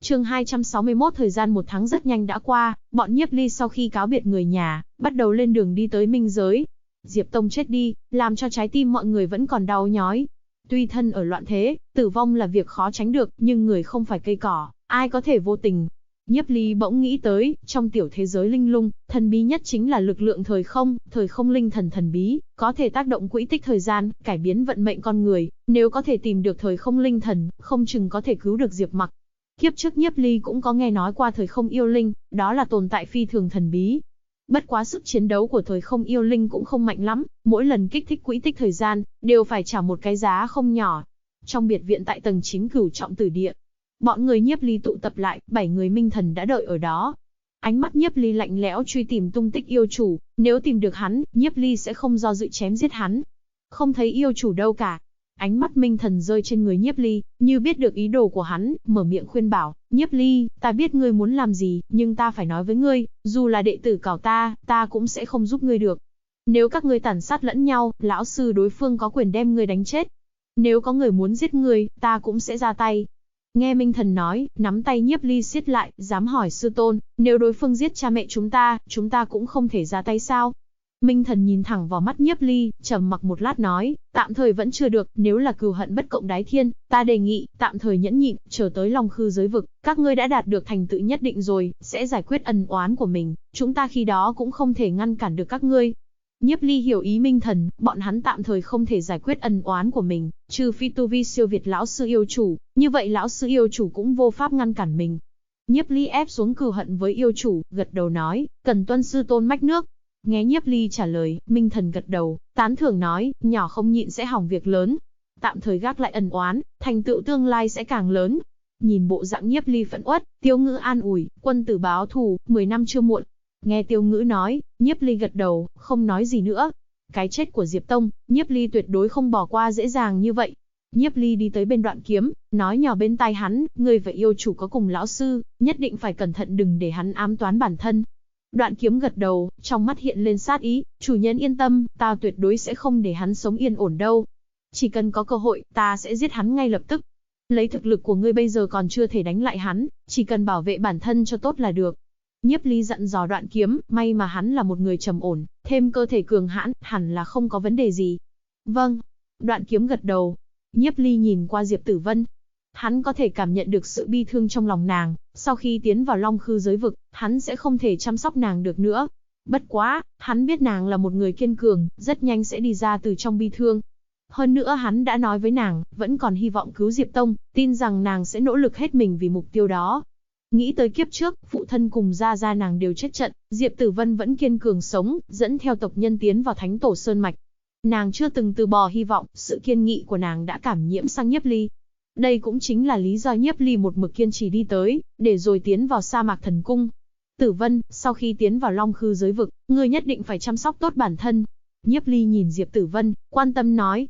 Chương 261. Thời gian 1 tháng rất nhanh đã qua, bọn Nhiếp Ly sau khi cáo biệt người nhà, bắt đầu lên đường đi tới minh giới. Diệp Tông chết đi, làm cho trái tim mọi người vẫn còn đau nhói. Tuy thân ở loạn thế, tử vong là việc khó tránh được, nhưng người không phải cây cỏ, ai có thể vô tình. Nhiếp Ly bỗng nghĩ tới, trong tiểu thế giới linh lung, thần bí nhất chính là lực lượng thời không linh thần thần bí, có thể tác động quỹ tích thời gian, cải biến vận mệnh con người, nếu có thể tìm được thời không linh thần, không chừng có thể cứu được Diệp Mặc. Kiếp trước Nhiếp Ly cũng có nghe nói qua thời không yêu linh, đó là tồn tại phi thường thần bí. Bất quá sức chiến đấu của thời không yêu linh cũng không mạnh lắm, mỗi lần kích thích quỹ tích thời gian, đều phải trả một cái giá không nhỏ. Trong biệt viện tại tầng 9 Cửu Trọng Tử Địa, bọn người Nhiếp Ly tụ tập lại, 7 người minh thần đã đợi ở đó. Ánh mắt Nhiếp Ly lạnh lẽo truy tìm tung tích yêu chủ, nếu tìm được hắn, Nhiếp Ly sẽ không do dự chém giết hắn. Không thấy yêu chủ đâu cả. Ánh mắt minh thần rơi trên người Nhiếp Ly, như biết được ý đồ của hắn, mở miệng khuyên bảo, Nhiếp Ly, ta biết ngươi muốn làm gì, nhưng ta phải nói với ngươi, dù là đệ tử cảo ta cũng sẽ không giúp ngươi được. Nếu các ngươi tàn sát lẫn nhau, lão sư đối phương có quyền đem ngươi đánh chết. Nếu có người muốn giết ngươi, ta cũng sẽ ra tay. Nghe minh thần nói, nắm tay Nhiếp Ly siết lại, dám hỏi sư tôn, nếu đối phương giết cha mẹ chúng ta cũng không thể ra tay sao? Minh thần nhìn thẳng vào mắt Nhiếp Ly, trầm mặc một lát nói, tạm thời vẫn chưa được, nếu là cừu hận bất cộng đái thiên, ta đề nghị, tạm thời nhẫn nhịn, chờ tới Long Khư giới vực, các ngươi đã đạt được thành tựu nhất định rồi, sẽ giải quyết ân oán của mình, chúng ta khi đó cũng không thể ngăn cản được các ngươi. Nhiếp Ly hiểu ý minh thần, bọn hắn tạm thời không thể giải quyết ân oán của mình, trừ phi tu vi siêu việt lão sư yêu chủ, như vậy lão sư yêu chủ cũng vô pháp ngăn cản mình. Nhiếp Ly ép xuống cừu hận với yêu chủ, gật đầu nói, cần tuân sư tôn mách nước. Nghe Nhiếp Ly trả lời, minh thần gật đầu, tán thưởng nói, nhỏ không nhịn sẽ hỏng việc lớn. Tạm thời gác lại ân oán, thành tựu tương lai sẽ càng lớn. Nhìn bộ dạng Nhiếp Ly phẫn uất, Tiêu Ngữ an ủi, quân tử báo thù, 10 năm chưa muộn. Nghe Tiêu Ngữ nói, Nhiếp Ly gật đầu, không nói gì nữa. Cái chết của Diệp Tông, Nhiếp Ly tuyệt đối không bỏ qua dễ dàng như vậy. Nhiếp Ly đi tới bên Đoạn Kiếm, nói nhỏ bên tai hắn, ngươi và yêu chủ có cùng lão sư, nhất định phải cẩn thận đừng để hắn ám toán bản thân. Đoạn Kiếm gật đầu, trong mắt hiện lên sát ý, chủ nhân yên tâm, ta tuyệt đối sẽ không để hắn sống yên ổn đâu. Chỉ cần có cơ hội, ta sẽ giết hắn ngay lập tức. Lấy thực lực của ngươi bây giờ còn chưa thể đánh lại hắn, chỉ cần bảo vệ bản thân cho tốt là được. Nhiếp Ly dặn dò Đoạn Kiếm, may mà hắn là một người trầm ổn, thêm cơ thể cường hãn, hẳn là không có vấn đề gì. Vâng. Đoạn Kiếm gật đầu. Nhiếp Ly nhìn qua Diệp Tử Vân. Hắn có thể cảm nhận được sự bi thương trong lòng nàng, sau khi tiến vào Long Khư giới vực, hắn sẽ không thể chăm sóc nàng được nữa. Bất quá, hắn biết nàng là một người kiên cường, rất nhanh sẽ đi ra từ trong bi thương. Hơn nữa hắn đã nói với nàng, vẫn còn hy vọng cứu Diệp Tông, tin rằng nàng sẽ nỗ lực hết mình vì mục tiêu đó. Nghĩ tới kiếp trước, phụ thân cùng gia nàng đều chết trận, Diệp Tử Vân vẫn kiên cường sống, dẫn theo tộc nhân tiến vào Thánh Tổ Sơn Mạch. Nàng chưa từng từ bỏ hy vọng, sự kiên nghị của nàng đã cảm nhiễm sang Nhiếp Ly. Đây cũng chính là lý do Nhiếp Ly một mực kiên trì đi tới, để rồi tiến vào sa mạc thần cung. Tử Vân, sau khi tiến vào Long Khư giới vực, ngươi nhất định phải chăm sóc tốt bản thân. Nhiếp Ly nhìn Diệp Tử Vân, quan tâm nói.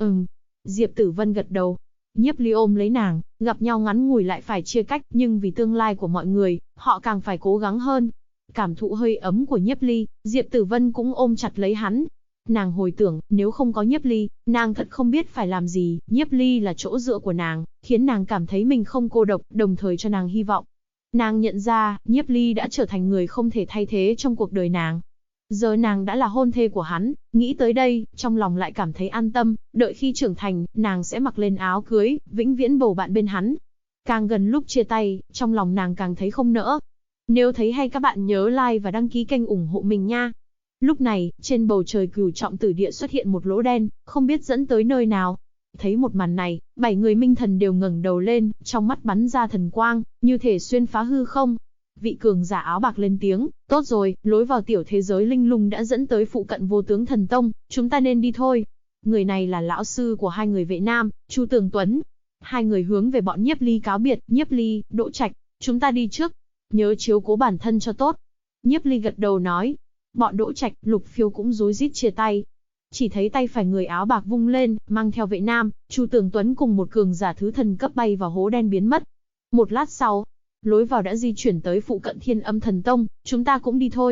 Diệp Tử Vân gật đầu. Nhiếp Ly ôm lấy nàng, gặp nhau ngắn ngủi lại phải chia cách, nhưng vì tương lai của mọi người, họ càng phải cố gắng hơn. Cảm thụ hơi ấm của Nhiếp Ly, Diệp Tử Vân cũng ôm chặt lấy hắn. Nàng hồi tưởng, nếu không có Nhiếp Ly, nàng thật không biết phải làm gì. Nhiếp Ly là chỗ dựa của nàng, khiến nàng cảm thấy mình không cô độc, đồng thời cho nàng hy vọng. Nàng nhận ra, Nhiếp Ly đã trở thành người không thể thay thế trong cuộc đời nàng. Giờ nàng đã là hôn thê của hắn, nghĩ tới đây, trong lòng lại cảm thấy an tâm, đợi khi trưởng thành, nàng sẽ mặc lên áo cưới, vĩnh viễn bầu bạn bên hắn. Càng gần lúc chia tay, trong lòng nàng càng thấy không nỡ. Nếu thấy hay các bạn nhớ like và đăng ký kênh ủng hộ mình nha. Lúc này, trên bầu trời Cửu Trọng Tử Địa xuất hiện một lỗ đen, không biết dẫn tới nơi nào. Thấy một màn này, 7 người minh thần đều ngẩng đầu lên, trong mắt bắn ra thần quang, như thể xuyên phá hư không. Vị cường giả áo bạc lên tiếng, tốt rồi, lối vào tiểu thế giới linh lung đã dẫn tới phụ cận Vô Tướng Thần Tông, chúng ta nên đi thôi. Người này là lão sư của hai người vệ nam, Chu Tường Tuấn. Hai người hướng về bọn Nhiếp Ly cáo biệt, Nhiếp Ly, Đỗ Trạch, chúng ta đi trước. Nhớ chiếu cố bản thân cho tốt. Nhiếp Ly gật đầu nói. Bọn Đỗ Trạch, Lục Phiêu cũng rối rít chia tay. Chỉ thấy tay phải người áo bạc vung lên, mang theo vệ nam, Chu Tường Tuấn cùng một cường giả thứ thần cấp bay vào hố đen biến mất. Một lát sau, lối vào đã di chuyển tới phụ cận Thiên Âm Thần Tông, chúng ta cũng đi thôi.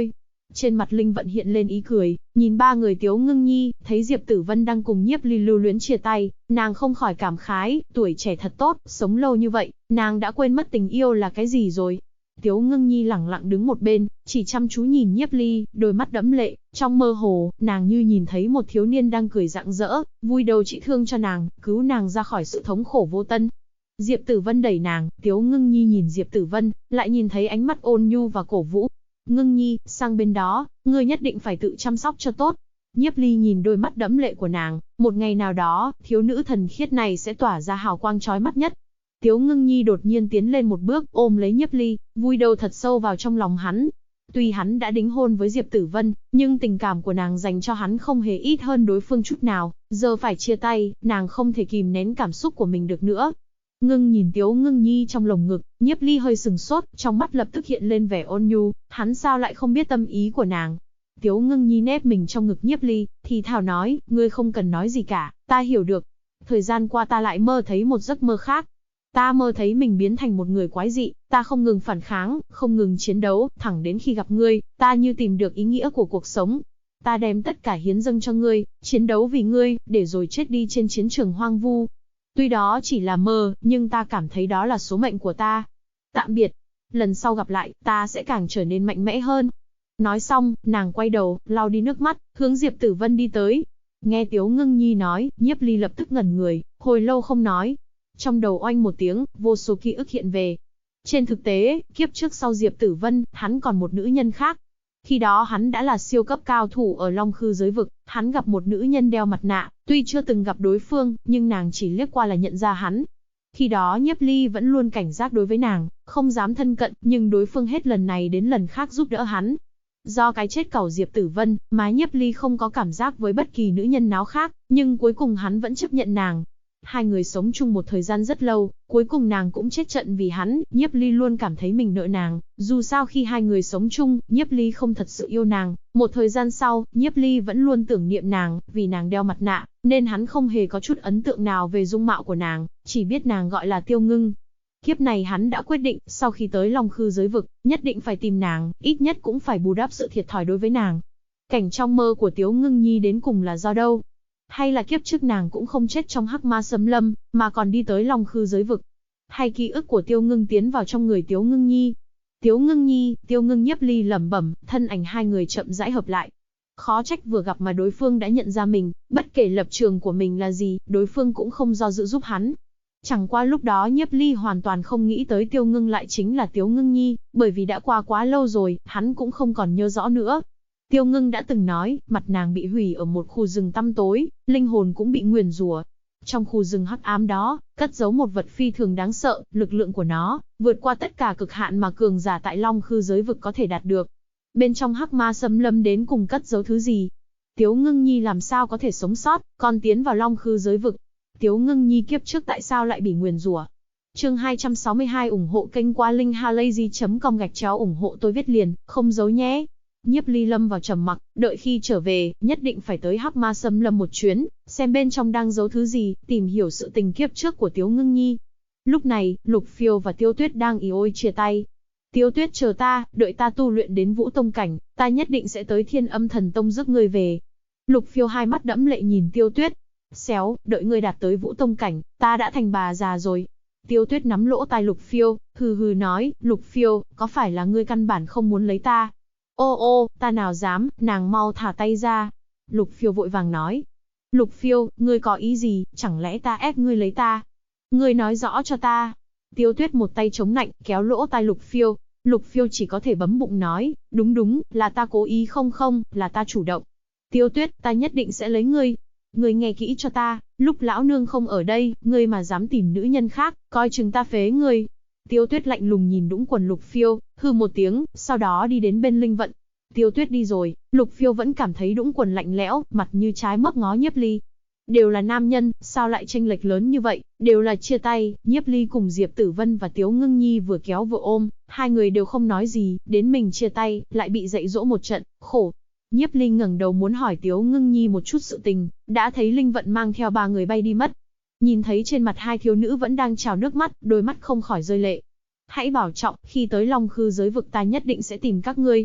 Trên mặt Linh Vận hiện lên ý cười, nhìn ba người Tiếu Ngưng Nhi, thấy Diệp Tử Vân đang cùng Nhiếp Ly lưu luyến chia tay, nàng không khỏi cảm khái, tuổi trẻ thật tốt, sống lâu như vậy, nàng đã quên mất tình yêu là cái gì rồi. Tiếu Ngưng Nhi lẳng lặng đứng một bên, chỉ chăm chú nhìn Nhiếp Ly, đôi mắt đẫm lệ, trong mơ hồ, nàng như nhìn thấy một thiếu niên đang cười rạng rỡ, vui đầu trị thương cho nàng, cứu nàng ra khỏi sự thống khổ vô tân. Diệp Tử Vân đẩy nàng, Tiếu Ngưng Nhi nhìn Diệp Tử Vân, lại nhìn thấy ánh mắt ôn nhu và cổ vũ. Ngưng Nhi, sang bên đó, ngươi nhất định phải tự chăm sóc cho tốt. Nhiếp Ly nhìn đôi mắt đẫm lệ của nàng, một ngày nào đó, thiếu nữ thần khiết này sẽ tỏa ra hào quang chói mắt nhất. Tiếu Ngưng Nhi đột nhiên tiến lên một bước, ôm lấy Nhiếp Ly, vùi đầu thật sâu vào trong lòng hắn. Tuy hắn đã đính hôn với Diệp Tử Vân, nhưng tình cảm của nàng dành cho hắn không hề ít hơn đối phương chút nào. Giờ phải chia tay, nàng không thể kìm nén cảm xúc của mình được nữa. Ngưng nhìn Tiếu Ngưng Nhi trong lồng ngực, Nhiếp Ly hơi sừng sốt, trong mắt lập tức hiện lên vẻ ôn nhu, hắn sao lại không biết tâm ý của nàng. Tiếu Ngưng Nhi nép mình trong ngực Nhiếp Ly, thì thào nói, ngươi không cần nói gì cả, ta hiểu được. Thời gian qua ta lại mơ thấy một giấc mơ khác. Ta mơ thấy mình biến thành một người quái dị, ta không ngừng phản kháng, không ngừng chiến đấu, thẳng đến khi gặp ngươi, ta như tìm được ý nghĩa của cuộc sống. Ta đem tất cả hiến dâng cho ngươi, chiến đấu vì ngươi, để rồi chết đi trên chiến trường hoang vu. Tuy đó chỉ là mơ, nhưng ta cảm thấy đó là số mệnh của ta. Tạm biệt. Lần sau gặp lại, ta sẽ càng trở nên mạnh mẽ hơn. Nói xong, nàng quay đầu, lau đi nước mắt, hướng Diệp Tử Vân đi tới. Nghe Tiếu Ngưng Nhi nói, Nhiếp Ly lập tức ngẩn người, hồi lâu không nói. Trong đầu oanh một tiếng, vô số ký ức hiện về. Trên thực tế, kiếp trước sau Diệp Tử Vân, hắn còn một nữ nhân khác. Khi đó hắn đã là siêu cấp cao thủ ở Long Khư giới vực, hắn gặp một nữ nhân đeo mặt nạ, tuy chưa từng gặp đối phương, nhưng nàng chỉ liếc qua là nhận ra hắn. Khi đó Nhiếp Ly vẫn luôn cảnh giác đối với nàng, không dám thân cận, nhưng đối phương hết lần này đến lần khác giúp đỡ hắn. Do cái chết cẩu Diệp Tử Vân, mà Nhiếp Ly không có cảm giác với bất kỳ nữ nhân nào khác, nhưng cuối cùng hắn vẫn chấp nhận nàng. Hai người sống chung một thời gian rất lâu, cuối cùng nàng cũng chết trận vì hắn, Nhiếp Ly luôn cảm thấy mình nợ nàng, dù sao khi hai người sống chung, Nhiếp Ly không thật sự yêu nàng, một thời gian sau, Nhiếp Ly vẫn luôn tưởng niệm nàng, vì nàng đeo mặt nạ, nên hắn không hề có chút ấn tượng nào về dung mạo của nàng, chỉ biết nàng gọi là Tiêu Ngưng. Kiếp này hắn đã quyết định, sau khi tới Long Khư giới vực, nhất định phải tìm nàng, ít nhất cũng phải bù đắp sự thiệt thòi đối với nàng. Cảnh trong mơ của Tiếu Ngưng Nhi đến cùng là do đâu? Hay là kiếp trước nàng cũng không chết trong hắc ma xâm lâm, mà còn đi tới Long Khư giới vực? Hay ký ức của Tiêu Ngưng tiến vào trong người Tiếu Ngưng Nhi? Tiếu Ngưng Nhi, Tiêu Ngưng Nhiếp Ly lẩm bẩm, thân ảnh hai người chậm rãi hợp lại. Khó trách vừa gặp mà đối phương đã nhận ra mình, bất kể lập trường của mình là gì, đối phương cũng không do dự giúp hắn. Chẳng qua lúc đó Nhiếp Ly hoàn toàn không nghĩ tới Tiêu Ngưng lại chính là Tiếu Ngưng Nhi, bởi vì đã qua quá lâu rồi, hắn cũng không còn nhớ rõ nữa. Tiêu Ngưng đã từng nói, mặt nàng bị hủy ở một khu rừng tăm tối, linh hồn cũng bị nguyền rủa. Trong khu rừng hắc ám đó, cất giấu một vật phi thường đáng sợ, lực lượng của nó vượt qua tất cả cực hạn mà cường giả tại Long Khư giới vực có thể đạt được. Bên trong hắc ma xâm lâm đến cùng cất giấu thứ gì? Tiếu Ngưng Nhi làm sao có thể sống sót, còn tiến vào Long Khư giới vực? Tiếu Ngưng Nhi kiếp trước tại sao lại bị nguyền rủa? Chương 262 ủng hộ kênh qua linkhalazy.com ủng hộ tôi viết liền, không giấu nhé. Nhiếp Ly lâm vào trầm mặc, đợi khi trở về, nhất định phải tới hắc ma xâm lâm một chuyến, xem bên trong đang giấu thứ gì, tìm hiểu sự tình kiếp trước của Tiếu Ngưng Nhi. Lúc này, Lục Phiêu và Tiêu Tuyết đang ì ôi chia tay. Tiêu Tuyết chờ ta, đợi ta tu luyện đến Vũ Tông cảnh, ta nhất định sẽ tới Thiên Âm Thần Tông rước ngươi về. Lục Phiêu hai mắt đẫm lệ nhìn Tiêu Tuyết. Xéo, đợi ngươi đạt tới Vũ Tông cảnh, ta đã thành bà già rồi. Tiêu Tuyết nắm lỗ tai Lục Phiêu, hừ hừ nói, Lục Phiêu, có phải là ngươi căn bản không muốn lấy ta? Ô ô, ta nào dám, nàng mau thả tay ra. Lục Phiêu vội vàng nói. Lục Phiêu, ngươi có ý gì, chẳng lẽ ta ép ngươi lấy ta? Ngươi nói rõ cho ta. Tiêu Tuyết một tay chống nạnh, kéo lỗ tai Lục Phiêu. Lục Phiêu chỉ có thể bấm bụng nói, đúng, là ta cố ý không, là ta chủ động. Tiêu Tuyết, ta nhất định sẽ lấy ngươi. Ngươi nghe kỹ cho ta, lúc lão nương không ở đây, ngươi mà dám tìm nữ nhân khác, coi chừng ta phế ngươi. Tiêu Tuyết lạnh lùng nhìn Đũng Quần Lục Phiêu, hừ một tiếng, sau đó đi đến bên Linh Vận. Tiêu Tuyết đi rồi, Lục Phiêu vẫn cảm thấy Đũng Quần lạnh lẽo, mặt như trái mấp ngó Nhiếp Ly. Đều là nam nhân, sao lại chênh lệch lớn như vậy, đều là chia tay, Nhiếp Ly cùng Diệp Tử Vân và Tiếu Ngưng Nhi vừa kéo vừa ôm, hai người đều không nói gì, đến mình chia tay, lại bị dạy dỗ một trận, khổ. Nhiếp Ly ngẩng đầu muốn hỏi Tiếu Ngưng Nhi một chút sự tình, đã thấy Linh Vận mang theo ba người bay đi mất. Nhìn thấy trên mặt hai thiếu nữ vẫn đang trào nước mắt, đôi mắt không khỏi rơi lệ. Hãy bảo trọng, khi tới Long Khư giới vực ta nhất định sẽ tìm các ngươi.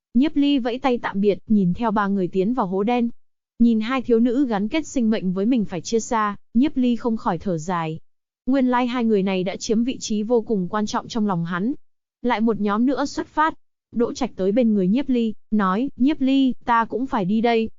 Nhiếp Ly vẫy tay tạm biệt, nhìn theo ba người tiến vào hố đen. Nhìn hai thiếu nữ gắn kết sinh mệnh với mình phải chia xa, Nhiếp Ly không khỏi thở dài. Nguyên lai hai người này đã chiếm vị trí vô cùng quan trọng trong lòng hắn. Lại một nhóm nữa xuất phát. Đỗ Trạch tới bên người Nhiếp Ly, nói, Nhiếp Ly, ta cũng phải đi đây.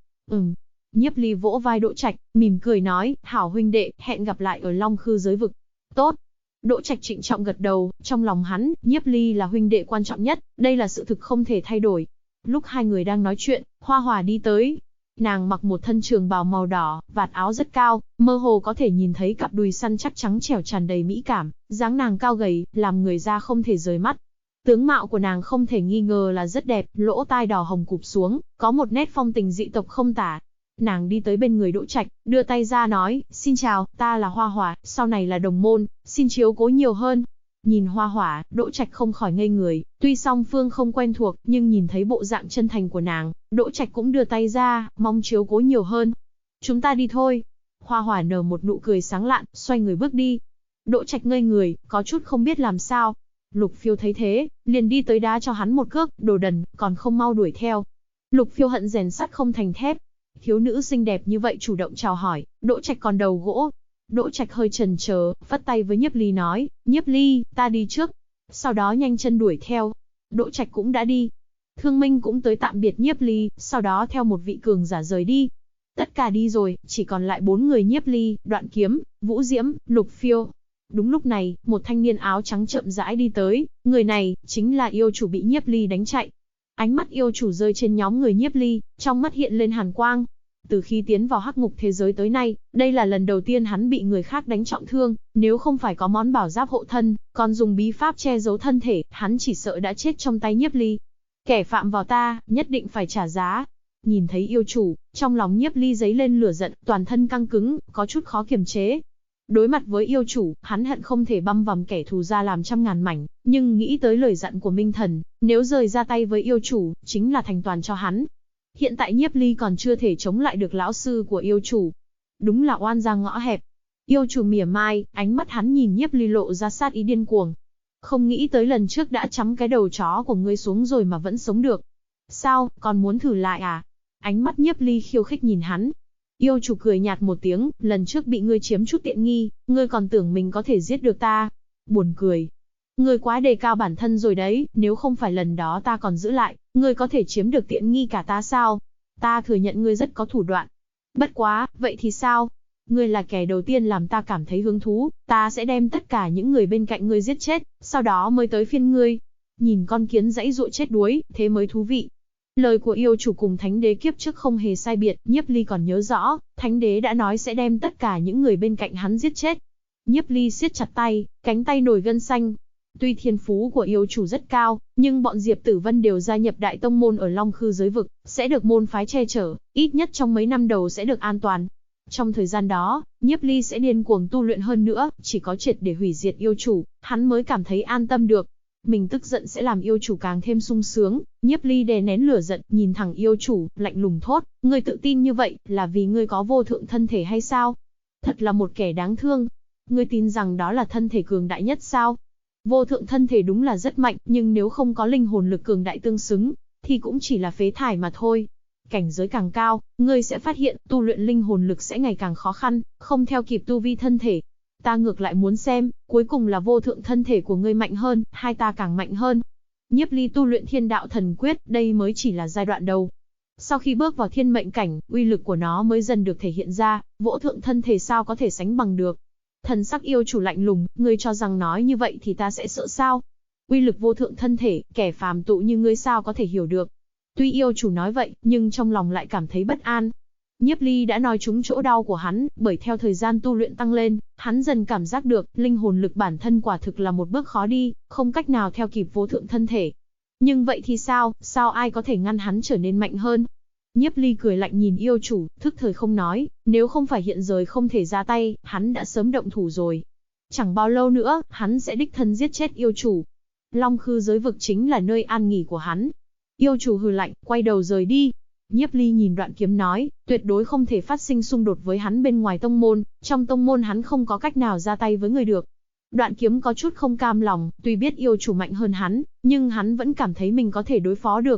Nhiếp Ly vỗ vai Đỗ Trạch, mỉm cười nói, hảo huynh đệ, hẹn gặp lại ở Long Khư giới vực. Tốt. Đỗ Trạch trịnh trọng gật đầu, trong lòng hắn, Nhiếp Ly là huynh đệ quan trọng nhất, đây là sự thực không thể thay đổi. Lúc hai người đang nói chuyện, Hoa Hỏa đi tới. Nàng mặc một thân trường bào màu đỏ, vạt áo rất cao, mơ hồ có thể nhìn thấy cặp đùi săn chắc trắng trẻo tràn đầy mỹ cảm, dáng nàng cao gầy, làm người ra không thể rời mắt. Tướng mạo của nàng không thể nghi ngờ là rất đẹp, lỗ tai đỏ hồng cụp xuống, có một nét phong tình dị tộc không tả. Nàng đi tới bên người Đỗ Trạch, đưa tay ra nói, xin chào, ta là Hoa Hỏa, sau này là đồng môn, xin chiếu cố nhiều hơn. Nhìn Hoa Hỏa, Đỗ Trạch không khỏi ngây người, tuy song phương không quen thuộc, nhưng nhìn thấy bộ dạng chân thành của nàng, Đỗ Trạch cũng đưa tay ra, mong chiếu cố nhiều hơn. Chúng ta đi thôi. Hoa Hỏa nở một nụ cười sáng lạn, xoay người bước đi. Đỗ Trạch ngây người, có chút không biết làm sao. Lục Phiêu thấy thế, liền đi tới đá cho hắn một cước, đồ đần, còn không mau đuổi theo. Lục Phiêu hận rèn sắt không thành thép. Thiếu nữ xinh đẹp như vậy chủ động chào hỏi, Đỗ Trạch còn đầu gỗ. Đỗ Trạch hơi chần chờ, phất tay với Nhiếp Ly nói, Nhiếp Ly, ta đi trước. Sau đó nhanh chân đuổi theo. Đỗ Trạch cũng đã đi. Thương Minh cũng tới tạm biệt Nhiếp Ly, sau đó theo một vị cường giả rời đi. Tất cả đi rồi, chỉ còn lại 4 người Nhiếp Ly, Đoạn Kiếm, Vũ Diễm, Lục Phiêu. Đúng lúc này, một thanh niên áo trắng chậm rãi đi tới, người này, chính là yêu chủ bị Nhiếp Ly đánh chạy. Ánh mắt yêu chủ rơi trên nhóm người Nhiếp Ly, trong mắt hiện lên hàn quang. Từ khi tiến vào hắc ngục thế giới tới nay, đây là lần đầu tiên hắn bị người khác đánh trọng thương, nếu không phải có món bảo giáp hộ thân, còn dùng bí pháp che giấu thân thể, hắn chỉ sợ đã chết trong tay Nhiếp Ly. Kẻ phạm vào ta, nhất định phải trả giá. Nhìn thấy yêu chủ, trong lòng Nhiếp Ly dấy lên lửa giận, toàn thân căng cứng, có chút khó kiềm chế. Đối mặt với yêu chủ, hắn hận không thể băm vằm kẻ thù ra làm trăm ngàn mảnh, nhưng nghĩ tới lời dặn của Minh Thần, nếu rời ra tay với yêu chủ, chính là thành toàn cho hắn. Hiện tại Nhiếp Ly còn chưa thể chống lại được lão sư của yêu chủ. Đúng là oan ra ngõ hẹp. Yêu chủ mỉa mai, ánh mắt hắn nhìn Nhiếp Ly lộ ra sát ý điên cuồng. Không nghĩ tới lần trước đã chấm cái đầu chó của ngươi xuống rồi mà vẫn sống được. Sao, còn muốn thử lại à? Ánh mắt Nhiếp Ly khiêu khích nhìn hắn. Yêu chủ cười nhạt một tiếng, lần trước bị ngươi chiếm chút tiện nghi, ngươi còn tưởng mình có thể giết được ta. Buồn cười. Ngươi quá đề cao bản thân rồi đấy, nếu không phải lần đó ta còn giữ lại, ngươi có thể chiếm được tiện nghi cả ta sao? Ta thừa nhận ngươi rất có thủ đoạn. Bất quá, vậy thì sao? Ngươi là kẻ đầu tiên làm ta cảm thấy hứng thú, ta sẽ đem tất cả những người bên cạnh ngươi giết chết, sau đó mới tới phiên ngươi. Nhìn con kiến giãy giụa chết đuối, thế mới thú vị. Lời của yêu chủ cùng Thánh Đế kiếp trước không hề sai biệt, Nhiếp Ly còn nhớ rõ, Thánh Đế đã nói sẽ đem tất cả những người bên cạnh hắn giết chết. Nhiếp Ly siết chặt tay, cánh tay nổi gân xanh. Tuy thiên phú của yêu chủ rất cao, nhưng bọn Diệp Tử Vân đều gia nhập đại tông môn ở Long Khư giới vực, sẽ được môn phái che chở, ít nhất trong mấy năm đầu sẽ được an toàn. Trong thời gian đó, Nhiếp Ly sẽ điên cuồng tu luyện hơn nữa, chỉ có triệt để hủy diệt yêu chủ, hắn mới cảm thấy an tâm được. Mình tức giận sẽ làm yêu chủ càng thêm sung sướng. Nhiếp Ly đè nén lửa giận, nhìn thẳng yêu chủ, lạnh lùng thốt, ngươi tự tin như vậy, là vì ngươi có vô thượng thân thể hay sao? Thật là một kẻ đáng thương. Ngươi tin rằng đó là thân thể cường đại nhất sao? Vô thượng thân thể đúng là rất mạnh, nhưng nếu không có linh hồn lực cường đại tương xứng, thì cũng chỉ là phế thải mà thôi. Cảnh giới càng cao, ngươi sẽ phát hiện, tu luyện linh hồn lực sẽ ngày càng khó khăn, không theo kịp tu vi thân thể. Ta ngược lại muốn xem, cuối cùng là vô thượng thân thể của ngươi mạnh hơn, hay ta càng mạnh hơn. Nhiếp Ly tu luyện Thiên Đạo Thần Quyết, đây mới chỉ là giai đoạn đầu. Sau khi bước vào thiên mệnh cảnh, uy lực của nó mới dần được thể hiện ra, vô thượng thân thể sao có thể sánh bằng được. Thần sắc yêu chủ lạnh lùng, ngươi cho rằng nói như vậy thì ta sẽ sợ sao? Uy lực vô thượng thân thể, kẻ phàm tụ như ngươi sao có thể hiểu được. Tuy yêu chủ nói vậy, nhưng trong lòng lại cảm thấy bất an. Nhiếp Ly đã nói trúng chỗ đau của hắn, bởi theo thời gian tu luyện tăng lên, hắn dần cảm giác được, linh hồn lực bản thân quả thực là một bước khó đi, không cách nào theo kịp vô thượng thân thể. Nhưng vậy thì sao, sao ai có thể ngăn hắn trở nên mạnh hơn? Nhiếp Ly cười lạnh nhìn yêu chủ, thức thời không nói, nếu không phải hiện giờ không thể ra tay, hắn đã sớm động thủ rồi. Chẳng bao lâu nữa, hắn sẽ đích thân giết chết yêu chủ. Long Khư giới vực chính là nơi an nghỉ của hắn. Yêu chủ hừ lạnh, quay đầu rời đi. Nhiếp Ly nhìn Đoạn Kiếm nói, tuyệt đối không thể phát sinh xung đột với hắn bên ngoài tông môn, trong tông môn hắn không có cách nào ra tay với người được. Đoạn Kiếm có chút không cam lòng, tuy biết yêu chủ mạnh hơn hắn, nhưng hắn vẫn cảm thấy mình có thể đối phó được.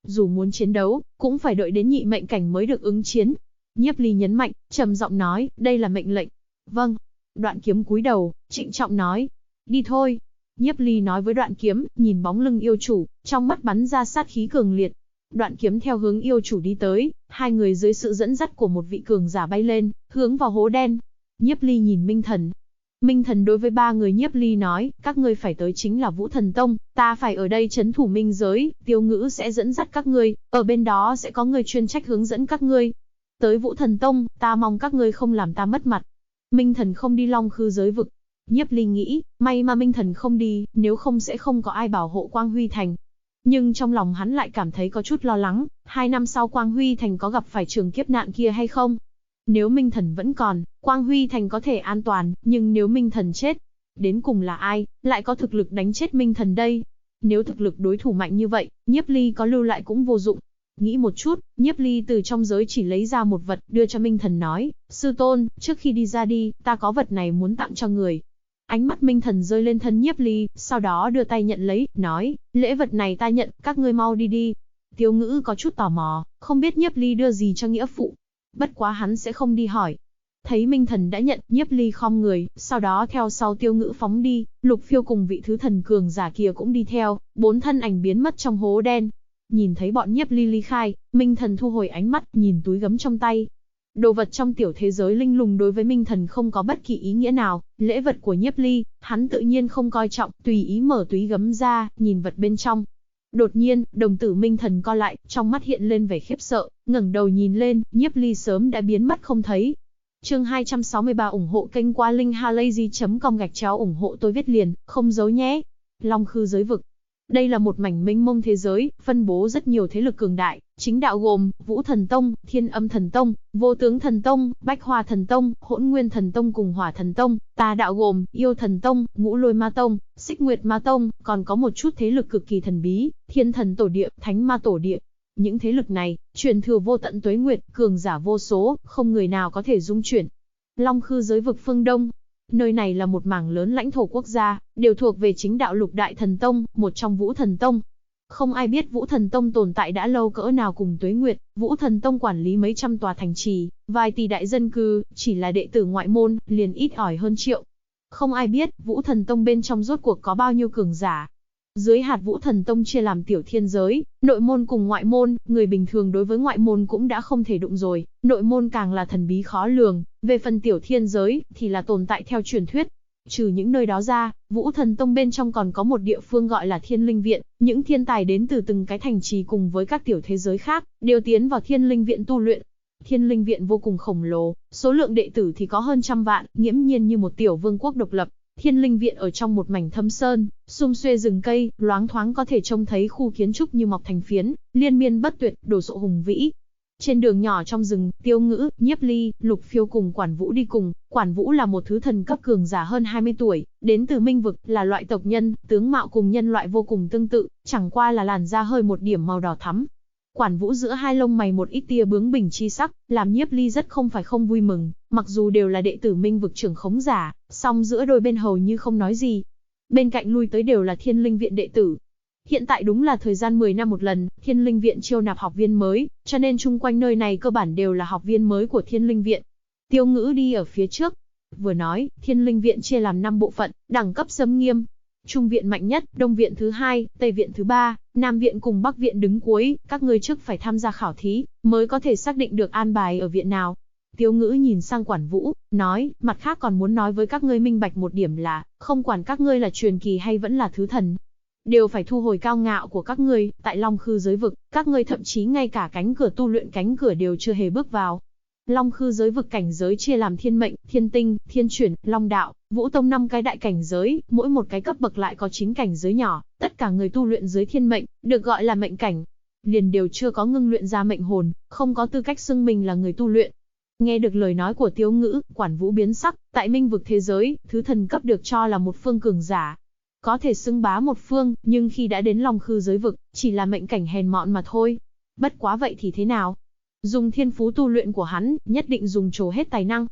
Dù muốn chiến đấu, cũng phải đợi đến nhị mệnh cảnh mới được ứng chiến. Nhiếp Ly nhấn mạnh, trầm giọng nói, đây là mệnh lệnh. Vâng. Đoạn Kiếm cúi đầu, trịnh trọng nói. Đi thôi. Nhiếp Ly nói với Đoạn Kiếm, nhìn bóng lưng yêu chủ, trong mắt bắn ra sát khí cường liệt. Đoạn Kiếm theo hướng yêu chủ đi tới, hai người dưới sự dẫn dắt của một vị cường giả bay lên, hướng vào hố đen. Nhiếp Ly nhìn Minh Thần. Minh Thần đối với ba người Nhiếp Ly nói, các ngươi phải tới chính là Vũ Thần Tông, ta phải ở đây trấn thủ minh giới, Tiêu Ngữ sẽ dẫn dắt các ngươi, ở bên đó sẽ có người chuyên trách hướng dẫn các ngươi. Tới Vũ Thần Tông, ta mong các ngươi không làm ta mất mặt. Minh Thần không đi Long Khư giới vực. Nhiếp Ly nghĩ, may mà Minh Thần không đi, nếu không sẽ không có ai bảo hộ Quang Huy Thành. Nhưng trong lòng hắn lại cảm thấy có chút lo lắng, 2 năm sau Quang Huy Thành có gặp phải trường kiếp nạn kia hay không? Nếu Minh Thần vẫn còn, Quang Huy Thành có thể an toàn, nhưng nếu Minh Thần chết, đến cùng là ai, lại có thực lực đánh chết Minh Thần đây? Nếu thực lực đối thủ mạnh như vậy, Nhiếp Ly có lưu lại cũng vô dụng. Nghĩ một chút, Nhiếp Ly từ trong giới chỉ lấy ra một vật, đưa cho Minh Thần nói, sư tôn, trước khi đi ra đi, ta có vật này muốn tặng cho người. Ánh mắt Minh Thần rơi lên thân Nhiếp Ly, sau đó đưa tay nhận lấy, nói, lễ vật này ta nhận, các ngươi mau đi đi. Tiêu Ngữ có chút tò mò, không biết Nhiếp Ly đưa gì cho nghĩa phụ. Bất quá hắn sẽ không đi hỏi. Thấy Minh Thần đã nhận, Nhiếp Ly khom người, sau đó theo sau Tiêu Ngữ phóng đi, Lục Phiêu cùng vị thứ thần cường giả kia cũng đi theo, 4 thân ảnh biến mất trong hố đen. Nhìn thấy bọn Nhiếp Ly ly khai, Minh Thần thu hồi ánh mắt, nhìn túi gấm trong tay. Đồ vật trong tiểu thế giới linh lùng đối với Minh Thần không có bất kỳ ý nghĩa nào, lễ vật của Nhiếp Ly, hắn tự nhiên không coi trọng, tùy ý mở túi gấm ra, nhìn vật bên trong. Đột nhiên, đồng tử Minh Thần co lại, trong mắt hiện lên vẻ khiếp sợ, ngẩng đầu nhìn lên, Nhiếp Ly sớm đã biến mất không thấy. Chương 263 ủng hộ kênh qua linkhalazy.com/ủng hộ tôi viết liền, không giấu nhé. Long Khư giới vực. Đây là một mảnh mênh mông thế giới, phân bố rất nhiều thế lực cường đại, chính đạo gồm Vũ Thần Tông, Thiên Âm Thần Tông, Vô Tướng Thần Tông, Bách Hoa Thần Tông, Hỗn Nguyên Thần Tông cùng Hỏa Thần Tông, tà đạo gồm Yêu Thần Tông, Ngũ Lôi Ma Tông, Xích Nguyệt Ma Tông, còn có một chút thế lực cực kỳ thần bí, Thiên Thần Tổ Địa, Thánh Ma Tổ Địa. Những thế lực này, truyền thừa vô tận tuế nguyệt, cường giả vô số, không người nào có thể dung chuyển. Long Khư giới vực phương Đông. Nơi này là một mảng lớn lãnh thổ quốc gia, đều thuộc về chính đạo Lục Đại Thần Tông, một trong Vũ Thần Tông. Không ai biết Vũ Thần Tông tồn tại đã lâu cỡ nào cùng tuế nguyệt, Vũ Thần Tông quản lý mấy trăm tòa thành trì, vài tỷ đại dân cư, chỉ là đệ tử ngoại môn, liền ít ỏi hơn triệu. Không ai biết, Vũ Thần Tông bên trong rốt cuộc có bao nhiêu cường giả. Dưới hạt Vũ Thần Tông chia làm tiểu thiên giới, nội môn cùng ngoại môn, người bình thường đối với ngoại môn cũng đã không thể đụng rồi, nội môn càng là thần bí khó lường, về phần tiểu thiên giới, thì là tồn tại theo truyền thuyết. Trừ những nơi đó ra, Vũ Thần Tông bên trong còn có một địa phương gọi là Thiên Linh Viện, những thiên tài đến từ từng cái thành trì cùng với các tiểu thế giới khác, đều tiến vào Thiên Linh Viện tu luyện. Thiên Linh Viện vô cùng khổng lồ, số lượng đệ tử thì có hơn 100 vạn, nghiễm nhiên như một tiểu vương quốc độc lập. Thiên Linh Viện ở trong một mảnh thâm sơn, sum xuê rừng cây, loáng thoáng có thể trông thấy khu kiến trúc như mọc thành phiến, liên miên bất tuyệt, đồ sộ hùng vĩ. Trên đường nhỏ trong rừng, Tiêu Ngữ, Nhiếp Ly, Lục Phiêu cùng Quản Vũ đi cùng. Quản Vũ là một thứ thần cấp cường giả hơn 20 tuổi, đến từ Minh Vực, là loại tộc nhân, tướng mạo cùng nhân loại vô cùng tương tự, chẳng qua là làn da hơi một điểm màu đỏ thắm. Quản Vũ giữa hai lông mày một ít tia bướng bỉnh chi sắc, làm Nhiếp Ly rất không phải không vui mừng, mặc dù đều là đệ tử Minh Vực trưởng khống giả, song giữa đôi bên hầu như không nói gì. Bên cạnh lui tới đều là Thiên Linh Viện đệ tử. Hiện tại đúng là thời gian 10 năm một lần, Thiên Linh Viện chiêu nạp học viên mới, cho nên chung quanh nơi này cơ bản đều là học viên mới của Thiên Linh Viện. Tiêu Ngữ đi ở phía trước. Vừa nói, Thiên Linh Viện chia làm 5 bộ phận, đẳng cấp xâm nghiêm. Trung viện mạnh nhất, Đông viện thứ 2, Tây viện thứ 3, Nam viện cùng Bắc viện đứng cuối, các ngươi trước phải tham gia khảo thí, mới có thể xác định được an bài ở viện nào. Tiêu Ngữ nhìn sang Quản Vũ, nói, mặt khác còn muốn nói với các ngươi minh bạch một điểm là, không quản các ngươi là truyền kỳ hay vẫn là thứ thần, đều phải thu hồi cao ngạo của các ngươi, tại Long Khư giới vực, các ngươi thậm chí ngay cả cánh cửa tu luyện cánh cửa đều chưa hề bước vào. Long Khư giới vực cảnh giới chia làm thiên mệnh, thiên tinh, thiên chuyển, long đạo, vũ tông 5 cái đại cảnh giới, mỗi một cái cấp bậc lại có 9 cảnh giới nhỏ, tất cả người tu luyện dưới thiên mệnh, được gọi là mệnh cảnh. Liền đều chưa có ngưng luyện ra mệnh hồn, không có tư cách xưng mình là người tu luyện. Nghe được lời nói của Tiêu Ngữ, Quản Vũ biến sắc, tại Minh Vực thế giới, thứ thần cấp được cho là một phương cường giả. Có thể xưng bá một phương, nhưng khi đã đến Long Khư giới vực, chỉ là mệnh cảnh hèn mọn mà thôi. Bất quá vậy thì thế nào? Dùng thiên phú tu luyện của hắn, nhất định dùng trổ hết tài năng.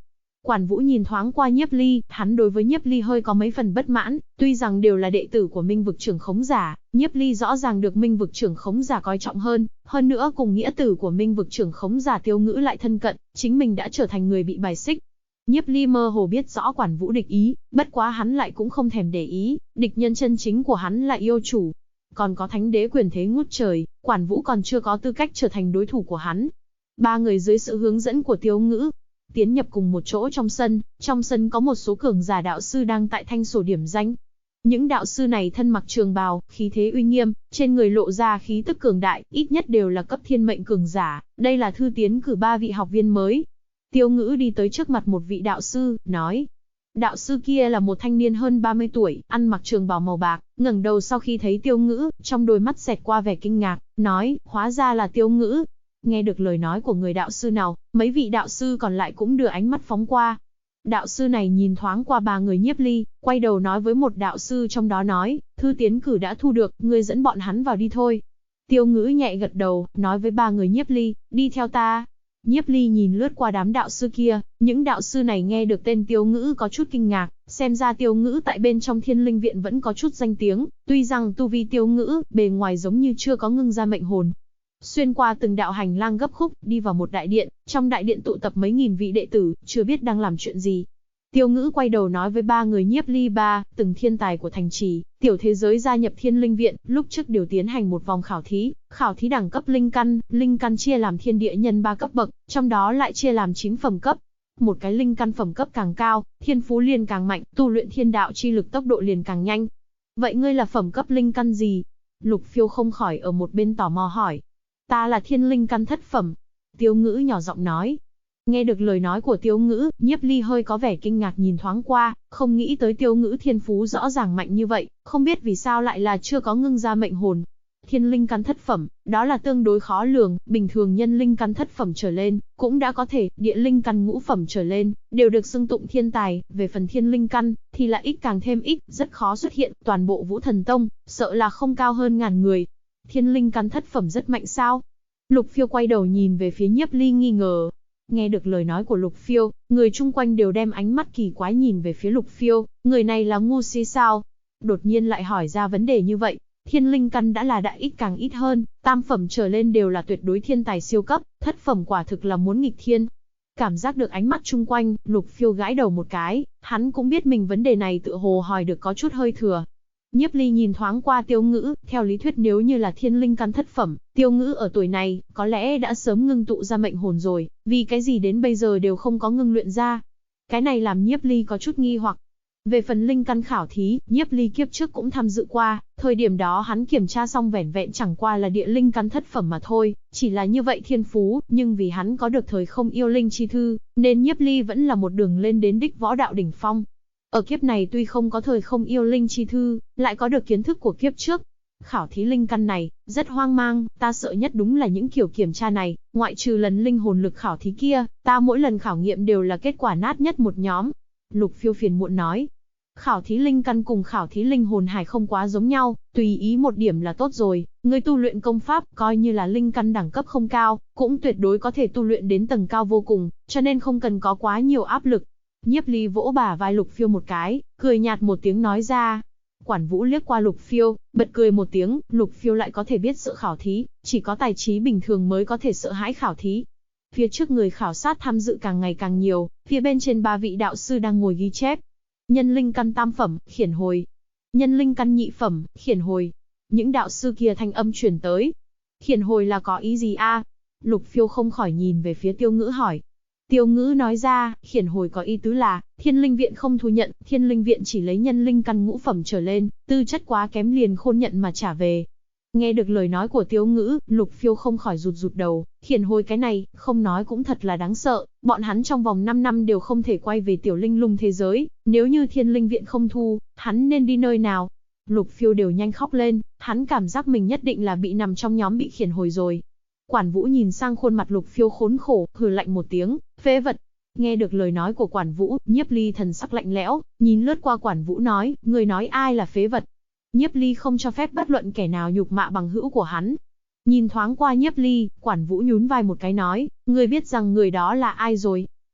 Quản Vũ nhìn thoáng qua Nhiếp Ly, hắn đối với Nhiếp Ly hơi có mấy phần bất mãn, tuy rằng đều là đệ tử của Minh vực trưởng khống giả, Nhiếp Ly rõ ràng được Minh vực trưởng khống giả coi trọng hơn nữa cùng nghĩa tử của Minh vực trưởng khống giả Tiêu Ngữ lại thân cận, chính mình đã trở thành người bị bài xích. Nhiếp Ly mơ hồ biết rõ Quản Vũ địch ý, bất quá hắn lại cũng không thèm để ý, địch nhân chân chính của hắn là yêu chủ. Còn có thánh đế quyền thế ngút trời, Quản Vũ còn chưa có tư cách trở thành đối thủ của hắn. Ba người dưới sự hướng dẫn của Tiêu Ngữ, tiến nhập cùng một chỗ trong sân có một số cường giả đạo sư đang tại thanh sổ điểm danh. Những đạo sư này thân mặc trường bào, khí thế uy nghiêm, trên người lộ ra khí tức cường đại, ít nhất đều là cấp thiên mệnh cường giả, đây là thư tiến cử 3 vị học viên mới. Tiêu Ngữ đi tới trước mặt một vị đạo sư, nói. Đạo sư kia là một thanh niên hơn 30 tuổi, ăn mặc trường bào màu bạc, ngẩng đầu sau khi thấy Tiêu Ngữ, trong đôi mắt xẹt qua vẻ kinh ngạc, nói, hóa ra là Tiêu Ngữ. Nghe được lời nói của người đạo sư nào, mấy vị đạo sư còn lại cũng đưa ánh mắt phóng qua. Đạo sư này nhìn thoáng qua 3 người Nhiếp Ly, quay đầu nói với một đạo sư trong đó nói, thư tiến cử đã thu được, ngươi dẫn bọn hắn vào đi thôi. Tiêu Ngữ nhẹ gật đầu, nói với 3 người Nhiếp Ly, đi theo ta. Nhiếp Ly nhìn lướt qua đám đạo sư kia, những đạo sư này nghe được tên Tiêu Ngữ có chút kinh ngạc, xem ra Tiêu Ngữ tại bên trong Thiên Linh Viện vẫn có chút danh tiếng, tuy rằng tu vi Tiêu Ngữ, bề ngoài giống như chưa có ngưng ra mệnh hồn. Xuyên qua từng đạo hành lang gấp khúc, đi vào một đại điện, trong đại điện tụ tập mấy nghìn vị đệ tử, chưa biết đang làm chuyện gì. Tiêu Ngữ quay đầu nói với 3 người Nhiếp Ly, từng thiên tài của thành trì, tiểu thế giới gia nhập Thiên Linh Viện, lúc trước đều tiến hành một vòng khảo thí đẳng cấp linh căn chia làm thiên địa nhân 3 cấp bậc, trong đó lại chia làm 9 phẩm cấp. Một cái linh căn phẩm cấp càng cao, thiên phú liền càng mạnh, tu luyện thiên đạo chi lực tốc độ liền càng nhanh. Vậy ngươi là phẩm cấp linh căn gì? Lục Phiêu không khỏi ở một bên tò mò hỏi. Ta là thiên linh căn thất phẩm. Tiêu Ngữ nhỏ giọng nói. Nghe được lời nói của Tiêu Ngữ, Nhiếp Ly hơi có vẻ kinh ngạc nhìn thoáng qua, không nghĩ tới Tiêu Ngữ thiên phú rõ ràng mạnh như vậy, không biết vì sao lại là chưa có ngưng ra mệnh hồn. Thiên linh căn thất phẩm, đó là tương đối khó lường, bình thường nhân linh căn thất phẩm trở lên, cũng đã có thể, địa linh căn ngũ phẩm trở lên, đều được xưng tụng thiên tài, về phần thiên linh căn, thì là ít càng thêm ít, rất khó xuất hiện, toàn bộ Vũ Thần Tông, sợ là không cao hơn ngàn người. Thiên linh căn thất phẩm rất mạnh sao? Lục Phiêu quay đầu nhìn về phía Nhiếp Ly nghi ngờ. Nghe được lời nói của Lục Phiêu, người chung quanh đều đem ánh mắt kỳ quái nhìn về phía Lục Phiêu, người này là ngu si sao? Đột nhiên lại hỏi ra vấn đề như vậy. Thiên linh căn đã là đại ít càng ít hơn, tam phẩm trở lên đều là tuyệt đối thiên tài siêu cấp, thất phẩm quả thực là muốn nghịch thiên. Cảm giác được ánh mắt chung quanh, Lục Phiêu gãi đầu một cái, hắn cũng biết mình vấn đề này tựa hồ hỏi được có chút hơi thừa. Nhiếp Ly nhìn thoáng qua Tiêu Ngữ, theo lý thuyết nếu như là thiên linh căn thất phẩm, Tiêu Ngữ ở tuổi này, có lẽ đã sớm ngưng tụ ra mệnh hồn rồi, vì cái gì đến bây giờ đều không có ngưng luyện ra. Cái này làm Nhiếp Ly có chút nghi hoặc. Về phần linh căn khảo thí, Nhiếp Ly kiếp trước cũng tham dự qua, thời điểm đó hắn kiểm tra xong vẻn vẹn chẳng qua là địa linh căn thất phẩm mà thôi, chỉ là như vậy thiên phú, nhưng vì hắn có được thời không yêu linh chi thư, nên Nhiếp Ly vẫn là một đường lên đến đích võ đạo đỉnh phong. Ở kiếp này tuy không có thời không yêu linh chi thư, lại có được kiến thức của kiếp trước. Khảo thí linh căn này, rất hoang mang, ta sợ nhất đúng là những kiểu kiểm tra này, ngoại trừ lần linh hồn lực khảo thí kia, ta mỗi lần khảo nghiệm đều là kết quả nát nhất một nhóm. Lục Phiêu phiền muộn nói. Khảo thí linh căn cùng khảo thí linh hồn hải không quá giống nhau, tùy ý một điểm là tốt rồi, người tu luyện công pháp, coi như là linh căn đẳng cấp không cao, cũng tuyệt đối có thể tu luyện đến tầng cao vô cùng, cho nên không cần có quá nhiều áp lực. Nhiếp Ly vỗ bả vai Lục Phiêu một cái, cười nhạt một tiếng nói ra. Quản Vũ liếc qua Lục Phiêu, bật cười một tiếng, Lục Phiêu lại có thể biết sợ khảo thí, chỉ có tài trí bình thường mới có thể sợ hãi khảo thí. Phía trước người khảo sát tham dự càng ngày càng nhiều, phía bên trên 3 vị đạo sư đang ngồi ghi chép. Nhân linh căn tam phẩm, khiển hồi. Nhân linh căn nhị phẩm, khiển hồi. Những đạo sư kia thanh âm truyền tới. Khiển hồi là có ý gì a? Lục Phiêu không khỏi nhìn về phía Tiêu Ngữ hỏi. Tiêu Ngữ nói ra, khiển hồi có ý tứ là, Thiên Linh Viện không thu nhận, Thiên Linh Viện chỉ lấy nhân linh căn ngũ phẩm trở lên, tư chất quá kém liền khôn nhận mà trả về. Nghe được lời nói của Tiêu Ngữ, Lục Phiêu không khỏi rụt rụt đầu, khiển hồi cái này, không nói cũng thật là đáng sợ, bọn hắn trong vòng 5 năm đều không thể quay về tiểu linh lung thế giới, nếu như Thiên Linh Viện không thu, hắn nên đi nơi nào? Lục Phiêu đều nhanh khóc lên, hắn cảm giác mình nhất định là bị nằm trong nhóm bị khiển hồi rồi. Quản Vũ nhìn sang khuôn mặt Lục Phiêu khốn khổ, hừ lạnh một tiếng, phế vật. Nghe được lời nói của Quản Vũ, Nhiếp Ly thần sắc lạnh lẽo, nhìn lướt qua Quản Vũ nói, người nói ai là phế vật? Nhiếp Ly không cho phép bất luận kẻ nào nhục mạ bằng hữu của hắn. Nhìn thoáng qua Nhiếp Ly, Quản Vũ nhún vai một cái nói, người biết rằng người đó là ai rồi?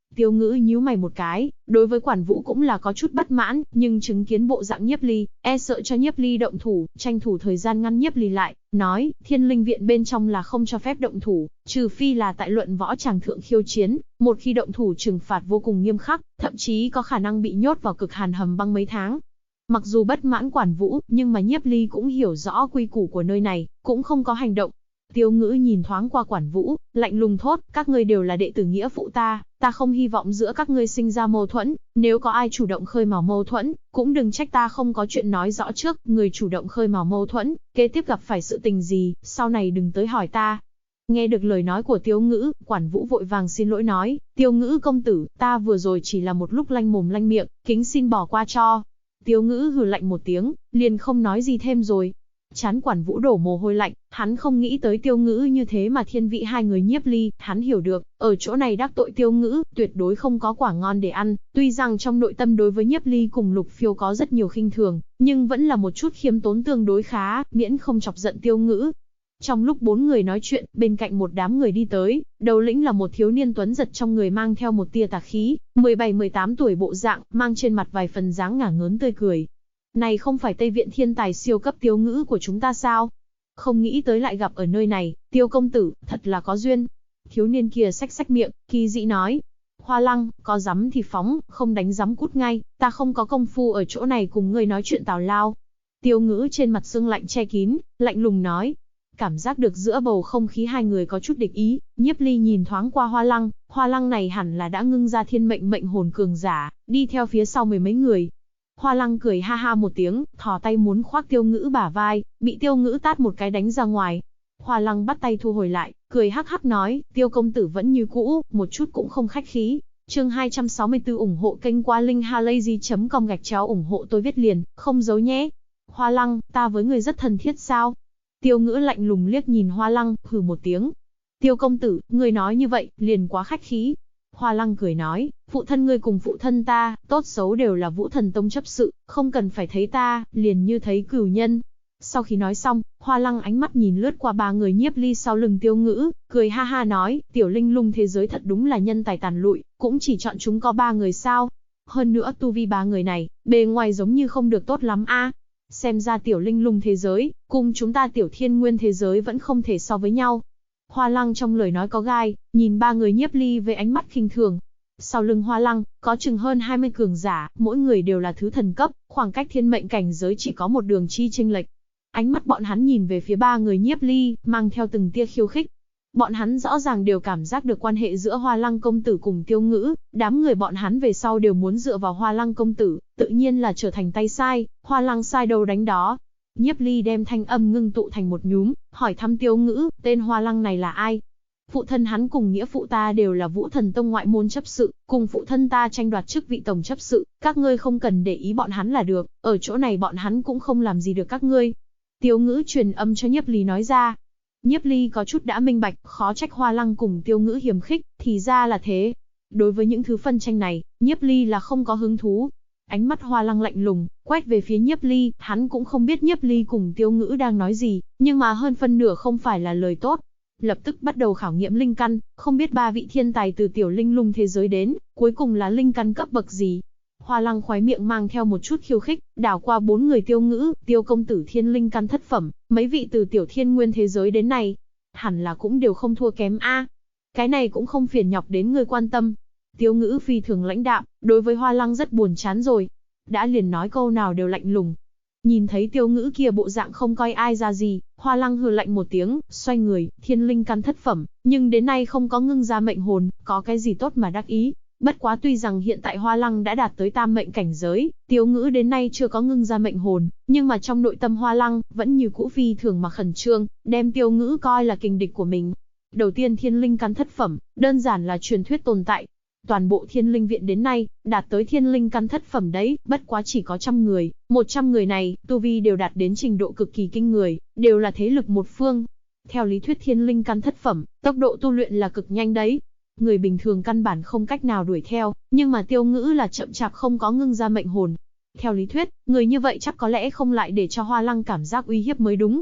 Tiêu Ngữ nhíu mày một cái, đối với Quản Vũ cũng là có chút bất mãn, nhưng chứng kiến bộ dạng Nhiếp Ly, e sợ cho Nhiếp Ly động thủ, tranh thủ thời gian ngăn Nhiếp Ly lại, nói, Thiên Linh viện bên trong là không cho phép động thủ, trừ phi là tại luận võ tràng thượng khiêu chiến, một khi động thủ trừng phạt vô cùng nghiêm khắc, thậm chí có khả năng bị nhốt vào cực hàn hầm băng mấy tháng. Mặc dù bất mãn Quản Vũ, nhưng mà Nhiếp Ly cũng hiểu rõ quy củ của nơi này, cũng không có hành động. Tiêu Ngữ nhìn thoáng qua Quản Vũ, lạnh lùng thốt, các ngươi đều là đệ tử nghĩa phụ ta không hy vọng giữa các ngươi sinh ra mâu thuẫn, nếu có ai chủ động khơi mào mâu thuẫn, cũng đừng trách ta không có chuyện nói rõ trước, người chủ động khơi mào mâu thuẫn, kế tiếp gặp phải sự tình gì, sau này đừng tới hỏi ta. Nghe được lời nói của Tiêu Ngữ, Quản Vũ vội vàng xin lỗi nói, Tiêu Ngữ công tử, ta vừa rồi chỉ là một lúc lanh mồm lanh miệng, kính xin bỏ qua cho. Tiêu Ngữ hừ lạnh một tiếng, liền không nói gì thêm rồi. Trán Quản Vũ đổ mồ hôi lạnh, hắn không nghĩ tới Tiêu Ngữ như thế mà thiên vị hai người Nhiếp Ly, hắn hiểu được, ở chỗ này đắc tội Tiêu Ngữ, tuyệt đối không có quả ngon để ăn, tuy rằng trong nội tâm đối với Nhiếp Ly cùng Lục Phiêu có rất nhiều khinh thường, nhưng vẫn là một chút khiêm tốn tương đối khá, miễn không chọc giận Tiêu Ngữ. Trong lúc bốn người nói chuyện, bên cạnh một đám người đi tới, đầu lĩnh là một thiếu niên tuấn giật trong người mang theo một tia tà khí, 17-18 tuổi bộ dạng, mang trên mặt vài phần dáng ngả ngớn tươi cười. Này không phải Tây Viện thiên tài siêu cấp Tiêu Ngữ của chúng ta sao? Không nghĩ tới lại gặp ở nơi này, Tiêu công tử, thật là có duyên. Thiếu niên kia xách xách miệng, kỳ dị nói. Hoa Lăng, có dám thì phóng, không đánh dám cút ngay, ta không có công phu ở chỗ này cùng ngươi nói chuyện tào lao. Tiêu Ngữ trên mặt sương lạnh che kín, lạnh lùng nói. Cảm giác được giữa bầu không khí hai người có chút địch ý, Nhiếp Ly nhìn thoáng qua Hoa Lăng này hẳn là đã ngưng ra thiên mệnh mệnh hồn cường giả, đi theo phía sau mười mấy người. Hoa Lăng cười ha ha một tiếng, thò tay muốn khoác Tiêu Ngữ bả vai, bị Tiêu Ngữ tát một cái đánh ra ngoài. Hoa Lăng bắt tay thu hồi lại, cười hắc hắc nói, Tiêu công tử vẫn như cũ, một chút cũng không khách khí. Chương 264 ủng hộ kênh qua linkhalazy.com ủng hộ tôi viết liền, không giấu nhé. Hoa Lăng, ta với người rất thân thiết sao? Tiêu Ngữ lạnh lùng liếc nhìn Hoa Lăng, hừ một tiếng. Tiêu công tử, người nói như vậy, liền quá khách khí. Hoa Lăng cười nói, phụ thân ngươi cùng phụ thân ta, tốt xấu đều là Vũ Thần Tông chấp sự, không cần phải thấy ta, liền như thấy cửu nhân. Sau khi nói xong, Hoa Lăng ánh mắt nhìn lướt qua ba người Nhiếp Ly sau lưng Tiêu Ngữ, cười ha ha nói, tiểu linh lung thế giới thật đúng là nhân tài tàn lụi, cũng chỉ chọn chúng có ba người sao. Hơn nữa tu vi ba người này, bề ngoài giống như không được tốt lắm a. Xem ra tiểu linh lung thế giới, cùng chúng ta tiểu thiên nguyên thế giới vẫn không thể so với nhau. Hoa Lăng trong lời nói có gai, nhìn ba người Nhiếp Ly với ánh mắt khinh thường. Sau lưng Hoa Lăng, có chừng hơn 20 cường giả, mỗi người đều là thứ thần cấp, khoảng cách thiên mệnh cảnh giới chỉ có một đường chi chênh lệch. Ánh mắt bọn hắn nhìn về phía ba người Nhiếp Ly, mang theo từng tia khiêu khích. Bọn hắn rõ ràng đều cảm giác được quan hệ giữa Hoa Lăng công tử cùng Tiêu Ngữ, đám người bọn hắn về sau đều muốn dựa vào Hoa Lăng công tử, tự nhiên là trở thành tay sai, Hoa Lăng sai đâu đánh đó. Nhiếp Ly đem thanh âm ngưng tụ thành một nhúm, hỏi thăm Tiêu Ngữ, tên Hoa Lăng này là ai? Phụ thân hắn cùng nghĩa phụ ta đều là Vũ Thần Tông ngoại môn chấp sự, cùng phụ thân ta tranh đoạt chức vị tổng chấp sự, các ngươi không cần để ý bọn hắn là được, ở chỗ này bọn hắn cũng không làm gì được các ngươi. Tiêu Ngữ truyền âm cho Nhiếp Ly nói ra. Nhiếp Ly có chút đã minh bạch, khó trách Hoa Lăng cùng Tiêu Ngữ hiềm khích, thì ra là thế. Đối với những thứ phân tranh này, Nhiếp Ly là không có hứng thú. Ánh mắt Hoa Lăng lạnh lùng, quét về phía Nhiếp Ly, hắn cũng không biết Nhiếp Ly cùng Tiêu Ngữ đang nói gì, nhưng mà hơn phân nửa không phải là lời tốt. Lập tức bắt đầu khảo nghiệm linh căn, không biết ba vị thiên tài từ tiểu linh lung thế giới đến, cuối cùng là linh căn cấp bậc gì. Hoa Lăng khóe miệng mang theo một chút khiêu khích, đảo qua bốn người Tiêu Ngữ, Tiêu công tử thiên linh căn thất phẩm, mấy vị từ tiểu thiên nguyên thế giới đến này, hẳn là cũng đều không thua kém a. Cái này cũng không phiền nhọc đến người quan tâm. Tiêu Ngữ phi thường lãnh đạm, đối với Hoa Lăng rất buồn chán rồi. Đã liền nói câu nào đều lạnh lùng. Nhìn thấy Tiêu Ngữ kia bộ dạng không coi ai ra gì, Hoa Lăng hừ lạnh một tiếng, xoay người, thiên linh căn thất phẩm, nhưng đến nay không có ngưng ra mệnh hồn, có cái gì tốt mà đắc ý. Bất quá tuy rằng hiện tại Hoa Lăng đã đạt tới tam mệnh cảnh giới, Tiêu Ngữ đến nay chưa có ngưng ra mệnh hồn, nhưng mà trong nội tâm Hoa Lăng vẫn như cũ phi thường mà khẩn trương, đem Tiêu Ngữ coi là kình địch của mình. Đầu tiên thiên linh căn thất phẩm, đơn giản là truyền thuyết tồn tại. Toàn bộ thiên linh viện đến nay, đạt tới thiên linh căn thất phẩm đấy, bất quá chỉ có 100 người, 100 người này, tu vi đều đạt đến trình độ cực kỳ kinh người, đều là thế lực một phương. Theo lý thuyết thiên linh căn thất phẩm, tốc độ tu luyện là cực nhanh đấy. Người bình thường căn bản không cách nào đuổi theo, nhưng mà Tiêu Ngữ là chậm chạp không có ngưng ra mệnh hồn. Theo lý thuyết, người như vậy chắc có lẽ không lại để cho Hoa Lăng cảm giác uy hiếp mới đúng.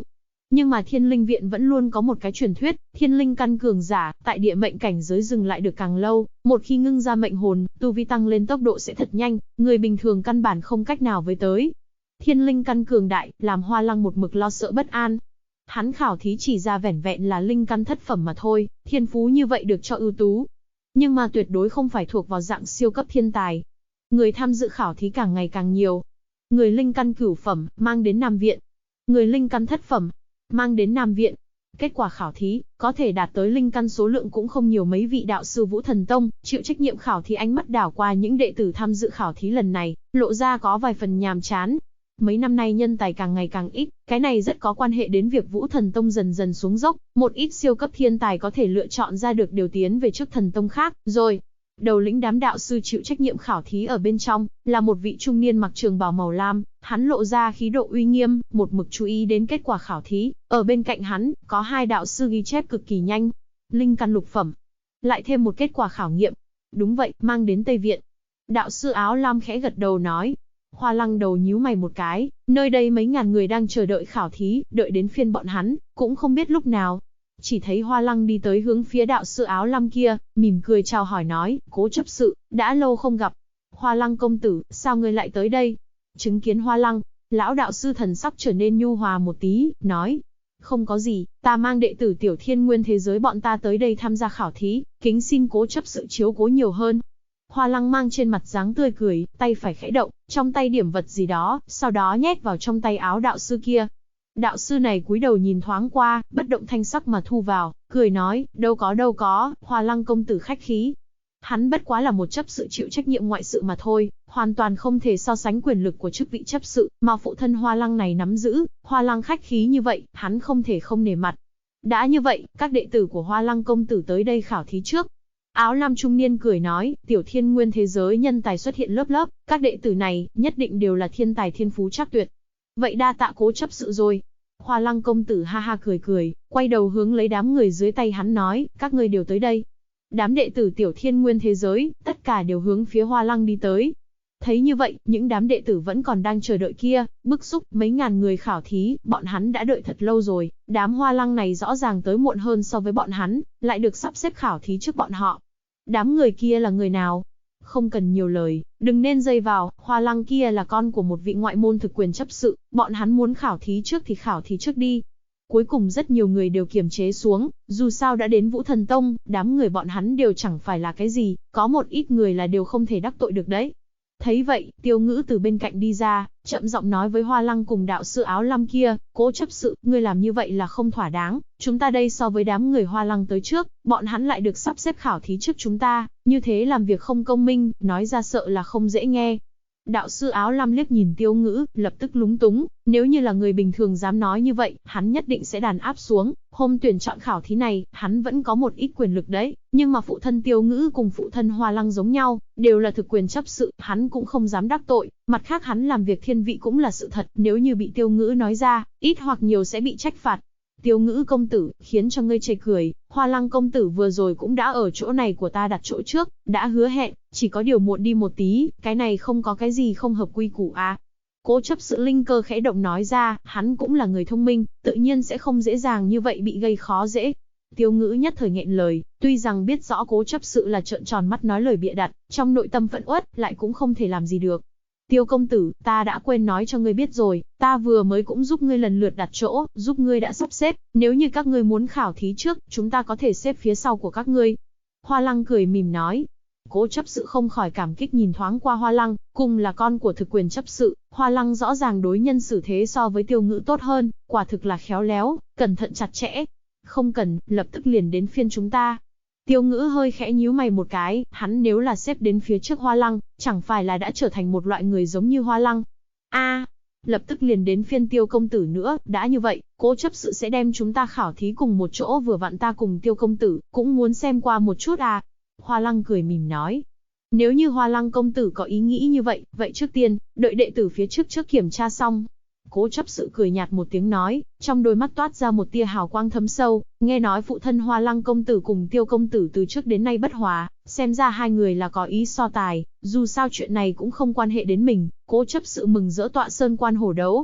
Nhưng mà Thiên Linh Viện vẫn luôn có một cái truyền thuyết, Thiên Linh căn cường giả, tại địa mệnh cảnh giới dừng lại được càng lâu, một khi ngưng ra mệnh hồn, tu vi tăng lên tốc độ sẽ thật nhanh, người bình thường căn bản không cách nào với tới. Thiên Linh căn cường đại, làm Hoa Lăng một mực lo sợ bất an. Hắn khảo thí chỉ ra vẻn vẹn là linh căn thất phẩm mà thôi, thiên phú như vậy được cho ưu tú. Nhưng mà tuyệt đối không phải thuộc vào dạng siêu cấp thiên tài. Người tham dự khảo thí càng ngày càng nhiều. Người linh căn cửu phẩm, mang đến Nam Viện. Người linh căn thất phẩm, mang đến Nam Viện. Kết quả khảo thí, có thể đạt tới linh căn số lượng cũng không nhiều. Mấy vị đạo sư Vũ Thần Tông, chịu trách nhiệm khảo thí ánh mắt đảo qua những đệ tử tham dự khảo thí lần này, lộ ra có vài phần nhàm chán. Mấy năm nay nhân tài càng ngày càng ít, cái này rất có quan hệ đến việc Vũ Thần Tông dần dần xuống dốc, một ít siêu cấp thiên tài có thể lựa chọn ra được điều tiến về trước thần tông khác, rồi. Đầu lĩnh đám đạo sư chịu trách nhiệm khảo thí ở bên trong, là một vị trung niên mặc trường bào màu lam, hắn lộ ra khí độ uy nghiêm, một mực chú ý đến kết quả khảo thí, ở bên cạnh hắn, có hai đạo sư ghi chép cực kỳ nhanh. Linh căn lục phẩm. Lại thêm một kết quả khảo nghiệm. Đúng vậy, mang đến Tây Viện. Đạo sư áo lam khẽ gật đầu nói. Hoa Lăng đầu nhíu mày một cái, nơi đây mấy ngàn người đang chờ đợi khảo thí, đợi đến phiên bọn hắn, cũng không biết lúc nào. Chỉ thấy Hoa Lăng đi tới hướng phía đạo sư áo lam kia, mỉm cười chào hỏi nói, Cố chấp sự, đã lâu không gặp. Hoa Lăng công tử, sao ngươi lại tới đây? Chứng kiến Hoa Lăng, lão đạo sư thần sắc trở nên nhu hòa một tí, nói, không có gì, ta mang đệ tử Tiểu Thiên Nguyên thế giới bọn ta tới đây tham gia khảo thí, kính xin Cố chấp sự chiếu cố nhiều hơn. Hoa Lăng mang trên mặt dáng tươi cười, tay phải khẽ động, trong tay điểm vật gì đó, sau đó nhét vào trong tay áo đạo sư kia. Đạo sư này cúi đầu nhìn thoáng qua, bất động thanh sắc mà thu vào, cười nói, đâu có, Hoa Lăng công tử khách khí. Hắn bất quá là một chấp sự chịu trách nhiệm ngoại sự mà thôi, hoàn toàn không thể so sánh quyền lực của chức vị chấp sự mà phụ thân Hoa Lăng này nắm giữ. Hoa Lăng khách khí như vậy, hắn không thể không nể mặt. Đã như vậy, các đệ tử của Hoa Lăng công tử tới đây khảo thí trước. Áo lam trung niên cười nói, Tiểu Thiên Nguyên thế giới nhân tài xuất hiện lớp lớp, các đệ tử này, nhất định đều là thiên tài thiên phú trác tuyệt. Vậy đa tạ Cố chấp sự rồi. Hoa Lăng công tử ha ha cười, quay đầu hướng lấy đám người dưới tay hắn nói, các ngươi đều tới đây. Đám đệ tử Tiểu Thiên Nguyên thế giới, tất cả đều hướng phía Hoa Lăng đi tới. Thấy như vậy, những đám đệ tử vẫn còn đang chờ đợi kia, bức xúc, mấy ngàn người khảo thí, bọn hắn đã đợi thật lâu rồi, đám Hoa Lăng này rõ ràng tới muộn hơn so với bọn hắn, lại được sắp xếp khảo thí trước bọn họ. Đám người kia là người nào? Không cần nhiều lời, đừng nên dây vào, Hoa Lăng kia là con của một vị ngoại môn thực quyền chấp sự, bọn hắn muốn khảo thí trước thì khảo thí trước đi. Cuối cùng rất nhiều người đều kiềm chế xuống, dù sao đã đến Vũ Thần Tông, đám người bọn hắn đều chẳng phải là cái gì, có một ít người là đều không thể đắc tội được đấy. Thấy vậy, Tiêu Ngữ từ bên cạnh đi ra, chậm giọng nói với Hoa Lăng cùng đạo sư áo lam kia, Cố chấp sự, ngươi làm như vậy là không thỏa đáng, chúng ta đây so với đám người Hoa Lăng tới trước, bọn hắn lại được sắp xếp khảo thí trước chúng ta, như thế làm việc không công minh, nói ra sợ là không dễ nghe. Đạo sư áo lam liếc nhìn Tiêu Ngữ, lập tức lúng túng, nếu như là người bình thường dám nói như vậy, hắn nhất định sẽ đàn áp xuống. Hôm tuyển chọn khảo thí này, hắn vẫn có một ít quyền lực đấy, nhưng mà phụ thân Tiêu Ngữ cùng phụ thân Hoa Lăng giống nhau, đều là thực quyền chấp sự, hắn cũng không dám đắc tội. Mặt khác hắn làm việc thiên vị cũng là sự thật, nếu như bị Tiêu Ngữ nói ra, ít hoặc nhiều sẽ bị trách phạt. Tiêu Ngữ công tử, khiến cho ngươi chê cười, Hoa Lăng công tử vừa rồi cũng đã ở chỗ này của ta đặt chỗ trước, đã hứa hẹn, chỉ có điều muộn đi một tí, cái này không có cái gì không hợp quy củ à. Cố chấp sự linh cơ khẽ động nói ra, hắn cũng là người thông minh, tự nhiên sẽ không dễ dàng như vậy bị gây khó dễ. Tiêu Ngữ nhất thời nghẹn lời, tuy rằng biết rõ Cố chấp sự là trợn tròn mắt nói lời bịa đặt, trong nội tâm phẫn uất, lại cũng không thể làm gì được. Tiêu công tử, ta đã quên nói cho ngươi biết rồi, ta vừa mới cũng giúp ngươi lần lượt đặt chỗ, giúp ngươi đã sắp xếp, nếu như các ngươi muốn khảo thí trước, chúng ta có thể xếp phía sau của các ngươi. Hoa Lăng cười mỉm nói. Cố chấp sự không khỏi cảm kích nhìn thoáng qua Hoa Lăng, cùng là con của thực quyền chấp sự, Hoa Lăng rõ ràng đối nhân xử thế so với Tiêu Ngữ tốt hơn, quả thực là khéo léo, cẩn thận chặt chẽ. Không cần, lập tức liền đến phiên chúng ta. Tiêu Ngữ hơi khẽ nhíu mày một cái, hắn nếu là xếp đến phía trước Hoa Lăng, chẳng phải là đã trở thành một loại người giống như Hoa Lăng. Lập tức liền đến phiên Tiêu công tử nữa, đã như vậy, Cố chấp sự sẽ đem chúng ta khảo thí cùng một chỗ, vừa vặn ta cùng Tiêu công tử, cũng muốn xem qua một chút à. Hoa Lăng cười mỉm nói. Nếu như Hoa Lăng công tử có ý nghĩ như vậy, vậy trước tiên, đợi đệ tử phía trước kiểm tra xong. Cố chấp sự cười nhạt một tiếng nói, trong đôi mắt toát ra một tia hào quang thấm sâu, nghe nói phụ thân Hoa Lăng công tử cùng Tiêu công tử từ trước đến nay bất hòa, xem ra hai người là có ý so tài, dù sao chuyện này cũng không quan hệ đến mình. Cố chấp sự mừng rỡ tọa sơn quan hổ đấu.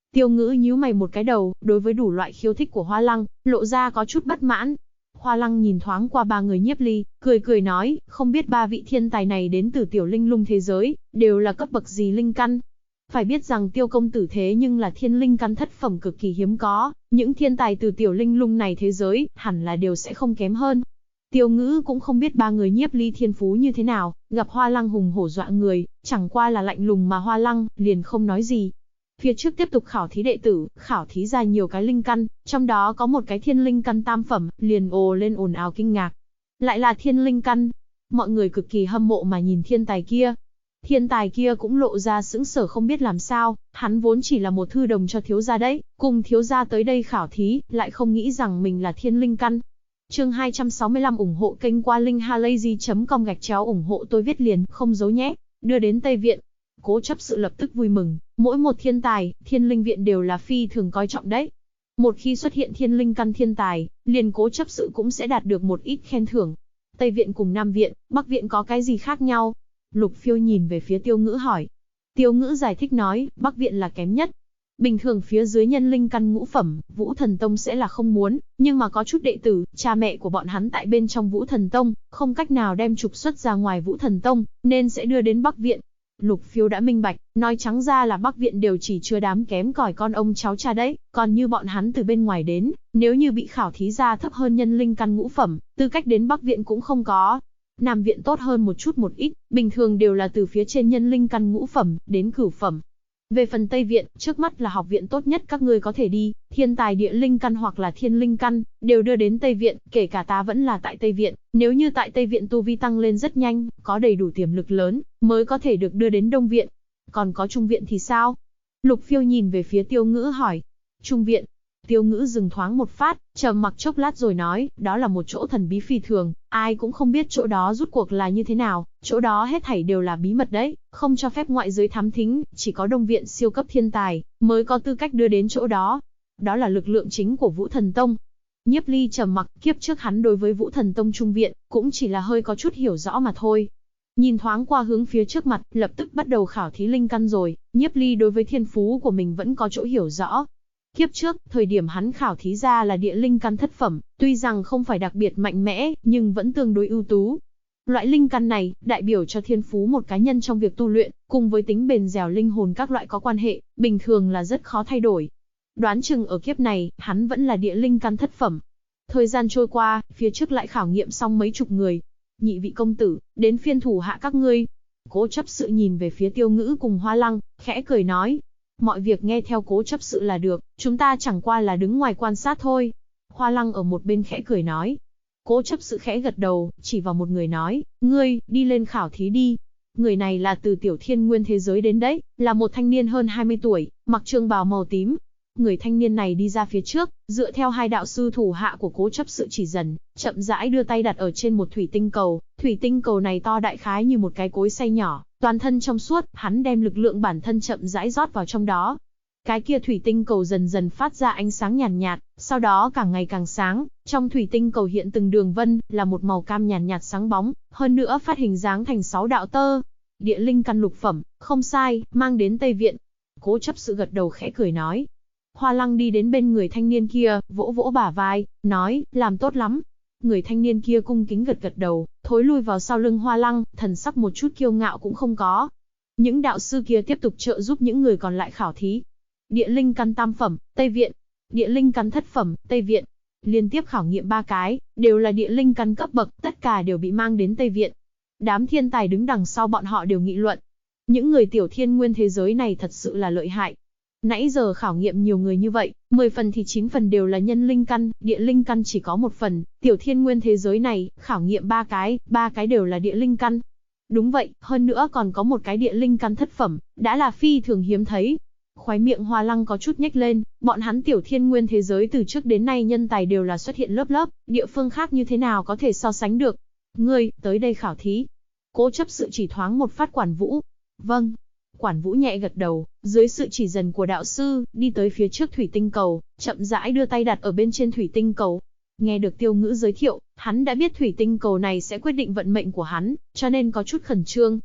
Tiêu Ngữ nhíu mày một cái đầu, đối với đủ loại khiêu thích của Hoa Lăng, lộ ra có chút bất mãn. Hoa Lăng nhìn thoáng qua ba người Nhiếp Ly, cười cười nói, không biết ba vị thiên tài này đến từ tiểu linh lung thế giới, đều là cấp bậc gì linh căn. Phải biết rằng Tiêu công tử thế nhưng là thiên linh căn thất phẩm cực kỳ hiếm có, những thiên tài từ tiểu linh lung này thế giới, hẳn là đều sẽ không kém hơn. Tiêu Ngữ cũng không biết ba người Nhiếp Ly thiên phú như thế nào, gặp Hoa Lăng hùng hổ dọa người, chẳng qua là lạnh lùng mà Hoa Lăng, liền không nói gì. Phía trước tiếp tục khảo thí đệ tử, khảo thí ra nhiều cái linh căn, trong đó có một cái thiên linh căn tam phẩm, liền ồ lên ồn ào kinh ngạc. Lại là thiên linh căn, mọi người cực kỳ hâm mộ mà nhìn thiên tài kia. Thiên tài kia cũng lộ ra sững sờ không biết làm sao, hắn vốn chỉ là một thư đồng cho thiếu gia đấy, cùng thiếu gia tới đây khảo thí, lại không nghĩ rằng mình là thiên linh căn. Chương 265 ủng hộ kênh qua linkhalazy.com ủng hộ tôi viết liền, không giấu nhé. Đưa đến Tây Viện. Cố chấp sự lập tức vui mừng, mỗi một thiên tài, thiên linh viện đều là phi thường coi trọng đấy. Một khi xuất hiện thiên linh căn thiên tài, liền cố chấp sự cũng sẽ đạt được một ít khen thưởng. Tây Viện cùng Nam Viện, Bắc Viện có cái gì khác nhau? Lục Phiêu nhìn về phía Tiêu Ngữ hỏi. Tiêu Ngữ giải thích nói, Bắc Viện là kém nhất. Bình thường phía dưới nhân linh căn ngũ phẩm, Vũ Thần Tông sẽ là không muốn, nhưng mà có chút đệ tử, cha mẹ của bọn hắn tại bên trong Vũ Thần Tông, không cách nào đem trục xuất ra ngoài Vũ Thần Tông, nên sẽ đưa đến Bắc Viện. Lục Phiêu đã minh bạch, nói trắng ra là Bắc Viện đều chỉ chứa đám kém cỏi con ông cháu cha đấy, còn như bọn hắn từ bên ngoài đến, nếu như bị khảo thí ra thấp hơn nhân linh căn ngũ phẩm, tư cách đến Bắc Viện cũng không có. Nam Viện tốt hơn một ít, bình thường đều là từ phía trên nhân linh căn ngũ phẩm, đến cửu phẩm. Về phần Tây Viện, trước mắt là học viện tốt nhất các ngươi có thể đi, thiên tài địa linh căn hoặc là thiên linh căn, đều đưa đến Tây Viện, kể cả ta vẫn là tại Tây Viện, nếu như tại Tây Viện tu vi tăng lên rất nhanh, có đầy đủ tiềm lực lớn, mới có thể được đưa đến Đông Viện. Còn có Trung Viện thì sao? Lục Phiêu nhìn về phía Tiêu Ngữ hỏi. Trung Viện. Tiêu Ngữ dừng thoáng một phát, trầm mặc chốc lát rồi nói, đó là một chỗ thần bí phi thường, ai cũng không biết chỗ đó rút cuộc là như thế nào, chỗ đó hết thảy đều là bí mật đấy, không cho phép ngoại giới thám thính, chỉ có Đông Viện siêu cấp thiên tài, mới có tư cách đưa đến chỗ đó. Đó là lực lượng chính của Vũ Thần Tông. Nhiếp Ly trầm mặc, kiếp trước hắn đối với Vũ Thần Tông Trung Viện, cũng chỉ là hơi có chút hiểu rõ mà thôi. Nhìn thoáng qua hướng phía trước mặt, lập tức bắt đầu khảo thí linh căn rồi, Nhiếp Ly đối với thiên phú của mình vẫn có chỗ hiểu rõ. Kiếp trước, thời điểm hắn khảo thí ra là địa linh căn thất phẩm, tuy rằng không phải đặc biệt mạnh mẽ, nhưng vẫn tương đối ưu tú. Loại linh căn này, đại biểu cho thiên phú một cá nhân trong việc tu luyện, cùng với tính bền dẻo linh hồn các loại có quan hệ, bình thường là rất khó thay đổi. Đoán chừng ở kiếp này, hắn vẫn là địa linh căn thất phẩm. Thời gian trôi qua, phía trước lại khảo nghiệm xong mấy chục người. Nhị vị công tử, đến phiên thủ hạ các ngươi. Cố chấp sự nhìn về phía Tiêu Ngữ cùng Hoa Lăng, khẽ cười nói. Mọi việc nghe theo cố chấp sự là được, chúng ta chẳng qua là đứng ngoài quan sát thôi. Hoa Lăng ở một bên khẽ cười nói. Cố chấp sự khẽ gật đầu, chỉ vào một người nói, ngươi, đi lên khảo thí đi. Người này là từ tiểu thiên nguyên thế giới đến đấy, là một thanh niên hơn 20 tuổi, mặc trường bào màu tím. Người thanh niên này đi ra phía trước, dựa theo hai đạo sư thủ hạ của cố chấp sự chỉ dần, chậm rãi đưa tay đặt ở trên một thủy tinh cầu. Thủy tinh cầu này to đại khái như một cái cối xay nhỏ, toàn thân trong suốt, hắn đem lực lượng bản thân chậm rãi rót vào trong đó. Cái kia thủy tinh cầu dần dần phát ra ánh sáng nhàn nhạt, sau đó càng ngày càng sáng, trong thủy tinh cầu hiện từng đường vân, là một màu cam nhàn nhạt sáng bóng, hơn nữa phát hình dáng thành 6 đạo tơ. Địa linh căn lục phẩm, không sai, mang đến Tây Viện. Cố chấp sự gật đầu khẽ cười nói. Hoa Lăng đi đến bên người thanh niên kia, vỗ vỗ bả vai, nói, làm tốt lắm. Người thanh niên kia cung kính gật gật đầu, thối lui vào sau lưng Hoa Lăng, thần sắc một chút kiêu ngạo cũng không có. Những đạo sư kia tiếp tục trợ giúp những người còn lại khảo thí. Địa linh căn tam phẩm, Tây Viện. Địa linh căn thất phẩm, Tây Viện. Liên tiếp khảo nghiệm 3 cái, đều là địa linh căn cấp bậc, tất cả đều bị mang đến Tây Viện. Đám thiên tài đứng đằng sau bọn họ đều nghị luận. Những người tiểu thiên nguyên thế giới này thật sự là lợi hại. Nãy giờ khảo nghiệm nhiều người như vậy, 10 phần thì 9 phần đều là nhân linh căn, địa linh căn chỉ có 1 phần, tiểu thiên nguyên thế giới này, khảo nghiệm 3 cái đều là địa linh căn. Đúng vậy, hơn nữa còn có một cái địa linh căn thất phẩm, đã là phi thường hiếm thấy. Khóe miệng Hoa Lăng có chút nhếch lên, bọn hắn tiểu thiên nguyên thế giới từ trước đến nay nhân tài đều là xuất hiện lớp lớp, địa phương khác như thế nào có thể so sánh được. Ngươi, tới đây khảo thí. Cố chấp sự chỉ thoáng một phát Quản Vũ. Vâng. Quản Vũ nhẹ gật đầu, dưới sự chỉ dần của đạo sư, đi tới phía trước thủy tinh cầu, chậm rãi đưa tay đặt ở bên trên thủy tinh cầu. Nghe được Tiêu Ngữ giới thiệu, hắn đã biết thủy tinh cầu này sẽ quyết định vận mệnh của hắn, cho nên có chút khẩn trương.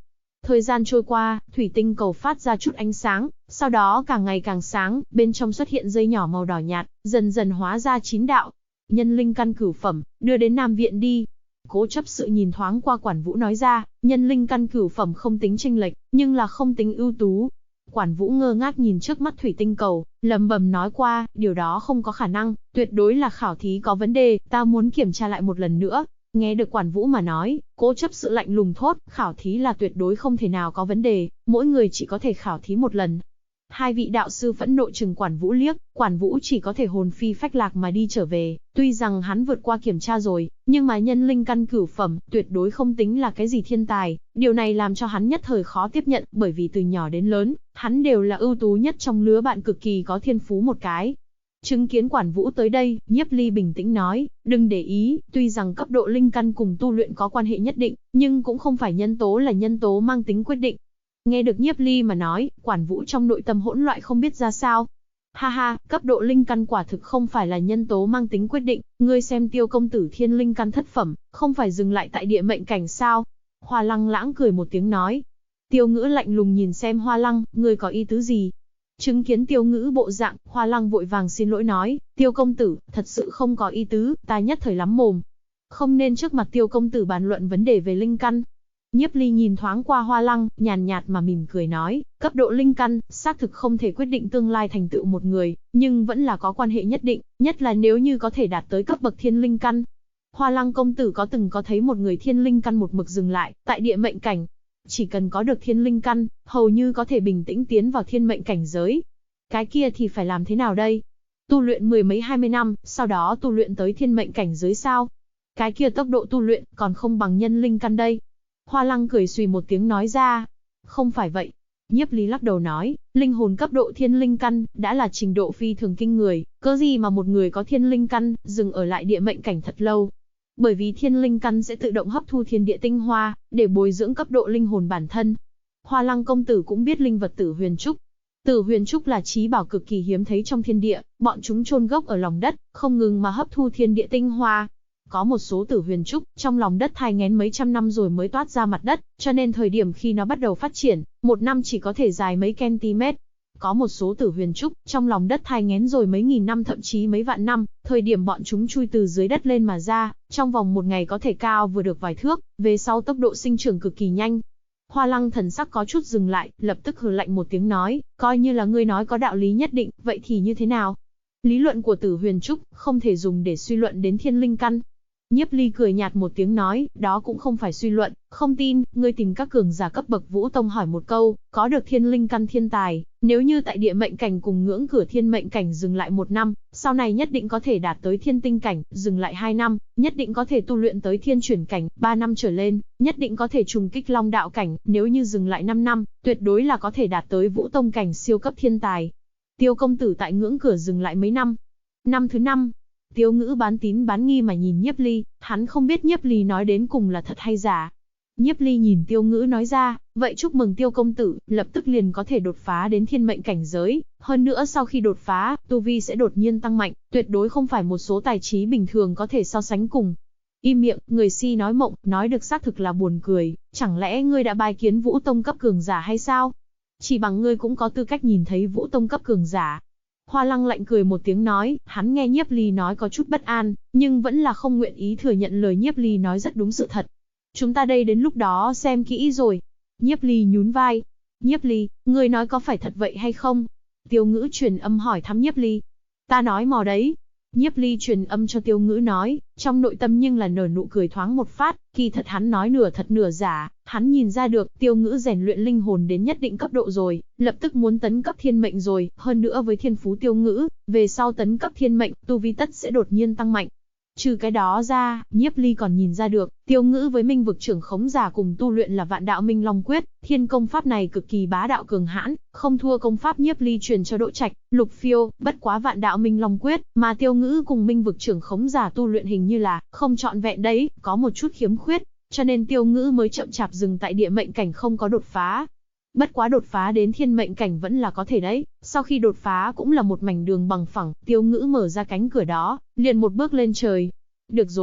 Thời gian trôi qua, thủy tinh cầu phát ra chút ánh sáng, sau đó càng ngày càng sáng, bên trong xuất hiện dây nhỏ màu đỏ nhạt, dần dần hóa ra 9 đạo. Nhân linh căn cửu phẩm, đưa đến Nam viện đi. Cố chấp sự nhìn thoáng qua Quản Vũ nói ra, nhân linh căn cửu phẩm không tính chênh lệch, nhưng là không tính ưu tú. Quản Vũ ngơ ngác nhìn trước mắt thủy tinh cầu, lẩm bẩm nói qua, điều đó không có khả năng, tuyệt đối là khảo thí có vấn đề, ta muốn kiểm tra lại một lần nữa. Nghe được Quản Vũ mà nói, Cố chấp sự lạnh lùng thốt, khảo thí là tuyệt đối không thể nào có vấn đề, mỗi người chỉ có thể khảo thí một lần. Hai vị đạo sư phẫn nộ chừng Quản Vũ liếc, Quản Vũ chỉ có thể hồn phi phách lạc mà đi trở về, tuy rằng hắn vượt qua kiểm tra rồi, nhưng mà nhân linh căn cửu phẩm, tuyệt đối không tính là cái gì thiên tài, điều này làm cho hắn nhất thời khó tiếp nhận, bởi vì từ nhỏ đến lớn, hắn đều là ưu tú nhất trong lứa bạn cực kỳ có thiên phú một cái. Chứng kiến Quản Vũ tới đây, Nhiếp Ly bình tĩnh nói, đừng để ý, tuy rằng cấp độ linh căn cùng tu luyện có quan hệ nhất định, nhưng cũng không phải nhân tố là nhân tố mang tính quyết định. Nghe được Nhiếp Ly mà nói, Quản Vũ trong nội tâm hỗn loạn không biết ra sao. Ha ha, cấp độ linh căn quả thực không phải là nhân tố mang tính quyết định, ngươi xem Tiêu công tử thiên linh căn thất phẩm, không phải dừng lại tại địa mệnh cảnh sao? Hoa Lăng lãng cười một tiếng nói. Tiêu Ngữ lạnh lùng nhìn xem Hoa Lăng, ngươi có ý tứ gì? Chứng kiến Tiêu Ngữ bộ dạng, Hoa Lăng vội vàng xin lỗi nói, Tiêu công tử, thật sự không có ý tứ, ta nhất thời lắm mồm. Không nên trước mặt Tiêu công tử bàn luận vấn đề về linh căn. Nhiếp Ly nhìn thoáng qua Hoa Lăng, nhàn nhạt mà mỉm cười nói, cấp độ linh căn, xác thực không thể quyết định tương lai thành tựu một người, nhưng vẫn là có quan hệ nhất định, nhất là nếu như có thể đạt tới cấp bậc thiên linh căn. Hoa Lăng công tử có từng có thấy một người thiên linh căn một mực dừng lại, tại địa mệnh cảnh. Chỉ cần có được thiên linh căn, hầu như có thể bình tĩnh tiến vào thiên mệnh cảnh giới. Cái kia thì phải làm thế nào đây? Tu luyện mười mấy 20 năm, sau đó tu luyện tới thiên mệnh cảnh giới sao? Cái kia tốc độ tu luyện, còn không bằng nhân linh căn đây. Hoa Lăng cười xùy một tiếng nói ra. Không phải vậy. Nhiếp Ly lắc đầu nói, linh hồn cấp độ thiên linh căn, đã là trình độ phi thường kinh người, cớ gì mà một người có thiên linh căn, dừng ở lại địa mệnh cảnh thật lâu. Bởi vì thiên linh căn sẽ tự động hấp thu thiên địa tinh hoa, để bồi dưỡng cấp độ linh hồn bản thân. Hoa Lăng công tử cũng biết linh vật Tử Huyền Trúc. Tử Huyền Trúc là trí bảo cực kỳ hiếm thấy trong thiên địa, bọn chúng chôn gốc ở lòng đất, không ngừng mà hấp thu thiên địa tinh hoa. Có một số Tử Huyền Trúc, trong lòng đất thai nghén mấy trăm năm rồi mới toát ra mặt đất, cho nên thời điểm khi nó bắt đầu phát triển, một năm chỉ có thể dài mấy cm. Có một số Tử Huyền Trúc, trong lòng đất thai nghén rồi mấy nghìn năm thậm chí mấy vạn năm, thời điểm bọn chúng chui từ dưới đất lên mà ra, trong vòng một ngày có thể cao vừa được vài thước, về sau tốc độ sinh trưởng cực kỳ nhanh. Hoa Lăng thần sắc có chút dừng lại, lập tức hừ lạnh một tiếng nói, coi như là ngươi nói có đạo lý nhất định, vậy thì như thế nào? Lý luận của Tử Huyền Trúc, không thể dùng để suy luận đến thiên linh căn. Nhiếp Ly cười nhạt một tiếng nói, đó cũng không phải suy luận, không tin, ngươi tìm các cường giả cấp bậc Vũ Tông hỏi một câu, có được thiên linh căn thiên tài, nếu như tại địa mệnh cảnh cùng ngưỡng cửa thiên mệnh cảnh dừng lại 1 năm, sau này nhất định có thể đạt tới thiên tinh cảnh, dừng lại 2 năm, nhất định có thể tu luyện tới thiên chuyển cảnh, 3 năm trở lên, nhất định có thể trùng kích long đạo cảnh, nếu như dừng lại 5 năm, tuyệt đối là có thể đạt tới Vũ Tông cảnh siêu cấp thiên tài. Tiêu công tử tại ngưỡng cửa dừng lại mấy năm? Năm thứ 5. Tiêu Ngữ bán tín bán nghi mà nhìn Nhiếp Ly, hắn không biết Nhiếp Ly nói đến cùng là thật hay giả. Nhiếp Ly nhìn Tiêu Ngữ nói ra, vậy chúc mừng Tiêu công tử, lập tức liền có thể đột phá đến thiên mệnh cảnh giới, hơn nữa sau khi đột phá, tu vi sẽ đột nhiên tăng mạnh, tuyệt đối không phải một số tài trí bình thường có thể so sánh cùng. Im miệng, người si nói mộng, nói được xác thực là buồn cười, chẳng lẽ ngươi đã bái kiến Vũ Tông cấp cường giả hay sao? Chỉ bằng ngươi cũng có tư cách nhìn thấy Vũ Tông cấp cường giả. Hoa Lăng lạnh cười một tiếng nói, hắn nghe Nhiếp Ly nói có chút bất an, nhưng vẫn là không nguyện ý thừa nhận lời Nhiếp Ly nói rất đúng sự thật. Chúng ta đây đến lúc đó xem kỹ rồi. Nhiếp Ly nhún vai. Nhiếp Ly, ngươi nói có phải thật vậy hay không? Tiêu Ngữ truyền âm hỏi thăm Nhiếp Ly. Ta nói mò đấy. Nhiếp Ly truyền âm cho Tiêu Ngữ nói, trong nội tâm nhưng là nở nụ cười thoáng một phát, kỳ thật hắn nói nửa thật nửa giả, hắn nhìn ra được Tiêu Ngữ rèn luyện linh hồn đến nhất định cấp độ rồi, lập tức muốn tấn cấp thiên mệnh rồi, hơn nữa với thiên phú Tiêu Ngữ, về sau tấn cấp thiên mệnh, tu vi tất sẽ đột nhiên tăng mạnh. Trừ cái đó ra, Nhiếp Ly còn nhìn ra được, Tiêu Ngữ với Minh vực trưởng khống giả cùng tu luyện là Vạn Đạo Minh Long Quyết, thiên công pháp này cực kỳ bá đạo cường hãn, không thua công pháp Nhiếp Ly truyền cho Đỗ Trạch, Lục Phiêu, bất quá Vạn Đạo Minh Long Quyết, mà Tiêu Ngữ cùng Minh vực trưởng khống giả tu luyện hình như là không trọn vẹn đấy, có một chút khiếm khuyết, cho nên Tiêu Ngữ mới chậm chạp dừng tại địa mệnh cảnh không có đột phá. Bất quá đột phá đến thiên mệnh cảnh vẫn là có thể đấy, sau khi đột phá cũng là một mảnh đường bằng phẳng, Tiêu Ngữ mở ra cánh cửa đó, liền một bước lên trời. Được rồi.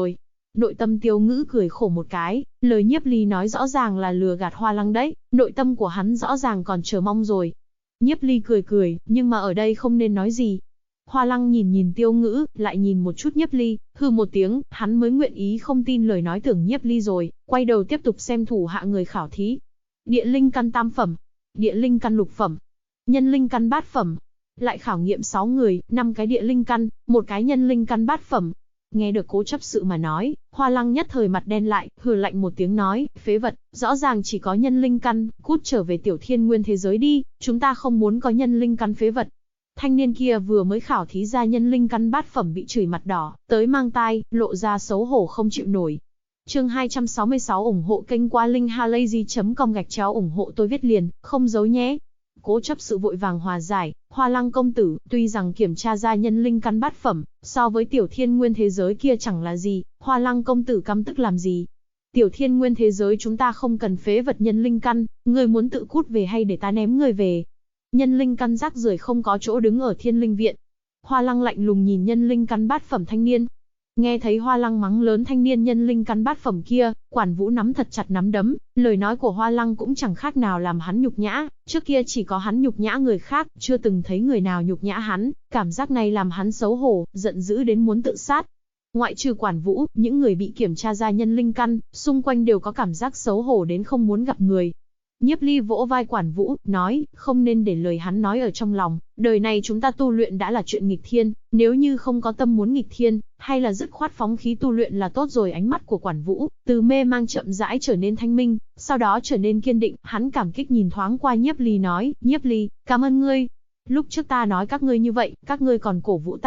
Nội tâm Tiêu Ngữ cười khổ một cái, lời Nhiếp Ly nói rõ ràng là lừa gạt Hoa Lăng đấy, nội tâm của hắn rõ ràng còn chờ mong rồi. Nhiếp Ly cười cười, nhưng mà ở đây không nên nói gì. Hoa Lăng nhìn nhìn Tiêu Ngữ, lại nhìn một chút Nhiếp Ly, hừ một tiếng, hắn mới nguyện ý không tin lời nói tưởng Nhiếp Ly rồi, quay đầu tiếp tục xem thủ hạ người khảo thí. Địa linh căn tam phẩm, địa linh căn lục phẩm, nhân linh căn bát phẩm. Lại khảo nghiệm 6 người, 5 cái địa linh căn, 1 cái nhân linh căn bát phẩm. Nghe được Cố Chấp Sự mà nói, Hoa Lăng nhất thời mặt đen lại, hừ lạnh một tiếng nói, phế vật, rõ ràng chỉ có nhân linh căn, cút trở về Tiểu Thiên Nguyên thế giới đi, chúng ta không muốn có nhân linh căn phế vật. Thanh niên kia vừa mới khảo thí ra nhân linh căn bát phẩm bị chửi mặt đỏ, tới mang tai, lộ ra xấu hổ không chịu nổi. Chương 266 ủng hộ kênh qua linkhalazy.com ủng hộ tôi viết liền, không giấu nhé. Cố Chấp Sự vội vàng hòa giải, Hoa Lăng công tử, tuy rằng kiểm tra ra nhân linh căn bát phẩm, so với Tiểu Thiên Nguyên thế giới kia chẳng là gì, Hoa Lăng công tử căm tức làm gì? Tiểu Thiên Nguyên thế giới chúng ta không cần phế vật nhân linh căn, người muốn tự cút về hay để ta ném người về? Nhân linh căn rác rưởi không có chỗ đứng ở Thiên Linh viện. Hoa Lăng lạnh lùng nhìn nhân linh căn bát phẩm thanh niên. Nghe thấy Hoa Lăng mắng lớn thanh niên nhân linh căn bát phẩm kia, Quản Vũ nắm thật chặt nắm đấm, lời nói của Hoa Lăng cũng chẳng khác nào làm hắn nhục nhã, trước kia chỉ có hắn nhục nhã người khác, chưa từng thấy người nào nhục nhã hắn, cảm giác này làm hắn xấu hổ, giận dữ đến muốn tự sát. Ngoại trừ Quản Vũ, những người bị kiểm tra ra nhân linh căn, xung quanh đều có cảm giác xấu hổ đến không muốn gặp người. Nhiếp Ly vỗ vai Quản Vũ, nói, không nên để lời hắn nói ở trong lòng, đời này chúng ta tu luyện đã là chuyện nghịch thiên, nếu như không có tâm muốn nghịch thiên, hay là dứt khoát phóng khí tu luyện là tốt rồi. Ánh mắt của Quản Vũ, từ mê mang chậm rãi trở nên thanh minh, sau đó trở nên kiên định, hắn cảm kích nhìn thoáng qua Nhiếp Ly nói, Nhiếp Ly, cảm ơn ngươi. Lúc trước ta nói các ngươi như vậy, các ngươi còn cổ vũ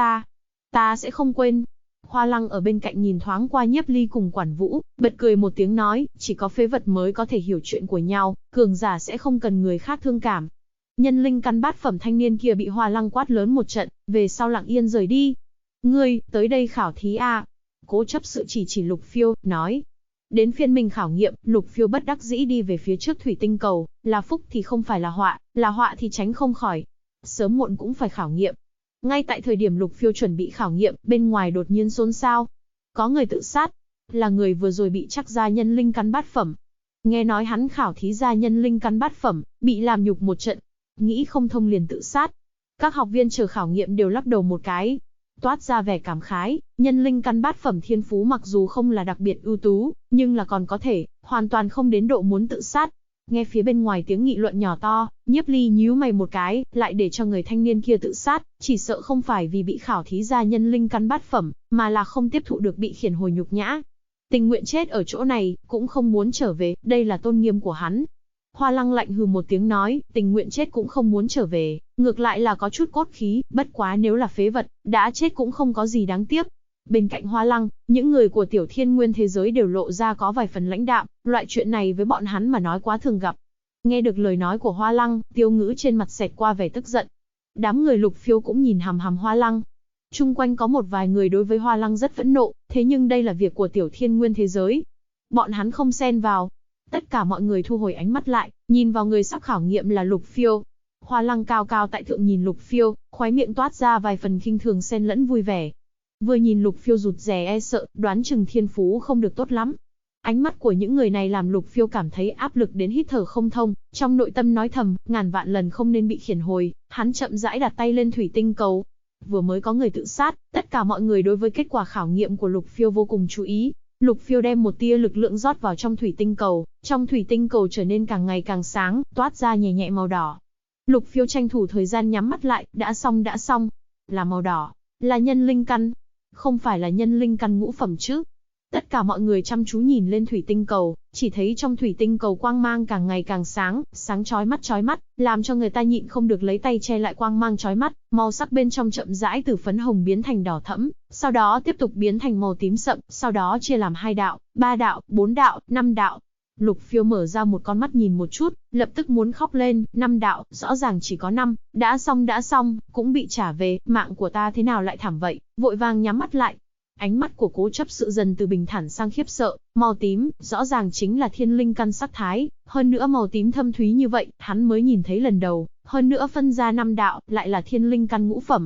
ta sẽ không quên. Hoa Lăng ở bên cạnh nhìn thoáng qua Nhiếp Ly cùng Quản Vũ, bật cười một tiếng nói, chỉ có phế vật mới có thể hiểu chuyện của nhau, cường giả sẽ không cần người khác thương cảm. Nhân linh căn bát phẩm thanh niên kia bị Hoa Lăng quát lớn một trận, về sau lặng yên rời đi. Ngươi, tới đây khảo thí à? Cố Chấp Sự chỉ Lục Phiêu, nói. Đến phiên mình khảo nghiệm, Lục Phiêu bất đắc dĩ đi về phía trước thủy tinh cầu, là phúc thì không phải là họa thì tránh không khỏi. Sớm muộn cũng phải khảo nghiệm. Ngay tại thời điểm Lục Phiêu chuẩn bị khảo nghiệm, bên ngoài đột nhiên xôn xao. Có người tự sát, là người vừa rồi bị chắc ra nhân linh căn bát phẩm. Nghe nói hắn khảo thí ra nhân linh căn bát phẩm, bị làm nhục một trận, nghĩ không thông liền tự sát. Các học viên chờ khảo nghiệm đều lắc đầu một cái, toát ra vẻ cảm khái, nhân linh căn bát phẩm thiên phú mặc dù không là đặc biệt ưu tú, nhưng là còn có thể, hoàn toàn không đến độ muốn tự sát. Nghe phía bên ngoài tiếng nghị luận nhỏ to, Nhiếp Ly nhíu mày một cái, lại để cho người thanh niên kia tự sát, chỉ sợ không phải vì bị khảo thí ra nhân linh căn bát phẩm, mà là không tiếp thụ được bị khiển hồi nhục nhã. Tình nguyện chết ở chỗ này, cũng không muốn trở về, đây là tôn nghiêm của hắn. Hoa Lăng lạnh hừ một tiếng nói, tình nguyện chết cũng không muốn trở về, ngược lại là có chút cốt khí, bất quá nếu là phế vật, đã chết cũng không có gì đáng tiếc. Bên cạnh Hoa Lăng, những người của Tiểu Thiên Nguyên thế giới đều lộ ra có vài phần lãnh đạm, loại chuyện này với bọn hắn mà nói quá thường gặp. Nghe được lời nói của Hoa Lăng, Tiêu Ngữ trên mặt xẹt qua vẻ tức giận. Đám người Lục Phiêu cũng nhìn hằm hằm Hoa Lăng. Chung quanh có một vài người đối với Hoa Lăng rất phẫn nộ, thế nhưng đây là việc của Tiểu Thiên Nguyên thế giới. Bọn hắn không xen vào. Tất cả mọi người thu hồi ánh mắt lại, nhìn vào người sắp khảo nghiệm là Lục Phiêu. Hoa Lăng cao cao tại thượng nhìn Lục Phiêu, khóe miệng toát ra vài phần khinh thường xen lẫn vui vẻ. Vừa nhìn Lục Phiêu rụt rè e sợ, đoán chừng thiên phú không được tốt lắm. Ánh mắt của những người này làm Lục Phiêu cảm thấy áp lực đến hít thở không thông, trong nội tâm nói thầm, ngàn vạn lần không nên bị khiển hồi, hắn chậm rãi đặt tay lên thủy tinh cầu. Vừa mới có người tự sát, tất cả mọi người đối với kết quả khảo nghiệm của Lục Phiêu vô cùng chú ý. Lục Phiêu đem một tia lực lượng rót vào trong thủy tinh cầu, trong thủy tinh cầu trở nên càng ngày càng sáng, toát ra nhẹ nhẹ màu đỏ. Lục Phiêu tranh thủ thời gian nhắm mắt lại, đã xong, là màu đỏ, là nhân linh căn, không phải là nhân linh căn ngũ phẩm chứ. Tất cả mọi người chăm chú nhìn lên thủy tinh cầu, chỉ thấy trong thủy tinh cầu quang mang càng ngày càng sáng, sáng chói mắt, làm cho người ta nhịn không được lấy tay che lại quang mang chói mắt, màu sắc bên trong chậm rãi từ phấn hồng biến thành đỏ thẫm, sau đó tiếp tục biến thành màu tím sậm, sau đó chia làm 2 đạo, 3 đạo, 4 đạo, 5 đạo. Lục Phiêu mở ra một con mắt nhìn một chút, lập tức muốn khóc lên, 5 đạo, rõ ràng chỉ có 5, đã xong, cũng bị trả về, mạng của ta thế nào lại thảm vậy, vội vàng nhắm mắt lại. Ánh mắt của Cố Chấp Sự dần từ bình thản sang khiếp sợ, màu tím, rõ ràng chính là thiên linh căn sắc thái, hơn nữa màu tím thâm thúy như vậy, hắn mới nhìn thấy lần đầu, hơn nữa phân ra 5 đạo, lại là thiên linh căn ngũ phẩm.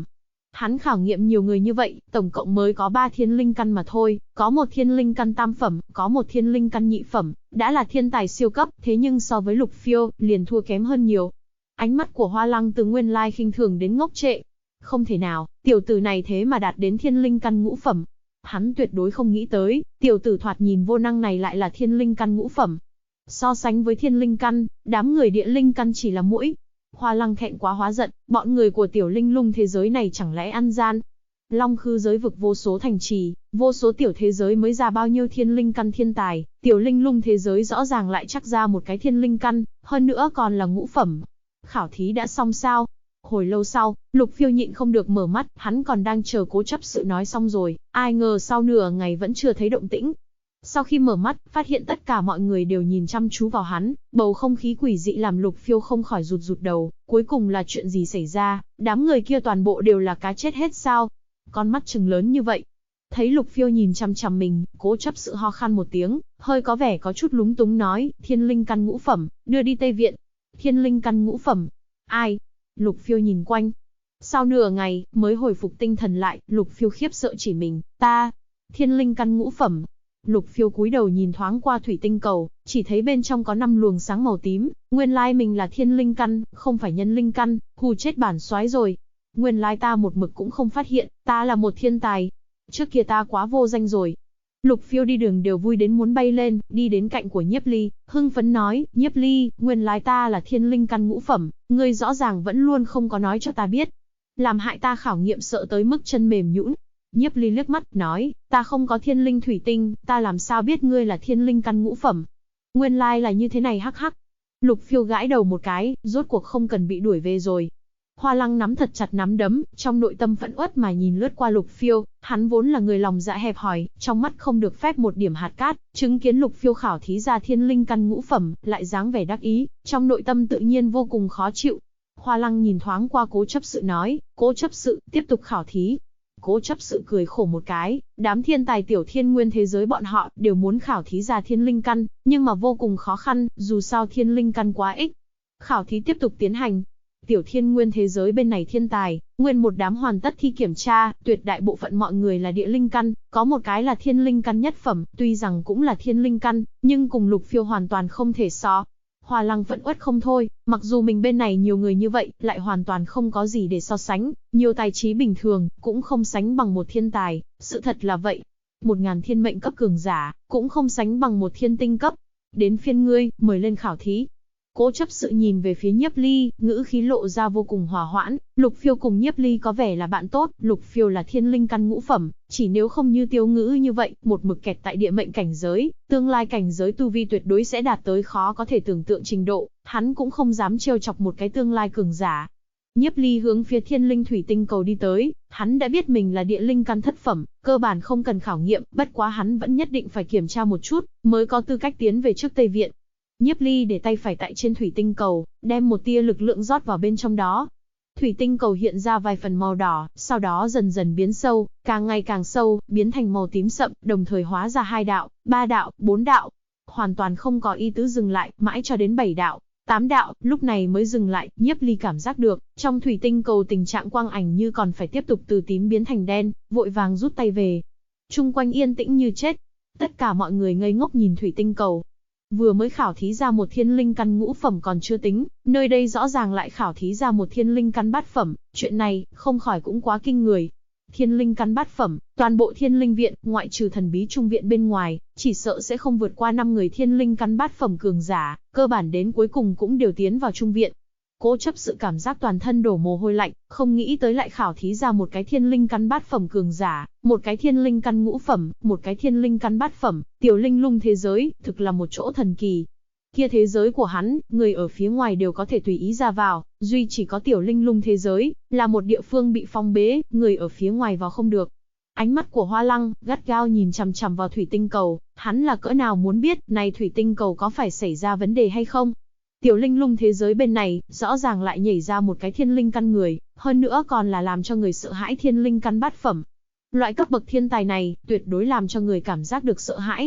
Hắn khảo nghiệm nhiều người như vậy, tổng cộng mới có 3 thiên linh căn mà thôi, có một thiên linh căn tam phẩm, có một thiên linh căn nhị phẩm, đã là thiên tài siêu cấp, thế nhưng so với Lục Phiêu, liền thua kém hơn nhiều. Ánh mắt của Hoa Lăng từ nguyên lai khinh thường đến ngốc trệ. Không thể nào, tiểu tử này thế mà đạt đến thiên linh căn ngũ phẩm. Hắn tuyệt đối không nghĩ tới, tiểu tử thoạt nhìn vô năng này lại là thiên linh căn ngũ phẩm. So sánh với thiên linh căn, đám người địa linh căn chỉ là muỗi. Hoa Lăng thẹn quá hóa giận, bọn người của tiểu linh lung thế giới này chẳng lẽ ăn gian. Long Khư giới vực vô số thành trì, vô số tiểu thế giới mới ra bao nhiêu thiên linh căn thiên tài, tiểu linh lung thế giới rõ ràng lại chắc ra một cái thiên linh căn, hơn nữa còn là ngũ phẩm. Khảo thí đã xong sao? Hồi lâu sau, Lục Phiêu nhịn không được mở mắt, hắn còn đang chờ Cố Chấp Sự nói xong rồi, ai ngờ sau nửa ngày vẫn chưa thấy động tĩnh. Sau khi mở mắt, phát hiện tất cả mọi người đều nhìn chăm chú vào hắn, bầu không khí quỷ dị làm Lục Phiêu không khỏi rụt rụt đầu, cuối cùng là chuyện gì xảy ra, đám người kia toàn bộ đều là cá chết hết sao? Con mắt trừng lớn như vậy. Thấy Lục Phiêu nhìn chăm chăm mình, Cố Chấp Sự ho khan một tiếng, hơi có vẻ có chút lúng túng nói, thiên linh căn ngũ phẩm, đưa đi Tây Viện. Thiên linh căn ngũ phẩm? Ai? Lục Phiêu nhìn quanh. Sau nửa ngày, mới hồi phục tinh thần lại, Lục Phiêu khiếp sợ chỉ mình, ta, thiên linh căn ngũ phẩm. Lục Phiêu cúi đầu nhìn thoáng qua thủy tinh cầu, chỉ thấy bên trong có 5 luồng sáng màu tím, nguyên lai mình là thiên linh căn, không phải nhân linh căn, hù chết bản soái rồi. Nguyên lai ta một mực cũng không phát hiện, ta là một thiên tài. Trước kia ta quá vô danh rồi. Lục Phiêu đi đường đều vui đến muốn bay lên, đi đến cạnh của Nhiếp Ly, hưng phấn nói, Nhiếp Ly, nguyên lai ta là thiên linh căn ngũ phẩm, ngươi rõ ràng vẫn luôn không có nói cho ta biết. Làm hại ta khảo nghiệm sợ tới mức chân mềm nhũn. Nhiếp Ly liếc mắt, nói, ta không có thiên linh thủy tinh, ta làm sao biết ngươi là thiên linh căn ngũ phẩm. Nguyên lai là như thế này hắc hắc. Lục Phiêu gãi đầu một cái, rốt cuộc không cần bị đuổi về rồi. Hoa Lăng nắm thật chặt nắm đấm, trong nội tâm phẫn uất mà nhìn lướt qua Lục Phiêu, hắn vốn là người lòng dạ hẹp hòi, trong mắt không được phép một điểm hạt cát, chứng kiến Lục Phiêu khảo thí ra thiên linh căn ngũ phẩm, lại dáng vẻ đắc ý, trong nội tâm tự nhiên vô cùng khó chịu. Hoa Lăng nhìn thoáng qua Cố Chấp Sự nói, Cố Chấp Sự, tiếp tục khảo thí. Cố Chấp Sự cười khổ một cái, đám thiên tài tiểu thiên nguyên thế giới bọn họ đều muốn khảo thí ra thiên linh căn, nhưng mà vô cùng khó khăn, dù sao thiên linh căn quá ít. Khảo thí tiếp tục tiến hành. Tiểu thiên nguyên thế giới bên này thiên tài, nguyên một đám hoàn tất thi kiểm tra, tuyệt đại bộ phận mọi người là địa linh căn, có một cái là thiên linh căn nhất phẩm, tuy rằng cũng là thiên linh căn, nhưng cùng Lục Phiêu hoàn toàn không thể so. Hoa Lăng vẫn uất không thôi, mặc dù mình bên này nhiều người như vậy, lại hoàn toàn không có gì để so sánh, nhiều tài trí bình thường, cũng không sánh bằng một thiên tài, sự thật là vậy. 1000 thiên mệnh cấp cường giả, cũng không sánh bằng một thiên tinh cấp. Đến phiên ngươi, mời lên khảo thí. Cố Chấp Sự nhìn về phía Nhiếp Ly, ngữ khí lộ ra vô cùng hòa hoãn, Lục Phiêu cùng Nhiếp Ly có vẻ là bạn tốt, Lục Phiêu là thiên linh căn ngũ phẩm, chỉ nếu không như Tiêu Ngữ như vậy, một mực kẹt tại địa mệnh cảnh giới, tương lai cảnh giới tu vi tuyệt đối sẽ đạt tới khó có thể tưởng tượng trình độ, hắn cũng không dám trêu chọc một cái tương lai cường giả. Nhiếp Ly hướng phía thiên linh thủy tinh cầu đi tới, hắn đã biết mình là địa linh căn thất phẩm, cơ bản không cần khảo nghiệm, bất quá hắn vẫn nhất định phải kiểm tra một chút, mới có tư cách tiến về trước Tây Viện. Nhiếp Ly để tay phải tại trên thủy tinh cầu, đem một tia lực lượng rót vào bên trong đó. Thủy tinh cầu hiện ra vài phần màu đỏ, sau đó dần dần biến sâu, càng ngày càng sâu, biến thành màu tím sậm, đồng thời hóa ra 2 đạo, 3 đạo, 4 đạo. Hoàn toàn không có ý tứ dừng lại, mãi cho đến 7 đạo, 8 đạo, lúc này mới dừng lại. Nhiếp Ly cảm giác được, trong thủy tinh cầu tình trạng quang ảnh như còn phải tiếp tục từ tím biến thành đen, vội vàng rút tay về. Chung quanh yên tĩnh như chết. Tất cả mọi người ngây ngốc nhìn thủy tinh cầu. Vừa mới khảo thí ra một thiên linh căn ngũ phẩm còn chưa tính, nơi đây rõ ràng lại khảo thí ra một thiên linh căn bát phẩm, chuyện này, không khỏi cũng quá kinh người. Thiên linh căn bát phẩm, toàn bộ thiên linh viện, ngoại trừ thần bí trung viện bên ngoài, chỉ sợ sẽ không vượt qua 5 người thiên linh căn bát phẩm cường giả, cơ bản đến cuối cùng cũng đều tiến vào trung viện. Cố Chấp Sự cảm giác toàn thân đổ mồ hôi lạnh, không nghĩ tới lại khảo thí ra một cái thiên linh căn bát phẩm cường giả, một cái thiên linh căn ngũ phẩm, một cái thiên linh căn bát phẩm, tiểu linh lung thế giới, thực là một chỗ thần kỳ. Kia thế giới của hắn, người ở phía ngoài đều có thể tùy ý ra vào, duy chỉ có tiểu linh lung thế giới, là một địa phương bị phong bế, người ở phía ngoài vào không được. Ánh mắt của Hoa Lăng, gắt gao nhìn chằm chằm vào thủy tinh cầu, hắn là cỡ nào muốn biết, này thủy tinh cầu có phải xảy ra vấn đề hay không? Tiểu linh lung thế giới bên này, rõ ràng lại nhảy ra một cái thiên linh căn người, hơn nữa còn là làm cho người sợ hãi thiên linh căn bát phẩm. Loại cấp bậc thiên tài này, tuyệt đối làm cho người cảm giác được sợ hãi.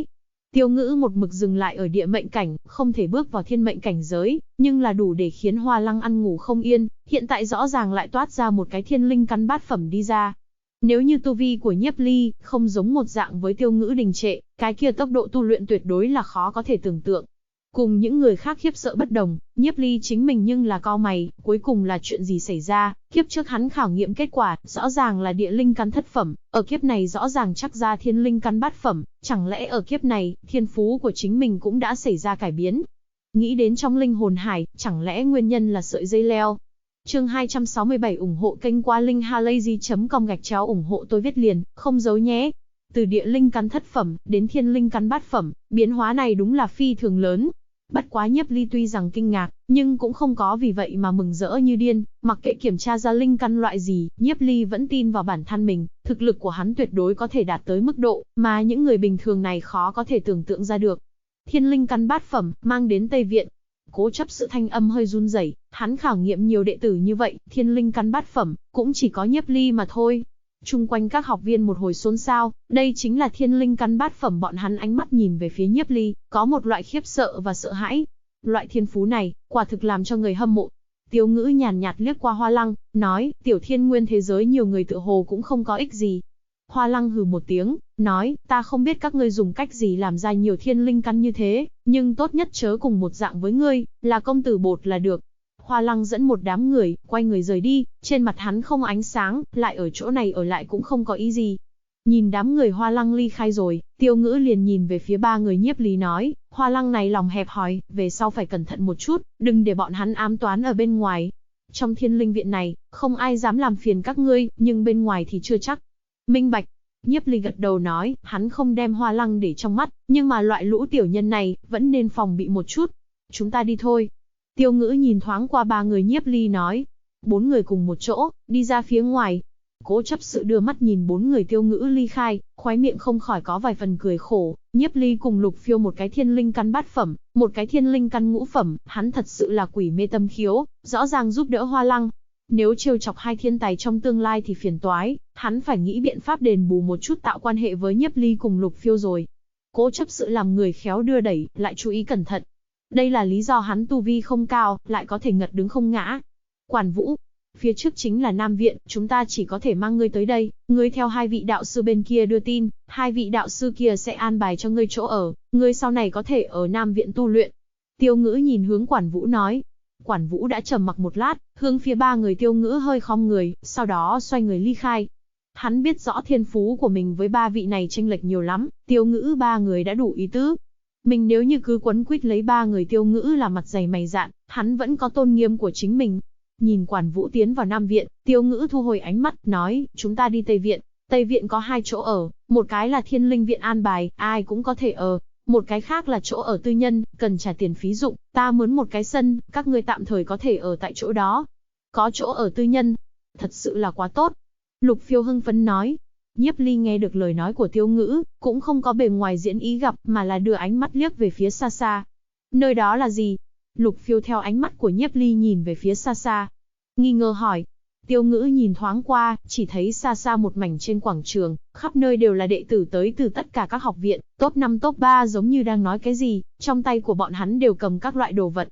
Tiêu Ngữ một mực dừng lại ở địa mệnh cảnh, không thể bước vào thiên mệnh cảnh giới, nhưng là đủ để khiến Hoa Lăng ăn ngủ không yên, hiện tại rõ ràng lại toát ra một cái thiên linh căn bát phẩm đi ra. Nếu như tu vi của Nhiếp Ly không giống một dạng với Tiêu Ngữ đình trệ, cái kia tốc độ tu luyện tuyệt đối là khó có thể tưởng tượng. Cùng những người khác khiếp sợ bất đồng, Nhiếp Ly chính mình nhưng là cau mày, cuối cùng là chuyện gì xảy ra? Kiếp trước hắn khảo nghiệm kết quả, rõ ràng là địa linh căn thất phẩm, ở kiếp này rõ ràng chắc ra thiên linh căn bát phẩm, chẳng lẽ ở kiếp này, thiên phú của chính mình cũng đã xảy ra cải biến? Nghĩ đến trong linh hồn hải, chẳng lẽ nguyên nhân là sợi dây leo? Chương 267 ủng hộ kênh qua linkhalazy.com ủng hộ tôi viết liền, không giấu nhé. Từ địa linh căn thất phẩm đến thiên linh căn bát phẩm, biến hóa này đúng là phi thường lớn. Bất quá Nhiếp Ly tuy rằng kinh ngạc, nhưng cũng không có vì vậy mà mừng rỡ như điên, mặc kệ kiểm tra ra linh căn loại gì, Nhiếp Ly vẫn tin vào bản thân mình, thực lực của hắn tuyệt đối có thể đạt tới mức độ mà những người bình thường này khó có thể tưởng tượng ra được. Thiên linh căn bát phẩm, mang đến Tây Viện. Cố chấp sự thanh âm hơi run rẩy, hắn khảo nghiệm nhiều đệ tử như vậy, thiên linh căn bát phẩm, cũng chỉ có Nhiếp Ly mà thôi. Chung quanh các học viên một hồi xôn xao, đây chính là thiên linh căn bát phẩm, bọn hắn ánh mắt nhìn về phía Nhiếp Ly, có một loại khiếp sợ và sợ hãi. Loại thiên phú này, quả thực làm cho người hâm mộ. Tiêu Ngữ nhàn nhạt liếc qua Hoa Lăng, nói, tiểu thiên nguyên thế giới nhiều người tựa hồ cũng không có ích gì. Hoa Lăng hừ một tiếng, nói, ta không biết các ngươi dùng cách gì làm ra nhiều thiên linh căn như thế, nhưng tốt nhất chớ cùng một dạng với ngươi, là công tử bột là được. Hoa Lăng dẫn một đám người, quay người rời đi, trên mặt hắn không ánh sáng, lại ở chỗ này ở lại cũng không có ý gì. Nhìn đám người Hoa Lăng ly khai rồi, Tiêu Ngữ liền nhìn về phía ba người Nhiếp Ly nói, Hoa Lăng này lòng hẹp hòi, về sau phải cẩn thận một chút, đừng để bọn hắn ám toán ở bên ngoài. Trong thiên linh viện này, không ai dám làm phiền các ngươi, nhưng bên ngoài thì chưa chắc. Minh bạch. Nhiếp Ly gật đầu nói, hắn không đem Hoa Lăng để trong mắt, nhưng mà loại lũ tiểu nhân này, vẫn nên phòng bị một chút. Chúng ta đi thôi. Tiêu Ngữ nhìn thoáng qua ba người Nhiếp Ly nói. Bốn người cùng một chỗ, đi ra phía ngoài. Cố chấp sự đưa mắt nhìn bốn người Tiêu Ngữ ly khai, khóe miệng không khỏi có vài phần cười khổ. Nhiếp Ly cùng Lục Phiêu một cái thiên linh căn bát phẩm, một cái thiên linh căn ngũ phẩm, hắn thật sự là quỷ mê tâm khiếu, rõ ràng giúp đỡ Hoa Lăng. Nếu trêu chọc hai thiên tài trong tương lai thì phiền toái, hắn phải nghĩ biện pháp đền bù một chút tạo quan hệ với Nhiếp Ly cùng Lục Phiêu rồi. Cố chấp sự làm người khéo đưa đẩy, lại chú ý cẩn thận. Đây là lý do hắn tu vi không cao, lại có thể ngật đứng không ngã. Quản Vũ, phía trước chính là Nam Viện, chúng ta chỉ có thể mang ngươi tới đây, ngươi theo hai vị đạo sư bên kia đưa tin, hai vị đạo sư kia sẽ an bài cho ngươi chỗ ở, ngươi sau này có thể ở Nam Viện tu luyện. Tiêu Ngữ nhìn hướng Quản Vũ nói. Quản Vũ đã trầm mặc một lát, hướng phía ba người Tiêu Ngữ hơi khom người, sau đó xoay người ly khai. Hắn biết rõ thiên phú của mình với ba vị này chênh lệch nhiều lắm, Tiêu Ngữ ba người đã đủ ý tứ. Mình nếu như cứ quấn quýt lấy ba người Tiêu Ngữ là mặt dày mày dạn, hắn vẫn có tôn nghiêm của chính mình. Nhìn Quản Vũ tiến vào Nam Viện, Tiêu Ngữ thu hồi ánh mắt, nói, chúng ta đi Tây Viện. Tây Viện có hai chỗ ở, một cái là Thiên Linh Viện an bài, ai cũng có thể ở. Một cái khác là chỗ ở tư nhân, cần trả tiền phí dụng, ta mướn một cái sân, các ngươi tạm thời có thể ở tại chỗ đó. Có chỗ ở tư nhân, thật sự là quá tốt. Lục Phiêu hưng phấn nói. Nhiếp Ly nghe được lời nói của Tiêu Ngữ, cũng không có bề ngoài diễn ý gặp, mà là đưa ánh mắt liếc về phía xa xa. Nơi đó là gì? Lục Phiêu theo ánh mắt của Nhiếp Ly nhìn về phía xa xa. Nghi ngờ hỏi. Tiêu Ngữ nhìn thoáng qua, chỉ thấy xa xa một mảnh trên quảng trường, khắp nơi đều là đệ tử tới từ tất cả các học viện, top 5 top 3 giống như đang nói cái gì, trong tay của bọn hắn đều cầm các loại đồ vật.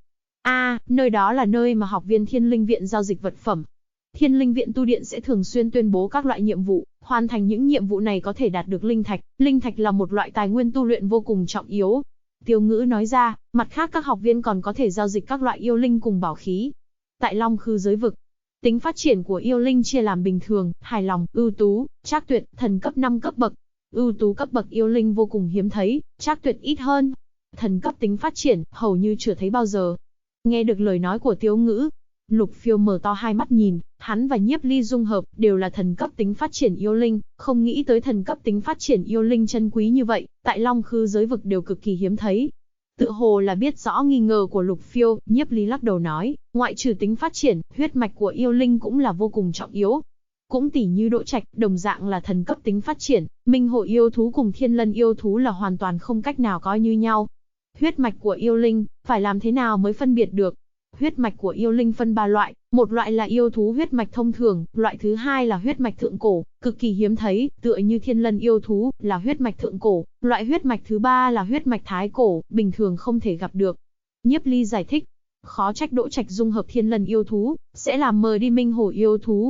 Nơi đó là nơi mà học viên Thiên Linh Viện giao dịch vật phẩm. Thiên Linh Viện tu điện sẽ thường xuyên tuyên bố các loại nhiệm vụ, hoàn thành những nhiệm vụ này có thể đạt được linh thạch. Linh thạch là một loại tài nguyên tu luyện vô cùng trọng yếu. Tiêu Ngữ nói ra, mặt khác các học viên còn có thể giao dịch các loại yêu linh cùng bảo khí. Tại Long Khư giới vực, tính phát triển của yêu linh chia làm bình thường, hài lòng, ưu tú, trác tuyệt, thần cấp 5 cấp bậc. Ưu tú cấp bậc yêu linh vô cùng hiếm thấy, trác tuyệt ít hơn. Thần cấp tính phát triển, hầu như chưa thấy bao giờ. Nghe được lời nói của Tiêu Ngữ, Lục Phiêu mở to hai mắt nhìn, hắn và Nhiếp Ly dung hợp, đều là thần cấp tính phát triển yêu linh, không nghĩ tới thần cấp tính phát triển yêu linh chân quý như vậy, tại Long Khư giới vực đều cực kỳ hiếm thấy. Tự hồ là biết rõ nghi ngờ của Lục Phiêu, Nhiếp Ly lắc đầu nói, ngoại trừ tính phát triển, huyết mạch của yêu linh cũng là vô cùng trọng yếu. Cũng tỉ như Đỗ Trạch, đồng dạng là thần cấp tính phát triển, Minh Hổ yêu thú cùng Thiên Lân yêu thú là hoàn toàn không cách nào coi như nhau. Huyết mạch của yêu linh, phải làm thế nào mới phân biệt được? Huyết mạch của yêu linh phân 3 loại, một loại là yêu thú huyết mạch thông thường, loại thứ hai là huyết mạch thượng cổ, cực kỳ hiếm thấy, tựa như thiên lân yêu thú, là huyết mạch thượng cổ, loại huyết mạch thứ ba là huyết mạch thái cổ, bình thường không thể gặp được. Nhiếp Ly giải thích, khó trách Đỗ Trạch dung hợp thiên lân yêu thú, sẽ làm mờ đi Minh Hổ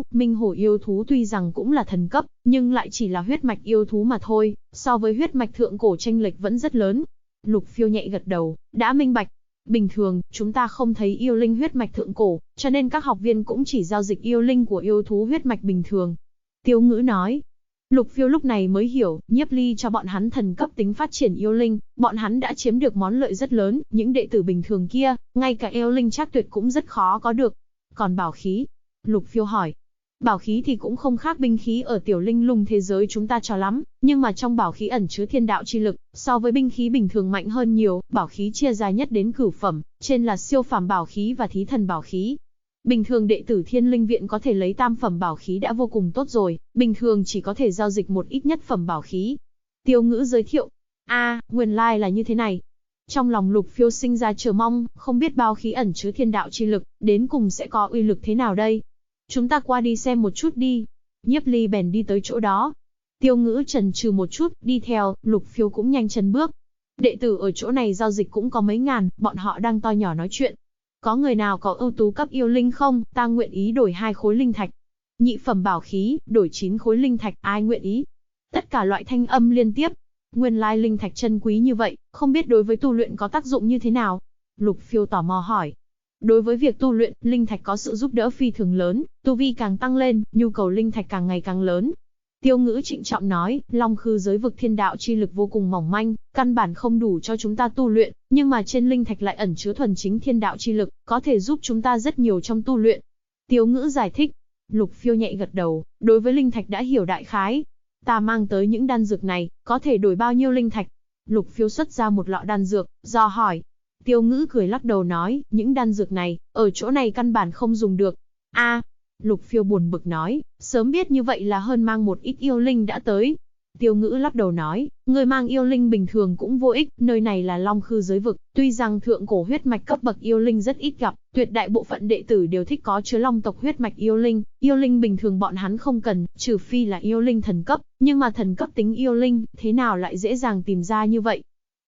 yêu thú tuy rằng cũng là thần cấp, nhưng lại chỉ là huyết mạch yêu thú mà thôi, so với huyết mạch thượng cổ chênh lệch vẫn rất lớn. Lục Phiêu nhẹ gật đầu, đã minh bạch. Bình thường, chúng ta không thấy yêu linh huyết mạch thượng cổ, cho nên các học viên cũng chỉ giao dịch yêu linh của yêu thú huyết mạch bình thường. Tiêu Ngữ nói. Lục Phiêu lúc này mới hiểu, Nhiếp Ly cho bọn hắn thần cấp tính phát triển yêu linh, bọn hắn đã chiếm được món lợi rất lớn, những đệ tử bình thường kia, ngay cả yêu linh trác tuyệt cũng rất khó có được. Còn bảo khí? Lục Phiêu hỏi. Bảo khí thì cũng không khác binh khí ở tiểu linh lung thế giới chúng ta cho lắm, nhưng mà trong bảo khí ẩn chứa thiên đạo chi lực, so với binh khí bình thường mạnh hơn nhiều, bảo khí chia ra nhất đến cửu phẩm, trên là siêu phàm bảo khí và thí thần bảo khí. Bình thường đệ tử Thiên Linh Viện có thể lấy tam phẩm bảo khí đã vô cùng tốt rồi, bình thường chỉ có thể giao dịch một ít nhất phẩm bảo khí. Tiêu Ngữ giới thiệu, nguyên lai là như thế này. Trong lòng Lục Phiêu sinh ra chờ mong, không biết bảo khí ẩn chứa thiên đạo chi lực, đến cùng sẽ có uy lực thế nào đây? Chúng ta qua đi xem một chút đi. Nhiếp Ly bèn đi tới chỗ đó. Tiêu Ngữ chần chừ một chút, đi theo, Lục Phiêu cũng nhanh chân bước. Đệ tử ở chỗ này giao dịch cũng có mấy ngàn, bọn họ đang to nhỏ nói chuyện. Có người nào có ưu tú cấp yêu linh không? Ta nguyện ý đổi 2 khối linh thạch. Nhị phẩm bảo khí, đổi 9 khối linh thạch, ai nguyện ý? Tất cả loại thanh âm liên tiếp. Nguyên lai linh thạch chân quý như vậy, không biết đối với tu luyện có tác dụng như thế nào? Lục Phiêu tò mò hỏi. Đối với việc tu luyện, linh thạch có sự giúp đỡ phi thường lớn, tu vi càng tăng lên, nhu cầu linh thạch càng ngày càng lớn. Tiêu Ngữ trịnh trọng nói, Long Khư giới vực thiên đạo chi lực vô cùng mỏng manh, căn bản không đủ cho chúng ta tu luyện, nhưng mà trên linh thạch lại ẩn chứa thuần chính thiên đạo chi lực, có thể giúp chúng ta rất nhiều trong tu luyện. Tiêu Ngữ giải thích. Lục Phiêu nhẹ gật đầu, đối với linh thạch đã hiểu đại khái. Ta mang tới những đan dược này, có thể đổi bao nhiêu linh thạch? Lục Phiêu xuất ra một lọ đan dược, do hỏi. Tiêu Ngữ cười lắc đầu nói, những đan dược này, ở chỗ này căn bản không dùng được. Lục Phiêu buồn bực nói, sớm biết như vậy là hơn mang một ít yêu linh đã tới. Tiêu Ngữ lắc đầu nói, người mang yêu linh bình thường cũng vô ích, nơi này là Long Khư giới vực, tuy rằng thượng cổ huyết mạch cấp bậc yêu linh rất ít gặp, tuyệt đại bộ phận đệ tử đều thích có chứa long tộc huyết mạch yêu linh bình thường bọn hắn không cần, trừ phi là yêu linh thần cấp, nhưng mà thần cấp tính yêu linh, thế nào lại dễ dàng tìm ra như vậy?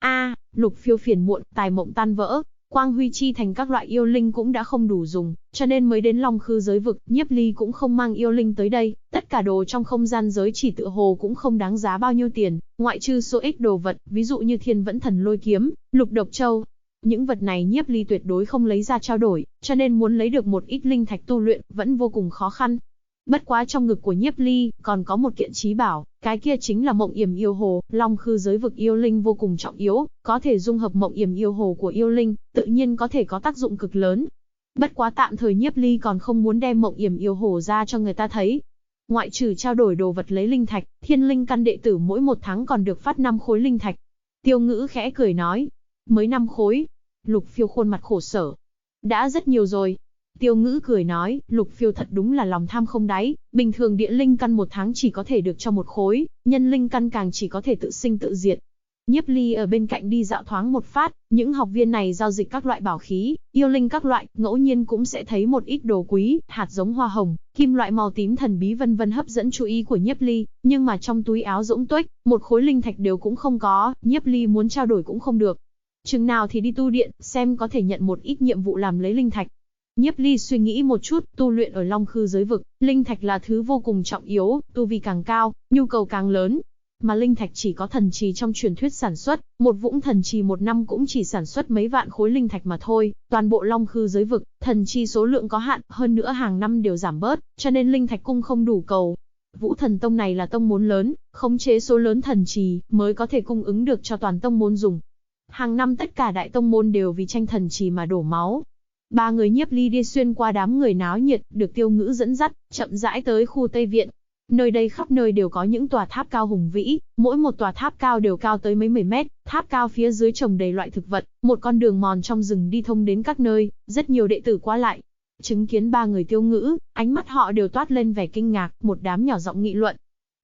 Lục Phiêu phiền muộn, tài mộng tan vỡ. Quang Huy Chi thành các loại yêu linh cũng đã không đủ dùng, cho nên mới đến Long Khư giới vực, Nhiếp Ly cũng không mang yêu linh tới đây, tất cả đồ trong không gian giới chỉ tựa hồ cũng không đáng giá bao nhiêu tiền, ngoại trừ số ít đồ vật, ví dụ như Thiên Vẫn Thần Lôi Kiếm, Lục Độc Châu. Những vật này Nhiếp Ly tuyệt đối không lấy ra trao đổi, cho nên muốn lấy được một ít linh thạch tu luyện, vẫn vô cùng khó khăn. Bất quá trong ngực của Nhiếp Ly, còn có một kiện chí bảo, cái kia chính là Mộng Yểm Yêu Hồ, Long Khư giới vực yêu linh vô cùng trọng yếu, có thể dung hợp Mộng Yểm Yêu Hồ của yêu linh, tự nhiên có thể có tác dụng cực lớn. Bất quá tạm thời Nhiếp Ly còn không muốn đem Mộng Yểm Yêu Hồ ra cho người ta thấy. Ngoại trừ trao đổi đồ vật lấy linh thạch, Thiên Linh căn đệ tử mỗi 1 tháng còn được phát 5 khối linh thạch. Tiêu Ngữ khẽ cười nói, mới 5 khối. Lục Phiêu khuôn mặt khổ sở. Đã rất nhiều rồi. Tiêu Ngữ cười nói, Lục Phiêu thật đúng là lòng tham không đáy, bình thường địa linh căn 1 tháng chỉ có thể được cho 1 khối, nhân linh căn càng chỉ có thể tự sinh tự diệt. Nhiếp Ly ở bên cạnh đi dạo thoáng một phát, những học viên này giao dịch các loại bảo khí, yêu linh các loại, ngẫu nhiên cũng sẽ thấy một ít đồ quý, hạt giống hoa hồng, kim loại màu tím thần bí vân vân hấp dẫn chú ý của Nhiếp Ly, nhưng mà trong túi áo rỗng tuếch, 1 khối linh thạch đều cũng không có, Nhiếp Ly muốn trao đổi cũng không được. Chừng nào thì đi tu điện, xem có thể nhận một ít nhiệm vụ làm lấy linh thạch. Nhiếp Ly suy nghĩ một chút, tu luyện ở Long Khư giới vực, linh thạch là thứ vô cùng trọng yếu, tu vi càng cao, nhu cầu càng lớn. Mà linh thạch chỉ có thần trì trong truyền thuyết sản xuất, một vũng thần trì 1 năm cũng chỉ sản xuất mấy vạn khối linh thạch mà thôi, toàn bộ Long Khư giới vực, thần trì số lượng có hạn, hơn nữa hàng năm đều giảm bớt, cho nên linh thạch cung không đủ cầu. Vũ Thần Tông này là tông môn lớn, khống chế số lớn thần trì, mới có thể cung ứng được cho toàn tông môn dùng. Hàng năm tất cả đại tông môn đều vì tranh thần trì mà đổ máu. 3 người Nhiếp Ly đi xuyên qua đám người náo nhiệt, được Tiêu Ngữ dẫn dắt, chậm rãi tới khu Tây Viện. Nơi đây khắp nơi đều có những tòa tháp cao hùng vĩ, mỗi một tòa tháp cao đều cao tới mấy 10 mét, tháp cao phía dưới trồng đầy loại thực vật, một con đường mòn trong rừng đi thông đến các nơi, rất nhiều đệ tử qua lại. Chứng kiến 3 người Tiêu Ngữ, ánh mắt họ đều toát lên vẻ kinh ngạc, một đám nhỏ giọng nghị luận.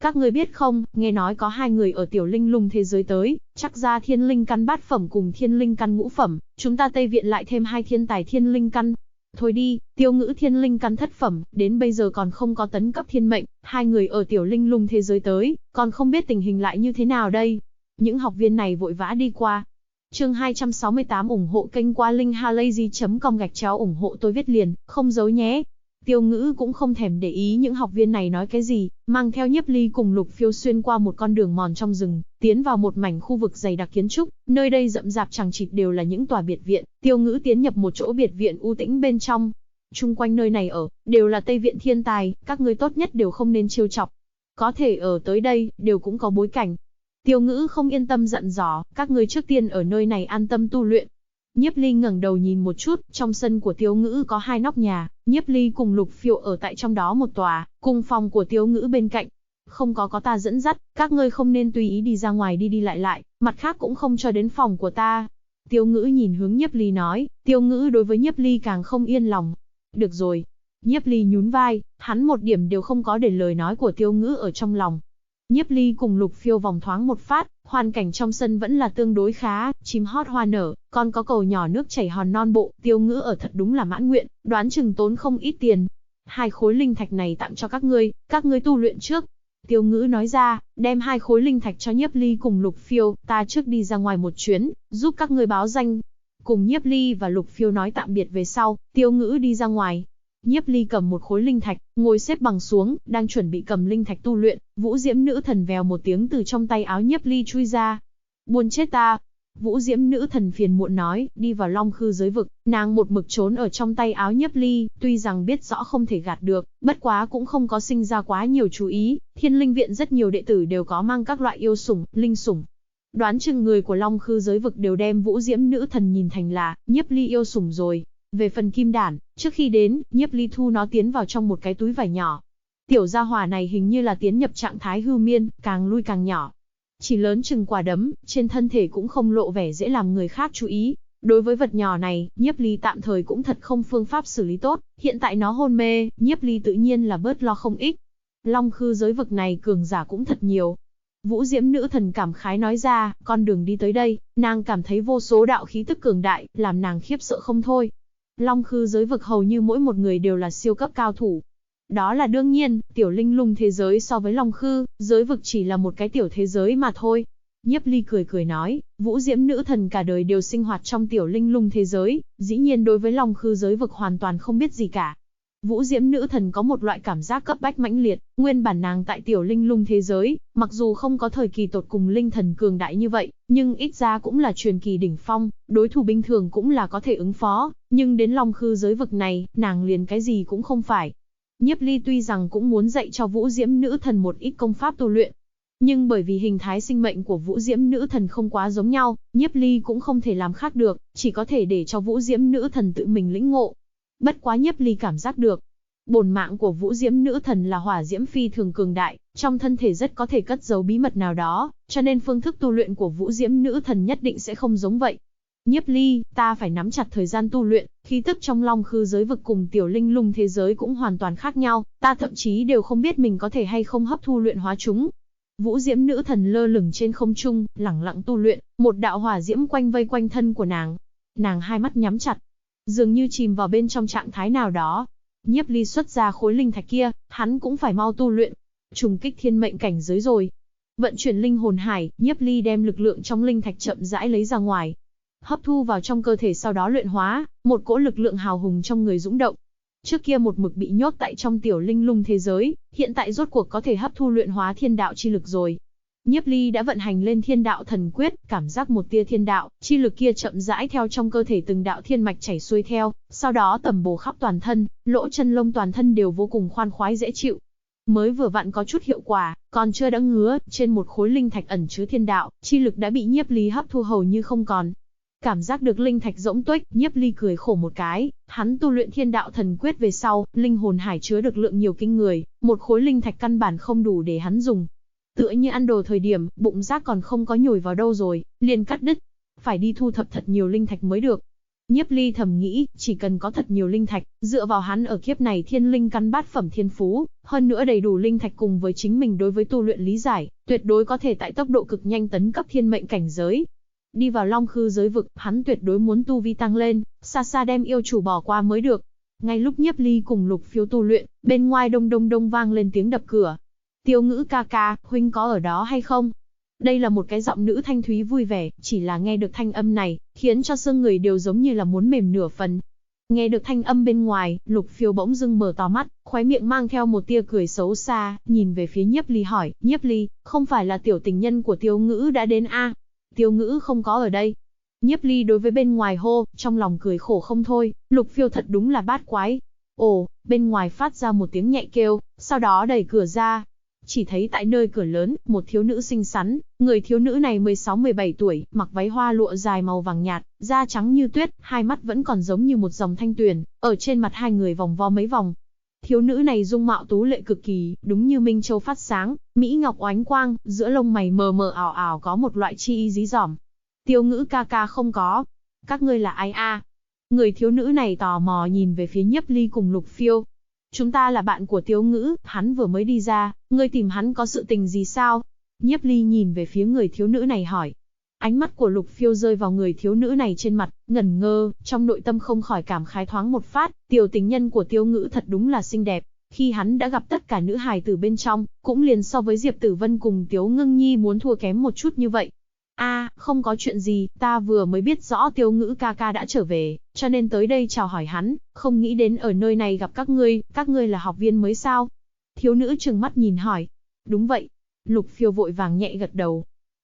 Các ngươi biết không, nghe nói có hai người ở tiểu linh lung thế giới tới, chắc ra thiên linh căn bát phẩm cùng thiên linh căn ngũ phẩm, chúng ta Tây Viện lại thêm hai thiên tài thiên linh căn. Thôi đi, Tiêu Ngữ thiên linh căn thất phẩm, đến bây giờ còn không có tấn cấp thiên mệnh, hai người ở tiểu linh lung thế giới tới, còn không biết tình hình lại như thế nào đây. Những học viên này vội vã đi qua. Chương 268 ủng hộ kênh qua linkhalazy.com ủng hộ tôi viết liền, không giấu nhé. Tiêu Ngữ cũng không thèm để ý những học viên này nói cái gì, mang theo Nhiếp Ly cùng Lục Phiêu xuyên qua một con đường mòn trong rừng, tiến vào một mảnh khu vực dày đặc kiến trúc, nơi đây rậm rạp chằng chịt đều là những tòa biệt viện. Tiêu Ngữ tiến nhập một chỗ biệt viện u tĩnh bên trong. Chung quanh nơi này ở, đều là Tây Viện thiên tài, các ngươi tốt nhất đều không nên trêu chọc. Có thể ở tới đây, đều cũng có bối cảnh. Tiêu Ngữ không yên tâm dặn dò, các ngươi trước tiên ở nơi này an tâm tu luyện. Nhiếp Ly ngẩng đầu nhìn một chút, trong sân của Tiêu Ngữ có hai nóc nhà, Nhiếp Ly cùng Lục Phiêu ở tại trong đó một tòa, cùng phòng của Tiêu Ngữ bên cạnh. Không có ta dẫn dắt, các ngươi không nên tùy ý đi ra ngoài đi đi lại, mặt khác cũng không cho đến phòng của ta. Tiêu Ngữ nhìn hướng Nhiếp Ly nói, Tiêu Ngữ đối với Nhiếp Ly càng không yên lòng. Được rồi. Nhiếp Ly nhún vai, hắn một điểm đều không có để lời nói của Tiêu Ngữ ở trong lòng. Nhiếp Ly cùng Lục Phiêu vòng thoáng một phát, hoàn cảnh trong sân vẫn là tương đối khá, chim hót hoa nở, còn có cầu nhỏ nước chảy hòn non bộ, Tiêu Ngữ ở thật đúng là mãn nguyện, đoán chừng tốn không ít tiền. Hai khối linh thạch này tặng cho các ngươi tu luyện trước. Tiêu Ngữ nói ra, đem hai khối linh thạch cho Nhiếp Ly cùng Lục Phiêu, ta trước đi ra ngoài một chuyến, giúp các ngươi báo danh. Cùng Nhiếp Ly và Lục Phiêu nói tạm biệt về sau, Tiêu Ngữ đi ra ngoài. Nhiếp Ly cầm một khối linh thạch, ngồi xếp bằng xuống, đang chuẩn bị cầm linh thạch tu luyện, Vũ Diễm nữ thần vèo một tiếng từ trong tay áo Nhiếp Ly chui ra. Buồn chết ta! Vũ Diễm nữ thần phiền muộn nói, đi vào Long Khư giới vực, nàng một mực trốn ở trong tay áo Nhiếp Ly, tuy rằng biết rõ không thể gạt được, bất quá cũng không có sinh ra quá nhiều chú ý, Thiên Linh viện rất nhiều đệ tử đều có mang các loại yêu sủng, linh sủng. Đoán chừng người của Long Khư giới vực đều đem Vũ Diễm nữ thần nhìn thành là Nhiếp Ly yêu sủng rồi. Về phần kim đản, trước khi đến, Nhiếp Ly thu nó tiến vào trong một cái túi vải nhỏ. Tiểu gia hỏa này hình như là tiến nhập trạng thái hư miên, càng lui càng nhỏ. Chỉ lớn chừng quả đấm, trên thân thể cũng không lộ vẻ dễ làm người khác chú ý. Đối với vật nhỏ này, Nhiếp Ly tạm thời cũng thật không phương pháp xử lý tốt, hiện tại nó hôn mê, Nhiếp Ly tự nhiên là bớt lo không ít. Long Khư giới vực này cường giả cũng thật nhiều. Vũ Diễm nữ thần cảm khái nói ra, con đường đi tới đây, nàng cảm thấy vô số đạo khí tức cường đại, làm nàng khiếp sợ không thôi. Long Khư giới vực hầu như mỗi một người đều là siêu cấp cao thủ. Đó là đương nhiên, tiểu linh lung thế giới so với Long Khư, giới vực chỉ là một cái tiểu thế giới mà thôi. Nhiếp Ly cười cười nói, Vũ Diễm nữ thần cả đời đều sinh hoạt trong tiểu linh lung thế giới, dĩ nhiên đối với Long Khư giới vực hoàn toàn không biết gì cả. Vũ Diễm nữ thần có một loại cảm giác cấp bách mãnh liệt, nguyên bản nàng tại tiểu linh lung thế giới, mặc dù không có thời kỳ tột cùng linh thần cường đại như vậy, nhưng ít ra cũng là truyền kỳ đỉnh phong, đối thủ bình thường cũng là có thể ứng phó, nhưng đến Long Khư giới vực này, nàng liền cái gì cũng không phải. Nhiếp Ly tuy rằng cũng muốn dạy cho Vũ Diễm nữ thần một ít công pháp tu luyện, nhưng bởi vì hình thái sinh mệnh của Vũ Diễm nữ thần không quá giống nhau, Nhiếp Ly cũng không thể làm khác được, chỉ có thể để cho Vũ Diễm nữ thần tự mình lĩnh ngộ. Bất quá Nhiếp Ly cảm giác được, bổn mạng của Vũ Diễm nữ thần là hỏa diễm phi thường cường đại, trong thân thể rất có thể cất giấu bí mật nào đó, cho nên phương thức tu luyện của Vũ Diễm nữ thần nhất định sẽ không giống vậy. Nhiếp Ly, ta phải nắm chặt thời gian tu luyện, khí tức trong Long Khư giới vực cùng tiểu linh lung thế giới cũng hoàn toàn khác nhau, ta thậm chí đều không biết mình có thể hay không hấp thu luyện hóa chúng. Vũ Diễm nữ thần lơ lửng trên không trung, lẳng lặng tu luyện, một đạo hỏa diễm quanh vây quanh thân của nàng. Nàng hai mắt nhắm chặt, dường như chìm vào bên trong trạng thái nào đó. Nhiếp Ly xuất ra khối linh thạch kia, hắn cũng phải mau tu luyện. Trùng kích thiên mệnh cảnh giới rồi. Vận chuyển linh hồn hải, Nhiếp Ly đem lực lượng trong linh thạch chậm rãi lấy ra ngoài, hấp thu vào trong cơ thể sau đó luyện hóa, một cỗ lực lượng hào hùng trong người dũng động. Trước kia một mực bị nhốt tại trong tiểu linh lung thế giới, hiện tại rốt cuộc có thể hấp thu luyện hóa thiên đạo chi lực rồi. Nhiếp Ly đã vận hành lên thiên đạo thần quyết, cảm giác một tia thiên đạo chi lực kia chậm rãi theo trong cơ thể từng đạo thiên mạch chảy xuôi theo, sau đó tầm bổ khắp toàn thân, lỗ chân lông toàn thân đều vô cùng khoan khoái dễ chịu. Mới vừa vặn có chút hiệu quả, còn chưa đã ngứa, trên một khối linh thạch ẩn chứa thiên đạo chi lực đã bị Nhiếp Ly hấp thu hầu như không còn. Cảm giác được linh thạch rỗng tuếch, Nhiếp Ly cười khổ một cái, hắn tu luyện thiên đạo thần quyết về sau, linh hồn hải chứa được lượng nhiều kinh người, một khối linh thạch căn bản không đủ để hắn dùng. Tựa như ăn đồ thời điểm, bụng rác còn không có nhồi vào đâu rồi, liền cắt đứt. Phải đi thu thập thật nhiều linh thạch mới được. Nhiếp Ly thầm nghĩ, chỉ cần có thật nhiều linh thạch, dựa vào hắn ở kiếp này thiên linh căn bát phẩm thiên phú, hơn nữa đầy đủ linh thạch cùng với chính mình đối với tu luyện lý giải, tuyệt đối có thể tại tốc độ cực nhanh tấn cấp thiên mệnh cảnh giới. Đi vào Long Khư giới vực, hắn tuyệt đối muốn tu vi tăng lên, xa xa đem yêu chủ bỏ qua mới được. Ngay lúc Nhiếp Ly cùng Lục Phiêu tu luyện, bên ngoài đông đông đông vang lên tiếng đập cửa. Tiêu Ngữ ca ca, huynh có ở đó hay không? Đây là một cái giọng nữ thanh thúy vui vẻ, chỉ là nghe được thanh âm này, khiến cho xương người đều giống như là muốn mềm nửa phần. Nghe được thanh âm bên ngoài, Lục Phiêu bỗng dưng mở to mắt, khóe miệng mang theo một tia cười xấu xa, nhìn về phía Nhiếp Ly hỏi, Nhiếp Ly, không phải là tiểu tình nhân của Tiêu Ngữ đã đến a? Tiêu Ngữ không có ở đây. Nhiếp Ly đối với bên ngoài hô, trong lòng cười khổ không thôi, Lục Phiêu thật đúng là bát quái. Ồ, bên ngoài phát ra một tiếng nhẹ kêu, sau đó đẩy cửa ra. Chỉ thấy tại nơi cửa lớn, một thiếu nữ xinh xắn, người thiếu nữ này 16-17 tuổi, mặc váy hoa lụa dài màu vàng nhạt, da trắng như tuyết, hai mắt vẫn còn giống như một dòng thanh tuyền, ở trên mặt hai người vòng vo mấy vòng. Thiếu nữ này dung mạo tú lệ cực kỳ, đúng như minh châu phát sáng, mỹ ngọc oánh quang, giữa lông mày mờ mờ ảo ảo có một loại chi ý dí dỏm. Tiêu Ngữ ca ca không có. Các ngươi là ai a? Người thiếu nữ này tò mò nhìn về phía Nhiếp Ly cùng Lục Phiêu. Chúng ta là bạn của Tiêu Ngữ, hắn vừa mới đi ra, ngươi tìm hắn có sự tình gì sao? Nhiếp Ly nhìn về phía người thiếu nữ này hỏi. Ánh mắt của Lục Phiêu rơi vào người thiếu nữ này trên mặt, ngẩn ngơ, trong nội tâm không khỏi cảm khái thoáng một phát, tiểu tình nhân của Tiêu Ngữ thật đúng là xinh đẹp. Khi hắn đã gặp tất cả nữ hài tử bên trong, cũng liền so với Diệp Tử Vân cùng Tiếu Ngưng Nhi muốn thua kém một chút như vậy. Không có chuyện gì, ta vừa mới biết rõ Tiêu Ngữ ca ca đã trở về, cho nên tới đây chào hỏi hắn, không nghĩ đến ở nơi này gặp các ngươi là học viên mới sao? Thiếu nữ trừng mắt nhìn hỏi. Đúng vậy. Lục Phiêu vội vàng nhẹ gật đầu.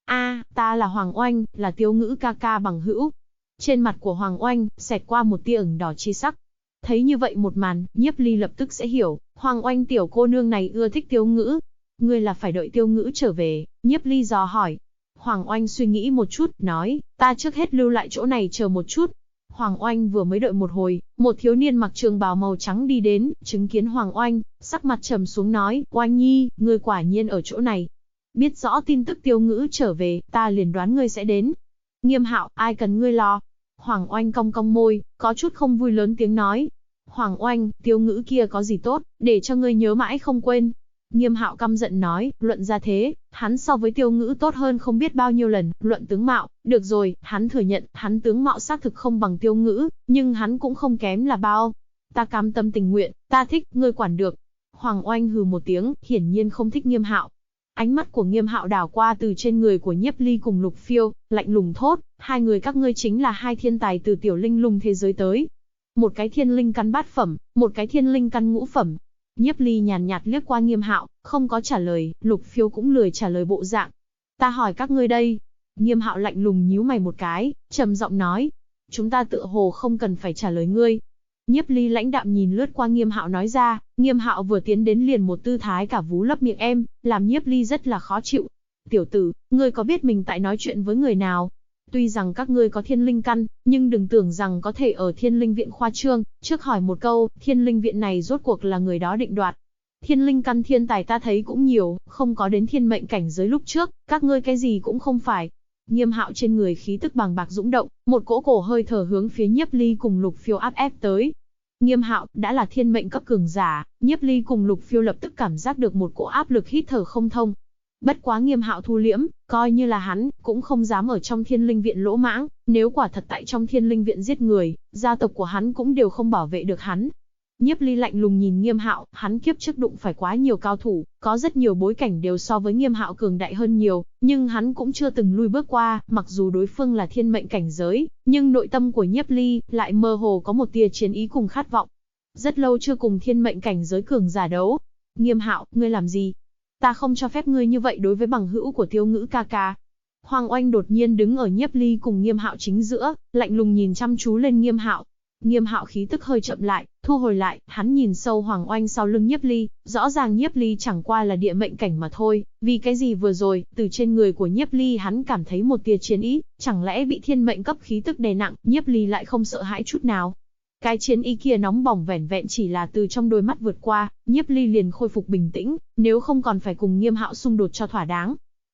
Ta là Hoàng Oanh, là Tiêu Ngữ ca ca bằng hữu. Trên mặt của Hoàng Oanh, xẹt qua một tia ửng đỏ chi sắc. Thấy như vậy một màn, Nhiếp Ly lập tức sẽ hiểu, Hoàng Oanh tiểu cô nương này ưa thích Tiêu Ngữ. Ngươi là phải đợi Tiêu Ngữ trở về, Nhiếp Ly dò hỏi. Hoàng Oanh suy nghĩ một chút, nói, ta trước hết lưu lại chỗ này chờ một chút. Hoàng Oanh vừa mới đợi một hồi, một thiếu niên mặc trường bào màu trắng đi đến, chứng kiến Hoàng Oanh, sắc mặt trầm xuống nói, Oanh Nhi, ngươi quả nhiên ở chỗ này. Biết rõ tin tức Tiêu Ngữ trở về, ta liền đoán ngươi sẽ đến. Nghiêm Hạo, ai cần ngươi lo. Hoàng Oanh cong cong môi, có chút không vui lớn tiếng nói. Hoàng Oanh, Tiêu Ngữ kia có gì tốt, để cho ngươi nhớ mãi không quên. Nghiêm Hạo căm giận nói, luận ra thế, hắn so với Tiêu Ngữ tốt hơn không biết bao nhiêu lần, luận tướng mạo, được rồi, hắn thừa nhận, hắn tướng mạo xác thực không bằng Tiêu Ngữ, nhưng hắn cũng không kém là bao. Ta cam tâm tình nguyện, ta thích, ngươi quản được. Hoàng Oanh hừ một tiếng, hiển nhiên không thích Nghiêm Hạo. Ánh mắt của Nghiêm Hạo đảo qua từ trên người của Nhiếp Ly cùng Lục Phiêu, lạnh lùng thốt, hai người các ngươi chính là hai thiên tài từ tiểu linh lung thế giới tới. Một cái thiên linh căn bát phẩm, một cái thiên linh căn ngũ phẩm. Nhiếp Ly nhàn nhạt liếc qua Nghiêm Hạo, không có trả lời, Lục Phiêu cũng lười trả lời bộ dạng. Ta hỏi các ngươi đây. Nghiêm Hạo lạnh lùng nhíu mày một cái, trầm giọng nói. Chúng ta tựa hồ không cần phải trả lời ngươi. Nhiếp Ly lãnh đạm nhìn lướt qua Nghiêm Hạo nói ra, Nghiêm Hạo vừa tiến đến liền một tư thái cả vú lấp miệng em, làm Nhiếp Ly rất là khó chịu. Tiểu tử, ngươi có biết mình tại nói chuyện với người nào? Tuy rằng các ngươi có thiên linh căn, nhưng đừng tưởng rằng có thể ở thiên linh viện khoa trương, trước hỏi một câu, thiên linh viện này rốt cuộc là người đó định đoạt. Thiên linh căn thiên tài ta thấy cũng nhiều, không có đến thiên mệnh cảnh giới lúc trước, các ngươi cái gì cũng không phải. Nghiêm Hạo trên người khí tức bàng bạc dũng động, một cỗ cổ hơi thở hướng phía Nhiếp Ly cùng Lục Phiêu áp ép tới. Nghiêm Hạo đã là thiên mệnh cấp cường giả, Nhiếp Ly cùng Lục Phiêu lập tức cảm giác được một cỗ áp lực hít thở không thông. Bất quá Nghiêm Hạo thu liễm, coi như là hắn, cũng không dám ở trong thiên linh viện lỗ mãng, nếu quả thật tại trong thiên linh viện giết người, gia tộc của hắn cũng đều không bảo vệ được hắn. Nhiếp Ly lạnh lùng nhìn Nghiêm Hạo, hắn kiếp trước đụng phải quá nhiều cao thủ, có rất nhiều bối cảnh đều so với Nghiêm Hạo cường đại hơn nhiều, nhưng hắn cũng chưa từng lui bước qua, mặc dù đối phương là thiên mệnh cảnh giới, nhưng nội tâm của Nhiếp Ly lại mơ hồ có một tia chiến ý cùng khát vọng. Rất lâu chưa cùng thiên mệnh cảnh giới cường giả đấu. Nghiêm Hạo, ngươi làm gì? Ta không cho phép ngươi như vậy đối với bằng hữu của Tiêu Ngữ ca ca. Hoàng Oanh đột nhiên đứng ở Nhiếp Ly cùng Nghiêm Hạo chính giữa, lạnh lùng nhìn chăm chú lên Nghiêm Hạo. Nghiêm Hạo khí tức hơi chậm lại, thu hồi lại, hắn nhìn sâu Hoàng Oanh sau lưng Nhiếp Ly, rõ ràng Nhiếp Ly chẳng qua là địa mệnh cảnh mà thôi, vì cái gì vừa rồi, từ trên người của Nhiếp Ly hắn cảm thấy một tia chiến ý, chẳng lẽ bị thiên mệnh cấp khí tức đè nặng, Nhiếp Ly lại không sợ hãi chút nào. Cái chiến ý kia nóng bỏng vẻn vẹn chỉ là từ trong đôi mắt vượt qua, Nhiếp Ly liền khôi phục bình tĩnh, nếu không còn phải cùng Nghiêm Hạo xung đột cho thỏa đáng.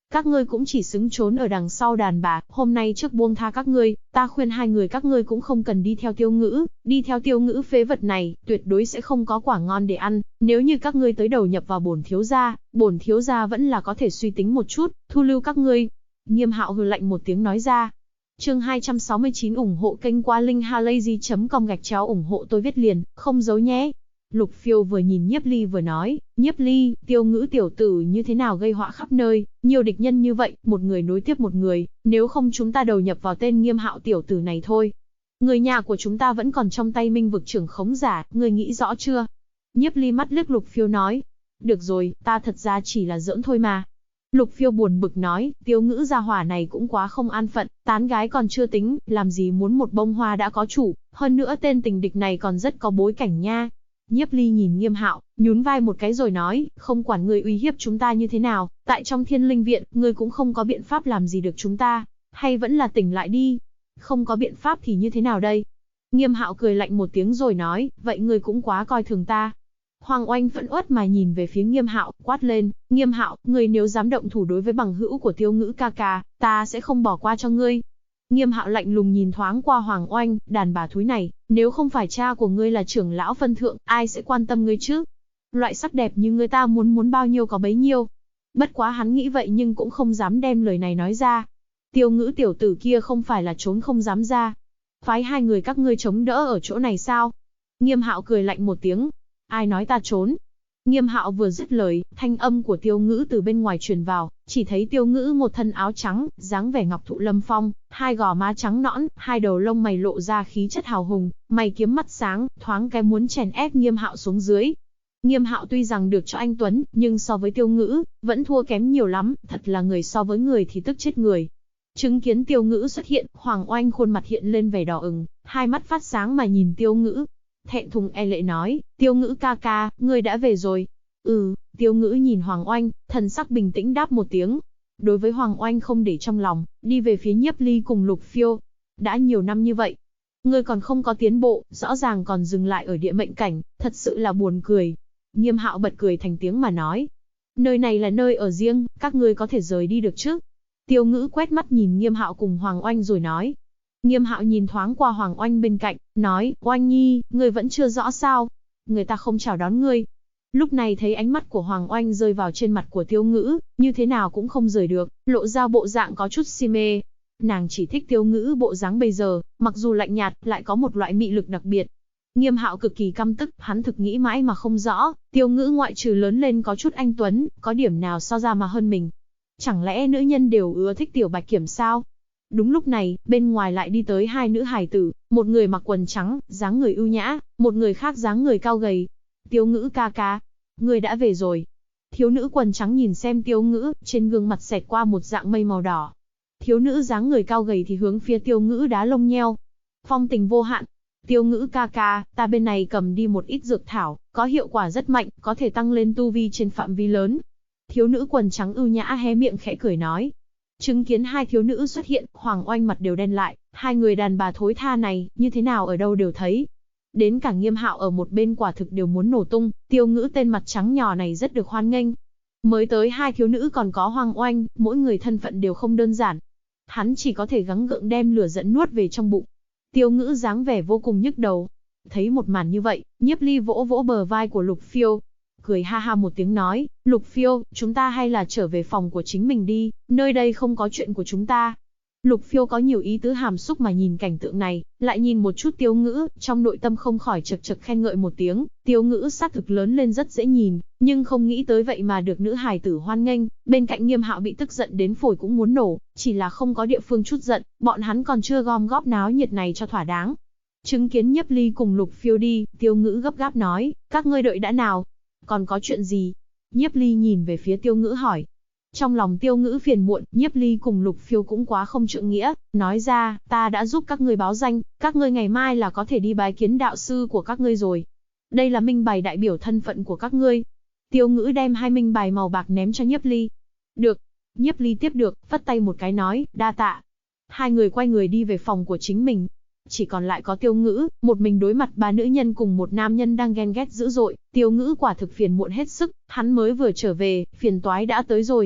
Các ngươi cũng chỉ xứng trốn ở đằng sau đàn bà, hôm nay trước buông tha các ngươi, ta khuyên hai người các ngươi cũng không cần đi theo Tiêu Ngữ phế vật này, tuyệt đối sẽ không có quả ngon để ăn, nếu như các ngươi tới đầu nhập vào bổn thiếu gia vẫn là có thể suy tính một chút, thu lưu các ngươi. Nghiêm Hạo hừ lạnh một tiếng nói ra. Chương 269 ủng hộ kênh qua linkhalazy.com ủng hộ tôi viết liền, không giấu nhé. Lục Phiêu vừa nhìn Nhiếp Ly vừa nói, Nhiếp Ly, Tiêu Ngữ tiểu tử như thế nào gây họa khắp nơi, nhiều địch nhân như vậy, một người nối tiếp một người, nếu không chúng ta đầu nhập vào tên Nghiêm Hạo tiểu tử này thôi. Người nhà của chúng ta vẫn còn trong tay Minh vực trưởng khống giả, ngươi nghĩ rõ chưa? Nhiếp Ly mắt liếc Lục Phiêu nói. Được rồi, ta thật ra chỉ là giỡn thôi mà. Lục Phiêu buồn bực nói, Tiêu Ngữ gia hỏa này cũng quá không an phận, tán gái còn chưa tính, làm gì muốn một bông hoa đã có chủ, hơn nữa tên tình địch này còn rất có bối cảnh nha. Nhiếp Ly nhìn Nghiêm Hạo, nhún vai một cái rồi nói, không quản ngươi uy hiếp chúng ta như thế nào, tại trong Thiên Linh Viện, ngươi cũng không có biện pháp làm gì được chúng ta, hay vẫn là tỉnh lại đi. Không có biện pháp thì như thế nào đây? Nghiêm Hạo cười lạnh một tiếng rồi nói, vậy ngươi cũng quá coi thường ta. Hoàng Oanh phẫn uất mà nhìn về phía Nghiêm Hạo, quát lên, Nghiêm Hạo, ngươi nếu dám động thủ đối với bằng hữu của Tiêu Ngữ ca ca, ta sẽ không bỏ qua cho ngươi. Nghiêm Hạo lạnh lùng nhìn thoáng qua Hoàng Oanh, đàn bà thúi này, nếu không phải cha của ngươi là trưởng lão phân thượng, ai sẽ quan tâm ngươi chứ? Loại sắc đẹp như ngươi ta muốn bao nhiêu có bấy nhiêu. Bất quá hắn nghĩ vậy nhưng cũng không dám đem lời này nói ra. Tiêu Ngữ tiểu tử kia không phải là trốn không dám ra. Phái hai người các ngươi chống đỡ ở chỗ này sao? Nghiêm Hạo cười lạnh một tiếng. Ai nói ta trốn? Nghiêm Hạo vừa dứt lời, thanh âm của Tiêu Ngữ từ bên ngoài truyền vào, chỉ thấy Tiêu Ngữ một thân áo trắng, dáng vẻ ngọc thụ lâm phong, hai gò má trắng nõn, hai đầu lông mày lộ ra khí chất hào hùng, mày kiếm mắt sáng, thoáng cái muốn chèn ép Nghiêm Hạo xuống dưới. Nghiêm Hạo tuy rằng được cho anh tuấn, nhưng so với Tiêu Ngữ, vẫn thua kém nhiều lắm, thật là người so với người thì tức chết người. Chứng kiến Tiêu Ngữ xuất hiện, Hoàng Oanh khuôn mặt hiện lên vẻ đỏ ửng, hai mắt phát sáng mà nhìn Tiêu Ngữ. Thẹn thùng e lệ nói, Tiêu Ngữ ca ca, ngươi đã về rồi. Tiêu Ngữ nhìn Hoàng Oanh, thần sắc bình tĩnh đáp một tiếng. Đối với Hoàng Oanh không để trong lòng, đi về phía Nhiếp Ly cùng Lục Phiêu. Đã nhiều năm như vậy, ngươi còn không có tiến bộ, rõ ràng còn dừng lại ở địa mệnh cảnh, thật sự là buồn cười. Nghiêm Hạo bật cười thành tiếng mà nói, nơi này là nơi ở riêng, các ngươi có thể rời đi được chứ? Tiêu Ngữ quét mắt nhìn Nghiêm Hạo cùng Hoàng Oanh rồi nói. Nghiêm Hạo nhìn thoáng qua Hoàng Oanh bên cạnh, nói, Oanh nhi, ngươi vẫn chưa rõ sao? Người ta không chào đón ngươi. Lúc này thấy ánh mắt của Hoàng Oanh rơi vào trên mặt của Tiêu Ngữ, như thế nào cũng không rời được, lộ ra bộ dạng có chút si mê. Nàng chỉ thích Tiêu Ngữ bộ dáng bây giờ, mặc dù lạnh nhạt, lại có một loại mị lực đặc biệt. Nghiêm Hạo cực kỳ căm tức, hắn thực nghĩ mãi mà không rõ, Tiêu Ngữ ngoại trừ lớn lên có chút anh tuấn, có điểm nào so ra mà hơn mình. Chẳng lẽ nữ nhân đều ưa thích tiểu bạch kiểm sao? Đúng lúc này, bên ngoài lại đi tới hai nữ hài tử, một người mặc quần trắng, dáng người ưu nhã, một người khác dáng người cao gầy. Tiêu Ngữ ca ca, ngươi đã về rồi. Thiếu nữ quần trắng nhìn xem Tiêu Ngữ, trên gương mặt xẹt qua một dạng mây màu đỏ. Thiếu nữ dáng người cao gầy thì hướng phía Tiêu Ngữ đá lông nheo. Phong tình vô hạn. Tiêu Ngữ ca ca, ta bên này cầm đi một ít dược thảo, có hiệu quả rất mạnh, có thể tăng lên tu vi trên phạm vi lớn. Thiếu nữ quần trắng ưu nhã hé miệng khẽ cười nói. Chứng kiến hai thiếu nữ xuất hiện, Hoàng Oanh mặt đều đen lại, hai người đàn bà thối tha này, như thế nào ở đâu đều thấy. Đến cả Nghiêm Hạo ở một bên quả thực đều muốn nổ tung, Tiêu Ngữ tên mặt trắng nhỏ này rất được hoan nghênh. Mới tới hai thiếu nữ còn có Hoàng Oanh, mỗi người thân phận đều không đơn giản. Hắn chỉ có thể gắng gượng đem lửa giận nuốt về trong bụng. Tiêu Ngữ dáng vẻ vô cùng nhức đầu. Thấy một màn như vậy, Nhiếp Ly vỗ vỗ bờ vai của Lục Phiêu, cười ha ha một tiếng nói, Lục Phiêu, chúng ta hay là trở về phòng của chính mình đi, nơi đây không có chuyện của chúng ta. Lục Phiêu có nhiều ý tứ hàm xúc mà nhìn cảnh tượng này, lại nhìn một chút Tiêu Ngữ, trong nội tâm không khỏi chật chật khen ngợi một tiếng, Tiêu Ngữ xác thực lớn lên rất dễ nhìn, nhưng không nghĩ tới vậy mà được nữ hài tử hoan nghênh, bên cạnh Nghiêm Hạo bị tức giận đến phổi cũng muốn nổ, chỉ là không có địa phương chút giận, bọn hắn còn chưa gom góp náo nhiệt này cho thỏa đáng. Chứng kiến Nhiếp Ly cùng Lục Phiêu đi, Tiêu Ngữ gấp gáp nói, các ngươi đợi đã nào? Còn có chuyện gì? Nhiếp Ly nhìn về phía Tiêu Ngữ hỏi. Trong lòng Tiêu Ngữ phiền muộn, Nhiếp Ly cùng Lục Phiêu cũng quá không trượng nghĩa, nói ra, ta đã giúp các ngươi báo danh, các ngươi ngày mai là có thể đi bái kiến đạo sư của các ngươi rồi. Đây là minh bài đại biểu thân phận của các ngươi. Tiêu Ngữ đem hai minh bài màu bạc ném cho Nhiếp Ly. Được. Nhiếp Ly tiếp được, phất tay một cái nói, đa tạ. Hai người quay người đi về phòng của chính mình. Chỉ còn lại có Tiêu Ngữ, một mình đối mặt ba nữ nhân cùng một nam nhân đang ghen ghét dữ dội. Tiêu Ngữ quả thực phiền muộn hết sức, hắn mới vừa trở về, phiền toái đã tới rồi.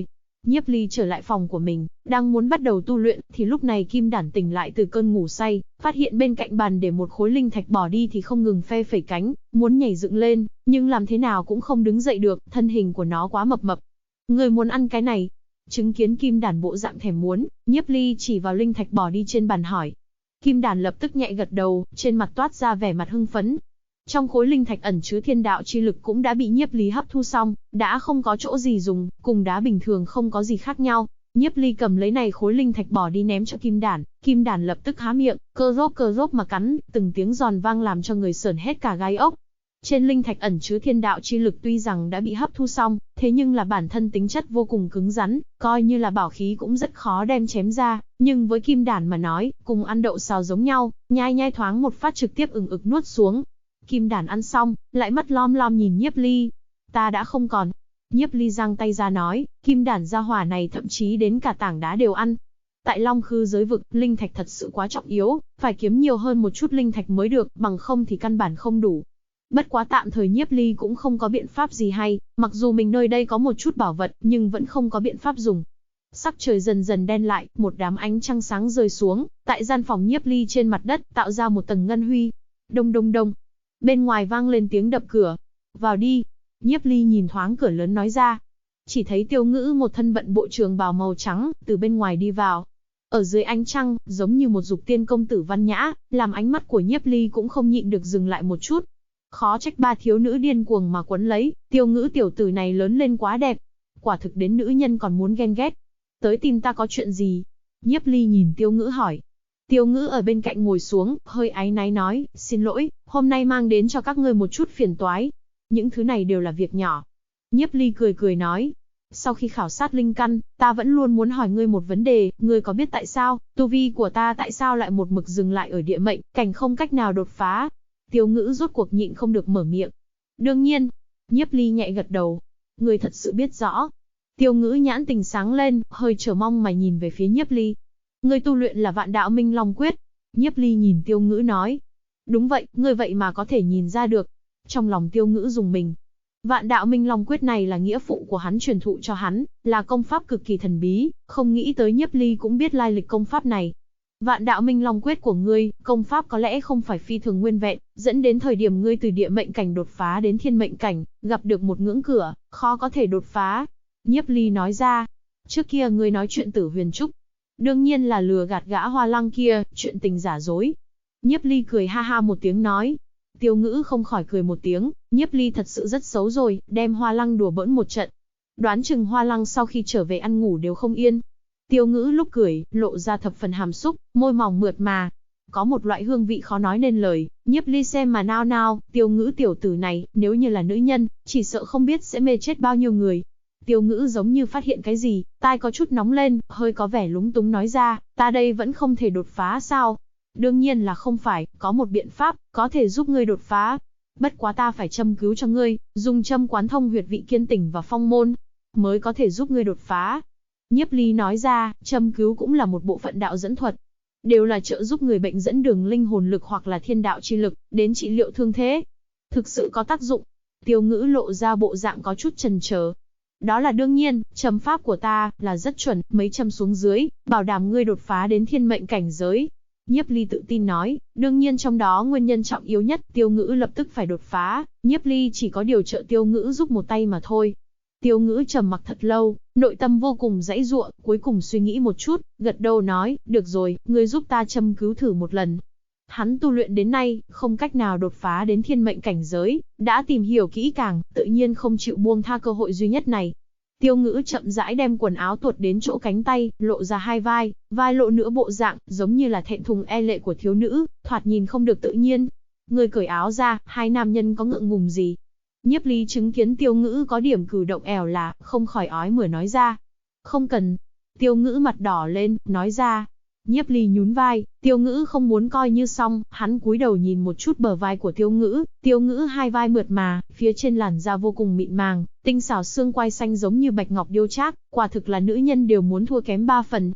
Nhiếp Ly trở lại phòng của mình, đang muốn bắt đầu tu luyện, thì lúc này Kim Đản tỉnh lại từ cơn ngủ say, phát hiện bên cạnh bàn để một khối linh thạch bỏ đi thì không ngừng phe phẩy cánh, muốn nhảy dựng lên, nhưng làm thế nào cũng không đứng dậy được, thân hình của nó quá mập mập. Người muốn ăn cái này? Chứng kiến Kim Đản bộ dạng thèm muốn, Nhiếp Ly chỉ vào linh thạch bỏ đi trên bàn hỏi. Kim Đản lập tức nhẹ gật đầu, trên mặt toát ra vẻ mặt hưng phấn. Trong khối linh thạch ẩn chứa thiên đạo chi lực cũng đã bị Nhiếp Ly hấp thu xong, đã không có chỗ gì dùng, cùng đá bình thường không có gì khác nhau. Nhiếp Ly cầm lấy này khối linh thạch bỏ đi ném cho Kim Đản lập tức há miệng, cơ rốp mà cắn, từng tiếng giòn vang làm cho người sởn hết cả gai ốc. Trên linh thạch ẩn chứa thiên đạo chi lực tuy rằng đã bị hấp thu xong, thế nhưng là bản thân tính chất vô cùng cứng rắn, coi như là bảo khí cũng rất khó đem chém ra, nhưng với Kim Đản mà nói, cùng ăn đậu xào giống nhau, nhai thoáng một phát trực tiếp ực nuốt xuống. Kim Đản ăn xong, lại mắt lom nhìn Nhiếp Ly. Ta đã không còn. Nhiếp Ly giang tay ra nói, Kim Đản gia hỏa này thậm chí đến cả tảng đá đều ăn. Tại Long Khư giới vực, linh thạch thật sự quá trọng yếu, phải kiếm nhiều hơn một chút linh thạch mới được, bằng không thì căn bản không đủ. Bất quá tạm thời Nhiếp Ly cũng không có biện pháp gì hay, mặc dù mình nơi đây có một chút bảo vật, nhưng vẫn không có biện pháp dùng. Sắc trời dần dần đen lại, một đám ánh trăng sáng rơi xuống, tại gian phòng Nhiếp Ly trên mặt đất, tạo ra một tầng ngân huy. Đông đông đông. Bên ngoài vang lên tiếng đập cửa. Vào đi. Nhiếp Ly nhìn thoáng cửa lớn nói ra. Chỉ thấy Tiêu Ngữ một thân bận bộ trường bào màu trắng, từ bên ngoài đi vào. Ở dưới ánh trăng, giống như một dục tiên công tử văn nhã, làm ánh mắt của Nhiếp Ly cũng không nhịn được dừng lại một chút. Khó trách ba thiếu nữ điên cuồng mà quấn lấy, Tiêu Ngữ tiểu tử này lớn lên quá đẹp. Quả thực đến nữ nhân còn muốn ghen ghét. Tới tìm ta có chuyện gì? Nhiếp Ly nhìn Tiêu Ngữ hỏi. Tiêu Ngữ ở bên cạnh ngồi xuống, hơi áy náy nói, xin lỗi, hôm nay mang đến cho các ngươi một chút phiền toái. Những thứ này đều là việc nhỏ. Nhiếp Ly cười nói. Sau khi khảo sát linh căn, ta vẫn luôn muốn hỏi ngươi một vấn đề, ngươi có biết tại sao, tu vi của ta tại sao lại một mực dừng lại ở địa mệnh, cảnh không cách nào đột phá? Tiêu Ngữ rốt cuộc nhịn không được mở miệng. Đương nhiên. Nhiếp Ly nhẹ gật đầu. Ngươi thật sự biết rõ. Tiêu Ngữ nhãn tình sáng lên, hơi chờ mong mà nhìn về phía Nhiếp Ly. Ngươi tu luyện là Vạn Đạo Minh Long Quyết. Nhiếp Ly nhìn Tiêu Ngữ nói. Đúng vậy, ngươi vậy mà có thể nhìn ra được. Trong lòng Tiêu Ngữ rùng mình. Vạn Đạo Minh Long Quyết này là nghĩa phụ của hắn truyền thụ cho hắn, là công pháp cực kỳ thần bí, không nghĩ tới Nhiếp Ly cũng biết lai lịch công pháp này. Vạn Đạo Minh Long Quyết của ngươi, công pháp có lẽ không phải phi thường nguyên vẹn, dẫn đến thời điểm ngươi từ địa mệnh cảnh đột phá đến thiên mệnh cảnh, gặp được một ngưỡng cửa, khó có thể đột phá. Nhiếp Ly nói ra. Trước kia ngươi nói chuyện Tử Huyền Trúc, đương nhiên là lừa gạt gã Hoa Lăng kia, chuyện tình giả dối. Nhiếp Ly cười ha ha một tiếng nói. Tiêu Ngữ không khỏi cười một tiếng, Nhiếp Ly thật sự rất xấu rồi, đem Hoa Lăng đùa bỡn một trận. Đoán chừng Hoa Lăng sau khi trở về ăn ngủ đều không yên. Tiêu Ngữ lúc cười, lộ ra thập phần hàm xúc, môi mỏng mượt mà. Có một loại hương vị khó nói nên lời, Nhiếp Ly xem mà nao nao, Tiêu Ngữ tiểu tử này, nếu như là nữ nhân, chỉ sợ không biết sẽ mê chết bao nhiêu người. Tiêu Ngữ giống như phát hiện cái gì, tai có chút nóng lên, hơi có vẻ lúng túng nói ra, ta đây vẫn không thể đột phá sao? Đương nhiên là không phải, có một biện pháp, có thể giúp ngươi đột phá. Bất quá ta phải châm cứu cho ngươi, dùng châm quán thông huyệt vị kiên tỉnh và phong môn, mới có thể giúp ngươi đột phá. Nhiếp Ly nói ra, châm cứu cũng là một bộ phận đạo dẫn thuật. Đều là trợ giúp người bệnh dẫn đường linh hồn lực hoặc là thiên đạo chi lực, đến trị liệu thương thế. Thực sự có tác dụng. Tiêu Ngữ lộ ra bộ dạng có chút chần chờ. Đó là đương nhiên, châm pháp của ta, là rất chuẩn, mấy châm xuống dưới, bảo đảm ngươi đột phá đến thiên mệnh cảnh giới. Nhiếp Ly tự tin nói, đương nhiên trong đó nguyên nhân trọng yếu nhất, Tiêu Ngữ lập tức phải đột phá, Nhiếp Ly chỉ có điều trợ Tiêu Ngữ giúp một tay mà thôi. Tiêu Ngữ trầm mặc thật lâu, nội tâm vô cùng giãy giụa, cuối cùng suy nghĩ một chút, gật đầu nói, được rồi, ngươi giúp ta châm cứu thử một lần. Hắn tu luyện đến nay, không cách nào đột phá đến thiên mệnh cảnh giới, đã tìm hiểu kỹ càng, tự nhiên không chịu buông tha cơ hội duy nhất này. Tiêu Ngữ chậm rãi đem quần áo tuột đến chỗ cánh tay, lộ ra hai vai, vai lộ nửa bộ dạng, giống như là thẹn thùng e lệ của thiếu nữ, thoạt nhìn không được tự nhiên. Người cởi áo ra, hai nam nhân có ngượng ngùng gì? Nhiếp Ly chứng kiến Tiêu Ngữ có điểm cử động ẻo lả, không khỏi ói mửa nói ra. Không cần. Tiêu Ngữ mặt đỏ lên, nói ra. Nhiếp Ly nhún vai, Tiêu Ngữ không muốn coi như xong, hắn cúi đầu nhìn một chút bờ vai của Tiêu Ngữ hai vai mượt mà, phía trên làn da vô cùng mịn màng, tinh xảo xương quai xanh giống như bạch ngọc điêu trác, quả thực là nữ nhân đều muốn thua kém 3 phần.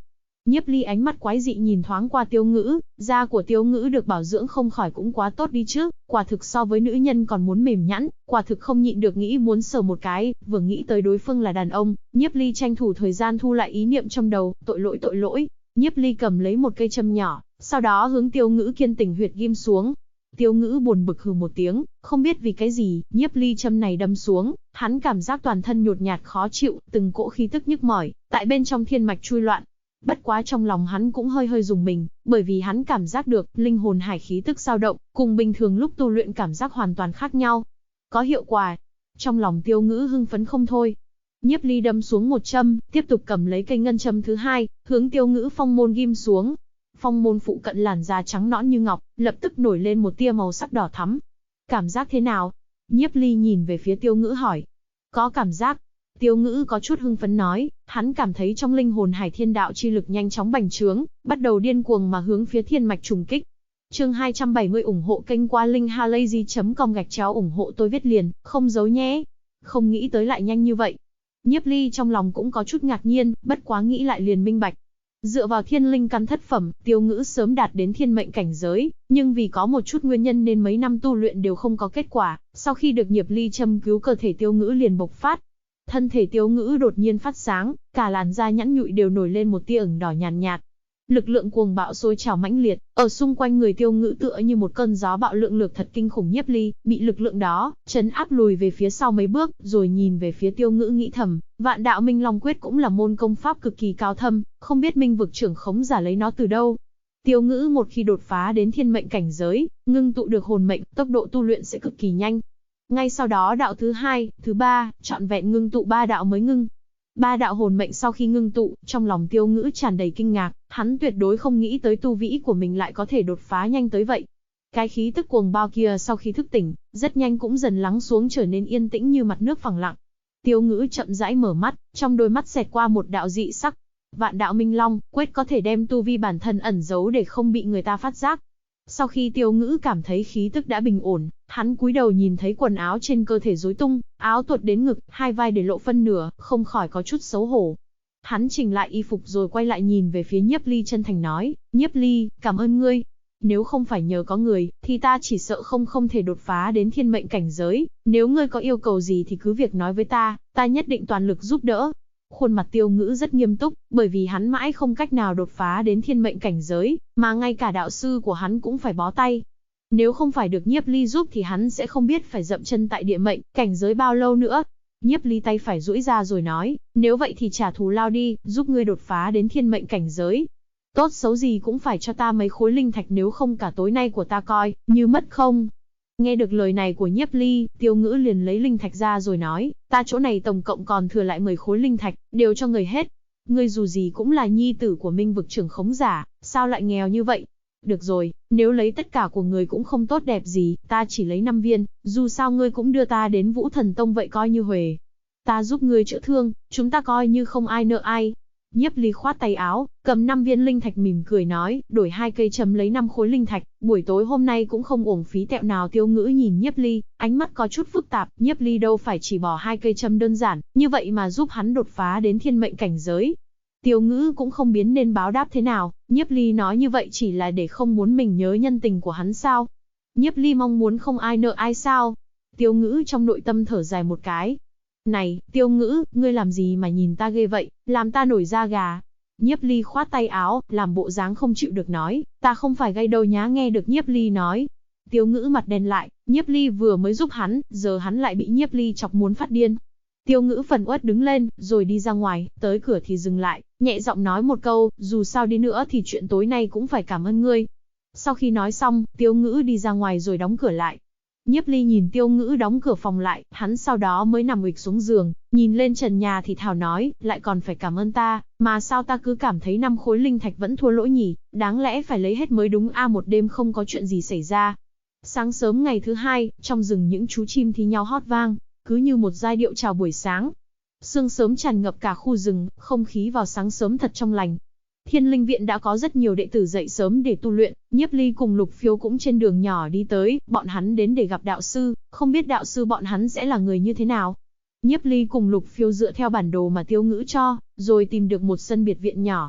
Nhiếp Ly ánh mắt quái dị nhìn thoáng qua Tiêu Ngữ, da của Tiêu Ngữ được bảo dưỡng không khỏi cũng quá tốt đi chứ, quả thực so với nữ nhân còn muốn mềm nhẵn, quả thực không nhịn được nghĩ muốn sờ một cái, vừa nghĩ tới đối phương là đàn ông, Nhiếp Ly tranh thủ thời gian thu lại ý niệm trong đầu, tội lỗi. Nhiếp Ly cầm lấy một cây châm nhỏ, sau đó hướng Tiêu Ngữ kiên tỉnh huyệt ghim xuống. Tiêu Ngữ buồn bực hừ một tiếng, không biết vì cái gì, Nhiếp Ly châm này đâm xuống, hắn cảm giác toàn thân nhột nhạt khó chịu, từng cỗ khí tức nhức mỏi, tại bên trong thiên mạch chui loạn. Bất quá trong lòng hắn cũng hơi rùng mình, bởi vì hắn cảm giác được, linh hồn hải khí tức dao động, cùng bình thường lúc tu luyện cảm giác hoàn toàn khác nhau. Có hiệu quả. Trong lòng Tiêu Ngữ hưng phấn không thôi. Nhiếp Ly đâm xuống một châm, tiếp tục cầm lấy cây ngân châm thứ hai, hướng Tiêu Ngữ phong môn ghim xuống. Phong môn phụ cận làn da trắng nõn như ngọc, lập tức nổi lên một tia màu sắc đỏ thắm. Cảm giác thế nào? Nhiếp Ly nhìn về phía Tiêu Ngữ hỏi. Có cảm giác. Tiêu Ngữ có chút hưng phấn nói, hắn cảm thấy trong linh hồn hải thiên đạo chi lực nhanh chóng bành trướng, bắt đầu điên cuồng mà hướng phía thiên mạch trùng kích. Chương 270 ủng hộ kênh qua linkhalazy.com ủng hộ tôi viết liền, không giấu nhé. Không nghĩ tới lại nhanh như vậy. Nhiếp Ly trong lòng cũng có chút ngạc nhiên, bất quá nghĩ lại liền minh bạch. Dựa vào thiên linh căn thất phẩm, Tiêu Ngữ sớm đạt đến thiên mệnh cảnh giới, nhưng vì có một chút nguyên nhân nên mấy năm tu luyện đều không có kết quả, sau khi được Nhiếp Ly châm cứu cơ thể Tiêu Ngữ liền bộc phát. Thân thể Tiêu Ngữ đột nhiên phát sáng, cả làn da nhẵn nhụi đều nổi lên một tia ửng đỏ nhàn nhạt. Lực lượng cuồng bạo sôi trào mãnh liệt, ở xung quanh người Tiêu Ngữ tựa như một cơn gió bạo lượng lược thật kinh khủng. Nhiếp Ly bị lực lượng đó trấn áp lùi về phía sau mấy bước, rồi nhìn về phía Tiêu Ngữ nghĩ thầm, Vạn Đạo Minh Long Quyết cũng là môn công pháp cực kỳ cao thâm, không biết Minh vực trưởng khống giả lấy nó từ đâu. Tiêu Ngữ một khi đột phá đến thiên mệnh cảnh giới, ngưng tụ được hồn mệnh, tốc độ tu luyện sẽ cực kỳ nhanh. Ngay sau đó đạo thứ hai, thứ ba, trọn vẹn ngưng tụ 3 đạo mới ngưng. 3 đạo hồn mệnh sau khi ngưng tụ, trong lòng Tiêu Ngữ tràn đầy kinh ngạc, hắn tuyệt đối không nghĩ tới tu vĩ của mình lại có thể đột phá nhanh tới vậy. Cái khí tức cuồng bao kia sau khi thức tỉnh, rất nhanh cũng dần lắng xuống trở nên yên tĩnh như mặt nước phẳng lặng. Tiêu Ngữ chậm rãi mở mắt, trong đôi mắt xẹt qua một đạo dị sắc. Vạn Đạo Minh Long Quyết có thể đem tu vi bản thân ẩn giấu để không bị người ta phát giác. Sau khi Tiêu Ngữ cảm thấy khí tức đã bình ổn, hắn cúi đầu nhìn thấy quần áo trên cơ thể rối tung, áo tuột đến ngực, hai vai để lộ phân nửa, không khỏi có chút xấu hổ. Hắn chỉnh lại y phục rồi quay lại nhìn về phía Nhiếp Ly chân thành nói, Nhiếp Ly, cảm ơn ngươi. Nếu không phải nhờ có người, thì ta chỉ sợ không thể đột phá đến thiên mệnh cảnh giới, nếu ngươi có yêu cầu gì thì cứ việc nói với ta nhất định toàn lực giúp đỡ. Khuôn mặt Tiêu Ngữ rất nghiêm túc, bởi vì hắn mãi không cách nào đột phá đến thiên mệnh cảnh giới, mà ngay cả đạo sư của hắn cũng phải bó tay. Nếu không phải được Nhiếp Ly giúp thì hắn sẽ không biết phải dậm chân tại địa mệnh cảnh giới bao lâu nữa. Nhiếp Ly tay phải duỗi ra rồi nói, nếu vậy thì trả thù lao đi, giúp ngươi đột phá đến thiên mệnh cảnh giới. Tốt xấu gì cũng phải cho ta mấy khối linh thạch, nếu không cả tối nay của ta coi như mất không. Nghe được lời này của Nhiếp Ly, Tiêu Ngữ liền lấy linh thạch ra rồi nói, ta chỗ này tổng cộng còn thừa lại 10 khối linh thạch, đều cho người hết. Ngươi dù gì cũng là nhi tử của Minh vực trưởng khống giả, sao lại nghèo như vậy? Được rồi, nếu lấy tất cả của người cũng không tốt đẹp gì, ta chỉ lấy 5 viên, dù sao ngươi cũng đưa ta đến Vũ Thần Tông vậy coi như huề. Ta giúp ngươi chữa thương, chúng ta coi như không ai nợ ai. Nhiếp Ly khoát tay áo, cầm 5 viên linh thạch mỉm cười nói, đổi 2 cây châm lấy 5 khối linh thạch, buổi tối hôm nay cũng không uổng phí tẹo nào. Tiêu Ngữ nhìn Nhiếp Ly, ánh mắt có chút phức tạp, Nhiếp Ly đâu phải chỉ bỏ 2 cây châm đơn giản, như vậy mà giúp hắn đột phá đến thiên mệnh cảnh giới. Tiêu Ngữ cũng không biết nên báo đáp thế nào, Nhiếp Ly nói như vậy chỉ là để không muốn mình nhớ nhân tình của hắn sao? Nhiếp Ly mong muốn không ai nợ ai sao? Tiêu Ngữ trong nội tâm thở dài một cái. Này, Tiêu Ngữ, ngươi làm gì mà nhìn ta ghê vậy, làm ta nổi da gà. Nhiếp Ly khoát tay áo, làm bộ dáng không chịu được nói, ta không phải gay đâu nhá. Nghe được Nhiếp Ly nói, Tiêu Ngữ mặt đen lại, Nhiếp Ly vừa mới giúp hắn, giờ hắn lại bị Nhiếp Ly chọc muốn phát điên. Tiêu Ngữ phần uất đứng lên, rồi đi ra ngoài, tới cửa thì dừng lại, nhẹ giọng nói một câu, dù sao đi nữa thì chuyện tối nay cũng phải cảm ơn ngươi. Sau khi nói xong, Tiêu Ngữ đi ra ngoài rồi đóng cửa lại. Nhiếp Ly nhìn Tiêu Ngữ đóng cửa phòng lại, hắn sau đó mới nằm ụp xuống giường, nhìn lên trần nhà thì thào nói, lại còn phải cảm ơn ta, mà sao ta cứ cảm thấy 5 khối linh thạch vẫn thua lỗ nhỉ, đáng lẽ phải lấy hết mới đúng a. Một đêm không có chuyện gì xảy ra. Sáng sớm ngày thứ hai, trong rừng những chú chim thi nhau hót vang, cứ như một giai điệu chào buổi sáng. Sương sớm tràn ngập cả khu rừng, không khí vào sáng sớm thật trong lành. Thiên Linh Viện đã có rất nhiều đệ tử dậy sớm để tu luyện, Nhiếp Ly cùng Lục Phiêu cũng trên đường nhỏ đi tới, bọn hắn đến để gặp đạo sư, không biết đạo sư bọn hắn sẽ là người như thế nào. Nhiếp Ly cùng Lục Phiêu dựa theo bản đồ mà Tiêu Ngữ cho, rồi tìm được một sân biệt viện nhỏ.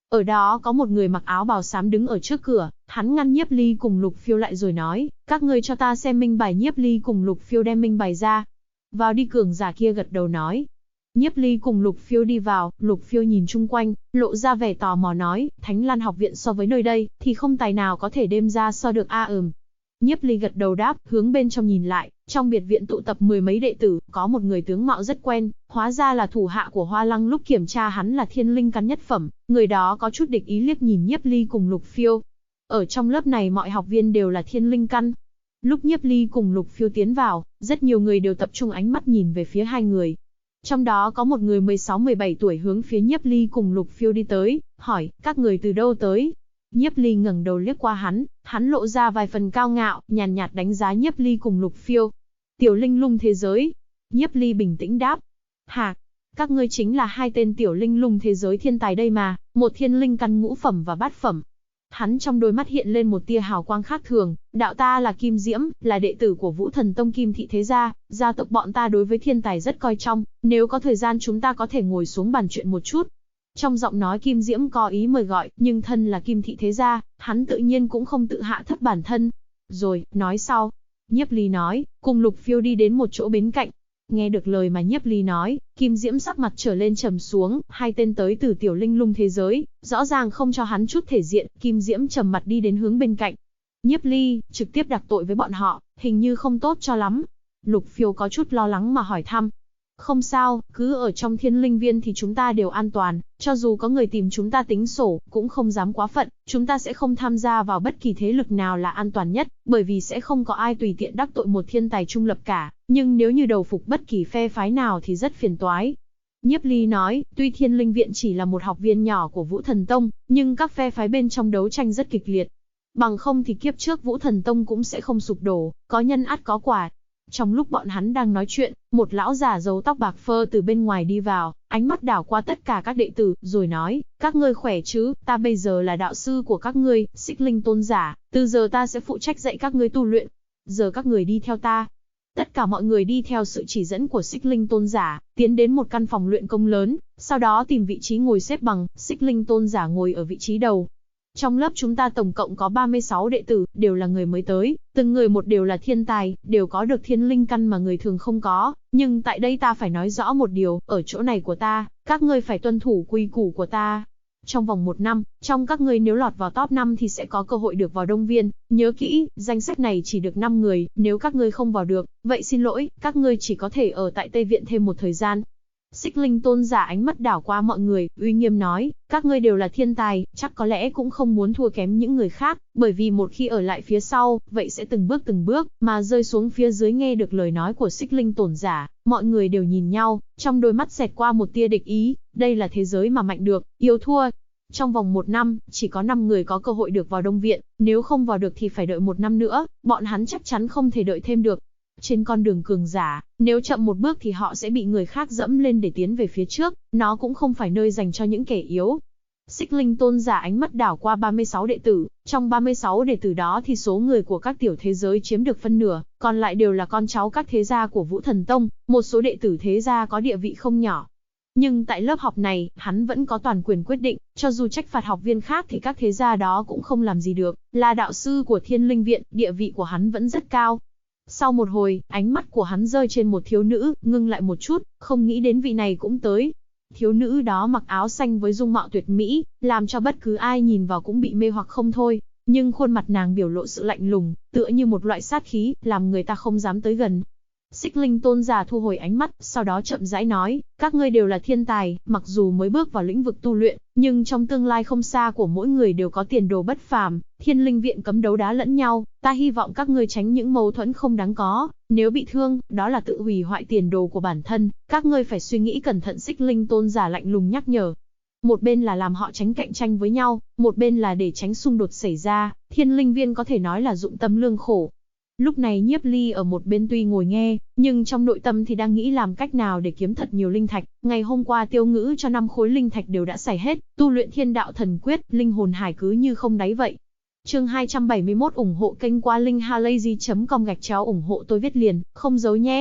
Ở đó có một người mặc áo bào xám đứng ở trước cửa, hắn ngăn Nhiếp Ly cùng Lục Phiêu lại rồi nói, các ngươi cho ta xem minh bài. Nhiếp Ly cùng Lục Phiêu đem minh bài ra. Vào đi, cường giả kia gật đầu nói. Nhiếp Ly cùng Lục Phiêu đi vào, Lục Phiêu nhìn chung quanh, lộ ra vẻ tò mò nói, Thánh Lan học viện so với nơi đây, thì không tài nào có thể đem ra so được a. Nhiếp Ly gật đầu đáp, hướng bên trong nhìn lại, trong biệt viện tụ tập mười mấy đệ tử, có một người tướng mạo rất quen, hóa ra là thủ hạ của Hoa Lăng. Lúc kiểm tra hắn là thiên linh căn nhất phẩm, người đó có chút địch ý liếc nhìn Nhiếp Ly cùng Lục Phiêu. Ở trong lớp này mọi học viên đều là thiên linh căn. Lúc Nhiếp Ly cùng Lục Phiêu tiến vào, rất nhiều người đều tập trung ánh mắt nhìn về phía hai người. Trong đó có một người 16-17 tuổi hướng phía Nhiếp Ly cùng Lục Phiêu đi tới, hỏi, các người từ đâu tới? Nhiếp Ly ngẩng đầu liếc qua hắn lộ ra vài phần cao ngạo, nhàn nhạt đánh giá Nhiếp Ly cùng Lục Phiêu. Tiểu linh lung thế giới. Nhiếp Ly bình tĩnh đáp. Hả? Các ngươi chính là hai tên tiểu linh lung thế giới thiên tài đây mà, một thiên linh căn ngũ phẩm và bát phẩm. Hắn trong đôi mắt hiện lên một tia hào quang khác thường, đạo ta là Kim Diễm, là đệ tử của Vũ Thần Tông Kim Thị Thế Gia, gia tộc bọn ta đối với thiên tài rất coi trọng, nếu có thời gian chúng ta có thể ngồi xuống bàn chuyện một chút. Trong giọng nói Kim Diễm có ý mời gọi, nhưng thân là Kim Thị Thế Gia, hắn tự nhiên cũng không tự hạ thấp bản thân. Rồi, nói sau. Nhiếp Ly nói, cùng Lục Phiêu đi đến một chỗ bên cạnh. Nghe được lời mà Nhiếp Ly nói, Kim Diễm sắc mặt trở lên trầm xuống, hai tên tới từ tiểu linh lung thế giới, rõ ràng không cho hắn chút thể diện. Kim Diễm trầm mặt đi đến hướng bên cạnh. Nhiếp Ly, trực tiếp đặc tội với bọn họ, hình như không tốt cho lắm. Lục Phiêu có chút lo lắng mà hỏi thăm. Không sao, cứ ở trong thiên linh viên thì chúng ta đều an toàn, cho dù có người tìm chúng ta tính sổ, cũng không dám quá phận, chúng ta sẽ không tham gia vào bất kỳ thế lực nào là an toàn nhất, bởi vì sẽ không có ai tùy tiện đắc tội một thiên tài trung lập cả, nhưng nếu như đầu phục bất kỳ phe phái nào thì rất phiền toái. Nhiếp Ly nói, tuy thiên linh viện chỉ là một học viên nhỏ của Vũ Thần Tông, nhưng các phe phái bên trong đấu tranh rất kịch liệt. Bằng không thì kiếp trước Vũ Thần Tông cũng sẽ không sụp đổ, có nhân ắt có quả. Trong lúc bọn hắn đang nói chuyện, một lão già râu tóc bạc phơ từ bên ngoài đi vào, ánh mắt đảo qua tất cả các đệ tử, rồi nói, các ngươi khỏe chứ, ta bây giờ là đạo sư của các ngươi, Xích Linh tôn giả, từ giờ ta sẽ phụ trách dạy các ngươi tu luyện. Giờ các người đi theo ta. Tất cả mọi người đi theo sự chỉ dẫn của Xích Linh tôn giả, tiến đến một căn phòng luyện công lớn, sau đó tìm vị trí ngồi xếp bằng, Xích Linh tôn giả ngồi ở vị trí đầu. Trong lớp chúng ta tổng cộng có 36 đệ tử, đều là người mới tới, từng người một đều là thiên tài, đều có được thiên linh căn mà người thường không có, nhưng tại đây ta phải nói rõ một điều, ở chỗ này của ta, các ngươi phải tuân thủ quy củ của ta. Trong vòng 1 năm, trong các ngươi nếu lọt vào top 5 thì sẽ có cơ hội được vào Đông Viên, nhớ kỹ, danh sách này chỉ được 5 người, nếu các ngươi không vào được, vậy xin lỗi, các ngươi chỉ có thể ở tại Tây Viện thêm một thời gian. Xích Linh tôn giả ánh mắt đảo qua mọi người, uy nghiêm nói, các ngươi đều là thiên tài, chắc có lẽ cũng không muốn thua kém những người khác, bởi vì một khi ở lại phía sau, vậy sẽ từng bước mà rơi xuống phía dưới. Nghe được lời nói của Xích Linh tôn giả, mọi người đều nhìn nhau, trong đôi mắt xẹt qua một tia địch ý, đây là thế giới mà mạnh được, yếu thua. Trong vòng 1 năm, chỉ có 5 người có cơ hội được vào Đông Viện, nếu không vào được thì phải đợi 1 năm nữa, bọn hắn chắc chắn không thể đợi thêm được. Trên con đường cường giả, nếu chậm một bước thì họ sẽ bị người khác dẫm lên để tiến về phía trước, nó cũng không phải nơi dành cho những kẻ yếu. Xích Linh tôn giả ánh mắt đảo qua 36 đệ tử, trong 36 đệ tử đó thì số người của các tiểu thế giới chiếm được phân nửa, còn lại đều là con cháu các thế gia của Vũ Thần Tông, một số đệ tử thế gia có địa vị không nhỏ. Nhưng tại lớp học này, hắn vẫn có toàn quyền quyết định, cho dù trách phạt học viên khác thì các thế gia đó cũng không làm gì được, là đạo sư của Thiên Linh Viện, địa vị của hắn vẫn rất cao. Sau một hồi, ánh mắt của hắn rơi trên một thiếu nữ, ngưng lại một chút, không nghĩ đến vị này cũng tới. Thiếu nữ đó mặc áo xanh với dung mạo tuyệt mỹ, làm cho bất cứ ai nhìn vào cũng bị mê hoặc không thôi. Nhưng khuôn mặt nàng biểu lộ sự lạnh lùng, tựa như một loại sát khí, làm người ta không dám tới gần. Xích Linh tôn giả thu hồi ánh mắt, sau đó chậm rãi nói, các ngươi đều là thiên tài, mặc dù mới bước vào lĩnh vực tu luyện, nhưng trong tương lai không xa của mỗi người đều có tiền đồ bất phàm. Thiên Linh Viện cấm đấu đá lẫn nhau, ta hy vọng các ngươi tránh những mâu thuẫn không đáng có, nếu bị thương, đó là tự hủy hoại tiền đồ của bản thân, các ngươi phải suy nghĩ cẩn thận. Xích Linh tôn giả lạnh lùng nhắc nhở. Một bên là làm họ tránh cạnh tranh với nhau, một bên là để tránh xung đột xảy ra, Thiên Linh Viên có thể nói là dụng tâm lương khổ. Lúc này Nhiếp Ly ở một bên tuy ngồi nghe, nhưng trong nội tâm thì đang nghĩ làm cách nào để kiếm thật nhiều linh thạch. Ngày hôm qua Tiêu Ngữ cho 5 khối linh thạch đều đã xài hết, tu luyện Thiên Đạo Thần Quyết, linh hồn hải cứ như không đáy vậy. Chương 271 ủng hộ kênh qua linkhalazy.com /ủng hộ tôi viết liền, không giấu nhé.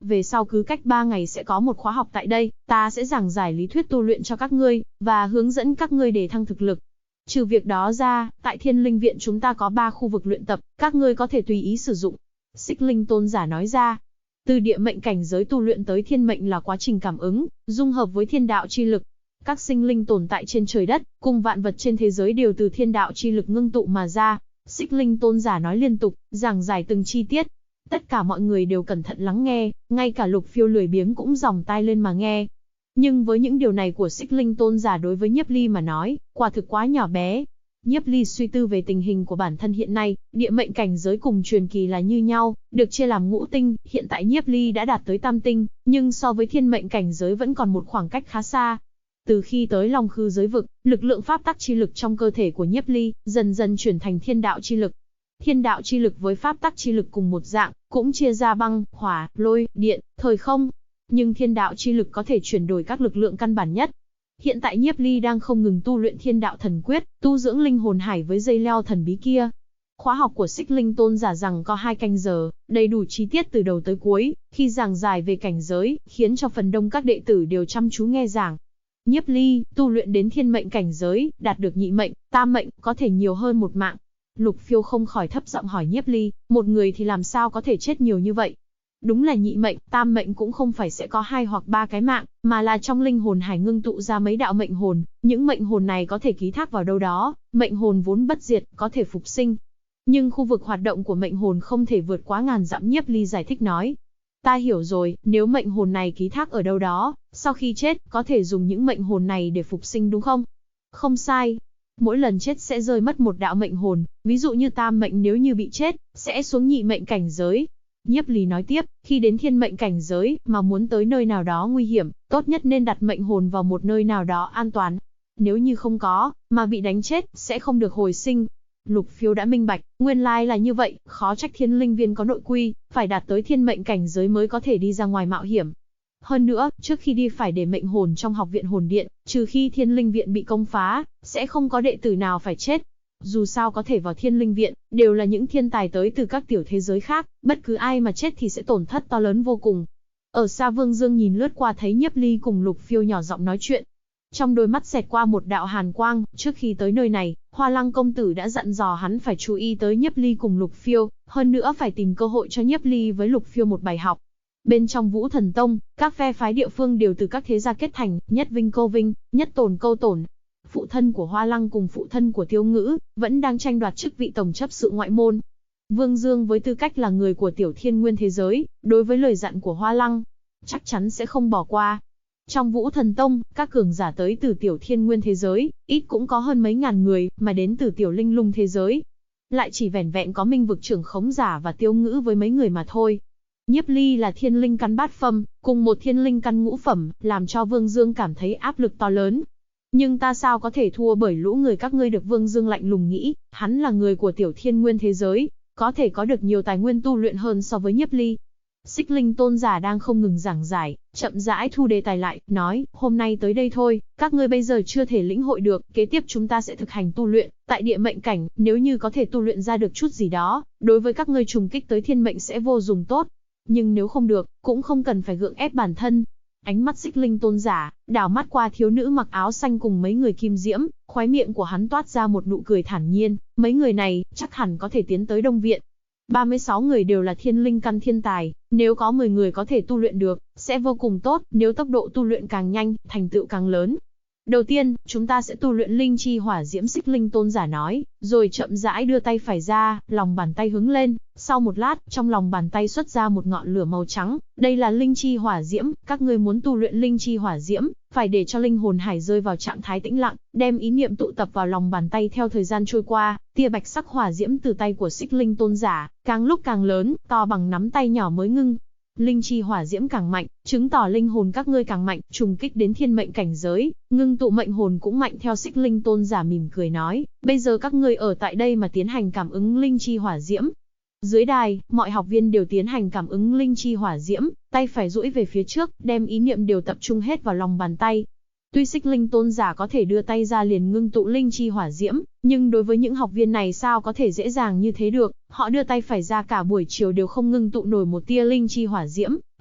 Về sau cứ cách 3 ngày sẽ có một khóa học tại đây, ta sẽ giảng giải lý thuyết tu luyện cho các ngươi, và hướng dẫn các ngươi để thăng thực lực. Trừ việc đó ra, tại Thiên Linh Viện chúng ta có 3 khu vực luyện tập, các ngươi có thể tùy ý sử dụng. Xích Linh Tôn giả nói ra. Từ địa mệnh cảnh giới tu luyện tới thiên mệnh là quá trình cảm ứng, dung hợp với thiên đạo chi lực. Các sinh linh tồn tại trên trời đất, cùng vạn vật trên thế giới đều từ thiên đạo chi lực ngưng tụ mà ra. Xích Linh Tôn giả nói liên tục, giảng giải từng chi tiết. Tất cả mọi người đều cẩn thận lắng nghe, ngay cả Lục Phiêu lười biếng cũng dòng tai lên mà nghe. Nhưng với những điều này của Xích Linh Tôn giả đối với Nhiếp Ly mà nói, quả thực quá nhỏ bé. Nhiếp Ly suy tư về tình hình của bản thân hiện nay, địa mệnh cảnh giới cùng truyền kỳ là như nhau, được chia làm ngũ tinh, hiện tại Nhiếp Ly đã đạt tới tam tinh, nhưng so với thiên mệnh cảnh giới vẫn còn một khoảng cách khá xa. Từ khi tới Long Khư giới vực, lực lượng pháp tắc chi lực trong cơ thể của Nhiếp Ly dần dần chuyển thành thiên đạo chi lực. Thiên đạo chi lực với pháp tắc chi lực cùng một dạng, cũng chia ra băng, hỏa, lôi, điện, thời không. Nhưng thiên đạo chi lực có thể chuyển đổi các lực lượng căn bản nhất. Hiện tại Nhiếp Ly đang không ngừng tu luyện thiên đạo thần quyết, tu dưỡng linh hồn hải với dây leo thần bí kia. Khóa học của Xích Linh Tôn giả rằng có 2 canh giờ, đầy đủ chi tiết từ đầu tới cuối, khi giảng giải về cảnh giới, khiến cho phần đông các đệ tử đều chăm chú nghe giảng. Nhiếp Ly, tu luyện đến thiên mệnh cảnh giới, đạt được nhị mệnh, tam mệnh, có thể nhiều hơn một mạng. Lục Phiêu không khỏi thấp giọng hỏi Nhiếp Ly, một người thì làm sao có thể chết nhiều như vậy? Đúng là nhị mệnh, tam mệnh cũng không phải sẽ có 2 hoặc 3 cái mạng, mà là trong linh hồn hải ngưng tụ ra mấy đạo mệnh hồn, những mệnh hồn này có thể ký thác vào đâu đó, mệnh hồn vốn bất diệt, có thể phục sinh. Nhưng khu vực hoạt động của mệnh hồn không thể vượt quá ngàn dặm. Nhiếp Ly giải thích nói. Ta hiểu rồi, nếu mệnh hồn này ký thác ở đâu đó, sau khi chết, có thể dùng những mệnh hồn này để phục sinh đúng không? Không sai. Mỗi lần chết sẽ rơi mất một đạo mệnh hồn, ví dụ như tam mệnh nếu như bị chết, sẽ xuống nhị mệnh cảnh giới. Nhiếp Ly nói tiếp, khi đến thiên mệnh cảnh giới, mà muốn tới nơi nào đó nguy hiểm, tốt nhất nên đặt mệnh hồn vào một nơi nào đó an toàn. Nếu như không có, mà bị đánh chết, sẽ không được hồi sinh. Lục Phiêu đã minh bạch, nguyên lai là như vậy, khó trách Thiên Linh Viên có nội quy, phải đạt tới thiên mệnh cảnh giới mới có thể đi ra ngoài mạo hiểm. Hơn nữa, trước khi đi phải để mệnh hồn trong học viện hồn điện, trừ khi Thiên Linh Viện bị công phá, sẽ không có đệ tử nào phải chết. Dù sao có thể vào Thiên Linh Viện, đều là những thiên tài tới từ các tiểu thế giới khác, bất cứ ai mà chết thì sẽ tổn thất to lớn vô cùng. Ở xa Vương Dương nhìn lướt qua thấy Nhiếp Ly cùng Lục Phiêu nhỏ giọng nói chuyện. Trong đôi mắt xẹt qua một đạo hàn quang, trước khi tới nơi này, Hoa Lăng công tử đã dặn dò hắn phải chú ý tới Nhiếp Ly cùng Lục Phiêu, hơn nữa phải tìm cơ hội cho Nhiếp Ly với Lục Phiêu một bài học. Bên trong Vũ Thần Tông, các phe phái địa phương đều từ các thế gia kết thành, nhất vinh câu vinh, nhất tổn câu tổn. Phụ thân của Hoa Lăng cùng phụ thân của Tiêu Ngữ vẫn đang tranh đoạt chức vị tổng chấp sự ngoại môn. Vương Dương với tư cách là người của Tiểu Thiên Nguyên thế giới, đối với lời dặn của Hoa Lăng, chắc chắn sẽ không bỏ qua. Trong Vũ Thần Tông, các cường giả tới từ Tiểu Thiên Nguyên thế giới, ít cũng có hơn mấy ngàn người, mà đến từ Tiểu Linh Lung thế giới. Lại chỉ vẻn vẹn có Minh vực trưởng khống giả và Tiêu Ngữ với mấy người mà thôi. Nhiếp Ly là thiên linh căn bát phẩm, cùng một thiên linh căn ngũ phẩm, làm cho Vương Dương cảm thấy áp lực to lớn. Nhưng ta sao có thể thua bởi lũ người các ngươi được. Vương Dương lạnh lùng nghĩ, hắn là người của Tiểu Thiên Nguyên thế giới, có thể có được nhiều tài nguyên tu luyện hơn so với Nhiếp Ly. Xích Linh Tôn giả đang không ngừng giảng giải, chậm rãi thu đề tài lại, nói, hôm nay tới đây thôi, các ngươi bây giờ chưa thể lĩnh hội được, kế tiếp chúng ta sẽ thực hành tu luyện, tại địa mệnh cảnh, nếu như có thể tu luyện ra được chút gì đó, đối với các ngươi trùng kích tới thiên mệnh sẽ vô dụng tốt. Nhưng nếu không được, cũng không cần phải gượng ép bản thân. Ánh mắt Xích Linh Tôn giả, đảo mắt qua thiếu nữ mặc áo xanh cùng mấy người kim diễm, khóe miệng của hắn toát ra một nụ cười thản nhiên, mấy người này, chắc hẳn có thể tiến tới Đông Viện. 36 người đều là thiên linh căn thiên tài, nếu có 10 người có thể tu luyện được, sẽ vô cùng tốt, nếu tốc độ tu luyện càng nhanh, thành tựu càng lớn. Đầu tiên, chúng ta sẽ tu luyện linh chi hỏa diễm. Xích Linh Tôn giả nói, rồi chậm rãi đưa tay phải ra, lòng bàn tay hướng lên, sau một lát, trong lòng bàn tay xuất ra một ngọn lửa màu trắng, đây là linh chi hỏa diễm, các ngươi muốn tu luyện linh chi hỏa diễm, phải để cho linh hồn hải rơi vào trạng thái tĩnh lặng, đem ý niệm tụ tập vào lòng bàn tay. Theo thời gian trôi qua, tia bạch sắc hỏa diễm từ tay của Xích Linh Tôn giả, càng lúc càng lớn, to bằng nắm tay nhỏ mới ngưng. Linh chi hỏa diễm càng mạnh, chứng tỏ linh hồn các ngươi càng mạnh, trùng kích đến thiên mệnh cảnh giới, ngưng tụ mệnh hồn cũng mạnh. Theo Xích Linh Tôn giả mỉm cười nói, bây giờ các ngươi ở tại đây mà tiến hành cảm ứng linh chi hỏa diễm. Dưới đài, mọi học viên đều tiến hành cảm ứng linh chi hỏa diễm, tay phải duỗi về phía trước, đem ý niệm đều tập trung hết vào lòng bàn tay. Tuy Xích Linh Tôn giả có thể đưa tay ra liền ngưng tụ linh chi hỏa diễm, nhưng đối với những học viên này sao có thể dễ dàng như thế được, họ đưa tay phải ra cả buổi chiều đều không ngưng tụ nổi một tia linh chi hỏa diễm,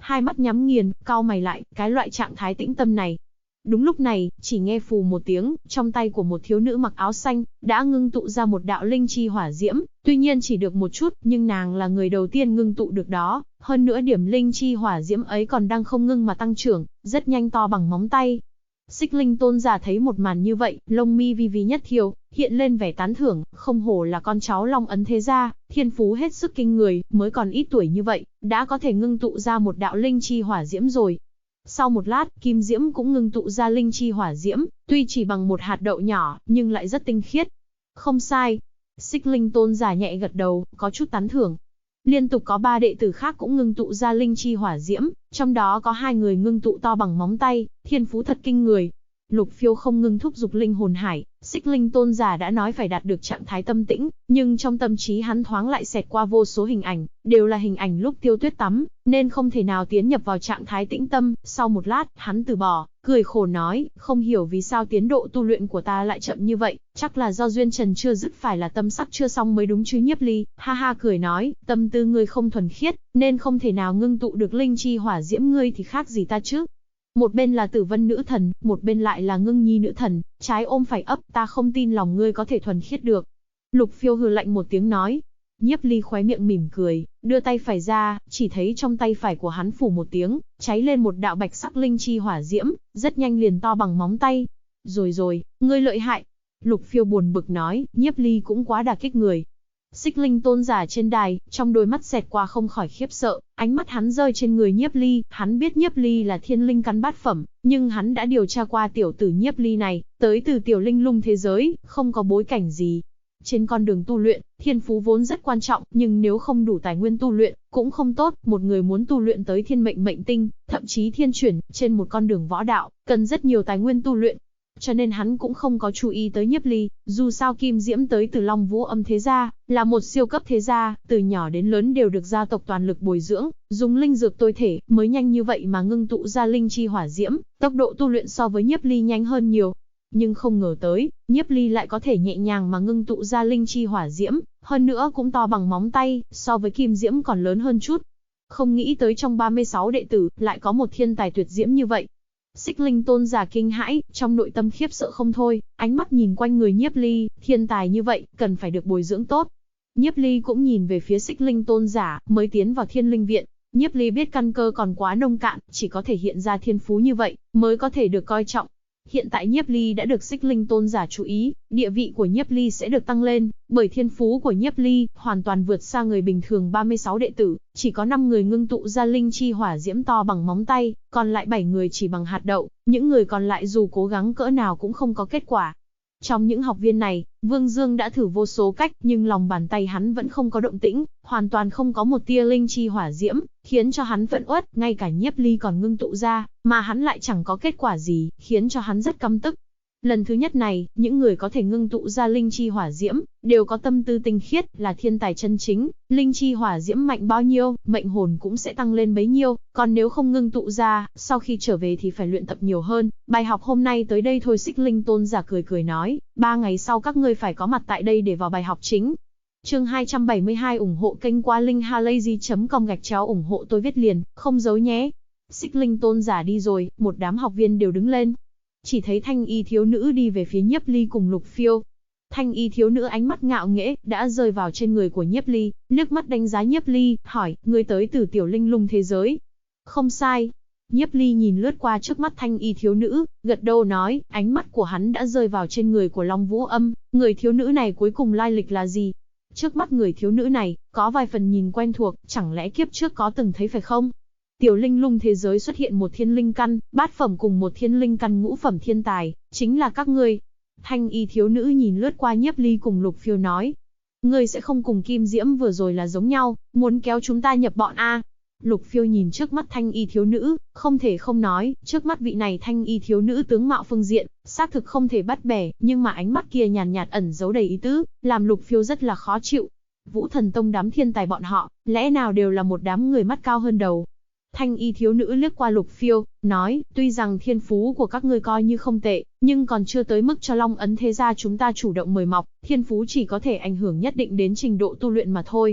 hai mắt nhắm nghiền, cau mày lại, cái loại trạng thái tĩnh tâm này. Đúng lúc này, chỉ nghe phù một tiếng, trong tay của một thiếu nữ mặc áo xanh, đã ngưng tụ ra một đạo linh chi hỏa diễm, tuy nhiên chỉ được một chút, nhưng nàng là người đầu tiên ngưng tụ được đó, hơn nữa điểm linh chi hỏa diễm ấy còn đang không ngưng mà tăng trưởng, rất nhanh to bằng móng tay. Xích Linh Tôn giả thấy một màn như vậy, lông mi vi vi nhất thiêu, hiện lên vẻ tán thưởng, không hổ là con cháu Long Ấn thế gia, thiên phú hết sức kinh người, mới còn ít tuổi như vậy, đã có thể ngưng tụ ra một đạo linh chi hỏa diễm rồi. Sau một lát, kim diễm cũng ngưng tụ ra linh chi hỏa diễm, tuy chỉ bằng một hạt đậu nhỏ, nhưng lại rất tinh khiết. Không sai. Xích Linh Tôn giả nhẹ gật đầu, có chút tán thưởng. Liên tục có 3 đệ tử khác cũng ngưng tụ ra linh chi hỏa diễm, trong đó có 2 người ngưng tụ to bằng móng tay, thiên phú thật kinh người. Lục Phiêu không ngừng thúc giục linh hồn hải, Xích Linh Tôn giả đã nói phải đạt được trạng thái tâm tĩnh, nhưng trong tâm trí hắn thoáng lại xẹt qua vô số hình ảnh, đều là hình ảnh lúc Tiêu Tuyết tắm, nên không thể nào tiến nhập vào trạng thái tĩnh tâm. Sau một lát, hắn từ bỏ, cười khổ nói, không hiểu vì sao tiến độ tu luyện của ta lại chậm như vậy, chắc là do duyên trần chưa dứt, phải là tâm sắc chưa xong mới đúng chứ. Nhiếp Ly ha ha cười nói, tâm tư ngươi không thuần khiết, nên không thể nào ngưng tụ được linh chi hỏa diễm, ngươi thì khác gì ta chứ. Một bên là Tử Vân nữ thần, một bên lại là Ngưng Nhi nữ thần, trái ôm phải ấp, ta không tin lòng ngươi có thể thuần khiết được. Lục Phiêu hừ lạnh một tiếng nói. Nhiếp Ly khóe miệng mỉm cười, đưa tay phải ra, chỉ thấy trong tay phải của hắn phủ một tiếng, cháy lên một đạo bạch sắc linh chi hỏa diễm, rất nhanh liền to bằng móng tay. Rồi, ngươi lợi hại. Lục Phiêu buồn bực nói, Nhiếp Ly cũng quá đả kích người. Xích Linh Tôn giả trên đài, trong đôi mắt xẹt qua không khỏi khiếp sợ, ánh mắt hắn rơi trên người Nhiếp Ly, hắn biết Nhiếp Ly là thiên linh căn bát phẩm, nhưng hắn đã điều tra qua tiểu tử Nhiếp Ly này, tới từ tiểu linh lung thế giới, không có bối cảnh gì. Trên con đường tu luyện, thiên phú vốn rất quan trọng, nhưng nếu không đủ tài nguyên tu luyện, cũng không tốt. Một người muốn tu luyện tới thiên mệnh mệnh tinh, thậm chí thiên chuyển, trên một con đường võ đạo, cần rất nhiều tài nguyên tu luyện. Cho nên hắn cũng không có chú ý tới Nhiếp Ly, dù sao Kim Diễm tới từ Long Vũ Âm thế gia, là một siêu cấp thế gia, từ nhỏ đến lớn đều được gia tộc toàn lực bồi dưỡng, dùng linh dược tôi thể, mới nhanh như vậy mà ngưng tụ ra linh chi hỏa diễm, tốc độ tu luyện so với Nhiếp Ly nhanh hơn nhiều. Nhưng không ngờ tới, Nhiếp Ly lại có thể nhẹ nhàng mà ngưng tụ ra linh chi hỏa diễm, hơn nữa cũng to bằng móng tay, so với Kim Diễm còn lớn hơn chút. Không nghĩ tới trong 36 đệ tử, lại có một thiên tài tuyệt diễm như vậy. Xích Linh Tôn giả kinh hãi, trong nội tâm khiếp sợ không thôi, ánh mắt nhìn quanh người Nhiếp Ly, thiên tài như vậy, cần phải được bồi dưỡng tốt. Nhiếp Ly cũng nhìn về phía Xích Linh Tôn giả, mới tiến vào Thiên Linh Viện. Nhiếp Ly biết căn cơ còn quá nông cạn, chỉ có thể hiện ra thiên phú như vậy, mới có thể được coi trọng. Hiện tại Nhiếp Ly đã được Xích Linh Tôn giả chú ý, địa vị của Nhiếp Ly sẽ được tăng lên, bởi thiên phú của Nhiếp Ly hoàn toàn vượt xa người bình thường. 36 đệ tử, chỉ có 5 người ngưng tụ ra linh chi hỏa diễm to bằng móng tay, còn lại 7 người chỉ bằng hạt đậu, những người còn lại dù cố gắng cỡ nào cũng không có kết quả. Trong những học viên này, Vương Dương đã thử vô số cách, nhưng lòng bàn tay hắn vẫn không có động tĩnh, hoàn toàn không có một tia linh chi hỏa diễm, khiến cho hắn phẫn uất, ngay cả Nhiếp Ly còn ngưng tụ ra, mà hắn lại chẳng có kết quả gì, khiến cho hắn rất căm tức. Lần thứ nhất này, những người có thể ngưng tụ ra linh chi hỏa diễm, đều có tâm tư tinh khiết, là thiên tài chân chính, linh chi hỏa diễm mạnh bao nhiêu, mệnh hồn cũng sẽ tăng lên bấy nhiêu, còn nếu không ngưng tụ ra, sau khi trở về thì phải luyện tập nhiều hơn. Bài học hôm nay tới đây thôi. Xích Linh Tôn giả cười nói, 3 ngày sau các ngươi phải có mặt tại đây để vào bài học chính. Chương 272 ủng hộ kênh qua linkhalazy.com ủng hộ tôi viết liền, không giấu nhé. Xích Linh Tôn giả đi rồi, một đám học viên đều đứng lên. Chỉ thấy thanh y thiếu nữ đi về phía Nhiếp Ly cùng Lục Phiêu. Thanh y thiếu nữ ánh mắt ngạo nghễ, đã rơi vào trên người của Nhiếp Ly, nước mắt đánh giá Nhiếp Ly, hỏi, ngươi tới từ tiểu linh lung thế giới. Không sai. Nhiếp Ly nhìn lướt qua trước mắt thanh y thiếu nữ, gật đầu nói, ánh mắt của hắn đã rơi vào trên người của Long Vũ Âm, người thiếu nữ này cuối cùng lai lịch là gì? Trước mắt người thiếu nữ này, có vài phần nhìn quen thuộc, chẳng lẽ kiếp trước có từng thấy phải không? Tiểu linh lung thế giới xuất hiện một thiên linh căn, bát phẩm cùng một thiên linh căn ngũ phẩm thiên tài, chính là các ngươi. Thanh y thiếu nữ nhìn lướt qua Nhiếp Ly cùng Lục Phiêu nói. Ngươi sẽ không cùng Kim Diễm vừa rồi là giống nhau, muốn kéo chúng ta nhập bọn a? Lục Phiêu nhìn trước mắt thanh y thiếu nữ, không thể không nói, trước mắt vị này thanh y thiếu nữ tướng mạo phương diện, xác thực không thể bắt bẻ, nhưng mà ánh mắt kia nhàn nhạt ẩn giấu đầy ý tứ, làm Lục Phiêu rất là khó chịu. Vũ Thần Tông đám thiên tài bọn họ, lẽ nào đều là một đám người mắt cao hơn đầu? Thanh y thiếu nữ liếc qua Lục Phiêu, nói, tuy rằng thiên phú của các ngươi coi như không tệ, nhưng còn chưa tới mức cho Long Ấn thế gia chúng ta chủ động mời mọc, thiên phú chỉ có thể ảnh hưởng nhất định đến trình độ tu luyện mà thôi.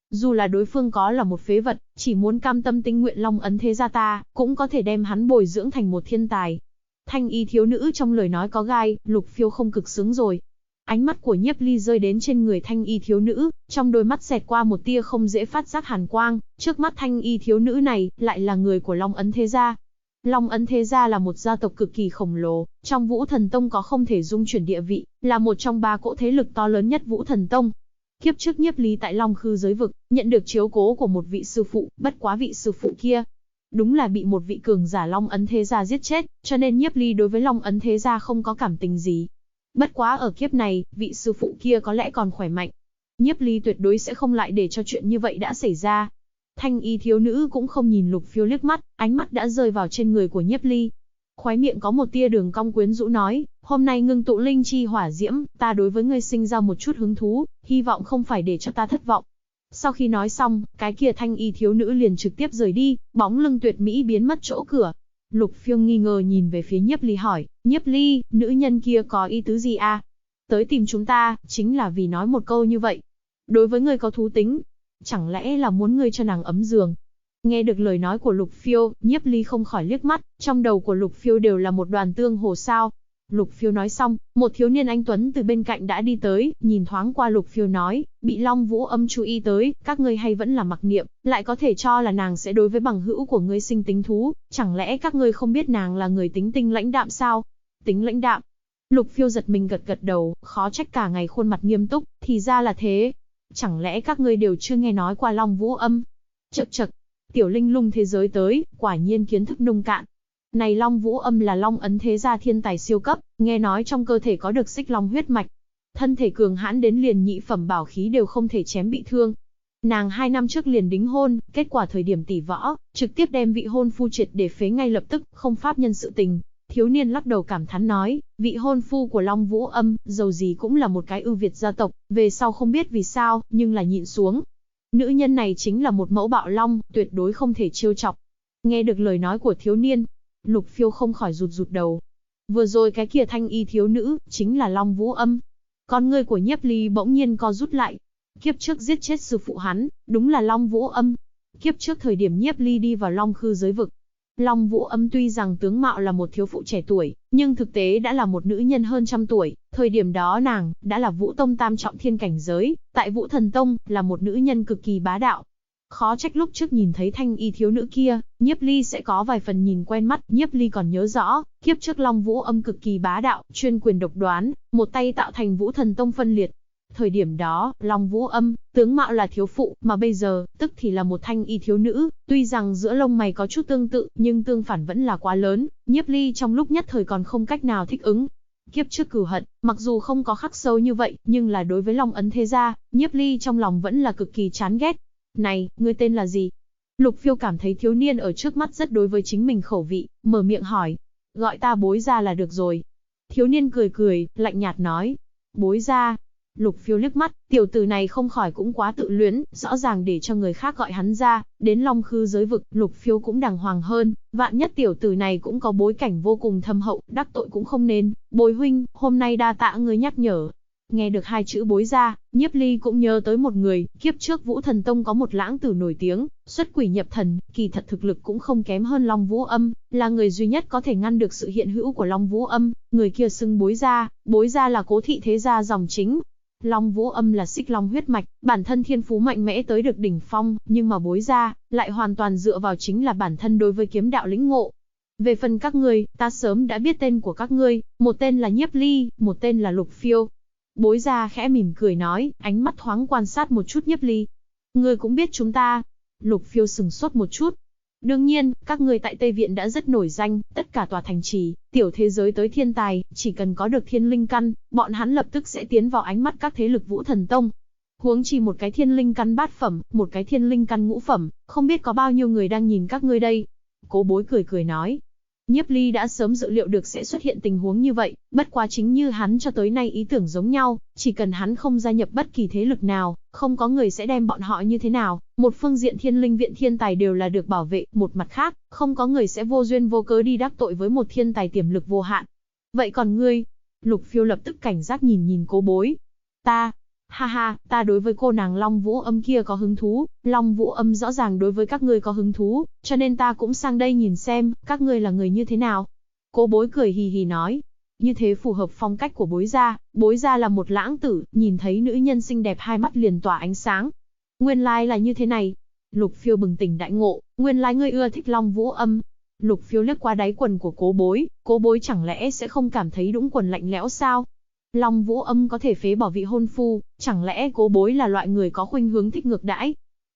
Dù là đối phương có là một phế vật, chỉ muốn cam tâm tình nguyện Long ấn thế gia ta, cũng có thể đem hắn bồi dưỡng thành một thiên tài. Thanh y thiếu nữ trong lời nói có gai, Lục Phiêu không cực sướng rồi. Ánh mắt của Nhiếp Ly rơi đến trên người thanh y thiếu nữ, trong đôi mắt xẹt qua một tia không dễ phát giác hàn quang, trước mắt thanh y thiếu nữ này, lại là người của Long ấn thế gia. Long ấn thế gia là một gia tộc cực kỳ khổng lồ, trong Vũ Thần Tông có không thể dung chuyển địa vị, là một trong 3 cỗ thế lực to lớn nhất Vũ Thần Tông. Kiếp trước Nhiếp Ly tại Long Khư giới vực, nhận được chiếu cố của một vị sư phụ, bất quá vị sư phụ kia đúng là bị một vị cường giả Long ấn thế gia giết chết, cho nên Nhiếp Ly đối với Long ấn thế gia không có cảm tình gì. Bất quá ở kiếp này, vị sư phụ kia có lẽ còn khỏe mạnh. Nhiếp Ly tuyệt đối sẽ không lại để cho chuyện như vậy đã xảy ra. Thanh y thiếu nữ cũng không nhìn Lục Phiêu liếc mắt, ánh mắt đã rơi vào trên người của Nhiếp Ly. Khóe miệng có một tia đường cong quyến rũ nói, hôm nay ngưng tụ linh chi hỏa diễm, ta đối với ngươi sinh ra một chút hứng thú, hy vọng không phải để cho ta thất vọng. Sau khi nói xong, cái kia thanh y thiếu nữ liền trực tiếp rời đi, bóng lưng tuyệt mỹ biến mất chỗ cửa. Lục Phiêu nghi ngờ nhìn về phía Nhiếp Ly hỏi, Nhiếp Ly, nữ nhân kia có ý tứ gì à? Tới tìm chúng ta, chính là vì nói một câu như vậy. Đối với ngươi có thú tính, chẳng lẽ là muốn ngươi cho nàng ấm giường? Nghe được lời nói của Lục Phiêu, Nhiếp Ly không khỏi liếc mắt, trong đầu của Lục Phiêu đều là một đoàn tương hồ sao. Lục Phiêu nói xong, một thiếu niên anh tuấn từ bên cạnh đã đi tới, nhìn thoáng qua Lục Phiêu nói, bị Long Vũ Âm chú ý tới, các ngươi hay vẫn là mặc niệm, lại có thể cho là nàng sẽ đối với bằng hữu của ngươi sinh tính thú, chẳng lẽ các ngươi không biết nàng là người tính tình lãnh đạm sao? Tính lãnh đạm? Lục Phiêu giật mình gật gật đầu, khó trách cả ngày khuôn mặt nghiêm túc, thì ra là thế. Chẳng lẽ các ngươi đều chưa nghe nói qua Long Vũ Âm? Chậc chậc, tiểu linh lung thế giới tới, quả nhiên kiến thức nông cạn. Này Long Vũ Âm là Long ấn thế gia thiên tài siêu cấp, nghe nói trong cơ thể có được xích long huyết mạch. Thân thể cường hãn đến liền nhị phẩm bảo khí đều không thể chém bị thương. Nàng 2 năm trước liền đính hôn, kết quả thời điểm tỷ võ, trực tiếp đem vị hôn phu triệt để phế ngay lập tức, không pháp nhân sự tình. Thiếu niên lắc đầu cảm thán nói, vị hôn phu của Long Vũ Âm, dầu gì cũng là một cái ưu việt gia tộc, về sau không biết vì sao, nhưng là nhịn xuống. Nữ nhân này chính là một mẫu bạo long, tuyệt đối không thể trêu chọc. Nghe được lời nói của thiếu niên, Lục Phiêu không khỏi rụt rụt đầu. Vừa rồi cái kia thanh y thiếu nữ, chính là Long Vũ Âm. Con ngươi của Nhiếp Ly bỗng nhiên co rút lại. Kiếp trước giết chết sư phụ hắn, đúng là Long Vũ Âm. Kiếp trước thời điểm Nhiếp Ly đi vào Long Khư giới vực, Long Vũ Âm tuy rằng tướng mạo là một thiếu phụ trẻ tuổi, nhưng thực tế đã là một nữ nhân hơn trăm tuổi, thời điểm đó nàng đã là Vũ Tông tam trọng thiên cảnh giới, tại Vũ Thần Tông là một nữ nhân cực kỳ bá đạo. Khó trách lúc trước nhìn thấy thanh y thiếu nữ kia, Nhiếp Ly sẽ có vài phần nhìn quen mắt. Nhiếp Ly còn nhớ rõ, kiếp trước Long Vũ Âm cực kỳ bá đạo, chuyên quyền độc đoán, một tay tạo thành Vũ Thần Tông phân liệt. Thời điểm đó, Long Vũ Âm, tướng mạo là thiếu phụ, mà bây giờ, tức thì là một thanh y thiếu nữ, tuy rằng giữa lông mày có chút tương tự, nhưng tương phản vẫn là quá lớn, Nhiếp Ly trong lúc nhất thời còn không cách nào thích ứng. Kiếp trước cừu hận, mặc dù không có khắc sâu như vậy, nhưng là đối với Long ấn thế gia, Nhiếp Ly trong lòng vẫn là cực kỳ chán ghét. Này, ngươi tên là gì? Lục Phiêu cảm thấy thiếu niên ở trước mắt rất đối với chính mình khẩu vị, mở miệng hỏi. Gọi ta Bối Gia là được rồi. Thiếu niên cười cười, lạnh nhạt nói. Bối Gia. Lục Phiêu liếc mắt, tiểu tử này không khỏi cũng quá tự luyến, rõ ràng để cho người khác gọi hắn ra. Đến Long Khư giới vực, Lục Phiêu cũng đàng hoàng hơn, vạn nhất tiểu tử này cũng có bối cảnh vô cùng thâm hậu, đắc tội cũng không nên. Bối huynh, hôm nay đa tạ ngươi nhắc nhở. Nghe được 2 chữ Bối Gia, Nhiếp Ly cũng nhớ tới một người, kiếp trước Vũ Thần Tông có một lãng tử nổi tiếng, xuất quỷ nhập thần, kỳ thật thực lực cũng không kém hơn Long Vũ Âm, là người duy nhất có thể ngăn được sự hiện hữu của Long Vũ Âm, người kia xưng Bối Gia là Cố thị thế gia dòng chính. Long Vũ Âm là xích long huyết mạch, bản thân thiên phú mạnh mẽ tới được đỉnh phong, nhưng mà Bối Gia lại hoàn toàn dựa vào chính là bản thân đối với kiếm đạo lĩnh ngộ. Về phần các ngươi, ta sớm đã biết tên của các ngươi, một tên là Nhiếp Ly, một tên là Lục Phiêu. Bối Gia khẽ mỉm cười nói, ánh mắt thoáng quan sát một chút Nhiếp Ly. Ngươi cũng biết chúng ta. Lục Phiêu sừng sốt một chút. Đương nhiên, các ngươi tại Tây Viện đã rất nổi danh, tất cả tòa thành trì, tiểu thế giới tới thiên tài, chỉ cần có được thiên linh căn, bọn hắn lập tức sẽ tiến vào ánh mắt các thế lực Vũ Thần Tông. Huống chi một cái thiên linh căn bát phẩm, một cái thiên linh căn ngũ phẩm, không biết có bao nhiêu người đang nhìn các ngươi đây. Cố Bối cười cười nói. Nhiếp Ly đã sớm dự liệu được sẽ xuất hiện tình huống như vậy, bất quá chính như hắn cho tới nay ý tưởng giống nhau, chỉ cần hắn không gia nhập bất kỳ thế lực nào, không có người sẽ đem bọn họ như thế nào, một phương diện thiên linh viện thiên tài đều là được bảo vệ, một mặt khác, không có người sẽ vô duyên vô cớ đi đắc tội với một thiên tài tiềm lực vô hạn. Vậy còn ngươi? Lục Phiêu lập tức cảnh giác nhìn Cố Bối. Ta, Ha ha, ta đối với cô nàng Long Vũ Âm kia có hứng thú, Long Vũ Âm rõ ràng đối với các ngươi có hứng thú, cho nên ta cũng sang đây nhìn xem, các ngươi là người như thế nào. Cố Bối cười hì hì nói. Như thế phù hợp phong cách của Bối gia là một lãng tử, nhìn thấy nữ nhân xinh đẹp hai mắt liền tỏa ánh sáng. Nguyên lai là như thế này. Lục Phiêu bừng tỉnh đại ngộ, nguyên lai ngươi ưa thích Long Vũ Âm. Lục Phiêu liếc qua đáy quần của Cố Bối chẳng lẽ sẽ không cảm thấy đũng quần lạnh lẽo sao? Long Vũ Âm có thể phế bỏ vị hôn phu, chẳng lẽ Cố Bối là loại người có khuynh hướng thích ngược đãi?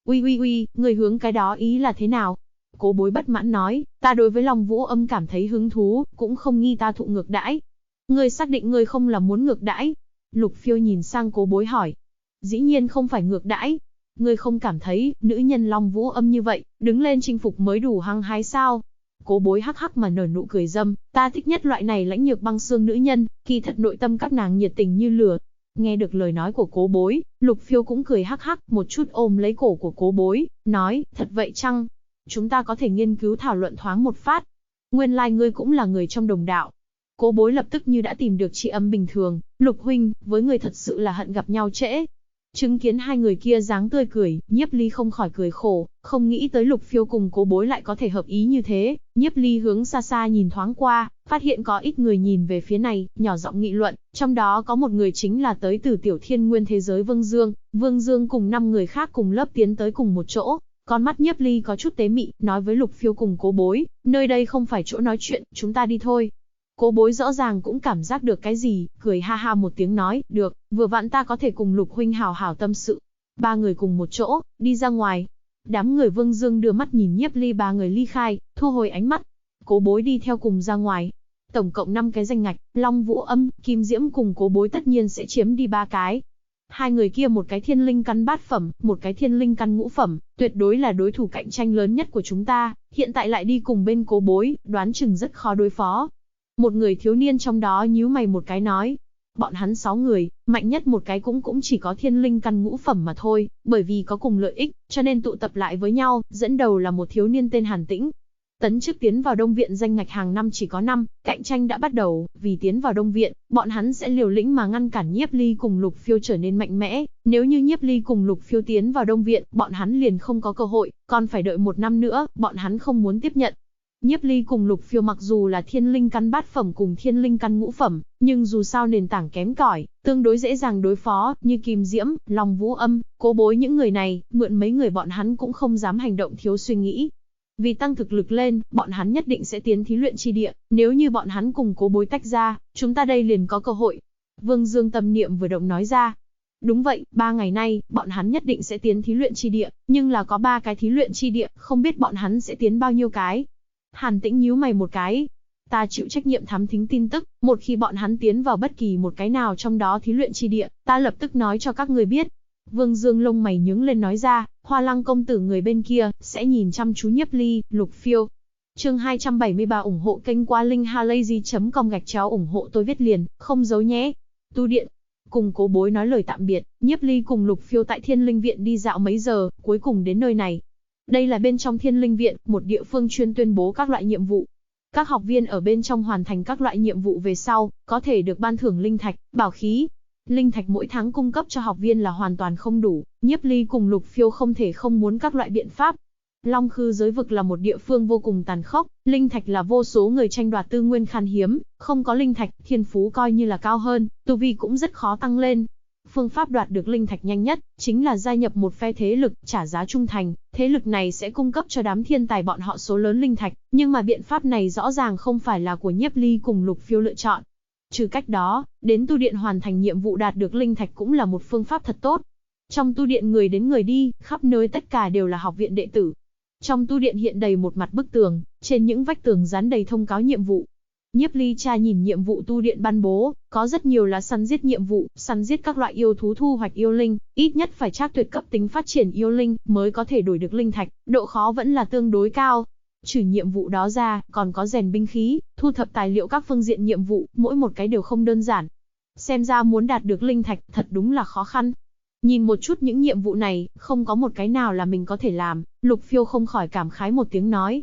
Uy, người hướng cái đó ý là thế nào? Cố Bối bất mãn nói, ta đối với Long Vũ Âm cảm thấy hứng thú, cũng không nghi ta thụ ngược đãi. Ngươi xác định ngươi không là muốn ngược đãi? Lục Phiêu nhìn sang Cố Bối hỏi. Dĩ nhiên không phải ngược đãi. Ngươi không cảm thấy, nữ nhân Long Vũ Âm như vậy, đứng lên chinh phục mới đủ hăng hái sao? Cố Bối hắc hắc mà nở nụ cười dâm, ta thích nhất loại này lãnh nhược băng xương nữ nhân, kỳ thật nội tâm các nàng nhiệt tình như lửa. Nghe được lời nói của Cố Bối, Lục Phiêu cũng cười hắc hắc, một chút ôm lấy cổ của Cố Bối, nói, thật vậy chăng? Chúng ta có thể nghiên cứu thảo luận thoáng một phát. Nguyên lai ngươi cũng là người trong đồng đạo. Cố Bối lập tức như đã tìm được tri âm bình thường, Lục huynh, với người thật sự là hận gặp nhau trễ. Chứng kiến hai người kia dáng tươi cười, Nhiếp Ly không khỏi cười khổ, không nghĩ tới Lục Phiêu cùng Cố Bối lại có thể hợp ý như thế. Nhiếp Ly hướng xa xa nhìn thoáng qua, phát hiện có ít người nhìn về phía này, nhỏ giọng nghị luận, trong đó có một người chính là tới từ Tiểu Thiên Nguyên thế giới Vương Dương. Vương Dương cùng 5 người khác cùng lớp tiến tới cùng một chỗ. Con mắt Nhiếp Ly có chút tế mị, nói với Lục Phiêu cùng Cố Bối, nơi đây không phải chỗ nói chuyện, chúng ta đi thôi. Cố Bối rõ ràng cũng cảm giác được cái gì, cười ha ha một tiếng nói, được, vừa vặn ta có thể cùng Lục huynh hào hào tâm sự. 3 người cùng một chỗ, đi ra ngoài. Đám người Vương Dương đưa mắt nhìn Nhiếp Ly 3 người ly khai, thu hồi ánh mắt. Cố Bối đi theo cùng ra ngoài. Tổng cộng 5 cái danh ngạch, Long Vũ Âm, Kim Diễm cùng Cố Bối tất nhiên sẽ chiếm đi 3 cái. Hai người kia một cái thiên linh căn bát phẩm, một cái thiên linh căn ngũ phẩm, tuyệt đối là đối thủ cạnh tranh lớn nhất của chúng ta, hiện tại lại đi cùng bên Cố Bối, đoán chừng rất khó đối phó. Một người thiếu niên trong đó nhíu mày một cái nói, bọn hắn 6 người, mạnh nhất một cái cũng chỉ có thiên linh căn ngũ phẩm mà thôi, bởi vì có cùng lợi ích, cho nên tụ tập lại với nhau, dẫn đầu là một thiếu niên tên Hàn Tĩnh. Tấn chức tiến vào Đông Viện danh ngạch hàng năm chỉ có 5, cạnh tranh đã bắt đầu, vì tiến vào Đông Viện, bọn hắn sẽ liều lĩnh mà ngăn cản Nhiếp Ly cùng Lục Phiêu trở nên mạnh mẽ, nếu như Nhiếp Ly cùng Lục Phiêu tiến vào Đông Viện, bọn hắn liền không có cơ hội, còn phải đợi 1 năm nữa, bọn hắn không muốn tiếp nhận. Nhiếp Ly cùng Lục Phiêu mặc dù là thiên linh căn bát phẩm cùng thiên linh căn ngũ phẩm, nhưng dù sao nền tảng kém cỏi, tương đối dễ dàng đối phó, như Kim Diễm, Long Vũ Âm, Cố Bối những người này, mượn mấy người bọn hắn cũng không dám hành động thiếu suy nghĩ. Vì tăng thực lực lên, bọn hắn nhất định sẽ tiến thí luyện chi địa, nếu như bọn hắn cùng Cố Bối tách ra, chúng ta đây liền có cơ hội. Vương Dương tâm niệm vừa động nói ra. Đúng vậy, 3 ngày nay, bọn hắn nhất định sẽ tiến thí luyện chi địa, nhưng là có 3 cái thí luyện chi địa, không biết bọn hắn sẽ tiến bao nhiêu cái. Hàn Tĩnh nhíu mày một cái. Ta chịu trách nhiệm thám thính tin tức, một khi bọn hắn tiến vào bất kỳ một cái nào trong đó thí luyện chi địa, ta lập tức nói cho các người biết. Vương Dương lông mày nhướng lên nói ra, Hoa Lăng công tử người bên kia, sẽ nhìn chăm chú Nhiếp Ly, Lục Phiêu. Chương 273 ủng hộ kênh qua linkhalazy.com ủng hộ tôi viết liền, không giấu nhé. Tu điện. Cùng Cố Bối nói lời tạm biệt, Nhiếp Ly cùng Lục Phiêu tại Thiên Linh Viện đi dạo mấy giờ, cuối cùng đến nơi này. Đây là bên trong Thiên Linh Viện, một địa phương chuyên tuyên bố các loại nhiệm vụ. Các học viên ở bên trong hoàn thành các loại nhiệm vụ về sau, có thể được ban thưởng linh thạch, bảo khí. Linh thạch mỗi tháng cung cấp cho học viên là hoàn toàn không đủ, Nhiếp Ly cùng Lục Phiêu không thể không muốn các loại biện pháp. Long Khư giới vực là một địa phương vô cùng tàn khốc, linh thạch là vô số người tranh đoạt tư nguyên khan hiếm, không có linh thạch, thiên phú coi như là cao hơn, tu vi cũng rất khó tăng lên. Phương pháp đoạt được linh thạch nhanh nhất, chính là gia nhập một phe thế lực, trả giá trung thành, thế lực này sẽ cung cấp cho đám thiên tài bọn họ số lớn linh thạch, nhưng mà biện pháp này rõ ràng không phải là của Nhiếp Ly cùng Lục Phiêu lựa chọn. Trừ cách đó, đến tu điện hoàn thành nhiệm vụ đạt được linh thạch cũng là một phương pháp thật tốt. Trong tu điện người đến người đi, khắp nơi tất cả đều là học viện đệ tử. Trong tu điện hiện đầy một mặt bức tường, trên những vách tường dán đầy thông cáo nhiệm vụ. Nhiếp Ly tra nhìn nhiệm vụ tu điện ban bố, có rất nhiều là săn giết nhiệm vụ, săn giết các loại yêu thú thu hoạch yêu linh, ít nhất phải trác tuyệt cấp tính phát triển yêu linh mới có thể đổi được linh thạch, độ khó vẫn là tương đối cao. Trừ nhiệm vụ đó ra, còn có rèn binh khí, thu thập tài liệu các phương diện nhiệm vụ, mỗi một cái đều không đơn giản. Xem ra muốn đạt được linh thạch, thật đúng là khó khăn. Nhìn một chút những nhiệm vụ này, không có một cái nào là mình có thể làm, Lục Phiêu không khỏi cảm khái một tiếng nói.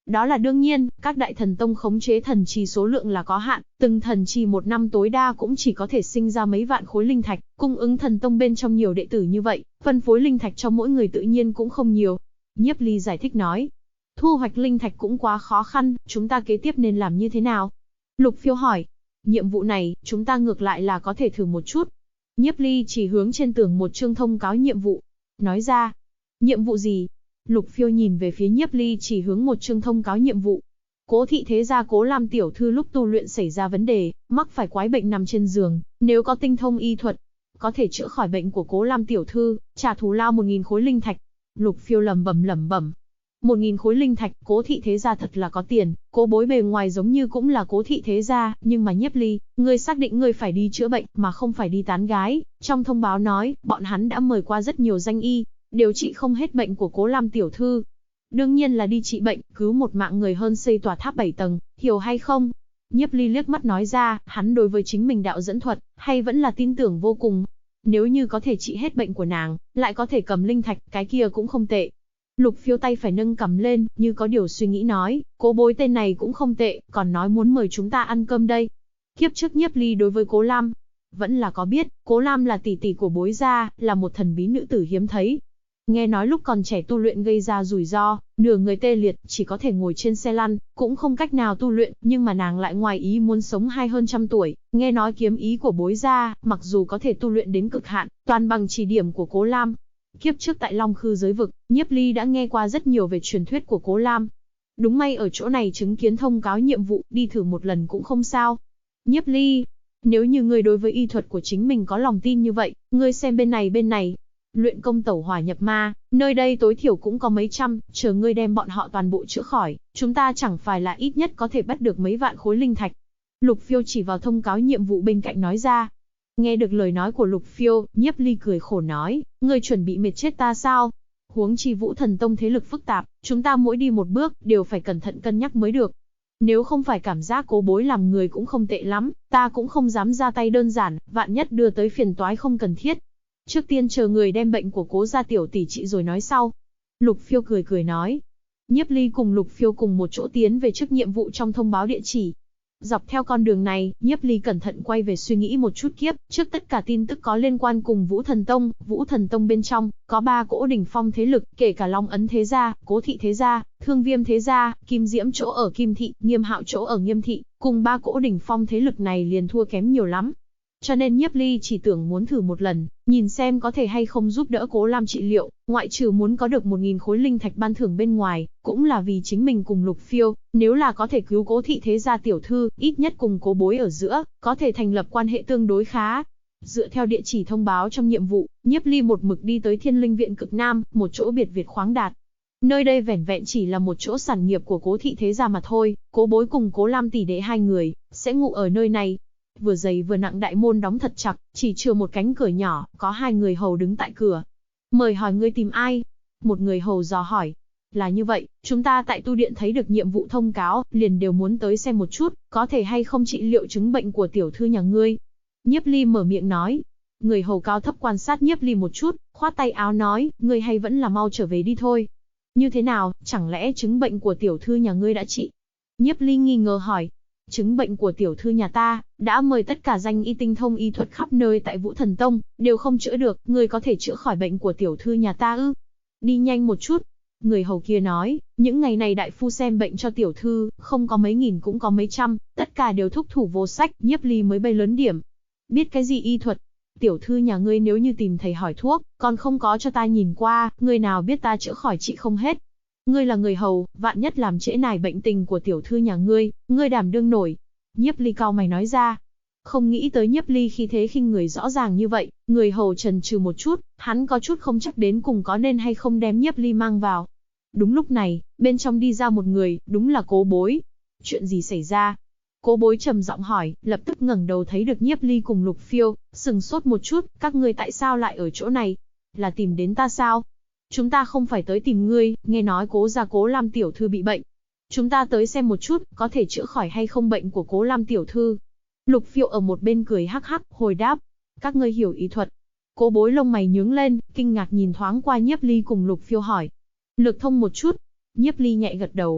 Đó là đương nhiên, các đại thần tông khống chế thần trì số lượng là có hạn, từng thần trì một năm tối đa cũng chỉ có thể sinh ra mấy vạn khối linh thạch, cung ứng thần tông bên trong nhiều đệ tử như vậy, phân phối linh thạch cho mỗi người tự nhiên cũng không nhiều. Nhiếp Ly giải thích nói, thu hoạch linh thạch cũng quá khó khăn, chúng ta kế tiếp nên làm như thế nào? Lục Phiêu hỏi, nhiệm vụ này, chúng ta ngược lại là có thể thử một chút. Nhiếp Ly chỉ hướng trên tường một chương thông cáo nhiệm vụ, nói ra, nhiệm vụ gì? Lục Phiêu nhìn về phía Nhiếp Ly chỉ hướng một chương thông cáo nhiệm vụ. Cố thị thế gia Cố Lam tiểu thư lúc tu luyện xảy ra vấn đề, mắc phải quái bệnh nằm trên giường, nếu có tinh thông y thuật, có thể chữa khỏi bệnh của Cố Lam tiểu thư, trả thù lao 1000 khối linh thạch. Lục Phiêu lẩm bẩm. 1000 khối linh thạch, Cố thị thế gia thật là có tiền, Cố Bối bề ngoài giống như cũng là Cố thị thế gia, nhưng mà Nhiếp Ly, ngươi xác định ngươi phải đi chữa bệnh mà không phải đi tán gái. Trong thông báo nói, bọn hắn đã mời qua rất nhiều danh y, điều trị không hết bệnh của Cố Lam tiểu thư. Đương nhiên là đi trị bệnh, cứu một mạng người hơn xây tòa tháp 7 tầng, hiểu hay không? Nhiếp Ly liếc mắt nói ra, hắn đối với chính mình đạo dẫn thuật, hay vẫn là tin tưởng vô cùng. Nếu như có thể trị hết bệnh của nàng, lại có thể cầm linh thạch, cái kia cũng không tệ. Lục Phiêu tay phải nâng cầm lên, như có điều suy nghĩ nói, Cố Bối tên này cũng không tệ, còn nói muốn mời chúng ta ăn cơm đây. Kiếp trước Nhiếp Ly đối với Cố Lam, vẫn là có biết, Cố Lam là tỷ tỷ của Bối gia, là một thần bí nữ tử hiếm thấy. Nghe nói lúc còn trẻ tu luyện gây ra rủi ro, nửa người tê liệt, chỉ có thể ngồi trên xe lăn, cũng không cách nào tu luyện, nhưng mà nàng lại ngoài ý muốn sống hơn trăm tuổi. Nghe nói kiếm ý của Bối gia, mặc dù có thể tu luyện đến cực hạn, toàn bằng chỉ điểm của Cố Lam. Kiếp trước tại Long Khư giới vực, Nhiếp Ly đã nghe qua rất nhiều về truyền thuyết của Cố Lam. Đúng may ở chỗ này chứng kiến thông cáo nhiệm vụ, đi thử một lần cũng không sao. Nhiếp Ly, nếu như ngươi đối với y thuật của chính mình có lòng tin như vậy, ngươi xem bên này. Luyện công tẩu hỏa nhập ma, nơi đây tối thiểu cũng có mấy trăm, chờ ngươi đem bọn họ toàn bộ chữa khỏi, chúng ta chẳng phải là ít nhất có thể bắt được mấy vạn khối linh thạch. Lục Phiêu chỉ vào thông cáo nhiệm vụ bên cạnh nói ra. Nghe được lời nói của Lục Phiêu, Nhiếp Ly cười khổ nói, ngươi chuẩn bị mệt chết ta sao? Huống chi Vũ Thần Tông thế lực phức tạp, chúng ta mỗi đi một bước, đều phải cẩn thận cân nhắc mới được. Nếu không phải cảm giác Cố Bối làm người cũng không tệ lắm, ta cũng không dám ra tay đơn giản, vạn nhất đưa tới phiền toái không cần thiết. Trước tiên chờ người đem bệnh của Cố gia tiểu tỷ trị rồi nói sau. Lục Phiêu cười nói. Nhiếp Ly cùng Lục Phiêu cùng một chỗ tiến về trước nhiệm vụ trong thông báo địa chỉ. Dọc theo con đường này, Nhiếp Ly cẩn thận quay về suy nghĩ một chút kiếp trước tất cả tin tức có liên quan cùng Vũ Thần Tông. Vũ Thần Tông bên trong, có 3 cỗ đỉnh phong thế lực, kể cả Long Ấn thế gia, Cố thị thế gia, Thương Viêm thế gia, Kim Diễm chỗ ở Kim thị, Nghiêm Hạo chỗ ở Nghiêm thị, cùng 3 cỗ đỉnh phong thế lực này liền thua kém nhiều lắm. Cho nên Nhiếp Ly chỉ tưởng muốn thử một lần, nhìn xem có thể hay không giúp đỡ Cố Lam trị liệu, ngoại trừ muốn có được 1000 khối linh thạch ban thưởng bên ngoài, cũng là vì chính mình cùng Lục Phiêu, nếu là có thể cứu Cố thị thế gia tiểu thư, ít nhất cùng Cố Bối ở giữa, có thể thành lập quan hệ tương đối khá. Dựa theo địa chỉ thông báo trong nhiệm vụ, Nhiếp Ly một mực đi tới Thiên Linh viện cực Nam, một chỗ biệt viện khoáng đạt. Nơi đây vẻn vẹn chỉ là một chỗ sản nghiệp của Cố thị thế gia mà thôi, Cố Bối cùng Cố Lam tỷ đệ hai người sẽ ngủ ở nơi này. Vừa dày vừa nặng đại môn đóng thật chặt, chỉ chừa một cánh cửa nhỏ, có 2 người hầu đứng tại cửa. Mời hỏi ngươi tìm ai? Một người hầu dò hỏi. Là như vậy, chúng ta tại tu điện thấy được nhiệm vụ thông cáo, liền đều muốn tới xem một chút, có thể hay không trị liệu chứng bệnh của tiểu thư nhà ngươi. Nhiếp Ly mở miệng nói. Người hầu cao thấp quan sát Nhiếp Ly một chút, khoát tay áo nói, ngươi hay vẫn là mau trở về đi thôi. Như thế nào, chẳng lẽ chứng bệnh của tiểu thư nhà ngươi đã trị? Nhiếp Ly nghi ngờ hỏi. Chứng bệnh của tiểu thư nhà ta, đã mời tất cả danh y tinh thông y thuật khắp nơi tại Vũ Thần Tông, đều không chữa được, ngươi có thể chữa khỏi bệnh của tiểu thư nhà ta ư? Đi nhanh một chút. Người hầu kia nói, những ngày này đại phu xem bệnh cho tiểu thư, không có mấy nghìn cũng có mấy trăm, tất cả đều thúc thủ vô sách. Nhiếp Ly mới bay lớn điểm. Biết cái gì y thuật? Tiểu thư nhà ngươi nếu như tìm thầy hỏi thuốc, còn không có cho ta nhìn qua, ngươi nào biết ta chữa khỏi trị không hết. Ngươi là người hầu, vạn nhất làm trễ nải bệnh tình của tiểu thư nhà ngươi đảm đương nổi. Nhiếp Ly cau mày nói ra. Không nghĩ tới Nhiếp Ly khi thế khinh người rõ ràng như vậy, người hầu chần chừ một chút, hắn có chút không chắc đến cùng có nên hay không đem Nhiếp Ly mang vào. Đúng lúc này, bên trong đi ra một người, đúng là Cố Bối. Chuyện gì xảy ra? Cố Bối trầm giọng hỏi, lập tức ngẩng đầu thấy được Nhiếp Ly cùng Lục Phiêu, sừng sốt một chút, các ngươi tại sao lại ở chỗ này? Là tìm đến ta sao? Chúng ta không phải tới tìm ngươi, nghe nói Cố gia Cố Lam tiểu thư bị bệnh. Chúng ta tới xem một chút, có thể chữa khỏi hay không bệnh của Cố Lam tiểu thư. Lục Phiêu ở một bên cười hắc hắc, hồi đáp. Các ngươi hiểu y thuật. Cố Bối lông mày nhướng lên, kinh ngạc nhìn thoáng qua Nhiếp Ly cùng Lục Phiêu hỏi. Lực thông một chút. Nhiếp Ly nhẹ gật đầu.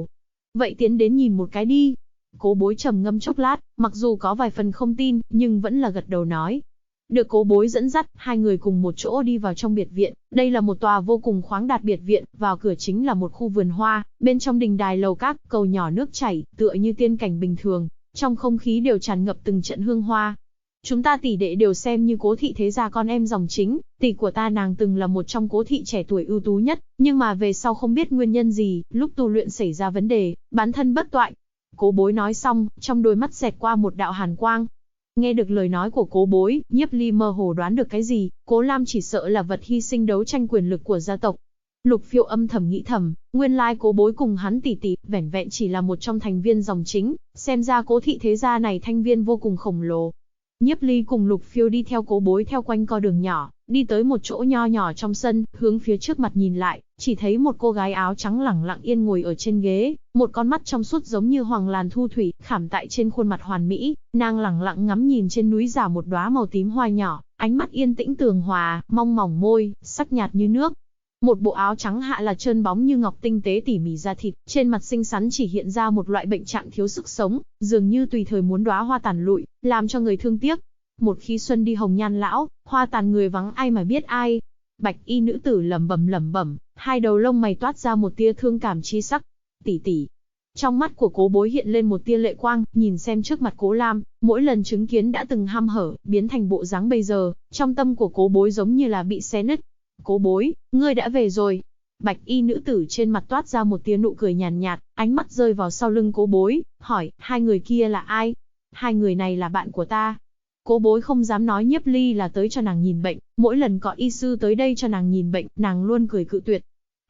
Vậy tiến đến nhìn một cái đi. Cố Bối trầm ngâm chốc lát, mặc dù có vài phần không tin, nhưng vẫn là gật đầu nói. Được Cố Bối dẫn dắt, hai người cùng một chỗ đi vào trong biệt viện. Đây là một tòa vô cùng khoáng đạt biệt viện, vào cửa chính là một khu vườn hoa, bên trong đình đài lầu các, cầu nhỏ nước chảy, tựa như tiên cảnh bình thường. Trong không khí đều tràn ngập từng trận hương hoa. Chúng ta tỷ đệ đều xem như Cố thị thế gia con em dòng chính, tỷ của ta nàng từng là một trong Cố thị trẻ tuổi ưu tú nhất, nhưng mà về sau không biết nguyên nhân gì, lúc tu luyện xảy ra vấn đề, bán thân bất toại. Cố Bối nói xong, trong đôi mắt xẹt qua một đạo hàn quang. Nghe được lời nói của Cố Bối, Nhiếp Ly mơ hồ đoán được cái gì, Cố Lam chỉ sợ là vật hy sinh đấu tranh quyền lực của gia tộc. Lục Phiêu âm thầm nghĩ thầm, nguyên lai Cố Bối cùng hắn tỷ tỷ, vẻn vẹn chỉ là một trong thành viên dòng chính, xem ra Cố thị thế gia này thanh viên vô cùng khổng lồ. Nhiếp Ly cùng Lục Phiêu đi theo Cố Bối theo quanh co đường nhỏ, đi tới một chỗ nho nhỏ trong sân, hướng phía trước mặt nhìn lại, chỉ thấy một cô gái áo trắng lẳng lặng yên ngồi ở trên ghế, một con mắt trong suốt giống như hoàng làn thu thủy, khảm tại trên khuôn mặt hoàn mỹ, nàng lẳng lặng ngắm nhìn trên núi rào một đóa màu tím hoa nhỏ, ánh mắt yên tĩnh tường hòa, mong mỏng môi, sắc nhạt như nước. Một bộ áo trắng hạ là trơn bóng như ngọc tinh tế tỉ mỉ da thịt, trên mặt xinh xắn chỉ hiện ra một loại bệnh trạng thiếu sức sống, dường như tùy thời muốn đóa hoa tàn lụi, làm cho người thương tiếc. Một khi xuân đi hồng nhan lão, hoa tàn người vắng ai mà biết ai. Bạch y nữ tử lẩm bẩm, hai đầu lông mày toát ra một tia thương cảm chi sắc. Tỷ tỷ. Trong mắt của Cố Bối hiện lên một tia lệ quang, nhìn xem trước mặt Cố Lam, mỗi lần chứng kiến đã từng hăm hở, biến thành bộ dáng bây giờ, trong tâm của Cố Bối giống như là bị xé nứt. Cố Bối, ngươi đã về rồi. Bạch y nữ tử trên mặt toát ra một tia nụ cười nhàn nhạt, ánh mắt rơi vào sau lưng Cố Bối, hỏi, hai người kia là ai? Hai người này là bạn của ta. Cố Bối không dám nói Nhiếp Ly là tới cho nàng nhìn bệnh, mỗi lần có y sư tới đây cho nàng nhìn bệnh, nàng luôn cười cự tuyệt.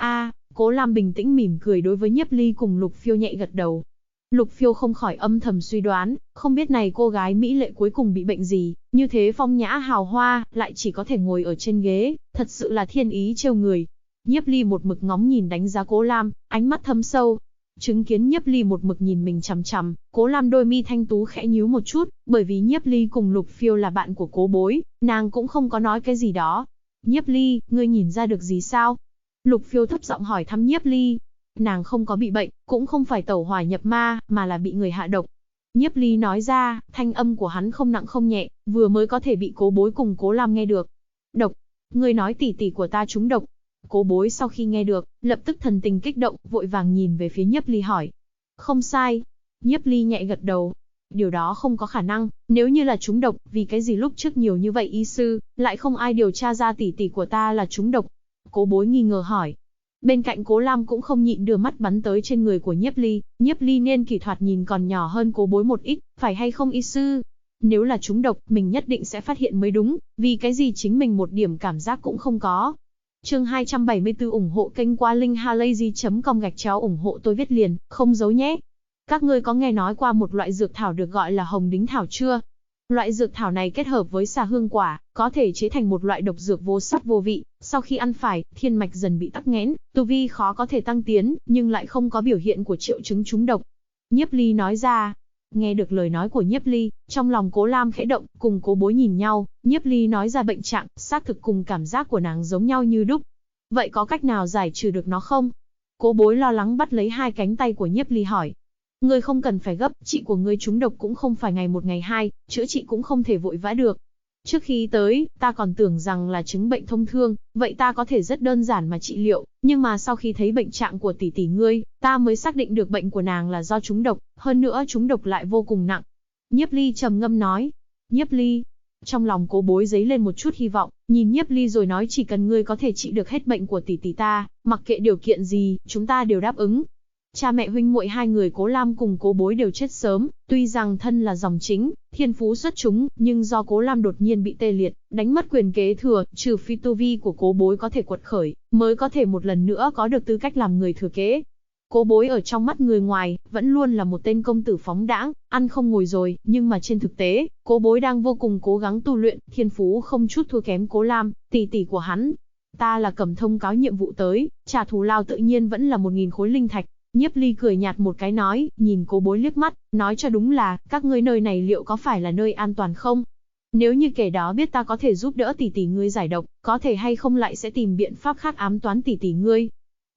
Cố Lam bình tĩnh mỉm cười đối với Nhiếp Ly cùng Lục Phiêu nhẹ gật đầu. Lục Phiêu không khỏi âm thầm suy đoán, không biết này cô gái mỹ lệ cuối cùng bị bệnh gì, như thế phong nhã hào hoa, lại chỉ có thể ngồi ở trên ghế, thật sự là thiên ý trêu người. Nhiếp Ly một mực ngóng nhìn đánh giá Cố Lam, ánh mắt thâm sâu. Chứng kiến Nhiếp Ly một mực nhìn mình chằm chằm, Cố Lam đôi mi thanh tú khẽ nhíu một chút, bởi vì Nhiếp Ly cùng Lục Phiêu là bạn của Cố Bối, nàng cũng không có nói cái gì đó. Nhiếp Ly, ngươi nhìn ra được gì sao? Lục Phiêu thấp giọng hỏi thăm Nhiếp Ly. Nàng không có bị bệnh, cũng không phải tẩu hỏa nhập ma, mà là bị người hạ độc. Nhiếp Ly nói ra, thanh âm của hắn không nặng không nhẹ, vừa mới có thể bị Cố Bối cùng Cố Lam nghe được. Độc? Ngươi nói tỷ tỷ của ta trúng độc? Cố Bối sau khi nghe được, lập tức thần tình kích động, vội vàng nhìn về phía Nhiếp Ly hỏi. Không sai. Nhiếp Ly nhẹ gật đầu. Điều đó không có khả năng, nếu như là trúng độc, vì cái gì lúc trước nhiều như vậy y sư, lại không ai điều tra ra tỷ tỷ của ta là trúng độc? Cố Bối nghi ngờ hỏi. Bên cạnh Cố Lam cũng không nhịn đưa mắt bắn tới trên người của Nhiếp Ly, Nhiếp Ly nên kỳ thoạt nhìn còn nhỏ hơn Cố Bối một ít, phải hay không y sư? Nếu là trúng độc, mình nhất định sẽ phát hiện mới đúng, vì cái gì chính mình một điểm cảm giác cũng không có. Chương 274 ủng hộ kênh qua linkhalazy.com ủng hộ tôi viết liền, không giấu nhé. Các ngươi có nghe nói qua một loại dược thảo được gọi là hồng đính thảo chưa? Loại dược thảo này kết hợp với xà hương quả, có thể chế thành một loại độc dược vô sắc vô vị, sau khi ăn phải, thiên mạch dần bị tắc nghẽn, tu vi khó có thể tăng tiến, nhưng lại không có biểu hiện của triệu chứng trúng độc. Nhiếp Ly nói ra. Nghe được lời nói của Nhiếp Ly, trong lòng Cố Lam khẽ động, cùng Cố Bối nhìn nhau, Nhiếp Ly nói ra bệnh trạng, xác thực cùng cảm giác của nàng giống nhau như đúc. Vậy có cách nào giải trừ được nó không? Cố Bối lo lắng bắt lấy hai cánh tay của Nhiếp Ly hỏi. Ngươi không cần phải gấp, chị của ngươi trúng độc cũng không phải ngày một ngày hai, chữa trị cũng không thể vội vã được. Trước khi tới, ta còn tưởng rằng là chứng bệnh thông thường, vậy ta có thể rất đơn giản mà trị liệu, nhưng mà sau khi thấy bệnh trạng của tỷ tỷ ngươi, ta mới xác định được bệnh của nàng là do trúng độc, hơn nữa trúng độc lại vô cùng nặng. Nhiếp Ly trầm ngâm nói. Nhiếp Ly. Trong lòng Cố Bối dấy lên một chút hy vọng, nhìn Nhiếp Ly rồi nói chỉ cần ngươi có thể trị được hết bệnh của tỷ tỷ ta, mặc kệ điều kiện gì, chúng ta đều đáp ứng. Cha mẹ huynh muội hai người Cố Lam cùng Cố Bối đều chết sớm, tuy rằng thân là dòng chính, thiên phú xuất chúng, nhưng do Cố Lam đột nhiên bị tê liệt, đánh mất quyền kế thừa, trừ phi tu vi của Cố Bối có thể quật khởi, mới có thể một lần nữa có được tư cách làm người thừa kế. Cố Bối ở trong mắt người ngoài, vẫn luôn là một tên công tử phóng đãng, ăn không ngồi rồi, nhưng mà trên thực tế, Cố Bối đang vô cùng cố gắng tu luyện, thiên phú không chút thua kém Cố Lam, tỷ tỷ của hắn. Ta là cầm thông cáo nhiệm vụ tới, trả thù lao tự nhiên vẫn là 1000 khối linh thạch. Nhiếp Ly cười nhạt một cái nói, nhìn Cố Bối liếc mắt, nói cho đúng là, các ngươi nơi này liệu có phải là nơi an toàn không? Nếu như kẻ đó biết ta có thể giúp đỡ tỷ tỷ ngươi giải độc, có thể hay không lại sẽ tìm biện pháp khác ám toán tỷ tỷ ngươi.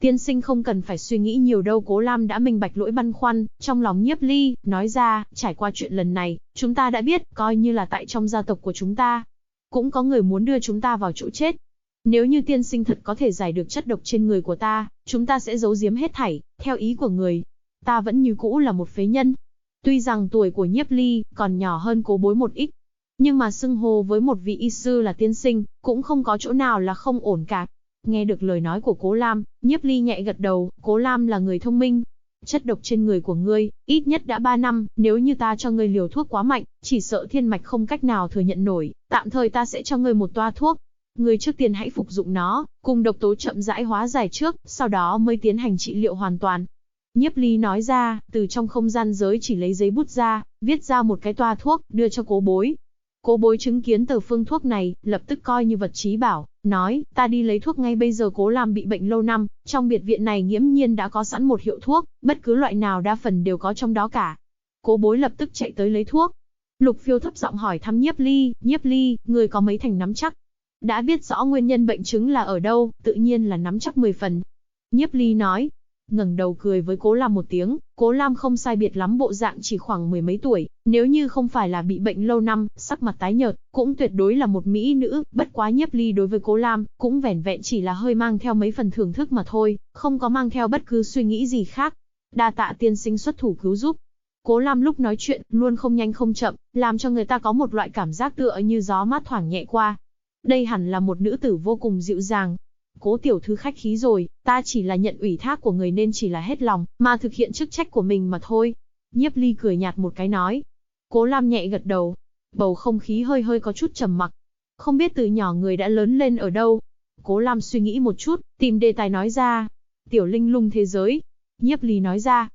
Tiên sinh không cần phải suy nghĩ nhiều đâu. Cố Lam đã minh bạch lỗi băn khoăn trong lòng Nhiếp Ly, nói ra, trải qua chuyện lần này, chúng ta đã biết, coi như là tại trong gia tộc của chúng ta, cũng có người muốn đưa chúng ta vào chỗ chết. Nếu như tiên sinh thật có thể giải được chất độc trên người của ta, chúng ta sẽ giấu giếm hết thảy, theo ý của người. Ta vẫn như cũ là một phế nhân. Tuy rằng tuổi của Nhiếp Ly còn nhỏ hơn Cố Bối một ít, nhưng mà xưng hô với một vị y sư là tiên sinh, cũng không có chỗ nào là không ổn cả. Nghe được lời nói của Cố Lam, Nhiếp Ly nhẹ gật đầu. Cố Lam là người thông minh. Chất độc trên người của ngươi, ít nhất đã 3 năm, nếu như ta cho ngươi liều thuốc quá mạnh, chỉ sợ thiên mạch không cách nào thừa nhận nổi, tạm thời ta sẽ cho ngươi một toa thuốc. Ngươi trước tiên hãy phục dụng nó, cùng độc tố chậm rãi hóa giải trước, sau đó mới tiến hành trị liệu hoàn toàn. Nhiếp Ly nói ra, từ trong không gian giới chỉ lấy giấy bút ra, viết ra một cái toa thuốc, đưa cho Cố Bối. Cố Bối chứng kiến tờ phương thuốc này, lập tức coi như vật chí bảo, nói, ta đi lấy thuốc ngay bây giờ. Cố Lam bị bệnh lâu năm, trong biệt viện này nghiễm nhiên đã có sẵn một hiệu thuốc, bất cứ loại nào đa phần đều có trong đó cả. Cố Bối lập tức chạy tới lấy thuốc. Lục Phiêu thấp giọng hỏi thăm Nhiếp Ly, người có mấy thành nắm chắc? Đã biết rõ nguyên nhân bệnh chứng là ở đâu, tự nhiên là nắm chắc 10 phần. Nhiếp Ly nói, ngẩng đầu cười với Cố Lam một tiếng. Cố Lam không sai biệt lắm, bộ dạng chỉ khoảng 10 mấy tuổi, nếu như không phải là bị bệnh lâu năm, sắc mặt tái nhợt, cũng tuyệt đối là một mỹ nữ. Bất quá Nhiếp Ly đối với Cố Lam cũng vẻn vẹn chỉ là hơi mang theo mấy phần thưởng thức mà thôi, không có mang theo bất cứ suy nghĩ gì khác. Đa tạ tiên sinh xuất thủ cứu giúp. Cố Lam lúc nói chuyện luôn không nhanh không chậm, làm cho người ta có một loại cảm giác tựa như gió mát thoảng nhẹ qua. Đây hẳn là một nữ tử vô cùng dịu dàng. Cố tiểu thư khách khí rồi, ta chỉ là nhận ủy thác của người nên chỉ là hết lòng mà thực hiện chức trách của mình mà thôi. Nhiếp Ly cười nhạt một cái nói. Cố Lam nhẹ gật đầu. Bầu không khí hơi có chút trầm mặc. Không biết từ nhỏ người đã lớn lên ở đâu. Cố Lam suy nghĩ một chút, tìm đề tài nói ra. Tiểu linh lung thế giới. Nhiếp Ly nói ra.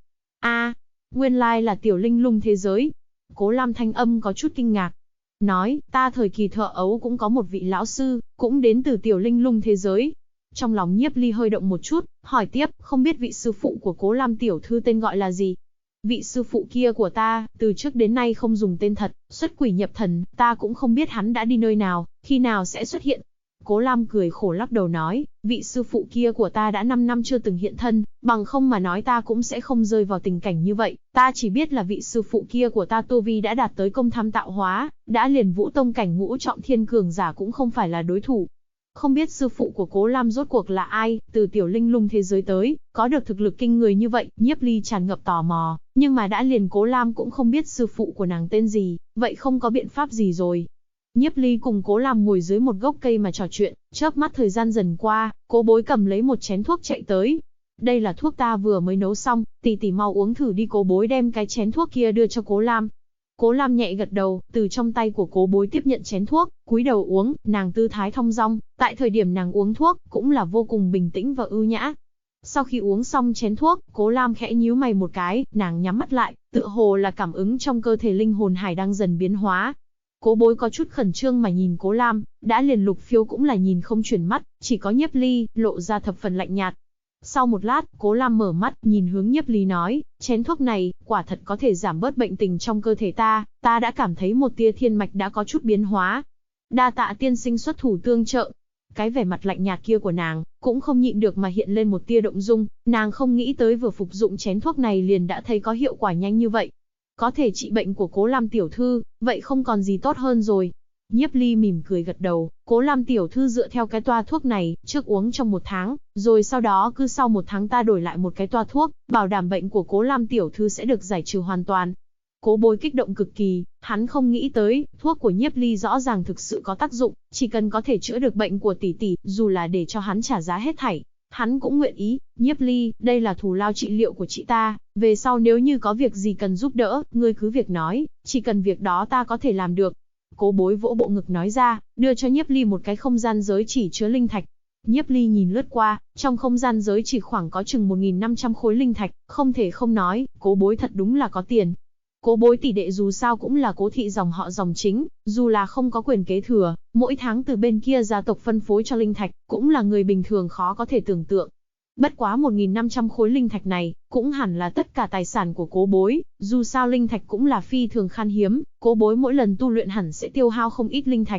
Nguyên lai là tiểu linh lung thế giới. Cố Lam thanh âm có chút kinh ngạc. Nói, ta thời kỳ thợ ấu cũng có một vị lão sư, cũng đến từ tiểu linh lung thế giới. Trong lòng Nhiếp Ly hơi động một chút, hỏi tiếp, không biết vị sư phụ của Cố Lam tiểu thư tên gọi là gì? Vị sư phụ kia của ta, từ trước đến nay không dùng tên thật, xuất quỷ nhập thần, ta cũng không biết hắn đã đi nơi nào, khi nào sẽ xuất hiện. Cố Lam cười khổ lắc đầu nói, vị sư phụ kia của ta đã 5 năm chưa từng hiện thân, bằng không mà nói ta cũng sẽ không rơi vào tình cảnh như vậy. Ta chỉ biết là vị sư phụ kia của ta tu vi đã đạt tới công tham tạo hóa, đã liền Vũ Tông cảnh ngũ trọng thiên cường giả cũng không phải là đối thủ. Không biết sư phụ của Cố Lam rốt cuộc là ai, từ tiểu linh lung thế giới tới, có được thực lực kinh người như vậy. Nhiếp Ly tràn ngập tò mò, nhưng mà đã liền Cố Lam cũng không biết sư phụ của nàng tên gì, vậy không có biện pháp gì rồi. Nhiếp Ly cùng Cố Lam ngồi dưới một gốc cây mà trò chuyện, chớp mắt thời gian dần qua, Cố Bối cầm lấy một chén thuốc chạy tới. Đây là thuốc ta vừa mới nấu xong, tỷ tỷ mau uống thử đi. Cố Bối đem cái chén thuốc kia đưa cho Cố Lam. Cố Lam nhẹ gật đầu, từ trong tay của Cố Bối tiếp nhận chén thuốc, cúi đầu uống, nàng tư thái thong dong, tại thời điểm nàng uống thuốc, cũng là vô cùng bình tĩnh và ưu nhã. Sau khi uống xong chén thuốc, Cố Lam khẽ nhíu mày một cái, nàng nhắm mắt lại, tựa hồ là cảm ứng trong cơ thể linh hồn hải đang dần biến hóa. Cố Bối có chút khẩn trương mà nhìn Cố Lam, đã liền Lục Phiêu cũng là nhìn không chuyển mắt, chỉ có Nhiếp Ly lộ ra thập phần lạnh nhạt. Sau một lát, Cố Lam mở mắt, nhìn hướng Nhiếp Ly nói, chén thuốc này, quả thật có thể giảm bớt bệnh tình trong cơ thể ta đã cảm thấy một tia thiên mạch đã có chút biến hóa. Đa tạ tiên sinh xuất thủ tương trợ. Cái vẻ mặt lạnh nhạt kia của nàng, cũng không nhịn được mà hiện lên một tia động dung, nàng không nghĩ tới vừa phục dụng chén thuốc này liền đã thấy có hiệu quả nhanh như vậy. Có thể trị bệnh của Cố Lam tiểu thư, vậy không còn gì tốt hơn rồi. Nhiếp Ly mỉm cười gật đầu, Cố Lam tiểu thư dựa theo cái toa thuốc này, trước uống trong 1 tháng, rồi sau đó cứ sau 1 tháng ta đổi lại một cái toa thuốc, bảo đảm bệnh của Cố Lam tiểu thư sẽ được giải trừ hoàn toàn. Cố Bối kích động cực kỳ, hắn không nghĩ tới, thuốc của Nhiếp Ly rõ ràng thực sự có tác dụng, chỉ cần có thể chữa được bệnh của tỷ tỷ, dù là để cho hắn trả giá hết thảy, hắn cũng nguyện ý. Nhiếp Ly, đây là thù lao trị liệu của chị ta, về sau nếu như có việc gì cần giúp đỡ, ngươi cứ việc nói, chỉ cần việc đó ta có thể làm được. Cố Bối vỗ bộ ngực nói ra, đưa cho Nhiếp Ly một cái không gian giới chỉ chứa linh thạch. Nhiếp Ly nhìn lướt qua, trong không gian giới chỉ khoảng có chừng 1.500 khối linh thạch, không thể không nói, Cố Bối thật đúng là có tiền. Cố Bối tỷ đệ dù sao cũng là Cố thị dòng họ dòng chính, dù là không có quyền kế thừa, mỗi tháng từ bên kia gia tộc phân phối cho linh thạch, cũng là người bình thường khó có thể tưởng tượng. Bất quá 1.500 khối linh thạch này, cũng hẳn là tất cả tài sản của Cố Bối, dù sao linh thạch cũng là phi thường khan hiếm, Cố Bối mỗi lần tu luyện hẳn sẽ tiêu hao không ít linh thạch.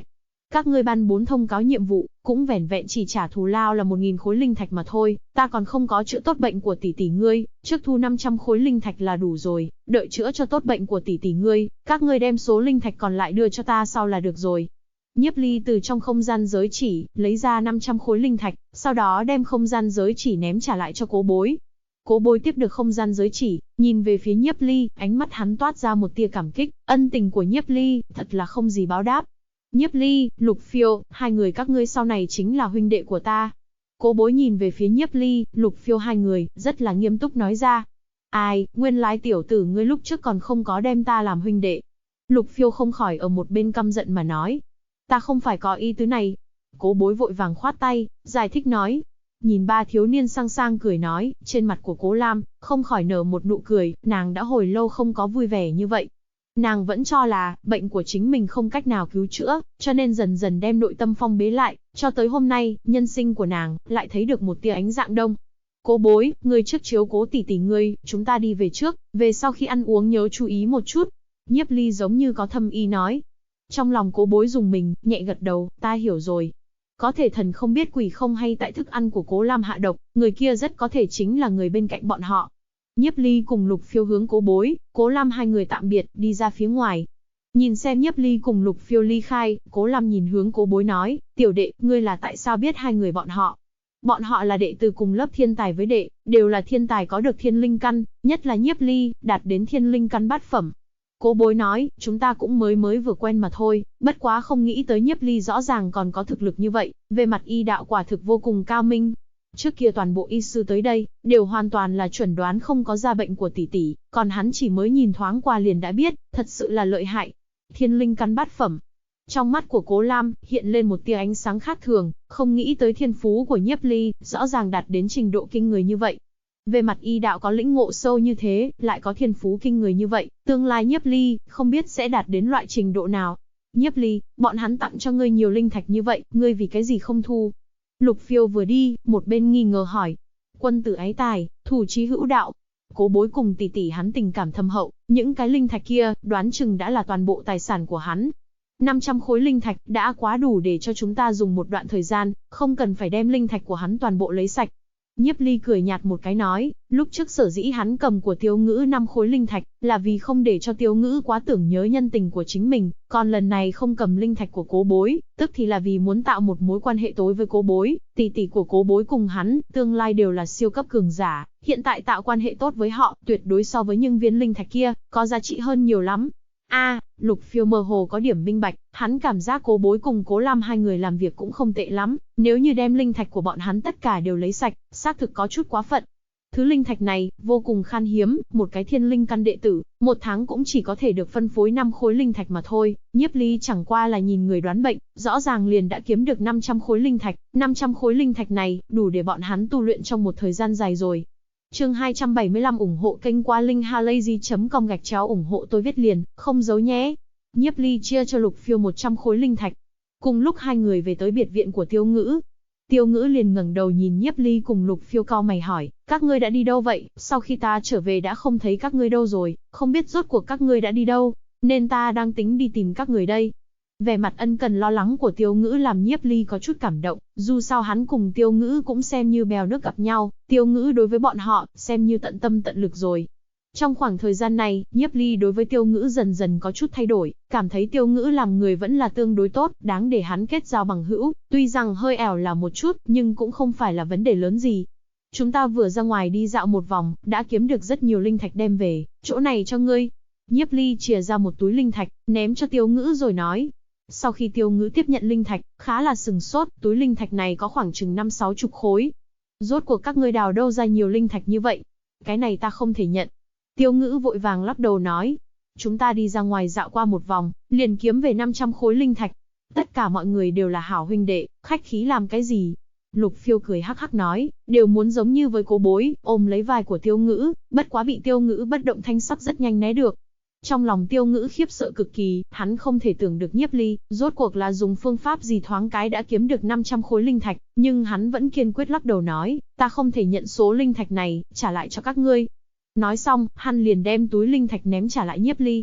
Các ngươi ban 4 thông cáo nhiệm vụ, cũng vẻn vẹn chỉ trả thù lao là 1000 khối linh thạch mà thôi, ta còn không có chữa tốt bệnh của tỷ tỷ ngươi, trước thu 500 khối linh thạch là đủ rồi, đợi chữa cho tốt bệnh của tỷ tỷ ngươi, các ngươi đem số linh thạch còn lại đưa cho ta sau là được rồi. Nhiếp Ly từ trong không gian giới chỉ, lấy ra 500 khối linh thạch, sau đó đem không gian giới chỉ ném trả lại cho Cố Bối. Cố Bối tiếp được không gian giới chỉ, nhìn về phía Nhiếp Ly, ánh mắt hắn toát ra một tia cảm kích, ân tình của Nhiếp Ly, thật là không gì báo đáp. Nhiếp Ly, Lục Phiêu, hai người các ngươi sau này chính là huynh đệ của ta. Cố Bối nhìn về phía Nhiếp Ly, Lục Phiêu hai người, rất là nghiêm túc nói ra. Ai, nguyên lai tiểu tử ngươi lúc trước còn không có đem ta làm huynh đệ. Lục Phiêu không khỏi ở một bên căm giận mà nói. Ta không phải có ý tứ này. Cố Bối vội vàng khoát tay, giải thích nói. Nhìn ba thiếu niên sang sang cười nói, trên mặt của Cố Lam, không khỏi nở một nụ cười, nàng đã hồi lâu không có vui vẻ như vậy. Nàng vẫn cho là, bệnh của chính mình không cách nào cứu chữa, cho nên dần dần đem nội tâm phong bế lại, cho tới hôm nay, nhân sinh của nàng, lại thấy được một tia ánh dạng đông. Cố Bối, ngươi trước chiếu cố tỷ tỷ ngươi, chúng ta đi về trước, về sau khi ăn uống nhớ chú ý một chút. Nhiếp Ly giống như có thâm ý nói. Trong lòng Cố Bối dùng mình, nhẹ gật đầu, ta hiểu rồi. Có thể thần không biết quỷ không hay tại thức ăn của Cố Lam hạ độc, người kia rất có thể chính là người bên cạnh bọn họ. Nhiếp Ly cùng Lục Phiêu hướng Cố Bối, Cố Lam hai người tạm biệt, đi ra phía ngoài. Nhìn xem Nhiếp Ly cùng Lục Phiêu ly khai, Cố Lam nhìn hướng Cố Bối nói, tiểu đệ, ngươi là tại sao biết hai người bọn họ? Bọn họ là đệ tử cùng lớp thiên tài với đệ, đều là thiên tài có được thiên linh căn, nhất là Nhiếp Ly, đạt đến thiên linh căn bát phẩm. Cố Bối nói, chúng ta cũng mới vừa quen mà thôi, bất quá không nghĩ tới Nhiếp Ly rõ ràng còn có thực lực như vậy, về mặt y đạo quả thực vô cùng cao minh. Trước kia toàn bộ y sư tới đây, đều hoàn toàn là chuẩn đoán không có ra bệnh của tỷ tỷ, còn hắn chỉ mới nhìn thoáng qua liền đã biết, thật sự là lợi hại. Thiên linh căn bát phẩm. Trong mắt của Cố Lam, hiện lên một tia ánh sáng khác thường, không nghĩ tới thiên phú của Nhiếp Ly, rõ ràng đạt đến trình độ kinh người như vậy. Về mặt y đạo có lĩnh ngộ sâu như thế, lại có thiên phú kinh người như vậy, tương lai Nhiếp Ly, không biết sẽ đạt đến loại trình độ nào. Nhiếp Ly, bọn hắn tặng cho ngươi nhiều linh thạch như vậy, ngươi vì cái gì không thu? Lục Phiêu vừa đi, một bên nghi ngờ hỏi. Quân tử ái tài, thủ chí hữu đạo. Cố Bối cùng tỷ tỷ hắn tình cảm thâm hậu, những cái linh thạch kia, đoán chừng đã là toàn bộ tài sản của hắn. 500 khối linh thạch đã quá đủ để cho chúng ta dùng một đoạn thời gian, không cần phải đem linh thạch của hắn toàn bộ lấy sạch. Nhiếp Ly cười nhạt một cái nói, lúc trước sở dĩ hắn cầm của Tiêu Ngữ 5 khối linh thạch, là vì không để cho Tiêu Ngữ quá tưởng nhớ nhân tình của chính mình, còn lần này không cầm linh thạch của Cố Bối, tức thì là vì muốn tạo một mối quan hệ tối với Cố Bối, tỷ tỷ của Cố Bối cùng hắn, tương lai đều là siêu cấp cường giả, hiện tại tạo quan hệ tốt với họ, tuyệt đối so với những viên linh thạch kia, có giá trị hơn nhiều lắm. Lục Phiêu mơ hồ có điểm minh bạch, hắn cảm giác Cố Bối cùng Cố Lam hai người làm việc cũng không tệ lắm, nếu như đem linh thạch của bọn hắn tất cả đều lấy sạch, xác thực có chút quá phận. Thứ linh thạch này, vô cùng khan hiếm, một cái thiên linh căn đệ tử, một tháng cũng chỉ có thể được phân phối 5 khối linh thạch mà thôi, Nhiếp Ly chẳng qua là nhìn người đoán bệnh, rõ ràng liền đã kiếm được 500 khối linh thạch, 500 khối linh thạch này, đủ để bọn hắn tu luyện trong một thời gian dài rồi. Chương 275 ủng hộ kênh qua linkhalazy.com ủng hộ tôi viết liền, không giấu nhé. Nhiếp Ly chia cho Lục Phiêu 100 khối linh thạch. Cùng lúc hai người về tới biệt viện của Tiêu Ngữ. Tiêu Ngữ liền ngẩng đầu nhìn Nhiếp Ly cùng Lục Phiêu cau mày hỏi, các ngươi đã đi đâu vậy? Sau khi ta trở về đã không thấy các ngươi đâu rồi, không biết rốt cuộc các ngươi đã đi đâu, nên ta đang tính đi tìm các người đây. Vẻ mặt ân cần lo lắng của Tiêu Ngữ làm Nhiếp Ly có chút cảm động, dù sao hắn cùng Tiêu Ngữ cũng xem như bèo nước gặp nhau, Tiêu Ngữ đối với bọn họ, xem như tận tâm tận lực rồi. Trong khoảng thời gian này, Nhiếp Ly đối với Tiêu Ngữ dần dần có chút thay đổi, cảm thấy Tiêu Ngữ làm người vẫn là tương đối tốt, đáng để hắn kết giao bằng hữu, tuy rằng hơi ẻo là một chút, nhưng cũng không phải là vấn đề lớn gì. Chúng ta vừa ra ngoài đi dạo một vòng, đã kiếm được rất nhiều linh thạch đem về, chỗ này cho ngươi. Nhiếp Ly chìa ra một túi linh thạch, ném cho Tiêu Ngữ rồi nói. Sau khi Tiêu Ngữ tiếp nhận linh thạch, khá là sừng sốt, túi linh thạch này có khoảng chừng 50-60 khối. Rốt cuộc các ngươi đào đâu ra nhiều linh thạch như vậy? Cái này ta không thể nhận. Tiêu Ngữ vội vàng lắc đầu nói. Chúng ta đi ra ngoài dạo qua một vòng, liền kiếm về 500 khối linh thạch. Tất cả mọi người đều là hảo huynh đệ, khách khí làm cái gì? Lục Phiêu cười hắc hắc nói, đều muốn giống như với Cố Bối, ôm lấy vai của Tiêu Ngữ, bất quá bị Tiêu Ngữ bất động thanh sắc rất nhanh né được. Trong lòng Tiêu Ngữ khiếp sợ cực kỳ, hắn không thể tưởng được Nhiếp Ly, rốt cuộc là dùng phương pháp gì thoáng cái đã kiếm được 500 khối linh thạch, nhưng hắn vẫn kiên quyết lắc đầu nói, ta không thể nhận số linh thạch này, trả lại cho các ngươi. Nói xong, hắn liền đem túi linh thạch ném trả lại Nhiếp Ly.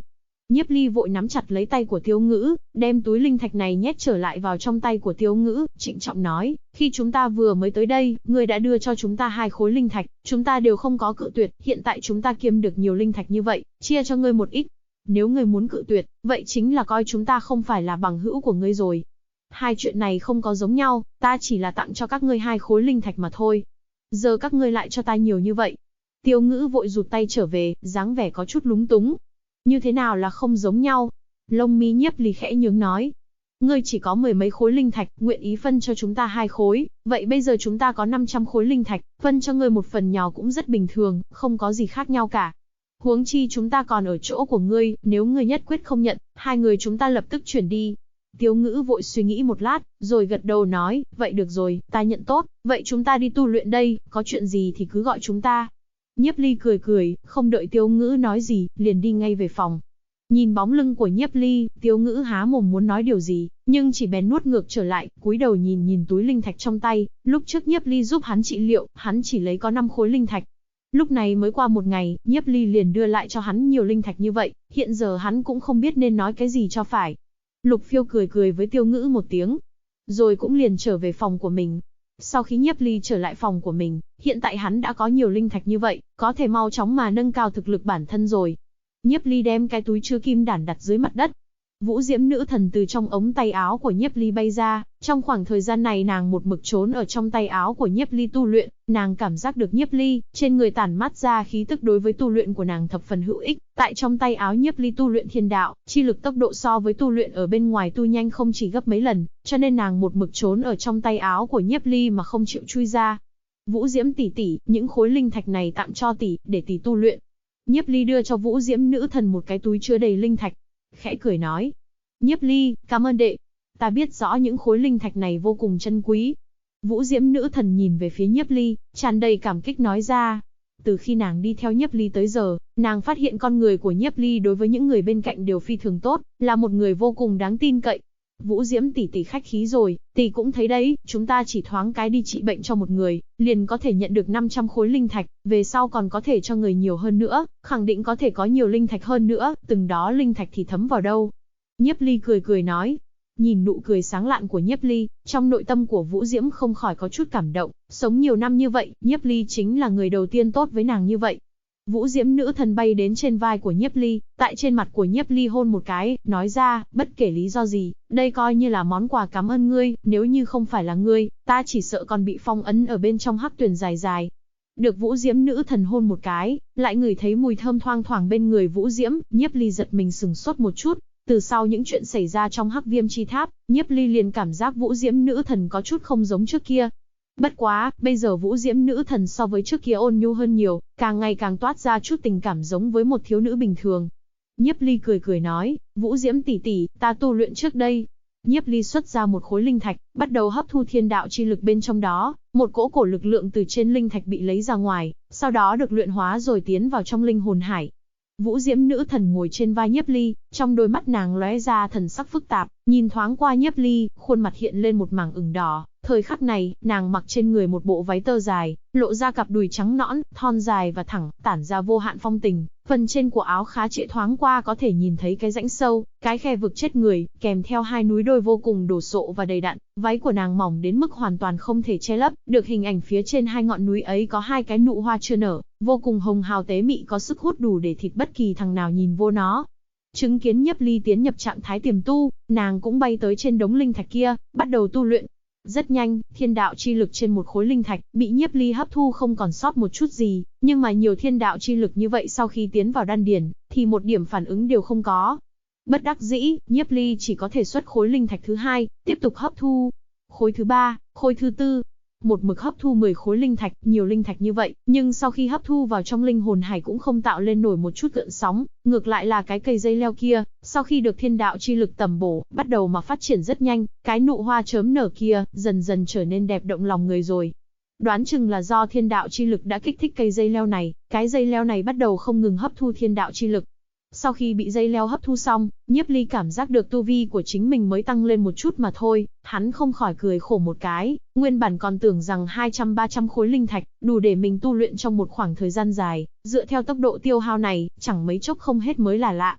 Nhiếp Ly vội nắm chặt lấy tay của Tiêu Ngữ, đem túi linh thạch này nhét trở lại vào trong tay của Tiêu Ngữ, trịnh trọng nói, khi chúng ta vừa mới tới đây, ngươi đã đưa cho chúng ta 2 khối linh thạch, chúng ta đều không có cự tuyệt, hiện tại chúng ta kiếm được nhiều linh thạch như vậy, chia cho ngươi một ít. Nếu ngươi muốn cự tuyệt, vậy chính là coi chúng ta không phải là bằng hữu của ngươi rồi. Hai chuyện này không có giống nhau, ta chỉ là tặng cho các ngươi 2 khối linh thạch mà thôi. Giờ các ngươi lại cho ta nhiều như vậy. Tiêu Ngữ vội rụt tay trở về, dáng vẻ có chút lúng túng. Như thế nào là không giống nhau? Lông mi Nhiếp Ly khẽ nhướng nói. Ngươi chỉ có 10 mấy khối linh thạch, nguyện ý phân cho chúng ta 2 khối, vậy bây giờ chúng ta có 500 khối linh thạch, phân cho ngươi một phần nhỏ cũng rất bình thường, không có gì khác nhau cả. Huống chi chúng ta còn ở chỗ của ngươi, nếu ngươi nhất quyết không nhận, 2 người chúng ta lập tức chuyển đi. Tiêu Ngữ vội suy nghĩ một lát, rồi gật đầu nói, vậy được rồi, ta nhận tốt, vậy chúng ta đi tu luyện đây, có chuyện gì thì cứ gọi chúng ta. Nhiếp Ly cười cười, không đợi Tiêu Ngữ nói gì, liền đi ngay về phòng. Nhìn bóng lưng của Nhiếp Ly, Tiêu Ngữ há mồm muốn nói điều gì, nhưng chỉ bèn nuốt ngược trở lại, cúi đầu nhìn túi linh thạch trong tay, lúc trước Nhiếp Ly giúp hắn trị liệu, hắn chỉ lấy có 5 khối linh thạch. Lúc này mới qua một ngày, Nhiếp Ly liền đưa lại cho hắn nhiều linh thạch như vậy, hiện giờ hắn cũng không biết nên nói cái gì cho phải. Lục Phiêu cười cười với Tiêu Ngữ một tiếng, rồi cũng liền trở về phòng của mình. Sau khi Nhiếp Ly trở lại phòng của mình, hiện tại hắn đã có nhiều linh thạch như vậy, có thể mau chóng mà nâng cao thực lực bản thân rồi. Nhiếp Ly đem cái túi chứa kim đản đặt dưới mặt đất. Vũ Diễm nữ thần từ trong ống tay áo của Nhiếp Ly bay ra, trong khoảng thời gian này nàng một mực trốn ở trong tay áo của Nhiếp Ly tu luyện, nàng cảm giác được Nhiếp Ly trên người tản mát ra khí tức đối với tu luyện của nàng thập phần hữu ích. Tại trong tay áo Nhiếp Ly tu luyện thiên đạo, chi lực tốc độ so với tu luyện ở bên ngoài tu nhanh không chỉ gấp mấy lần, cho nên nàng một mực trốn ở trong tay áo của Nhiếp Ly mà không chịu chui ra. Vũ Diễm tỷ tỷ, những khối linh thạch này tặng cho tỷ, để tỷ tu luyện. Nhiếp Ly đưa cho Vũ Diễm nữ thần một cái túi chứa đầy linh thạch, khẽ cười nói. Nhiếp Ly, cảm ơn đệ. Ta biết rõ những khối linh thạch này vô cùng chân quý. Vũ Diễm nữ thần nhìn về phía Nhiếp Ly, tràn đầy cảm kích nói ra. Từ khi nàng đi theo Nhiếp Ly tới giờ, nàng phát hiện con người của Nhiếp Ly đối với những người bên cạnh đều phi thường tốt, là một người vô cùng đáng tin cậy. Vũ Diễm tỷ tỷ khách khí rồi, tỷ cũng thấy đấy, chúng ta chỉ thoáng cái đi trị bệnh cho một người, liền có thể nhận được 500 khối linh thạch, về sau còn có thể cho người nhiều hơn nữa, khẳng định có thể có nhiều linh thạch hơn nữa, từng đó linh thạch thì thấm vào đâu. Nhiếp Ly cười cười nói. Nhìn nụ cười sáng lạn của Nhiếp Ly, trong nội tâm của Vũ Diễm không khỏi có chút cảm động, sống nhiều năm như vậy, Nhiếp Ly chính là người đầu tiên tốt với nàng như vậy. Vũ Diễm nữ thần bay đến trên vai của Nhiếp Ly, tại trên mặt của Nhiếp Ly hôn một cái, nói ra, bất kể lý do gì, đây coi như là món quà cảm ơn ngươi, nếu như không phải là ngươi, ta chỉ sợ còn bị phong ấn ở bên trong hắc tuyển dài dài. Được Vũ Diễm nữ thần hôn một cái, lại ngửi thấy mùi thơm thoang thoảng bên người Vũ Diễm, Nhiếp Ly giật mình sừng sốt một chút. Từ sau những chuyện xảy ra trong Hắc Viêm Chi Tháp, Nhiếp Ly liền cảm giác Vũ Diễm nữ thần có chút không giống trước kia. Bất quá, bây giờ Vũ Diễm nữ thần so với trước kia ôn nhu hơn nhiều, càng ngày càng toát ra chút tình cảm giống với một thiếu nữ bình thường. Nhiếp Ly cười cười nói, Vũ Diễm tỷ tỷ, ta tu luyện trước đây. Nhiếp Ly xuất ra một khối linh thạch, bắt đầu hấp thu thiên đạo chi lực bên trong đó, một cỗ cổ lực lượng từ trên linh thạch bị lấy ra ngoài, sau đó được luyện hóa rồi tiến vào trong linh hồn hải. Vũ Diễm nữ thần ngồi trên vai Nhiếp Ly, trong đôi mắt nàng lóe ra thần sắc phức tạp, nhìn thoáng qua Nhiếp Ly, khuôn mặt hiện lên một mảng ửng đỏ. Thời khắc này, nàng mặc trên người một bộ váy tơ dài, lộ ra cặp đùi trắng nõn, thon dài và thẳng, tản ra vô hạn phong tình. Phần trên của áo khá trễ thoáng qua có thể nhìn thấy cái rãnh sâu, cái khe vực chết người, kèm theo 2 núi đôi vô cùng đồ sộ và đầy đặn. Váy của nàng mỏng đến mức hoàn toàn không thể che lấp, được hình ảnh phía trên 2 ngọn núi ấy có 2 cái nụ hoa chưa nở, vô cùng hồng hào tế mị, có sức hút đủ để thịt bất kỳ thằng nào nhìn vô nó. Chứng kiến Nhiếp Ly tiến nhập trạng thái tiềm tu, nàng cũng bay tới trên đống linh thạch kia, bắt đầu tu luyện. Rất nhanh, thiên đạo chi lực trên một khối linh thạch bị Nhiếp Ly hấp thu không còn sót một chút gì, nhưng mà nhiều thiên đạo chi lực như vậy sau khi tiến vào đan điền, thì một điểm phản ứng đều không có. Bất đắc dĩ, Nhiếp Ly chỉ có thể xuất khối linh thạch thứ 2, tiếp tục hấp thu. Khối thứ 3, khối thứ 4, một mực hấp thu 10 khối linh thạch, nhiều linh thạch như vậy, nhưng sau khi hấp thu vào trong linh hồn hải cũng không tạo lên nổi một chút gợn sóng, ngược lại là cái cây dây leo kia, sau khi được thiên đạo chi lực tầm bổ, bắt đầu mà phát triển rất nhanh, cái nụ hoa chớm nở kia, dần dần trở nên đẹp động lòng người rồi. Đoán chừng là do thiên đạo chi lực đã kích thích cây dây leo này, cái dây leo này bắt đầu không ngừng hấp thu thiên đạo chi lực. Sau khi bị dây leo hấp thu xong, Nhiếp Ly cảm giác được tu vi của chính mình mới tăng lên một chút mà thôi, hắn không khỏi cười khổ một cái, nguyên bản còn tưởng rằng 200-300 khối linh thạch, đủ để mình tu luyện trong một khoảng thời gian dài, dựa theo tốc độ tiêu hao này, chẳng mấy chốc không hết mới là lạ.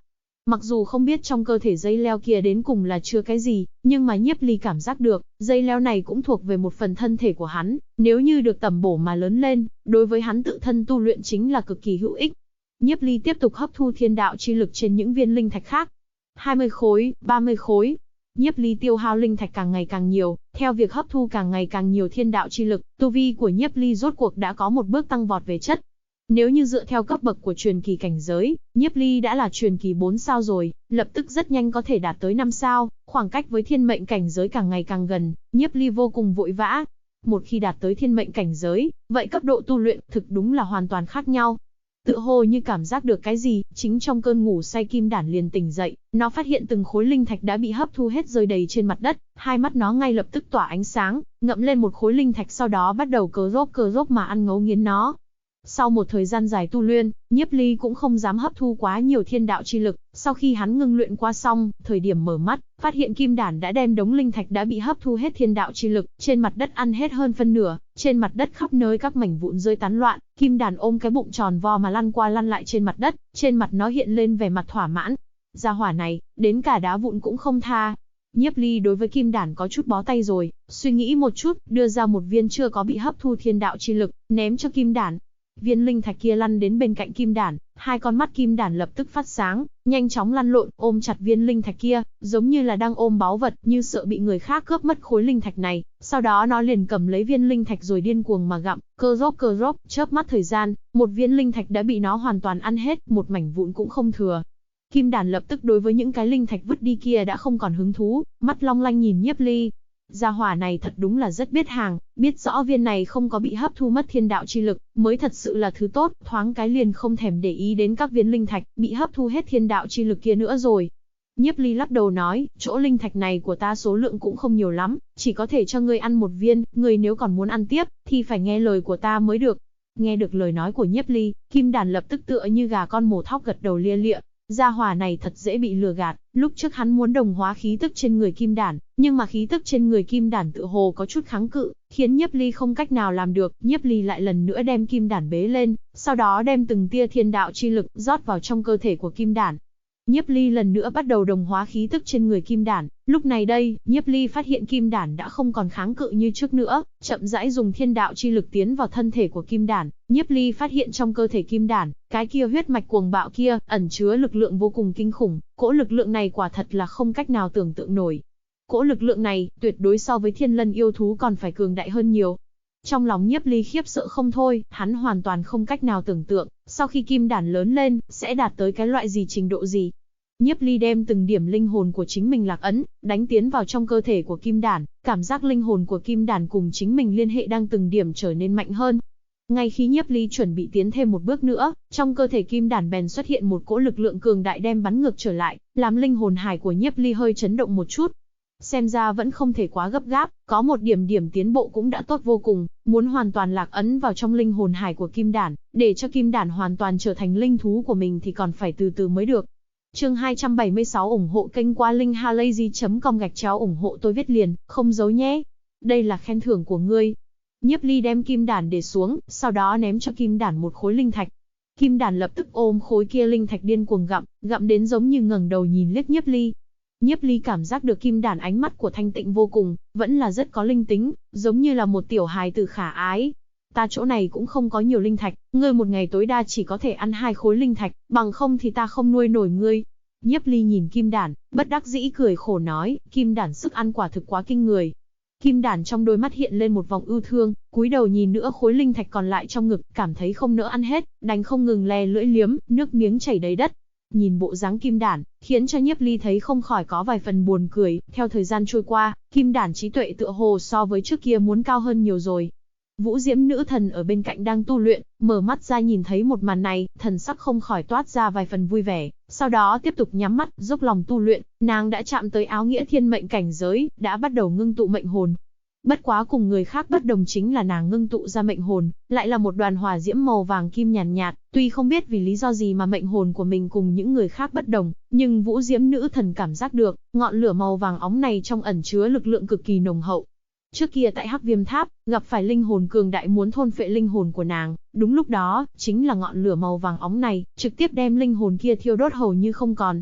Mặc dù không biết trong cơ thể dây leo kia đến cùng là chứa cái gì, nhưng mà Nhiếp Ly cảm giác được, dây leo này cũng thuộc về một phần thân thể của hắn, nếu như được tẩm bổ mà lớn lên, đối với hắn tự thân tu luyện chính là cực kỳ hữu ích. Nhiếp Ly tiếp tục hấp thu thiên đạo chi lực trên những viên linh thạch khác. 20 khối, 30 khối. Nhiếp Ly tiêu hao linh thạch càng ngày càng nhiều, theo việc hấp thu càng ngày càng nhiều thiên đạo chi lực, tu vi của Nhiếp Ly rốt cuộc đã có một bước tăng vọt về chất. Nếu như dựa theo cấp bậc của truyền kỳ cảnh giới, Nhiếp Ly đã là truyền kỳ 4 sao rồi, lập tức rất nhanh có thể đạt tới 5 sao, khoảng cách với thiên mệnh cảnh giới càng ngày càng gần, Nhiếp Ly vô cùng vội vã. Một khi đạt tới thiên mệnh cảnh giới, vậy cấp độ tu luyện thực đúng là hoàn toàn khác nhau. Tựa hồ như cảm giác được cái gì, chính trong cơn ngủ say Kim Đản liền tỉnh dậy, nó phát hiện từng khối linh thạch đã bị hấp thu hết rơi đầy trên mặt đất, hai mắt nó ngay lập tức tỏa ánh sáng, ngậm lên một khối linh thạch sau đó bắt đầu cờ rốp mà ăn ngấu nghiến nó. Sau một thời gian dài tu luyện, Nhiếp Ly cũng không dám hấp thu quá nhiều thiên đạo chi lực, sau khi hắn ngưng luyện qua xong, thời điểm mở mắt, phát hiện Kim Đản đã đem đống linh thạch đã bị hấp thu hết thiên đạo chi lực, trên mặt đất ăn hết hơn phân nửa, trên mặt đất khắp nơi các mảnh vụn rơi tán loạn, Kim Đản ôm cái bụng tròn vo mà lăn qua lăn lại trên mặt đất, trên mặt nó hiện lên vẻ mặt thỏa mãn. Gia hỏa này, đến cả đá vụn cũng không tha. Nhiếp Ly đối với Kim Đản có chút bó tay rồi, suy nghĩ một chút, đưa ra một viên chưa có bị hấp thu thiên đạo chi lực, ném cho Kim Đản. Viên linh thạch kia lăn đến bên cạnh Kim Đản, hai con mắt Kim Đản lập tức phát sáng, nhanh chóng lăn lộn, ôm chặt viên linh thạch kia, giống như là đang ôm báu vật, như sợ bị người khác cướp mất khối linh thạch này. Sau đó nó liền cầm lấy viên linh thạch rồi điên cuồng mà gặm, cơ rốp, chớp mắt thời gian, một viên linh thạch đã bị nó hoàn toàn ăn hết, một mảnh vụn cũng không thừa. Kim Đản lập tức đối với những cái linh thạch vứt đi kia đã không còn hứng thú, mắt long lanh nhìn Nhiếp Ly. Gia hỏa này thật đúng là rất biết hàng, biết rõ viên này không có bị hấp thu mất thiên đạo chi lực, mới thật sự là thứ tốt, thoáng cái liền không thèm để ý đến các viên linh thạch, bị hấp thu hết thiên đạo chi lực kia nữa rồi. Nhiếp Ly lắc đầu nói, chỗ linh thạch này của ta số lượng cũng không nhiều lắm, chỉ có thể cho ngươi ăn một viên, ngươi nếu còn muốn ăn tiếp, thì phải nghe lời của ta mới được. Nghe được lời nói của Nhiếp Ly, Kim Đản lập tức tựa như gà con mổ thóc gật đầu lia lịa. Gia hỏa này thật dễ bị lừa gạt, lúc trước hắn muốn đồng hóa khí tức trên người Kim Đản, nhưng mà khí tức trên người Kim Đản tựa hồ có chút kháng cự, khiến Nhiếp Ly không cách nào làm được. Nhiếp Ly lại lần nữa đem Kim Đản bế lên, sau đó đem từng tia thiên đạo chi lực rót vào trong cơ thể của Kim Đản. Nhiếp Ly lần nữa bắt đầu đồng hóa khí tức trên người Kim Đản, lúc này đây, Nhiếp Ly phát hiện Kim Đản đã không còn kháng cự như trước nữa, chậm rãi dùng thiên đạo chi lực tiến vào thân thể của Kim Đản. Nhiếp Ly phát hiện trong cơ thể Kim Đản, cái kia huyết mạch cuồng bạo kia, ẩn chứa lực lượng vô cùng kinh khủng, cỗ lực lượng này quả thật là không cách nào tưởng tượng nổi. Cỗ lực lượng này, tuyệt đối so với thiên lân yêu thú còn phải cường đại hơn nhiều. Trong lòng Nhiếp Ly khiếp sợ không thôi, hắn hoàn toàn không cách nào tưởng tượng, sau khi Kim Đản lớn lên, sẽ đạt tới cái loại gì trình độ gì. Nhiếp Ly đem từng điểm linh hồn của chính mình lạc ấn, đánh tiến vào trong cơ thể của Kim Đản, cảm giác linh hồn của Kim Đản cùng chính mình liên hệ đang từng điểm trở nên mạnh hơn. Ngay khi Nhiếp Ly chuẩn bị tiến thêm một bước nữa, trong cơ thể Kim Đản bèn xuất hiện một cỗ lực lượng cường đại đem bắn ngược trở lại, làm linh hồn hải của Nhiếp Ly hơi chấn động một chút. Xem ra vẫn không thể quá gấp gáp, có một điểm tiến bộ cũng đã tốt vô cùng, muốn hoàn toàn lạc ấn vào trong linh hồn hải của Kim Đản, để cho Kim Đản hoàn toàn trở thành linh thú của mình thì còn phải từ từ mới được. Chương 276 ủng hộ kênh qua linkhalazy.com ủng hộ tôi viết liền, không giấu nhé. Đây là khen thưởng của ngươi. Nhiếp Ly đem Kim Đản để xuống, sau đó ném cho Kim Đản một khối linh thạch. Kim Đản lập tức ôm khối kia linh thạch điên cuồng gặm đến giống như ngẩng đầu nhìn liếc Nhiếp Ly. Nhiếp Ly cảm giác được Kim Đản ánh mắt của thanh tịnh vô cùng, vẫn là rất có linh tính, giống như là một tiểu hài tử khả ái. Ta chỗ này cũng không có nhiều linh thạch, ngươi một ngày tối đa chỉ có thể ăn 2 khối linh thạch, bằng không thì ta không nuôi nổi ngươi. Nhiếp Ly nhìn Kim Đản, bất đắc dĩ cười khổ nói, Kim Đản sức ăn quả thực quá kinh người. Kim Đản trong đôi mắt hiện lên một vòng ưu thương, cúi đầu nhìn nữa khối linh thạch còn lại trong ngực, cảm thấy không nỡ ăn hết, đành không ngừng le lưỡi liếm, nước miếng chảy đầy đất. Nhìn bộ dáng Kim Đản, khiến cho Nhiếp Ly thấy không khỏi có vài phần buồn cười. Theo thời gian trôi qua, Kim Đản trí tuệ tựa hồ so với trước kia muốn cao hơn nhiều rồi. Vũ Diễm nữ thần ở bên cạnh đang tu luyện, mở mắt ra nhìn thấy một màn này, thần sắc không khỏi toát ra vài phần vui vẻ, sau đó tiếp tục nhắm mắt, dốc lòng tu luyện, nàng đã chạm tới áo nghĩa thiên mệnh cảnh giới, đã bắt đầu ngưng tụ mệnh hồn. Bất quá cùng người khác bất đồng chính là nàng ngưng tụ ra mệnh hồn, lại là một đoàn hỏa diễm màu vàng kim nhàn nhạt, tuy không biết vì lý do gì mà mệnh hồn của mình cùng những người khác bất đồng, nhưng Vũ Diễm nữ thần cảm giác được, ngọn lửa màu vàng óng này trong ẩn chứa lực lượng cực kỳ nồng hậu. Trước kia tại Hắc Viêm Tháp, gặp phải linh hồn cường đại muốn thôn phệ linh hồn của nàng, đúng lúc đó, chính là ngọn lửa màu vàng óng này, trực tiếp đem linh hồn kia thiêu đốt hầu như không còn.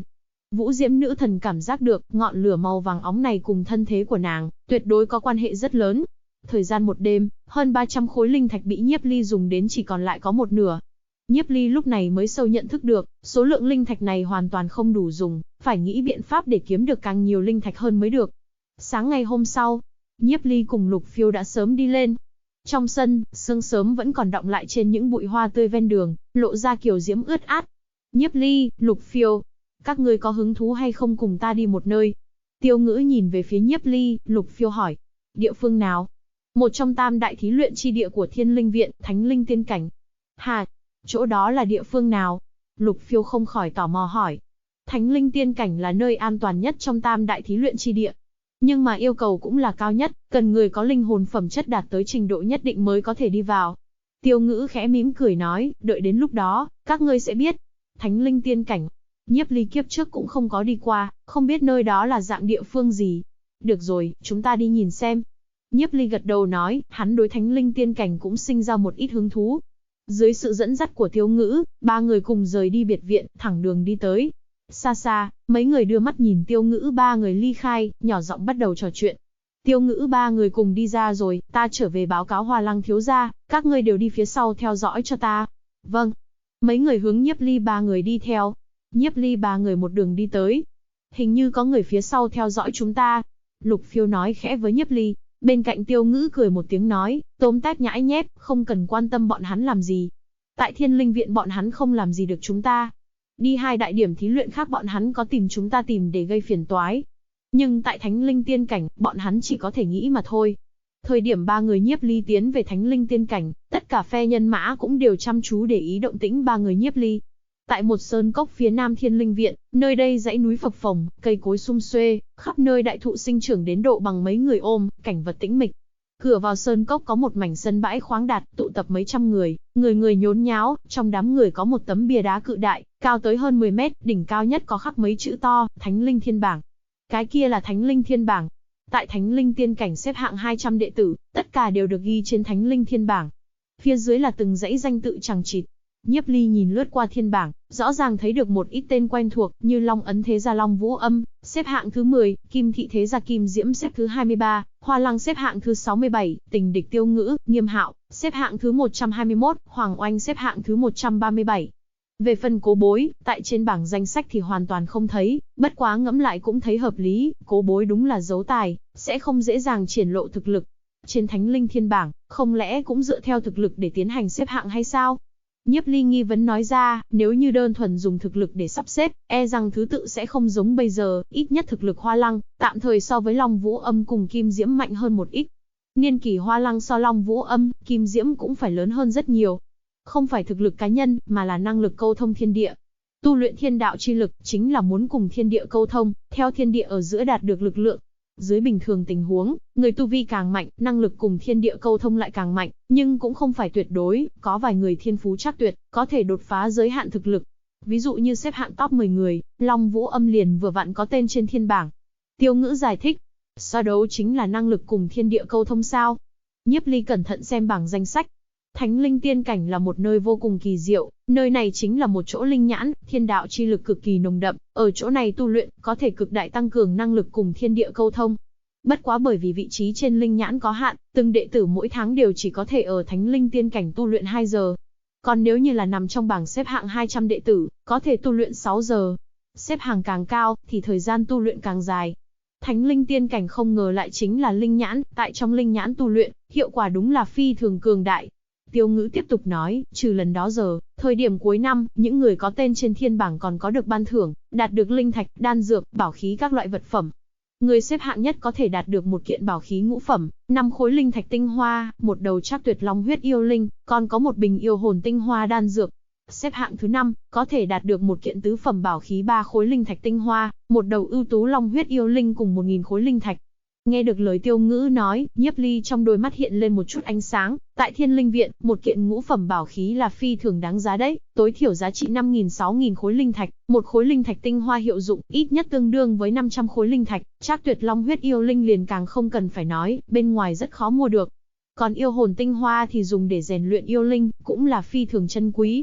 Vũ Diễm nữ thần cảm giác được, ngọn lửa màu vàng óng này cùng thân thế của nàng, tuyệt đối có quan hệ rất lớn. Thời gian một đêm, hơn 300 khối linh thạch bị Nhiếp Ly dùng đến chỉ còn lại có một nửa. Nhiếp Ly lúc này mới sâu nhận thức được, số lượng linh thạch này hoàn toàn không đủ dùng, phải nghĩ biện pháp để kiếm được càng nhiều linh thạch hơn mới được. Sáng ngày hôm sau, Nhiếp Ly cùng Lục Phiêu đã sớm đi lên. Trong sân, sương sớm vẫn còn đọng lại trên những bụi hoa tươi ven đường, lộ ra kiều diễm ướt át. Nhiếp Ly, Lục Phiêu, các ngươi có hứng thú hay không cùng ta đi một nơi? Tiêu Ngữ nhìn về phía Nhiếp Ly, Lục Phiêu hỏi. Địa phương nào? Một trong tam đại thí luyện chi địa của Thiên Linh Viện, Thánh Linh Tiên Cảnh. Hà, chỗ đó là địa phương nào? Lục Phiêu không khỏi tò mò hỏi. Thánh Linh Tiên Cảnh là nơi an toàn nhất trong tam đại thí luyện chi địa. Nhưng mà yêu cầu cũng là cao nhất, cần người có linh hồn phẩm chất đạt tới trình độ nhất định mới có thể đi vào. Tiêu Ngữ khẽ mỉm cười nói, đợi đến lúc đó, các ngươi sẽ biết. Thánh Linh Tiên Cảnh. Nhiếp Ly kiếp trước cũng không có đi qua, không biết nơi đó là dạng địa phương gì. Được rồi, chúng ta đi nhìn xem. Nhiếp Ly gật đầu nói, hắn đối Thánh Linh Tiên Cảnh cũng sinh ra một ít hứng thú. Dưới sự dẫn dắt của Tiêu Ngữ, ba người cùng rời đi biệt viện, thẳng đường đi tới. Xa xa, mấy người đưa mắt nhìn Tiêu Ngữ ba người ly khai, nhỏ giọng bắt đầu trò chuyện. Tiêu Ngữ ba người cùng đi ra rồi, ta trở về báo cáo Hoa Lăng thiếu gia, các ngươi đều đi phía sau theo dõi cho ta. Vâng. Mấy người hướng Nhiếp Ly ba người đi theo. Nhiếp Ly ba người một đường đi tới. Hình như có người phía sau theo dõi chúng ta. Lục Phiêu nói khẽ với Nhiếp Ly. Bên cạnh Tiêu Ngữ cười một tiếng nói, tôm tép nhãi nhép, không cần quan tâm bọn hắn làm gì. Tại Thiên Linh Viện bọn hắn không làm gì được chúng ta. Đi hai đại điểm thí luyện khác bọn hắn có tìm chúng ta tìm để gây phiền toái. Nhưng tại Thánh Linh Tiên Cảnh, bọn hắn chỉ có thể nghĩ mà thôi. Thời điểm ba người Nhiếp Ly tiến về Thánh Linh Tiên Cảnh, tất cả phe nhân mã cũng đều chăm chú để ý động tĩnh ba người Nhiếp Ly. Tại một sơn cốc phía nam Thiên Linh Viện, nơi đây dãy núi phập phồng, cây cối sum xuê, khắp nơi đại thụ sinh trưởng đến độ bằng mấy người ôm, cảnh vật tĩnh mịch. Cửa vào sơn cốc có một mảnh sân bãi khoáng đạt, tụ tập mấy trăm người, người người nhốn nháo, trong đám người có một tấm bia đá cự đại, cao tới hơn 10 mét, đỉnh cao nhất có khắc mấy chữ to, Thánh Linh Thiên Bảng. Cái kia là Thánh Linh Thiên Bảng. Tại Thánh Linh Tiên Cảnh xếp hạng 200 đệ tử, tất cả đều được ghi trên Thánh Linh Thiên Bảng. Phía dưới là từng dãy danh tự chằng chịt. Nhiếp Ly nhìn lướt qua thiên bảng, rõ ràng thấy được một ít tên quen thuộc, như Long Ấn Thế Gia Long Vũ Âm, xếp hạng thứ 10, Kim Thị Thế Gia Kim Diễm xếp thứ 23, Hoa Lăng xếp hạng thứ 67, Tình Địch Tiêu Ngữ, Nghiêm Hạo, xếp hạng thứ 121, Hoàng Oanh xếp hạng thứ 137. Về phần Cố Bối, tại trên bảng danh sách thì hoàn toàn không thấy, bất quá ngẫm lại cũng thấy hợp lý, Cố Bối đúng là dấu tài, sẽ không dễ dàng triển lộ thực lực. Trên Thánh Linh Thiên Bảng, không lẽ cũng dựa theo thực lực để tiến hành xếp hạng hay sao? Nhiếp Ly nghi vấn nói ra, nếu như đơn thuần dùng thực lực để sắp xếp, e rằng thứ tự sẽ không giống bây giờ, ít nhất thực lực Hoa Lăng, tạm thời so với Long Vũ Âm cùng Kim Diễm mạnh hơn một ít. Niên kỷ Hoa Lăng so Long Vũ Âm, Kim Diễm cũng phải lớn hơn rất nhiều. Không phải thực lực cá nhân, mà là năng lực câu thông thiên địa. Tu luyện thiên đạo chi lực, chính là muốn cùng thiên địa câu thông, theo thiên địa ở giữa đạt được lực lượng. Dưới bình thường tình huống, người tu vi càng mạnh, năng lực cùng thiên địa câu thông lại càng mạnh, nhưng cũng không phải tuyệt đối, có vài người thiên phú chắc tuyệt, có thể đột phá giới hạn thực lực. Ví dụ như xếp hạng top 10 người, Long Vũ Âm liền vừa vặn có tên trên thiên bảng. Tiêu Ngữ giải thích, so đấu chính là năng lực cùng thiên địa câu thông sao? Nhiếp Ly cẩn thận xem bảng danh sách. Thánh Linh Tiên Cảnh là một nơi vô cùng kỳ diệu, nơi này chính là một chỗ linh nhãn, thiên đạo chi lực cực kỳ nồng đậm, ở chỗ này tu luyện, có thể cực đại tăng cường năng lực cùng thiên địa câu thông. Bất quá bởi vì vị trí trên linh nhãn có hạn, từng đệ tử mỗi tháng đều chỉ có thể ở Thánh Linh Tiên Cảnh tu luyện 2 giờ. Còn nếu như là nằm trong bảng xếp hạng 200 đệ tử, có thể tu luyện 6 giờ. Xếp hàng càng cao, thì thời gian tu luyện càng dài. Thánh Linh Tiên Cảnh không ngờ lại chính là linh nhãn, tại trong linh nhãn tu luyện, hiệu quả đúng là phi thường cường đại. Tiêu Ngữ tiếp tục nói, trừ lần đó giờ, thời điểm cuối năm, những người có tên trên thiên bảng còn có được ban thưởng, đạt được linh thạch, đan dược, bảo khí các loại vật phẩm. Người xếp hạng nhất có thể đạt được một kiện bảo khí ngũ phẩm, 5 khối linh thạch tinh hoa, một đầu trác tuyệt long huyết yêu linh, còn có một bình yêu hồn tinh hoa đan dược. Xếp hạng thứ 5, có thể đạt được một kiện tứ phẩm bảo khí 3 khối linh thạch tinh hoa, một đầu ưu tú long huyết yêu linh cùng 1000 khối linh thạch. Nghe được lời Tiêu Ngữ nói, Nhiếp Ly trong đôi mắt hiện lên một chút ánh sáng, tại Thiên Linh Viện, một kiện ngũ phẩm bảo khí là phi thường đáng giá đấy, tối thiểu giá trị 5000-6000 khối linh thạch, một khối linh thạch tinh hoa hiệu dụng, ít nhất tương đương với 500 khối linh thạch, trác tuyệt long huyết yêu linh liền càng không cần phải nói, bên ngoài rất khó mua được. Còn yêu hồn tinh hoa thì dùng để rèn luyện yêu linh, cũng là phi thường chân quý.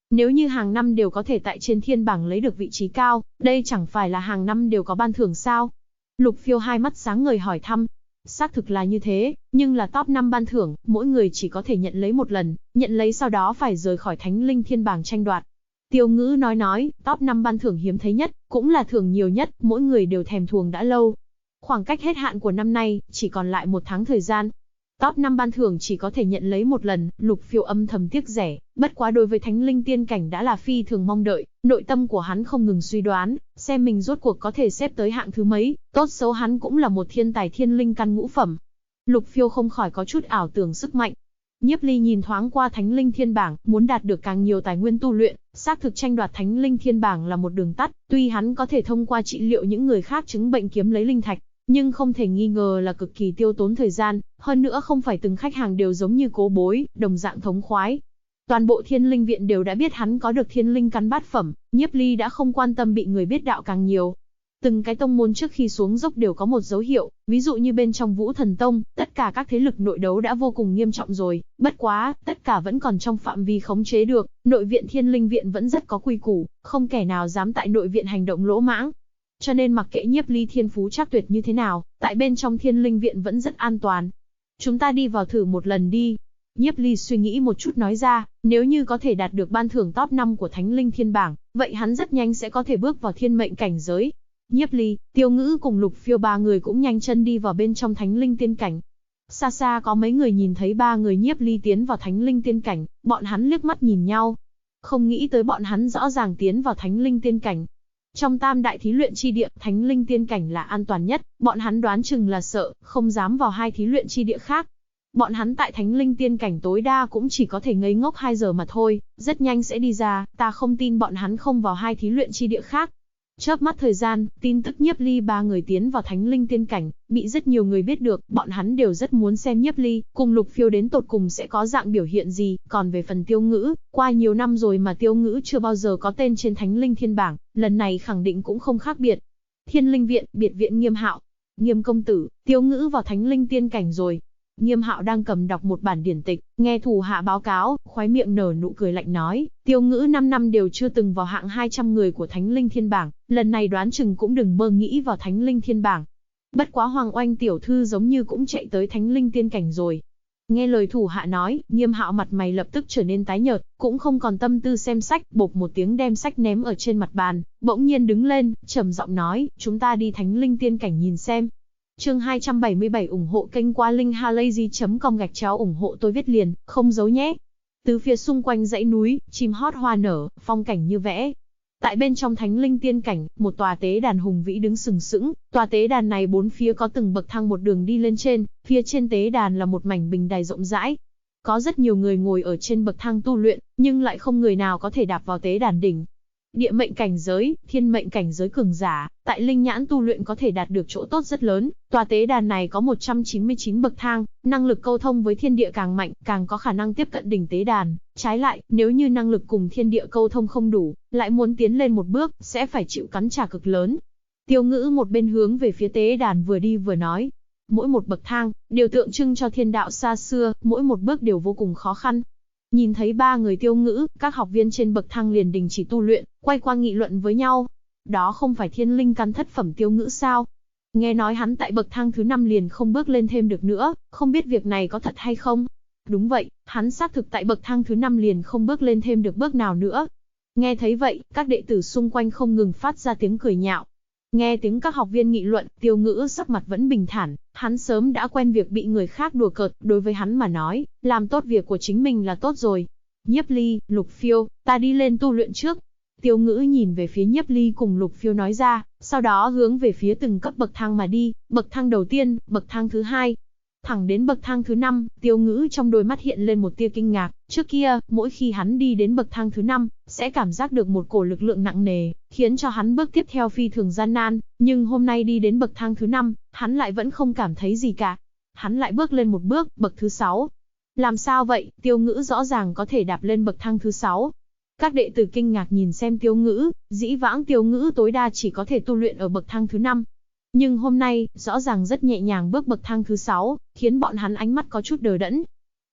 Nếu như hàng năm đều có thể tại trên thiên bảng lấy được vị trí cao, đây chẳng phải là hàng năm đều có ban thưởng sao? Lục Phiêu hai mắt sáng ngời hỏi thăm. Xác thực là như thế, nhưng là top 5 ban thưởng, mỗi người chỉ có thể nhận lấy một lần, nhận lấy sau đó phải rời khỏi Thánh Linh Thiên Bảng tranh đoạt. Tiêu Ngữ nói, top 5 ban thưởng hiếm thấy nhất, cũng là thưởng nhiều nhất, mỗi người đều thèm thuồng đã lâu. Khoảng cách hết hạn của năm nay, chỉ còn lại 1 tháng thời gian. Top 5 ban thưởng chỉ có thể nhận lấy một lần, Lục Phiêu âm thầm tiếc rẻ, bất quá đối với Thánh Linh Tiên Cảnh đã là phi thường mong đợi, nội tâm của hắn không ngừng suy đoán, xem mình rốt cuộc có thể xếp tới hạng thứ mấy, tốt xấu hắn cũng là một thiên tài thiên linh căn ngũ phẩm. Lục Phiêu không khỏi có chút ảo tưởng sức mạnh. Nhiếp Ly nhìn thoáng qua Thánh Linh Thiên Bảng, muốn đạt được càng nhiều tài nguyên tu luyện, xác thực tranh đoạt Thánh Linh Thiên Bảng là một đường tắt, tuy hắn có thể thông qua trị liệu những người khác chứng bệnh kiếm lấy linh thạch, nhưng không thể nghi ngờ là cực kỳ tiêu tốn thời gian, hơn nữa không phải từng khách hàng đều giống như Cố Bối, đồng dạng thống khoái. Toàn bộ Thiên Linh Viện đều đã biết hắn có được Thiên Linh căn bát phẩm, Nhiếp Ly đã không quan tâm bị người biết đạo càng nhiều. Từng cái tông môn trước khi xuống dốc đều có một dấu hiệu, ví dụ như bên trong Vũ Thần Tông, tất cả các thế lực nội đấu đã vô cùng nghiêm trọng rồi, bất quá, tất cả vẫn còn trong phạm vi khống chế được, nội viện Thiên Linh Viện vẫn rất có quy củ, không kẻ nào dám tại nội viện hành động lỗ mãng. Cho nên mặc kệ Nhiếp Ly thiên phú trác tuyệt như thế nào, tại bên trong Thiên Linh Viện vẫn rất an toàn. Chúng ta đi vào thử một lần đi. Nhiếp Ly suy nghĩ một chút nói ra, nếu như có thể đạt được ban thưởng top 5 của Thánh Linh Thiên Bảng, vậy hắn rất nhanh sẽ có thể bước vào thiên mệnh cảnh giới. Nhiếp Ly, Tiêu Ngữ cùng Lục Phiêu ba người cũng nhanh chân đi vào bên trong Thánh Linh Tiên Cảnh. Xa xa có mấy người nhìn thấy ba người Nhiếp Ly tiến vào Thánh Linh Tiên Cảnh, bọn hắn liếc mắt nhìn nhau. Không nghĩ tới bọn hắn rõ ràng tiến vào Thánh Linh Tiên Cảnh. Trong tam đại thí luyện chi địa, Thánh Linh Tiên Cảnh là an toàn nhất, bọn hắn đoán chừng là sợ, không dám vào hai thí luyện chi địa khác. Bọn hắn tại Thánh Linh Tiên Cảnh tối đa cũng chỉ có thể ngây ngốc 2 giờ mà thôi, rất nhanh sẽ đi ra, ta không tin bọn hắn không vào hai thí luyện chi địa khác. Chớp mắt thời gian, tin tức Nhiếp Ly ba người tiến vào Thánh Linh Tiên Cảnh, bị rất nhiều người biết được, bọn hắn đều rất muốn xem Nhiếp Ly, cùng Lục Phiêu đến tột cùng sẽ có dạng biểu hiện gì, còn về phần Tiêu Ngữ, qua nhiều năm rồi mà Tiêu Ngữ chưa bao giờ có tên trên Thánh Linh Thiên Bảng, lần này khẳng định cũng không khác biệt. Thiên Linh Viện, biệt viện Nghiêm Hạo. Nghiêm công tử, Tiêu Ngữ vào Thánh Linh Tiên Cảnh rồi. Nghiêm Hạo đang cầm đọc một bản điển tịch, nghe thủ hạ báo cáo, khóe miệng nở nụ cười lạnh nói, Tiêu Ngữ 5 năm đều chưa từng vào hạng 200 người của Thánh Linh Thiên Bảng, lần này đoán chừng cũng đừng mơ nghĩ vào Thánh Linh Thiên Bảng. Bất quá Hoàng Oanh tiểu thư giống như cũng chạy tới Thánh Linh Tiên Cảnh rồi. Nghe lời thủ hạ nói, Nghiêm Hạo mặt mày lập tức trở nên tái nhợt, cũng không còn tâm tư xem sách, bộp một tiếng đem sách ném ở trên mặt bàn, bỗng nhiên đứng lên, trầm giọng nói, chúng ta đi Thánh Linh Tiên Cảnh nhìn xem. Chương 277 ủng hộ kênh qua linkhalazy.com ủng hộ tôi viết liền, không giấu nhé. Từ phía xung quanh dãy núi, chim hót hoa nở, phong cảnh như vẽ. Tại bên trong Thánh Linh Tiên Cảnh, một tòa tế đàn hùng vĩ đứng sừng sững, tòa tế đàn này bốn phía có từng bậc thang một đường đi lên trên, phía trên tế đàn là một mảnh bình đài rộng rãi. Có rất nhiều người ngồi ở trên bậc thang tu luyện, nhưng lại không người nào có thể đạp vào tế đàn đỉnh. Địa mệnh cảnh giới, thiên mệnh cảnh giới cường giả, tại linh nhãn tu luyện có thể đạt được chỗ tốt rất lớn. Tòa tế đàn này có 199 bậc thang, năng lực câu thông với thiên địa càng mạnh, càng có khả năng tiếp cận đỉnh tế đàn. Trái lại, nếu như năng lực cùng thiên địa câu thông không đủ, lại muốn tiến lên một bước, sẽ phải chịu cắn trả cực lớn. Tiêu Ngữ một bên hướng về phía tế đàn vừa đi vừa nói. Mỗi một bậc thang, đều tượng trưng cho thiên đạo xa xưa, mỗi một bước đều vô cùng khó khăn. Nhìn thấy ba người Tiêu Ngữ, các học viên trên bậc thang liền đình chỉ tu luyện, quay qua nghị luận với nhau. Đó không phải thiên linh căn thất phẩm Tiêu Ngữ sao? Nghe nói hắn tại bậc thang thứ 5 liền không bước lên thêm được nữa, không biết việc này có thật hay không? Đúng vậy, hắn xác thực tại bậc thang thứ 5 liền không bước lên thêm được bước nào nữa. Nghe thấy vậy, các đệ tử xung quanh không ngừng phát ra tiếng cười nhạo. Nghe tiếng các học viên nghị luận, Tiêu Ngữ sắc mặt vẫn bình thản, hắn sớm đã quen việc bị người khác đùa cợt, đối với hắn mà nói, làm tốt việc của chính mình là tốt rồi. Nhiếp Ly, Lục Phiêu, ta đi lên tu luyện trước. Tiêu Ngữ nhìn về phía Nhiếp Ly cùng Lục Phiêu nói ra, sau đó hướng về phía từng cấp bậc thang mà đi, bậc thang đầu tiên, bậc thang thứ 2. Thẳng đến bậc thang thứ 5, Tiêu Ngữ trong đôi mắt hiện lên một tia kinh ngạc, trước kia, mỗi khi hắn đi đến bậc thang thứ 5, sẽ cảm giác được một cổ lực lượng nặng nề, khiến cho hắn bước tiếp theo phi thường gian nan, nhưng hôm nay đi đến bậc thang thứ 5, hắn lại vẫn không cảm thấy gì cả. Hắn lại bước lên một bước, bậc thứ 6. Làm sao vậy, Tiêu Ngữ rõ ràng có thể đạp lên bậc thang thứ 6. Các đệ tử kinh ngạc nhìn xem Tiêu Ngữ, dĩ vãng Tiêu Ngữ tối đa chỉ có thể tu luyện ở bậc thang thứ 5. Nhưng hôm nay, rõ ràng rất nhẹ nhàng bước bậc thang thứ 6, khiến bọn hắn ánh mắt có chút đờ đẫn.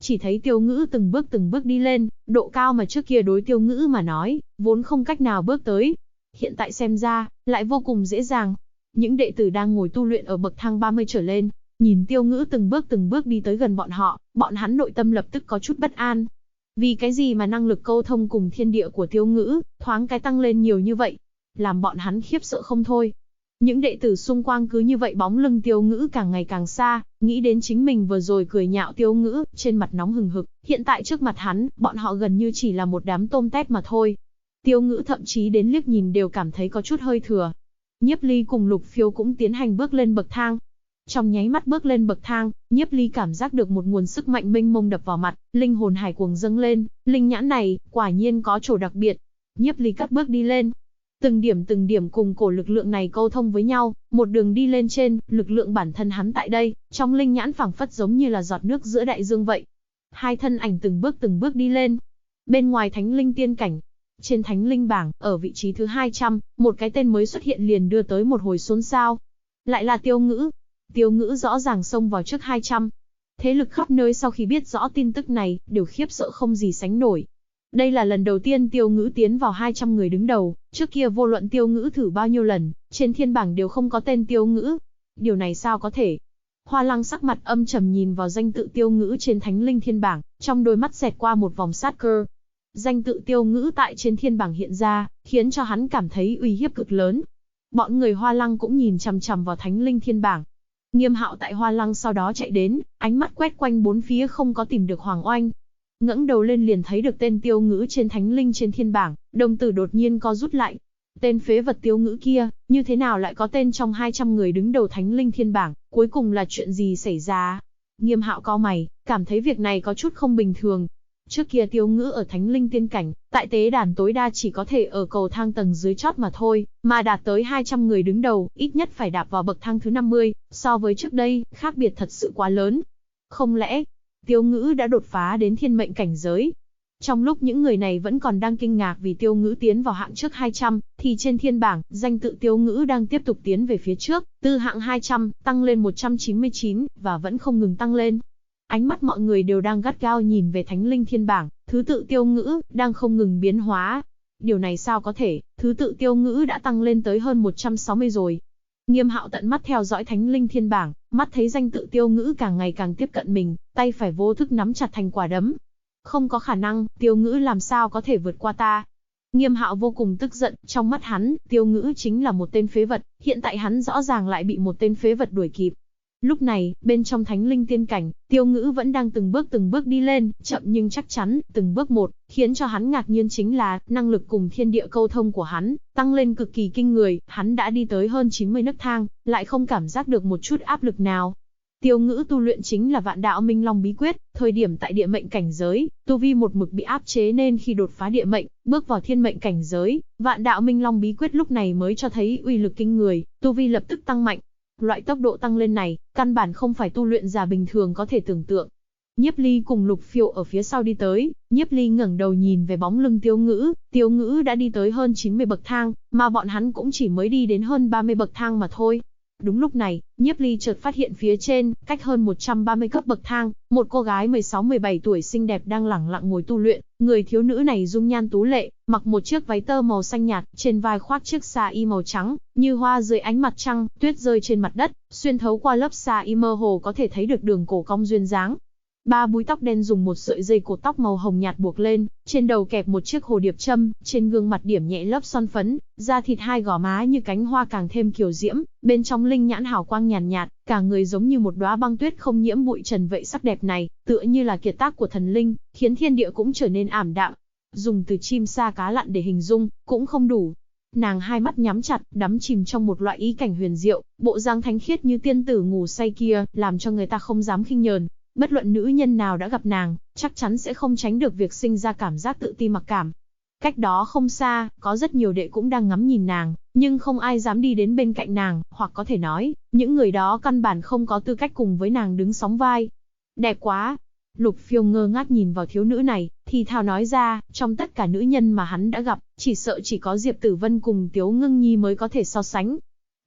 Chỉ thấy Tiêu Ngữ từng bước đi lên, độ cao mà trước kia đối Tiêu Ngữ mà nói, vốn không cách nào bước tới. Hiện tại xem ra, lại vô cùng dễ dàng. Những đệ tử đang ngồi tu luyện ở bậc thang 30 trở lên, nhìn Tiêu Ngữ từng bước đi tới gần bọn họ, bọn hắn nội tâm lập tức có chút bất an. Vì cái gì mà năng lực câu thông cùng thiên địa của Tiêu Ngữ, thoáng cái tăng lên nhiều như vậy? Làm bọn hắn khiếp sợ không thôi. Những đệ tử xung quanh cứ như vậy bóng lưng Tiêu Ngữ càng ngày càng xa, nghĩ đến chính mình vừa rồi cười nhạo Tiêu Ngữ, trên mặt nóng hừng hực, hiện tại trước mặt hắn, bọn họ gần như chỉ là một đám tôm tép mà thôi. Tiêu Ngữ thậm chí đến liếc nhìn đều cảm thấy có chút hơi thừa. Nhiếp Ly cùng Lục Phiêu cũng tiến hành bước lên bậc thang. Trong nháy mắt bước lên bậc thang, Nhiếp Ly cảm giác được một nguồn sức mạnh mênh mông đập vào mặt, linh hồn hải cuồng dâng lên, linh nhãn này, quả nhiên có chỗ đặc biệt. Nhiếp Ly cất bước đi lên. Từng điểm cùng cổ lực lượng này câu thông với nhau, một đường đi lên trên, lực lượng bản thân hắn tại đây, trong linh nhãn phảng phất giống như là giọt nước giữa đại dương vậy. Hai thân ảnh từng bước đi lên. Bên ngoài Thánh Linh Tiên Cảnh, trên Thánh Linh bảng, ở vị trí thứ 200, một cái tên mới xuất hiện liền đưa tới một hồi xôn xao. Lại là Tiêu Ngữ. Tiêu Ngữ rõ ràng xông vào trước 200. Thế lực khắp nơi sau khi biết rõ tin tức này, đều khiếp sợ không gì sánh nổi. Đây là lần đầu tiên Tiêu Ngữ tiến vào 200 người đứng đầu, trước kia vô luận Tiêu Ngữ thử bao nhiêu lần, trên thiên bảng đều không có tên Tiêu Ngữ. Điều này sao có thể? Hoa Lăng sắc mặt âm trầm nhìn vào danh tự Tiêu Ngữ trên Thánh Linh Thiên bảng, trong đôi mắt xẹt qua một vòng sát cơ. Danh tự Tiêu Ngữ tại trên thiên bảng hiện ra, khiến cho hắn cảm thấy uy hiếp cực lớn. Bọn người Hoa Lăng cũng nhìn chằm chằm vào Thánh Linh Thiên bảng. Nghiêm Hạo tại Hoa Lăng sau đó chạy đến, ánh mắt quét quanh bốn phía không có tìm được Hoàng Oanh. Ngẩng đầu lên liền thấy được tên Tiêu Ngữ trên Thánh Linh trên thiên bảng, đồng tử đột nhiên co rút lại. Tên phế vật Tiêu Ngữ kia, như thế nào lại có tên trong 200 người đứng đầu Thánh Linh thiên bảng, cuối cùng là chuyện gì xảy ra? Nghiêm Hạo cau mày, cảm thấy việc này có chút không bình thường. Trước kia Tiêu Ngữ ở Thánh Linh tiên cảnh, tại tế đàn tối đa chỉ có thể ở cầu thang tầng dưới chót mà thôi, mà đạt tới 200 người đứng đầu, ít nhất phải đạp vào bậc thang thứ 50, so với trước đây, khác biệt thật sự quá lớn. Không lẽ, Tiêu Ngữ đã đột phá đến thiên mệnh cảnh giới? Trong lúc những người này vẫn còn đang kinh ngạc vì Tiêu Ngữ tiến vào hạng trước 200, thì trên thiên bảng, danh tự Tiêu Ngữ đang tiếp tục tiến về phía trước, từ hạng 200, tăng lên 199, và vẫn không ngừng tăng lên. Ánh mắt mọi người đều đang gắt gao nhìn về Thánh Linh thiên bảng, thứ tự Tiêu Ngữ, đang không ngừng biến hóa. Điều này sao có thể, thứ tự Tiêu Ngữ đã tăng lên tới hơn 160 rồi. Nghiêm Hạo tận mắt theo dõi Thánh Linh thiên bảng, mắt thấy danh tự Tiêu Ngữ càng ngày càng tiếp cận mình, tay phải vô thức nắm chặt thành quả đấm. Không có khả năng, Tiêu Ngữ làm sao có thể vượt qua ta? Nghiêm Hạo vô cùng tức giận, trong mắt hắn, Tiêu Ngữ chính là một tên phế vật, hiện tại hắn rõ ràng lại bị một tên phế vật đuổi kịp. Lúc này, bên trong Thánh Linh tiên cảnh, Tiêu Ngữ vẫn đang từng bước đi lên, chậm nhưng chắc chắn, từng bước một, khiến cho hắn ngạc nhiên chính là, năng lực cùng thiên địa câu thông của hắn, tăng lên cực kỳ kinh người, hắn đã đi tới hơn 90 nấc thang, lại không cảm giác được một chút áp lực nào. Tiêu Ngữ tu luyện chính là Vạn Đạo Minh Long bí quyết, thời điểm tại địa mệnh cảnh giới, tu vi một mực bị áp chế nên khi đột phá địa mệnh, bước vào thiên mệnh cảnh giới, Vạn Đạo Minh Long bí quyết lúc này mới cho thấy uy lực kinh người, tu vi lập tức tăng mạnh. Loại tốc độ tăng lên này, căn bản không phải tu luyện giả bình thường có thể tưởng tượng. Nhiếp Ly cùng Lục Phiêu ở phía sau đi tới, Nhiếp Ly ngẩng đầu nhìn về bóng lưng Tiêu Ngữ đã đi tới hơn 90 bậc thang, mà bọn hắn cũng chỉ mới đi đến hơn 30 bậc thang mà thôi. Đúng lúc này, Nhiếp Ly chợt phát hiện phía trên, cách hơn 130 cấp bậc thang, một cô gái 16-17 tuổi xinh đẹp đang lẳng lặng ngồi tu luyện. Người thiếu nữ này dung nhan tú lệ, mặc một chiếc váy tơ màu xanh nhạt, trên vai khoác chiếc sa y màu trắng, như hoa dưới ánh mặt trăng, tuyết rơi trên mặt đất, xuyên thấu qua lớp sa y mơ hồ có thể thấy được đường cổ cong duyên dáng. Ba búi tóc đen dùng một sợi dây cột tóc màu hồng nhạt buộc lên, trên đầu kẹp một chiếc hồ điệp châm, trên gương mặt điểm nhẹ lớp son phấn, da thịt hai gò má như cánh hoa càng thêm kiều diễm, bên trong linh nhãn hào quang nhàn nhạt, cả người giống như một đóa băng tuyết không nhiễm bụi trần vậy. Sắc đẹp này, tựa như là kiệt tác của thần linh, khiến thiên địa cũng trở nên ảm đạm. Dùng từ chim sa cá lặn để hình dung, cũng không đủ. Nàng hai mắt nhắm chặt, đắm chìm trong một loại ý cảnh huyền diệu, bộ dáng thánh khiết như tiên tử ngủ say kia, làm cho người ta không dám khinh nhờn. Bất luận nữ nhân nào đã gặp nàng, chắc chắn sẽ không tránh được việc sinh ra cảm giác tự ti mặc cảm. Cách đó không xa, có rất nhiều đệ cũng đang ngắm nhìn nàng, nhưng không ai dám đi đến bên cạnh nàng, hoặc có thể nói, những người đó căn bản không có tư cách cùng với nàng đứng sóng vai. Đẹp quá! Lục Phiêu ngơ ngác nhìn vào thiếu nữ này, thì thào nói ra, trong tất cả nữ nhân mà hắn đã gặp, chỉ sợ chỉ có Diệp Tử Vân cùng Tiếu Ngưng Nhi mới có thể so sánh.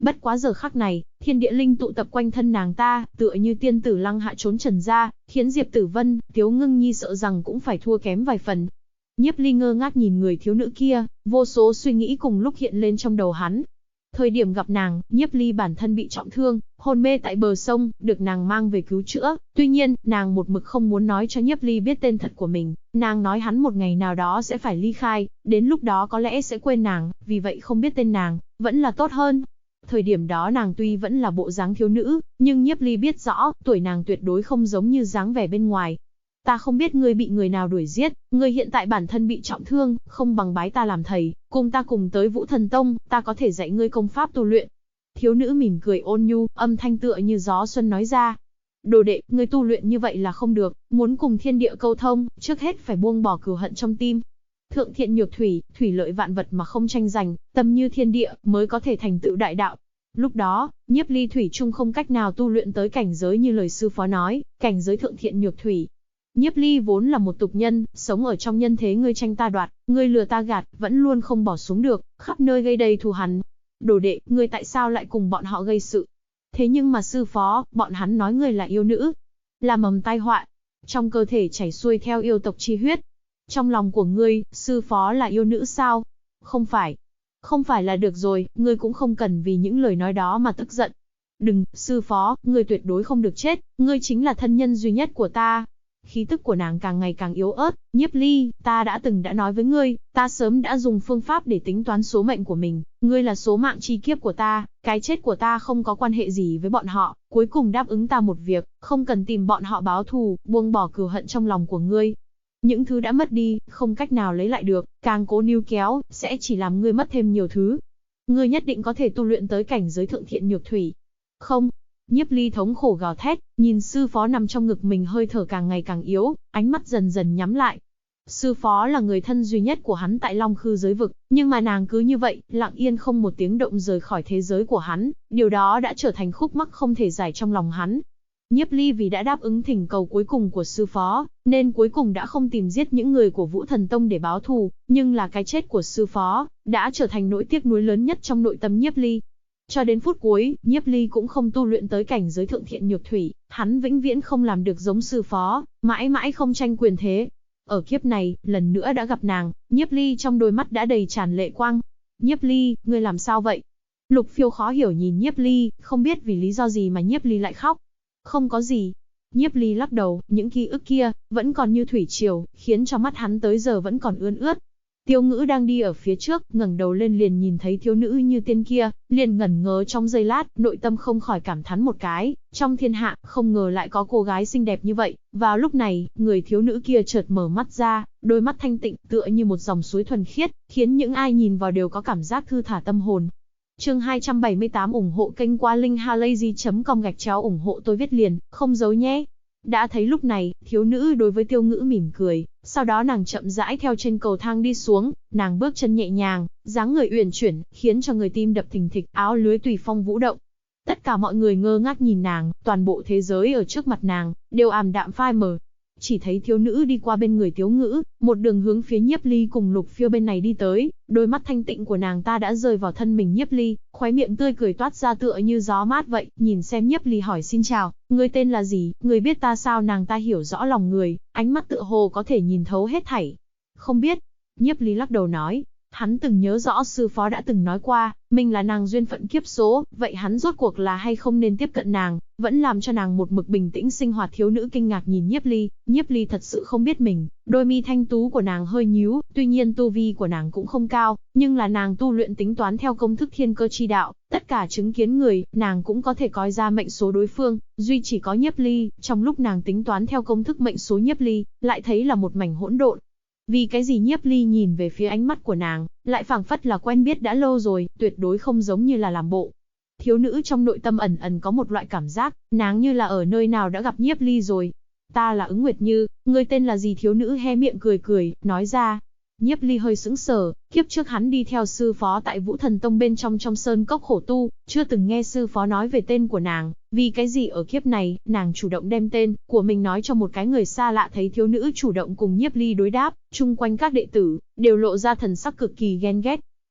Bất quá giờ khắc này, thiên địa linh tụ tập quanh thân nàng ta, tựa như tiên tử lăng hạ trốn trần ra, khiến Diệp Tử Vân, Tiếu Ngưng Nhi sợ rằng cũng phải thua kém vài phần. Nhiếp Ly ngơ ngác nhìn người thiếu nữ kia, vô số suy nghĩ cùng lúc hiện lên trong đầu hắn. Thời điểm gặp nàng, Nhiếp Ly bản thân bị trọng thương, hôn mê tại bờ sông, được nàng mang về cứu chữa. Tuy nhiên, nàng một mực không muốn nói cho Nhiếp Ly biết tên thật của mình. Nàng nói hắn một ngày nào đó sẽ phải ly khai, đến lúc đó có lẽ sẽ quên nàng, vì vậy không biết tên nàng, vẫn là tốt hơn. Thời điểm đó nàng tuy vẫn là bộ dáng thiếu nữ, nhưng Nhiếp Ly biết rõ, tuổi nàng tuyệt đối không giống như dáng vẻ bên ngoài. Ta không biết ngươi bị người nào đuổi giết, ngươi hiện tại bản thân bị trọng thương, không bằng bái ta làm thầy, cùng ta cùng tới Vũ Thần Tông, ta có thể dạy ngươi công pháp tu luyện. Thiếu nữ mỉm cười ôn nhu, âm thanh tựa như gió xuân nói ra. Đồ đệ, ngươi tu luyện như vậy là không được, muốn cùng thiên địa câu thông, trước hết phải buông bỏ cừu hận trong tim. Thượng thiện nhược thủy, thủy lợi vạn vật mà không tranh giành, tâm như thiên địa, mới có thể thành tựu đại đạo. Lúc đó, Nhiếp Ly thủy chung không cách nào tu luyện tới cảnh giới như lời sư phó nói, cảnh giới thượng thiện nhược thủy. Nhiếp Ly vốn là một tục nhân, sống ở trong nhân thế ngươi tranh ta đoạt, ngươi lừa ta gạt, vẫn luôn không bỏ xuống được, khắp nơi gây đầy thù hằn. Đồ đệ, ngươi tại sao lại cùng bọn họ gây sự? Thế nhưng mà sư phó, bọn hắn nói ngươi là yêu nữ, là mầm tai họa, trong cơ thể chảy xuôi theo yêu tộc chi huyết. Trong lòng của ngươi, sư phó là yêu nữ sao? Không phải. Không phải là được rồi, ngươi cũng không cần vì những lời nói đó mà tức giận. Đừng, sư phó, ngươi tuyệt đối không được chết, ngươi chính là thân nhân duy nhất của ta. Khí tức của nàng càng ngày càng yếu ớt. Nhiếp Ly, ta đã nói với ngươi, ta sớm đã dùng phương pháp để tính toán số mệnh của mình, ngươi là số mạng chi kiếp của ta, cái chết của ta không có quan hệ gì với bọn họ, cuối cùng đáp ứng ta một việc, không cần tìm bọn họ báo thù, buông bỏ cừu hận trong lòng của ngươi. Những thứ đã mất đi, không cách nào lấy lại được, càng cố níu kéo, sẽ chỉ làm ngươi mất thêm nhiều thứ. Ngươi nhất định có thể tu luyện tới cảnh giới thượng thiện nhược thủy. Không. Nhiếp Ly thống khổ gào thét, nhìn sư phó nằm trong ngực mình hơi thở càng ngày càng yếu, ánh mắt dần dần nhắm lại. Sư phó là người thân duy nhất của hắn tại Long Khư giới vực, nhưng mà nàng cứ như vậy, lặng yên không một tiếng động rời khỏi thế giới của hắn, điều đó đã trở thành khúc mắc không thể giải trong lòng hắn. Nhiếp Ly vì đã đáp ứng thỉnh cầu cuối cùng của sư phó, nên cuối cùng đã không tìm giết những người của Vũ Thần Tông để báo thù, nhưng là cái chết của sư phó, đã trở thành nỗi tiếc nuối lớn nhất trong nội tâm Nhiếp Ly. Cho đến phút cuối, Nhiếp Ly cũng không tu luyện tới cảnh giới thượng thiện nhược thủy, hắn vĩnh viễn không làm được giống sư phó, mãi mãi không tranh quyền thế. Ở kiếp này, lần nữa đã gặp nàng, Nhiếp Ly trong đôi mắt đã đầy tràn lệ quang. Nhiếp Ly, ngươi làm sao vậy? Lục Phiêu khó hiểu nhìn Nhiếp Ly, không biết vì lý do gì mà Nhiếp Ly lại khóc. Không có gì. Nhiếp Ly lắc đầu, những ký ức kia, vẫn còn như thủy triều, khiến cho mắt hắn tới giờ vẫn còn ươn ướt. Tiêu Ngữ đang đi ở phía trước, ngẩng đầu lên liền nhìn thấy thiếu nữ như tiên kia, liền ngẩn ngơ trong giây lát, nội tâm không khỏi cảm thán một cái, trong thiên hạ, không ngờ lại có cô gái xinh đẹp như vậy. Vào lúc này, người thiếu nữ kia chợt mở mắt ra, đôi mắt thanh tịnh, tựa như một dòng suối thuần khiết, khiến những ai nhìn vào đều có cảm giác thư thả tâm hồn. Chương 278 ủng hộ kênh qua linkhalazy.com ủng hộ tôi viết liền, không giấu nhé. Đã thấy lúc này, thiếu nữ đối với Tiêu Ngữ mỉm cười, sau đó nàng chậm rãi theo trên cầu thang đi xuống, nàng bước chân nhẹ nhàng, dáng người uyển chuyển, khiến cho người tim đập thình thịch, áo lưới tùy phong vũ động. Tất cả mọi người ngơ ngác nhìn nàng, toàn bộ thế giới ở trước mặt nàng đều ảm đạm phai mờ. Chỉ thấy thiếu nữ đi qua bên người Tiếu Ngữ, một đường hướng phía Nhiếp Ly cùng Lục Phiêu bên này đi tới, đôi mắt thanh tịnh của nàng ta đã rơi vào thân mình Nhiếp Ly, khóe miệng tươi cười toát ra tựa như gió mát vậy, nhìn xem Nhiếp Ly hỏi xin chào, ngươi tên là gì, ngươi biết ta sao? Nàng ta hiểu rõ lòng người, ánh mắt tựa hồ có thể nhìn thấu hết thảy. Không biết. Nhiếp Ly lắc đầu nói. Hắn từng nhớ rõ sư phó đã từng nói qua, mình là nàng duyên phận kiếp số, vậy hắn rốt cuộc là hay không nên tiếp cận nàng, vẫn làm cho nàng một mực bình tĩnh sinh hoạt. Thiếu nữ kinh ngạc nhìn Nhiếp Ly thật sự không biết mình, đôi mi thanh tú của nàng hơi nhíu, tuy nhiên tu vi của nàng cũng không cao, nhưng là nàng tu luyện tính toán theo công thức thiên cơ chi đạo, tất cả chứng kiến người, nàng cũng có thể coi ra mệnh số đối phương, duy chỉ có Nhiếp Ly, trong lúc nàng tính toán theo công thức mệnh số Nhiếp Ly, lại thấy là một mảnh hỗn độn. Vì cái gì Nhiếp Ly nhìn về phía ánh mắt của nàng, lại phảng phất là quen biết đã lâu rồi, tuyệt đối không giống như là làm bộ. Thiếu nữ trong nội tâm ẩn ẩn có một loại cảm giác, nàng như là ở nơi nào đã gặp Nhiếp Ly rồi. Ta là Ứng Nguyệt Như, ngươi tên là gì? Thiếu nữ hé miệng cười, nói ra. Nhiếp Ly hơi sững sờ, kiếp trước hắn đi theo sư phó tại Vũ Thần Tông bên trong sơn cốc khổ tu, chưa từng nghe sư phó nói về tên của nàng, vì cái gì ở kiếp này, nàng chủ động đem tên của mình nói cho một cái người xa lạ. Thấy thiếu nữ chủ động cùng Nhiếp Ly đối đáp, chung quanh các đệ tử đều lộ ra thần sắc cực kỳ ghen ghét.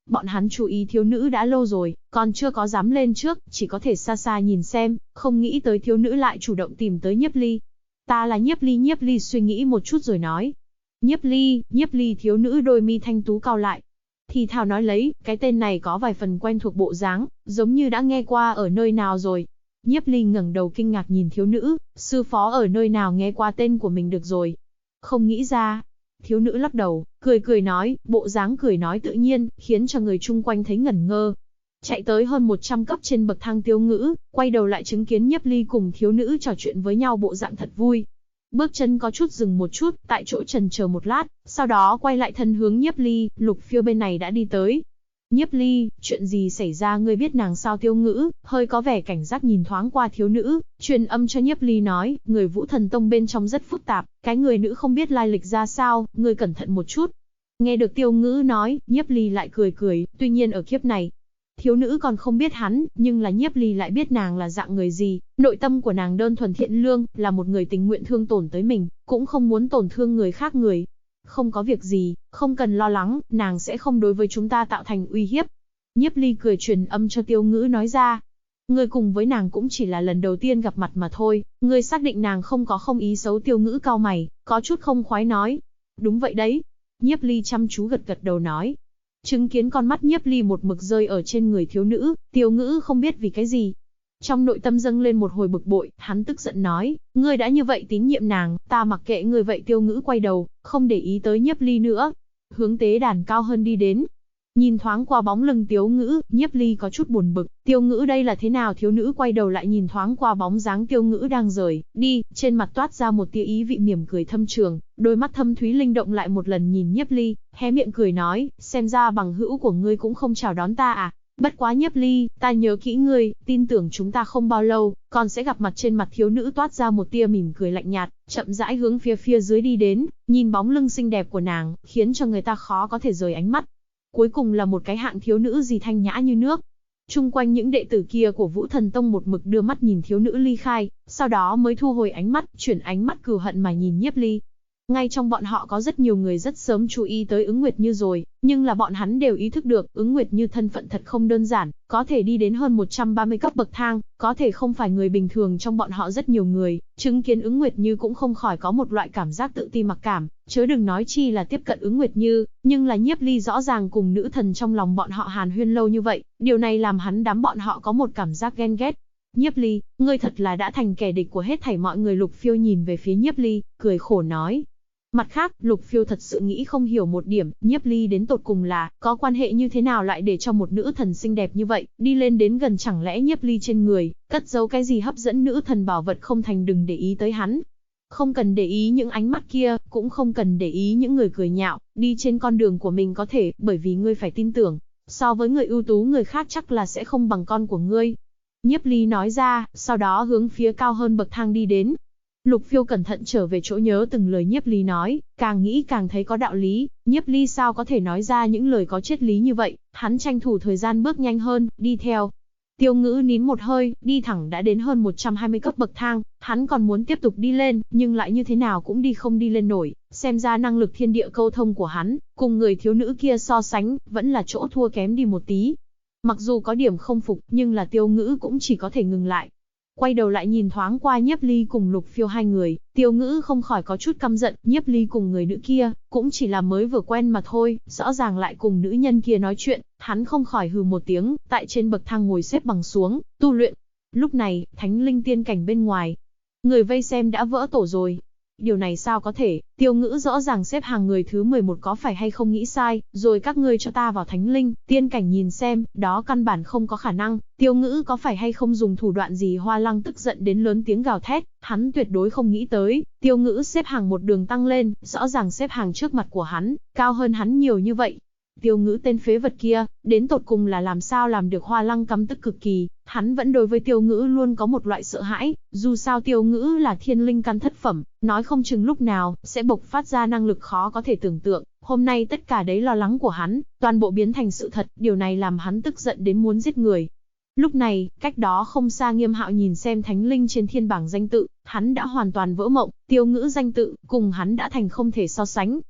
Bọn hắn chú ý thiếu nữ đã lâu rồi, còn chưa có dám lên trước, chỉ có thể xa xa nhìn xem, không nghĩ tới thiếu nữ lại chủ động tìm tới Nhiếp Ly. Ta là Nhiếp Ly suy nghĩ một chút rồi nói. Nhiếp Ly thiếu nữ đôi mi thanh tú cau lại. Thì thào nói lấy, cái tên này có vài phần quen thuộc bộ dáng, giống như đã nghe qua ở nơi nào rồi. Nhiếp Ly ngẩng đầu kinh ngạc nhìn thiếu nữ, sư phó ở nơi nào nghe qua tên của mình được rồi. Không nghĩ ra. Thiếu nữ lắc đầu, cười nói, bộ dáng cười nói tự nhiên, khiến cho người chung quanh thấy ngẩn ngơ. Chạy tới hơn 100 cấp trên bậc thang Tiêu Ngữ, quay đầu lại chứng kiến Nhiếp Ly cùng thiếu nữ trò chuyện với nhau bộ dạng thật vui. Bước chân có chút dừng một chút, tại chỗ chần chờ một lát, sau đó quay lại thân hướng Nhiếp Ly, Lục Phiêu bên này đã đi tới. Nhiếp Ly, chuyện gì xảy ra ngươi biết nàng sao? Tiêu Ngữ, hơi có vẻ cảnh giác nhìn thoáng qua thiếu nữ, truyền âm cho Nhiếp Ly nói, người Vũ Thần Tông bên trong rất phức tạp, cái người nữ không biết lai lịch ra sao, ngươi cẩn thận một chút. Nghe được Tiêu Ngữ nói, Nhiếp Ly lại cười, tuy nhiên ở kiếp này, thiếu nữ còn không biết hắn, nhưng là Nhiếp Ly lại biết nàng là dạng người gì, nội tâm của nàng đơn thuần thiện lương, là một người tình nguyện thương tổn tới mình, cũng không muốn tổn thương người khác người. Không có việc gì, không cần lo lắng, nàng sẽ không đối với chúng ta tạo thành uy hiếp. Nhiếp Ly cười truyền âm cho Tiêu Ngữ nói ra. Ngươi cùng với nàng cũng chỉ là lần đầu tiên gặp mặt mà thôi, ngươi xác định nàng không có không ý xấu? Tiêu Ngữ cau mày, có chút không khoái nói. Đúng vậy đấy. Nhiếp Ly chăm chú gật đầu nói. Chứng kiến con mắt Nhiếp Ly một mực rơi ở trên người thiếu nữ, Tiêu Ngữ không biết vì cái gì. Trong nội tâm dâng lên một hồi bực bội, hắn tức giận nói, ngươi đã như vậy tín nhiệm nàng, ta mặc kệ ngươi vậy. Tiêu Ngữ quay đầu, không để ý tới Nhiếp Ly nữa, hướng tế đàn cao hơn đi đến. Nhìn thoáng qua bóng lưng Tiêu Ngữ, Nhiếp Ly có chút buồn bực, Tiêu Ngữ đây là thế nào? Thiếu nữ quay đầu lại nhìn thoáng qua bóng dáng Tiêu Ngữ đang rời đi, trên mặt toát ra một tia ý vị mỉm cười thâm trường, đôi mắt thâm thúy linh động lại một lần nhìn Nhiếp Ly, hé miệng cười nói, xem ra bằng hữu của ngươi cũng không chào đón ta à? Bất quá Nhiếp Ly, ta nhớ kỹ ngươi, tin tưởng chúng ta không bao lâu còn sẽ gặp mặt. Trên mặt thiếu nữ toát ra một tia mỉm cười lạnh nhạt, chậm rãi hướng phía dưới đi đến, nhìn bóng lưng xinh đẹp của nàng, khiến cho người ta khó có thể rời ánh mắt. Cuối cùng là một cái hạng thiếu nữ gì thanh nhã như nước. Chung quanh những đệ tử kia của Vũ Thần Tông một mực đưa mắt nhìn thiếu nữ ly khai, sau đó mới thu hồi ánh mắt, chuyển ánh mắt cừu hận mà nhìn Nhiếp Ly. Ngay trong bọn họ có rất nhiều người rất sớm chú ý tới Ứng Nguyệt Như rồi, nhưng là bọn hắn đều ý thức được Ứng Nguyệt Như thân phận thật không đơn giản, có thể đi đến hơn 130 cấp bậc thang, có thể không phải người bình thường. Trong bọn họ rất nhiều người, chứng kiến Ứng Nguyệt Như cũng không khỏi có một loại cảm giác tự ti mặc cảm, chớ đừng nói chi là tiếp cận Ứng Nguyệt Như, nhưng là Nhiếp Ly rõ ràng cùng nữ thần trong lòng bọn họ hàn huyên lâu như vậy, điều này làm hắn đám bọn họ có một cảm giác ghen ghét. Nhiếp Ly, ngươi thật là đã thành kẻ địch của hết thảy mọi người. Lục Phiêu nhìn về phía Nhiếp Ly, cười khổ nói. Mặt khác, Lục Phiêu thật sự nghĩ không hiểu một điểm, Nhiếp Ly đến tột cùng là có quan hệ như thế nào lại để cho một nữ thần xinh đẹp như vậy đi lên đến gần? Chẳng lẽ Nhiếp Ly trên người cất giấu cái gì hấp dẫn nữ thần bảo vật không thành? Đừng để ý tới hắn, không cần để ý những ánh mắt kia, cũng không cần để ý những người cười nhạo, đi trên con đường của mình có thể, bởi vì ngươi phải tin tưởng, so với người ưu tú người khác chắc là sẽ không bằng con của ngươi. Nhiếp Ly nói ra, sau đó hướng phía cao hơn bậc thang đi đến. Lục Phiêu cẩn thận trở về chỗ nhớ từng lời Nhiếp Ly nói, càng nghĩ càng thấy có đạo lý, Nhiếp Ly sao có thể nói ra những lời có triết lý như vậy. Hắn tranh thủ thời gian bước nhanh hơn, đi theo. Tiêu Ngữ nín một hơi, đi thẳng đã đến hơn 120 cấp bậc thang, hắn còn muốn tiếp tục đi lên, nhưng lại như thế nào cũng không đi lên nổi, xem ra năng lực thiên địa câu thông của hắn, cùng người thiếu nữ kia so sánh, vẫn là chỗ thua kém đi một tí. Mặc dù có điểm không phục, nhưng là Tiêu Ngữ cũng chỉ có thể ngừng lại. Quay đầu lại nhìn thoáng qua Nhiếp Ly cùng Lục Phiêu hai người, Tiêu Ngữ không khỏi có chút căm giận, Nhiếp Ly cùng người nữ kia, cũng chỉ là mới vừa quen mà thôi, rõ ràng lại cùng nữ nhân kia nói chuyện, hắn không khỏi hừ một tiếng, tại trên bậc thang ngồi xếp bằng xuống, tu luyện. Lúc này, Thánh Linh tiên cảnh bên ngoài, người vây xem đã vỡ tổ rồi. Điều này sao có thể? Tiêu Ngữ rõ ràng xếp hàng người thứ 11, có phải hay không nghĩ sai, rồi các ngươi cho ta vào Thánh Linh tiên cảnh nhìn xem, đó căn bản không có khả năng. Tiêu Ngữ có phải hay không dùng thủ đoạn gì? Hoa Lăng tức giận đến lớn tiếng gào thét, hắn tuyệt đối không nghĩ tới, Tiêu Ngữ xếp hàng một đường tăng lên, rõ ràng xếp hàng trước mặt của hắn, cao hơn hắn nhiều như vậy. Tiêu Ngữ tên phế vật kia, đến tột cùng là làm sao làm được? Hoa Lăng căm tức cực kỳ, hắn vẫn đối với Tiêu Ngữ luôn có một loại sợ hãi, dù sao Tiêu Ngữ là thiên linh căn thất phẩm, nói không chừng lúc nào sẽ bộc phát ra năng lực khó có thể tưởng tượng. Hôm nay tất cả đấy lo lắng của hắn, toàn bộ biến thành sự thật, điều này làm hắn tức giận đến muốn giết người. Lúc này, cách đó không xa Nghiêm Hạo nhìn xem Thánh Linh trên thiên bảng danh tự, hắn đã hoàn toàn vỡ mộng, Tiêu Ngữ danh tự cùng hắn đã thành không thể so sánh.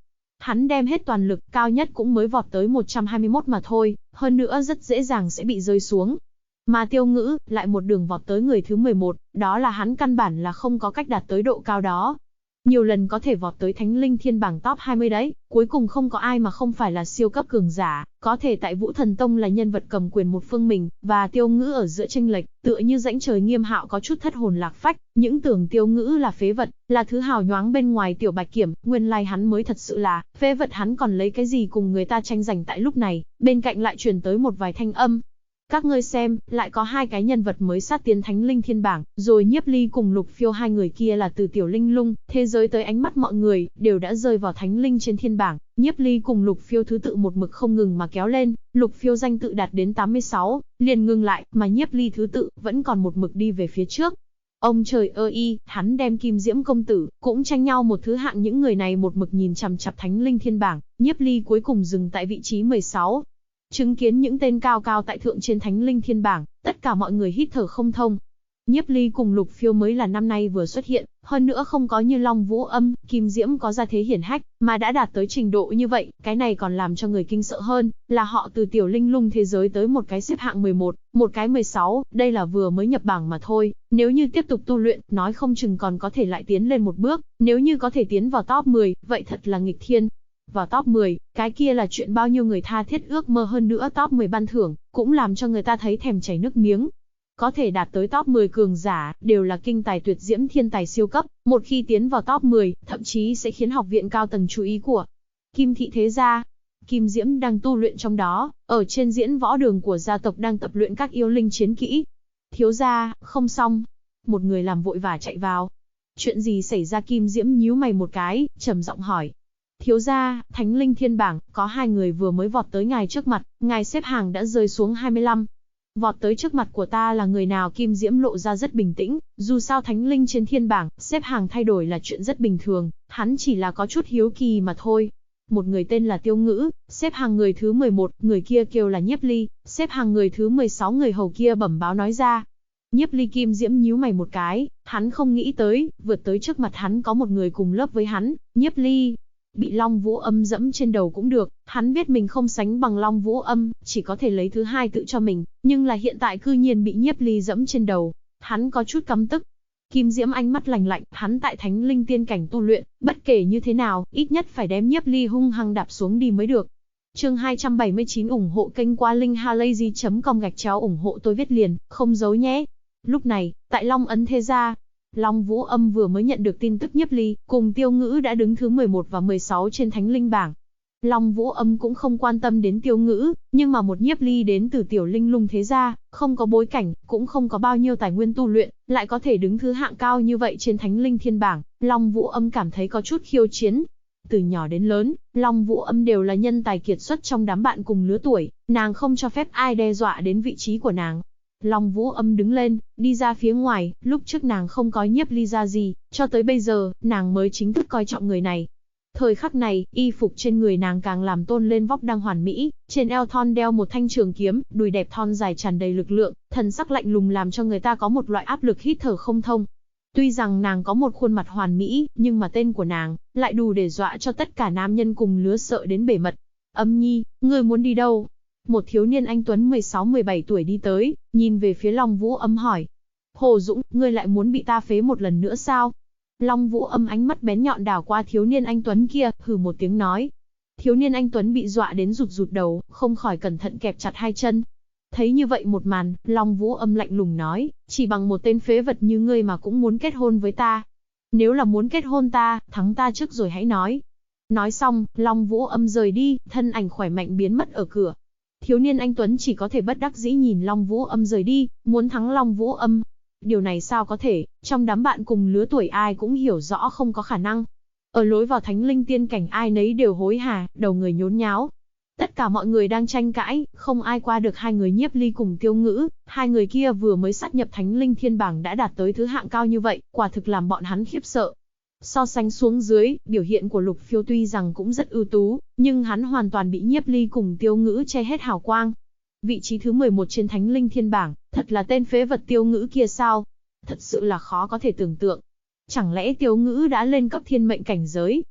Hắn đem hết toàn lực, cao nhất cũng mới vọt tới 121 mà thôi, hơn nữa rất dễ dàng sẽ bị rơi xuống. Mà Tiêu Ngữ, lại một đường vọt tới người thứ 11, đó là hắn căn bản là không có cách đạt tới độ cao đó. Nhiều lần có thể vọt tới Thánh Linh Thiên bảng top 20 đấy, cuối cùng không có ai mà không phải là siêu cấp cường giả, có thể tại Vũ Thần Tông là nhân vật cầm quyền một phương mình, và Tiêu Ngữ ở giữa chênh lệch, tựa như rãnh trời Nghiêm Hạo có chút thất hồn lạc phách, những tưởng Tiêu Ngữ là phế vật, là thứ hào nhoáng bên ngoài tiểu bạch kiểm, nguyên lai hắn mới thật sự là phế vật, hắn còn lấy cái gì cùng người ta tranh giành. Tại lúc này, bên cạnh lại truyền tới một vài thanh âm. Các ngươi xem, lại có hai cái nhân vật mới sát tiến Thánh Linh Thiên bảng, rồi Nhiếp Ly cùng Lục Phiêu, hai người kia là từ Tiểu Linh Lung, thế giới tới ánh mắt mọi người, đều đã rơi vào Thánh Linh trên thiên bảng. Nhiếp Ly cùng Lục Phiêu thứ tự một mực không ngừng mà kéo lên, Lục Phiêu danh tự đạt đến 86, liền ngừng lại, mà Nhiếp Ly thứ tự vẫn còn một mực đi về phía trước. Ông trời ơi, hắn đem Kim Diễm công tử, cũng tranh nhau một thứ hạng, những người này một mực nhìn chằm chằm Thánh Linh Thiên bảng, Nhiếp Ly cuối cùng dừng tại vị trí 16. Chứng kiến những tên cao cao tại thượng trên Thánh Linh Thiên bảng, tất cả mọi người hít thở không thông. Nhiếp Ly cùng Lục Phiêu mới là năm nay vừa xuất hiện, hơn nữa không có như Long Vũ Âm, Kim Diễm có gia thế hiển hách, mà đã đạt tới trình độ như vậy, cái này còn làm cho người kinh sợ hơn, là họ từ Tiểu Linh Lung thế giới tới một cái xếp hạng 11, một cái 16, đây là vừa mới nhập bảng mà thôi, nếu như tiếp tục tu luyện, nói không chừng còn có thể lại tiến lên một bước, nếu như có thể tiến vào top 10, vậy thật là nghịch thiên. Vào top 10, cái kia là chuyện bao nhiêu người tha thiết ước mơ, hơn nữa top 10 ban thưởng, cũng làm cho người ta thấy thèm chảy nước miếng. Có thể đạt tới top 10 cường giả, đều là kinh tài tuyệt diễm, thiên tài siêu cấp, một khi tiến vào top 10, thậm chí sẽ khiến học viện cao tầng chú ý của Kim thị thế gia. Kim Diễm đang tu luyện trong đó, ở trên diễn võ đường của gia tộc đang tập luyện các yêu linh chiến kỹ. Thiếu gia, không xong. Một người làm vội vã chạy vào. Chuyện gì xảy ra? Kim Diễm nhíu mày một cái, trầm giọng hỏi. Thiếu gia, Thánh Linh Thiên bảng, có hai người vừa mới vọt tới ngài trước mặt, ngài xếp hàng đã rơi xuống 25. Vọt tới trước mặt của ta là người nào? Kim Diễm lộ ra rất bình tĩnh, dù sao Thánh Linh trên thiên bảng, xếp hàng thay đổi là chuyện rất bình thường, hắn chỉ là có chút hiếu kỳ mà thôi. Một người tên là Tiêu Ngữ, xếp hàng người thứ 11, người kia kêu là Nhiếp Ly, xếp hàng người thứ 16, người hầu kia bẩm báo nói ra. Nhiếp Ly. Kim Diễm nhíu mày một cái, hắn không nghĩ tới, vượt tới trước mặt hắn có một người cùng lớp với hắn, Nhiếp Ly. Bị Long Vũ Âm dẫm trên đầu cũng được, hắn biết mình không sánh bằng Long Vũ Âm, chỉ có thể lấy thứ hai tự cho mình, nhưng là hiện tại cư nhiên bị Nhiếp Ly dẫm trên đầu, hắn có chút căm tức. Kim Diễm ánh mắt lạnh lạnh, hắn tại Thánh Linh tiên cảnh tu luyện, bất kể như thế nào, ít nhất phải đem Nhiếp Ly hung hăng đạp xuống đi mới được. Chương 279 ủng hộ kênh qua linkhalazy.com/ ủng hộ tôi viết liền, không giấu nhé. Lúc này, tại Long Ấn Thế Gia, Long Vũ Âm vừa mới nhận được tin tức Nhiếp Ly cùng Tiêu Ngữ đã đứng thứ 11 và 16 trên Thánh Linh bảng. Long Vũ Âm cũng không quan tâm đến Tiêu Ngữ, nhưng mà một Nhiếp Ly đến từ Tiểu Linh Lung thế gia, không có bối cảnh, cũng không có bao nhiêu tài nguyên tu luyện, lại có thể đứng thứ hạng cao như vậy trên Thánh Linh Thiên bảng, Long Vũ Âm cảm thấy có chút khiêu chiến. Từ nhỏ đến lớn, Long Vũ Âm đều là nhân tài kiệt xuất trong đám bạn cùng lứa tuổi, nàng không cho phép ai đe dọa đến vị trí của nàng. Long Vũ Âm đứng lên, đi ra phía ngoài, lúc trước nàng không có Nhiếp Ly ra gì, cho tới bây giờ, nàng mới chính thức coi trọng người này. Thời khắc này, y phục trên người nàng càng làm tôn lên vóc đang hoàn mỹ, trên eo thon đeo một thanh trường kiếm, đùi đẹp thon dài tràn đầy lực lượng, thần sắc lạnh lùng làm cho người ta có một loại áp lực hít thở không thông. Tuy rằng nàng có một khuôn mặt hoàn mỹ, nhưng mà tên của nàng lại đủ để dọa cho tất cả nam nhân cùng lứa sợ đến bể mật. Âm Nhi, ngươi muốn đi đâu? Một thiếu niên anh tuấn 16-17 tuổi đi tới, nhìn về phía Long Vũ Âm hỏi. Hồ Dũng, ngươi lại muốn bị ta phế một lần nữa sao? Long Vũ Âm ánh mắt bén nhọn đảo qua thiếu niên anh tuấn kia, hừ một tiếng nói. Thiếu niên anh tuấn bị dọa đến rụt rụt đầu, không khỏi cẩn thận kẹp chặt hai chân. Thấy như vậy một màn, Long Vũ Âm lạnh lùng nói, chỉ bằng một tên phế vật như ngươi mà cũng muốn kết hôn với ta. Nếu là muốn kết hôn ta, thắng ta trước rồi hãy nói. Nói xong, Long Vũ Âm rời đi, thân ảnh khỏe mạnh biến mất ở cửa. Thiếu niên anh tuấn chỉ có thể bất đắc dĩ nhìn Long Vũ Âm rời đi, muốn thắng Long Vũ Âm. Điều này sao có thể, trong đám bạn cùng lứa tuổi ai cũng hiểu rõ không có khả năng. Ở lối vào Thánh Linh tiên cảnh ai nấy đều hối hả, đầu người nhốn nháo. Tất cả mọi người đang tranh cãi, không ai qua được hai người Nhiếp Ly cùng Tiêu Ngữ, hai người kia vừa mới sát nhập Thánh Linh thiên bảng đã đạt tới thứ hạng cao như vậy, quả thực làm bọn hắn khiếp sợ. So sánh xuống dưới, biểu hiện của Lục Phiêu tuy rằng cũng rất ưu tú, nhưng hắn hoàn toàn bị Nhiếp Ly cùng Tiêu Ngữ che hết hào quang. Vị trí thứ 11 trên Thánh Linh thiên bảng, thật là tên phế vật Tiêu Ngữ kia sao? Thật sự là khó có thể tưởng tượng. Chẳng lẽ Tiêu Ngữ đã lên cấp thiên mệnh cảnh giới?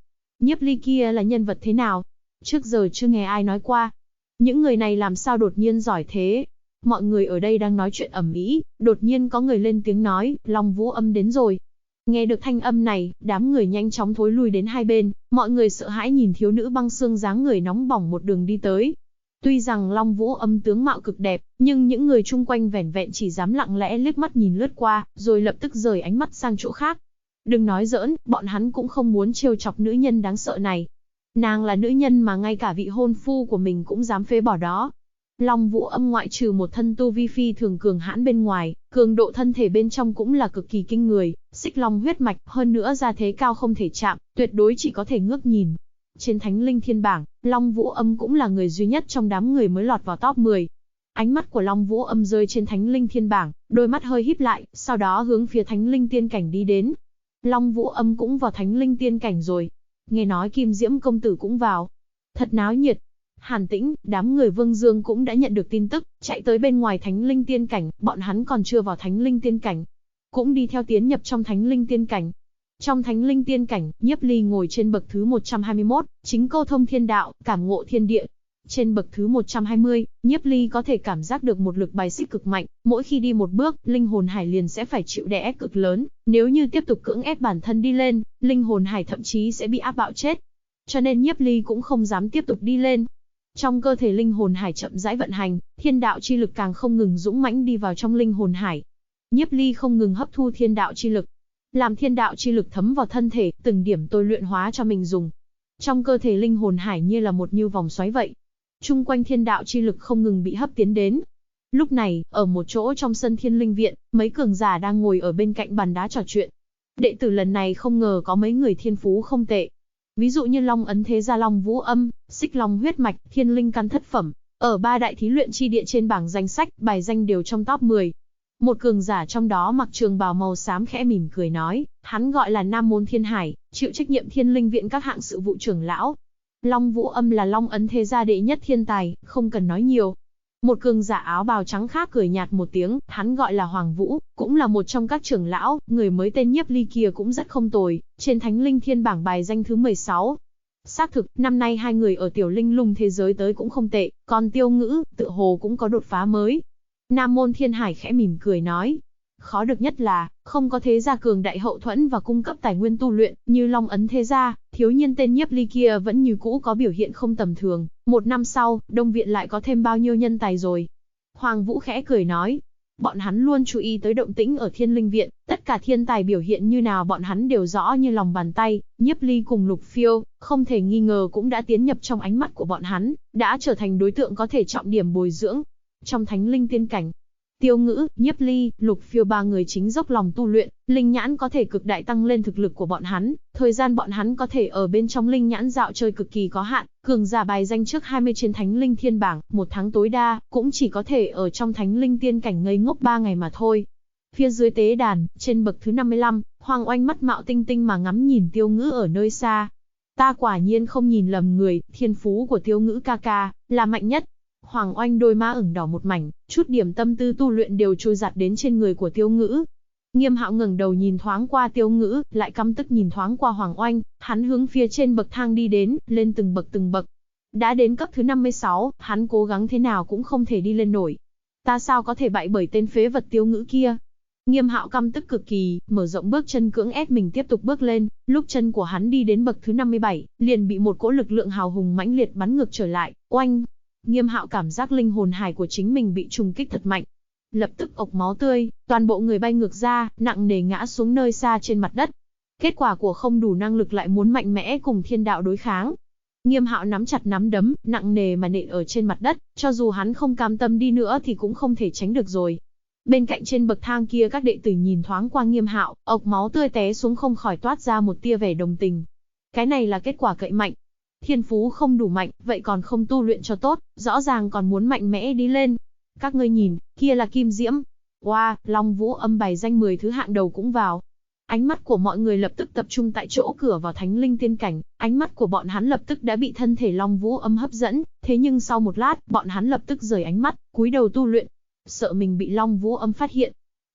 Nhiếp Ly kia là nhân vật thế nào? Trước giờ chưa nghe ai nói qua. Những người này làm sao đột nhiên giỏi thế? Mọi người ở đây đang nói chuyện ầm ĩ, đột nhiên có người lên tiếng nói, Long Vũ Âm đến rồi. Nghe được thanh âm này, đám người nhanh chóng thối lui đến hai bên, mọi người sợ hãi nhìn thiếu nữ băng xương dáng người nóng bỏng một đường đi tới. Tuy rằng Long Vũ Âm tướng mạo cực đẹp, nhưng những người chung quanh vẻn vẹn chỉ dám lặng lẽ liếc mắt nhìn lướt qua, rồi lập tức rời ánh mắt sang chỗ khác. Đừng nói giỡn, bọn hắn cũng không muốn trêu chọc nữ nhân đáng sợ này. Nàng là nữ nhân mà ngay cả vị hôn phu của mình cũng dám phế bỏ đó. Long Vũ Âm ngoại trừ một thân tu vi phi thường cường hãn bên ngoài, cường độ thân thể bên trong cũng là cực kỳ kinh người, xích long huyết mạch, hơn nữa gia thế cao không thể chạm, tuyệt đối chỉ có thể ngước nhìn. Trên Thánh Linh Thiên bảng, Long Vũ Âm cũng là người duy nhất trong đám người mới lọt vào top 10. Ánh mắt của Long Vũ Âm rơi trên Thánh Linh Thiên bảng, đôi mắt hơi híp lại, sau đó hướng phía Thánh Linh Tiên cảnh đi đến. Long Vũ Âm cũng vào Thánh Linh Tiên cảnh rồi. Nghe nói Kim Diễm công tử cũng vào. Thật náo nhiệt. Hàn Tĩnh, đám người Vương Dương cũng đã nhận được tin tức, chạy tới bên ngoài Thánh Linh Tiên cảnh, bọn hắn còn chưa vào Thánh Linh Tiên cảnh, cũng đi theo tiến nhập trong Thánh Linh Tiên cảnh. Trong Thánh Linh Tiên cảnh, Nhiếp Ly ngồi trên bậc thứ 121, chính câu thông thiên đạo, cảm ngộ thiên địa. Trên bậc thứ 120, Nhiếp Ly có thể cảm giác được một lực bài xích cực mạnh, mỗi khi đi một bước, linh hồn hải liền sẽ phải chịu đè ép cực lớn, nếu như tiếp tục cưỡng ép bản thân đi lên, linh hồn hải thậm chí sẽ bị áp bạo chết. Cho nên Nhiếp Ly cũng không dám tiếp tục đi lên. Trong cơ thể linh hồn hải chậm rãi vận hành, thiên đạo chi lực càng không ngừng dũng mãnh đi vào trong linh hồn hải. Nhiếp Ly không ngừng hấp thu thiên đạo chi lực, làm thiên đạo chi lực thấm vào thân thể, từng điểm tôi luyện hóa cho mình dùng. Trong cơ thể linh hồn hải như là một như vòng xoáy vậy. Chung quanh thiên đạo chi lực không ngừng bị hấp tiến đến. Lúc này, ở một chỗ trong sân Thiên Linh Viện, mấy cường giả đang ngồi ở bên cạnh bàn đá trò chuyện. Đệ tử lần này không ngờ có mấy người thiên phú không tệ. Ví dụ như Long Ấn Thế Gia Long Vũ Âm, Xích Long huyết mạch, Thiên Linh căn thất phẩm, ở 3 đại thí luyện chi địa trên bảng danh sách, bài danh đều trong top 10. Một cường giả trong đó mặc trường bào màu xám khẽ mỉm cười nói, hắn gọi là Nam Môn Thiên Hải, chịu trách nhiệm Thiên Linh Viện các hạng sự vụ trưởng lão. Long Vũ Âm là Long Ấn Thế Gia đệ nhất thiên tài, không cần nói nhiều. Một cường giả áo bào trắng khác cười nhạt một tiếng, hắn gọi là Hoàng Vũ, cũng là một trong các trưởng lão, người mới tên Nhiếp Ly kia cũng rất không tồi, trên Thánh Linh Thiên bảng bài danh thứ 16. Xác thực, năm nay hai người ở tiểu linh lung thế giới tới cũng không tệ, còn Tiêu Ngữ, tựa hồ cũng có đột phá mới. Nam Môn Thiên Hải khẽ mỉm cười nói, khó được nhất là, không có thế gia cường đại hậu thuẫn và cung cấp tài nguyên tu luyện, như Long Ấn Thế Gia, thiếu nhiên tên Nhiếp Ly kia vẫn như cũ có biểu hiện không tầm thường, 1 năm sau, Đông Viện lại có thêm bao nhiêu nhân tài rồi. Hoàng Vũ khẽ cười nói, bọn hắn luôn chú ý tới động tĩnh ở Thiên Linh Viện, tất cả thiên tài biểu hiện như nào bọn hắn đều rõ như lòng bàn tay, Nhiếp Ly cùng Lục Phiêu, không thể nghi ngờ cũng đã tiến nhập trong ánh mắt của bọn hắn, đã trở thành đối tượng có thể trọng điểm bồi dưỡng. Trong Thánh Linh Tiên cảnh, Tiêu Ngữ, Nhiếp Ly, Lục Phiêu 3 người chính dốc lòng tu luyện, linh nhãn có thể cực đại tăng lên thực lực của bọn hắn, thời gian bọn hắn có thể ở bên trong linh nhãn dạo chơi cực kỳ có hạn, cường giả bài danh trước 20 trên Thánh Linh Thiên bảng, 1 tháng tối đa, cũng chỉ có thể ở trong Thánh Linh Tiên cảnh ngây ngốc 3 ngày mà thôi. Phía dưới tế đàn, trên bậc thứ 55, Hoàng Oanh mắt mạo tinh tinh mà ngắm nhìn Tiêu Ngữ ở nơi xa. Ta quả nhiên không nhìn lầm người, thiên phú của Tiêu Ngữ ca ca, là mạnh nhất. Hoàng Oanh đôi má ửng đỏ một mảnh, chút điểm tâm tư tu luyện đều trôi giạt đến trên người của Tiêu Ngữ. Nghiêm Hạo ngẩng đầu nhìn thoáng qua Tiêu Ngữ, lại căm tức nhìn thoáng qua Hoàng Oanh, hắn hướng phía trên bậc thang đi đến, lên từng bậc. Đã đến cấp thứ 56, hắn cố gắng thế nào cũng không thể đi lên nổi. Ta sao có thể bại bởi tên phế vật Tiêu Ngữ kia? Nghiêm Hạo căm tức cực kỳ, mở rộng bước chân cưỡng ép mình tiếp tục bước lên, lúc chân của hắn đi đến bậc thứ 57, liền bị một cỗ lực lượng hào hùng mãnh liệt bắn ngược trở lại, oanh! Nghiêm Hạo cảm giác linh hồn hải của chính mình bị trùng kích thật mạnh. Lập tức ộc máu tươi, toàn bộ người bay ngược ra, nặng nề ngã xuống nơi xa trên mặt đất. Kết quả của không đủ năng lực lại muốn mạnh mẽ cùng thiên đạo đối kháng. Nghiêm Hạo nắm chặt nắm đấm, nặng nề mà nện ở trên mặt đất, cho dù hắn không cam tâm đi nữa thì cũng không thể tránh được rồi. Bên cạnh trên bậc thang kia các đệ tử nhìn thoáng qua Nghiêm Hạo, ộc máu tươi té xuống không khỏi toát ra một tia vẻ đồng tình. Cái này là kết quả cậy mạnh. Thiên phú không đủ mạnh, vậy còn không tu luyện cho tốt, rõ ràng còn muốn mạnh mẽ đi lên. Các ngươi nhìn, kia là Kim Diễm. Wow, Long Vũ Âm bài danh 10 thứ hạng đầu cũng vào. Ánh mắt của mọi người lập tức tập trung tại chỗ cửa vào Thánh Linh Tiên cảnh, ánh mắt của bọn hắn lập tức đã bị thân thể Long Vũ Âm hấp dẫn, thế nhưng sau một lát, bọn hắn lập tức rời ánh mắt, cúi đầu tu luyện, sợ mình bị Long Vũ Âm phát hiện.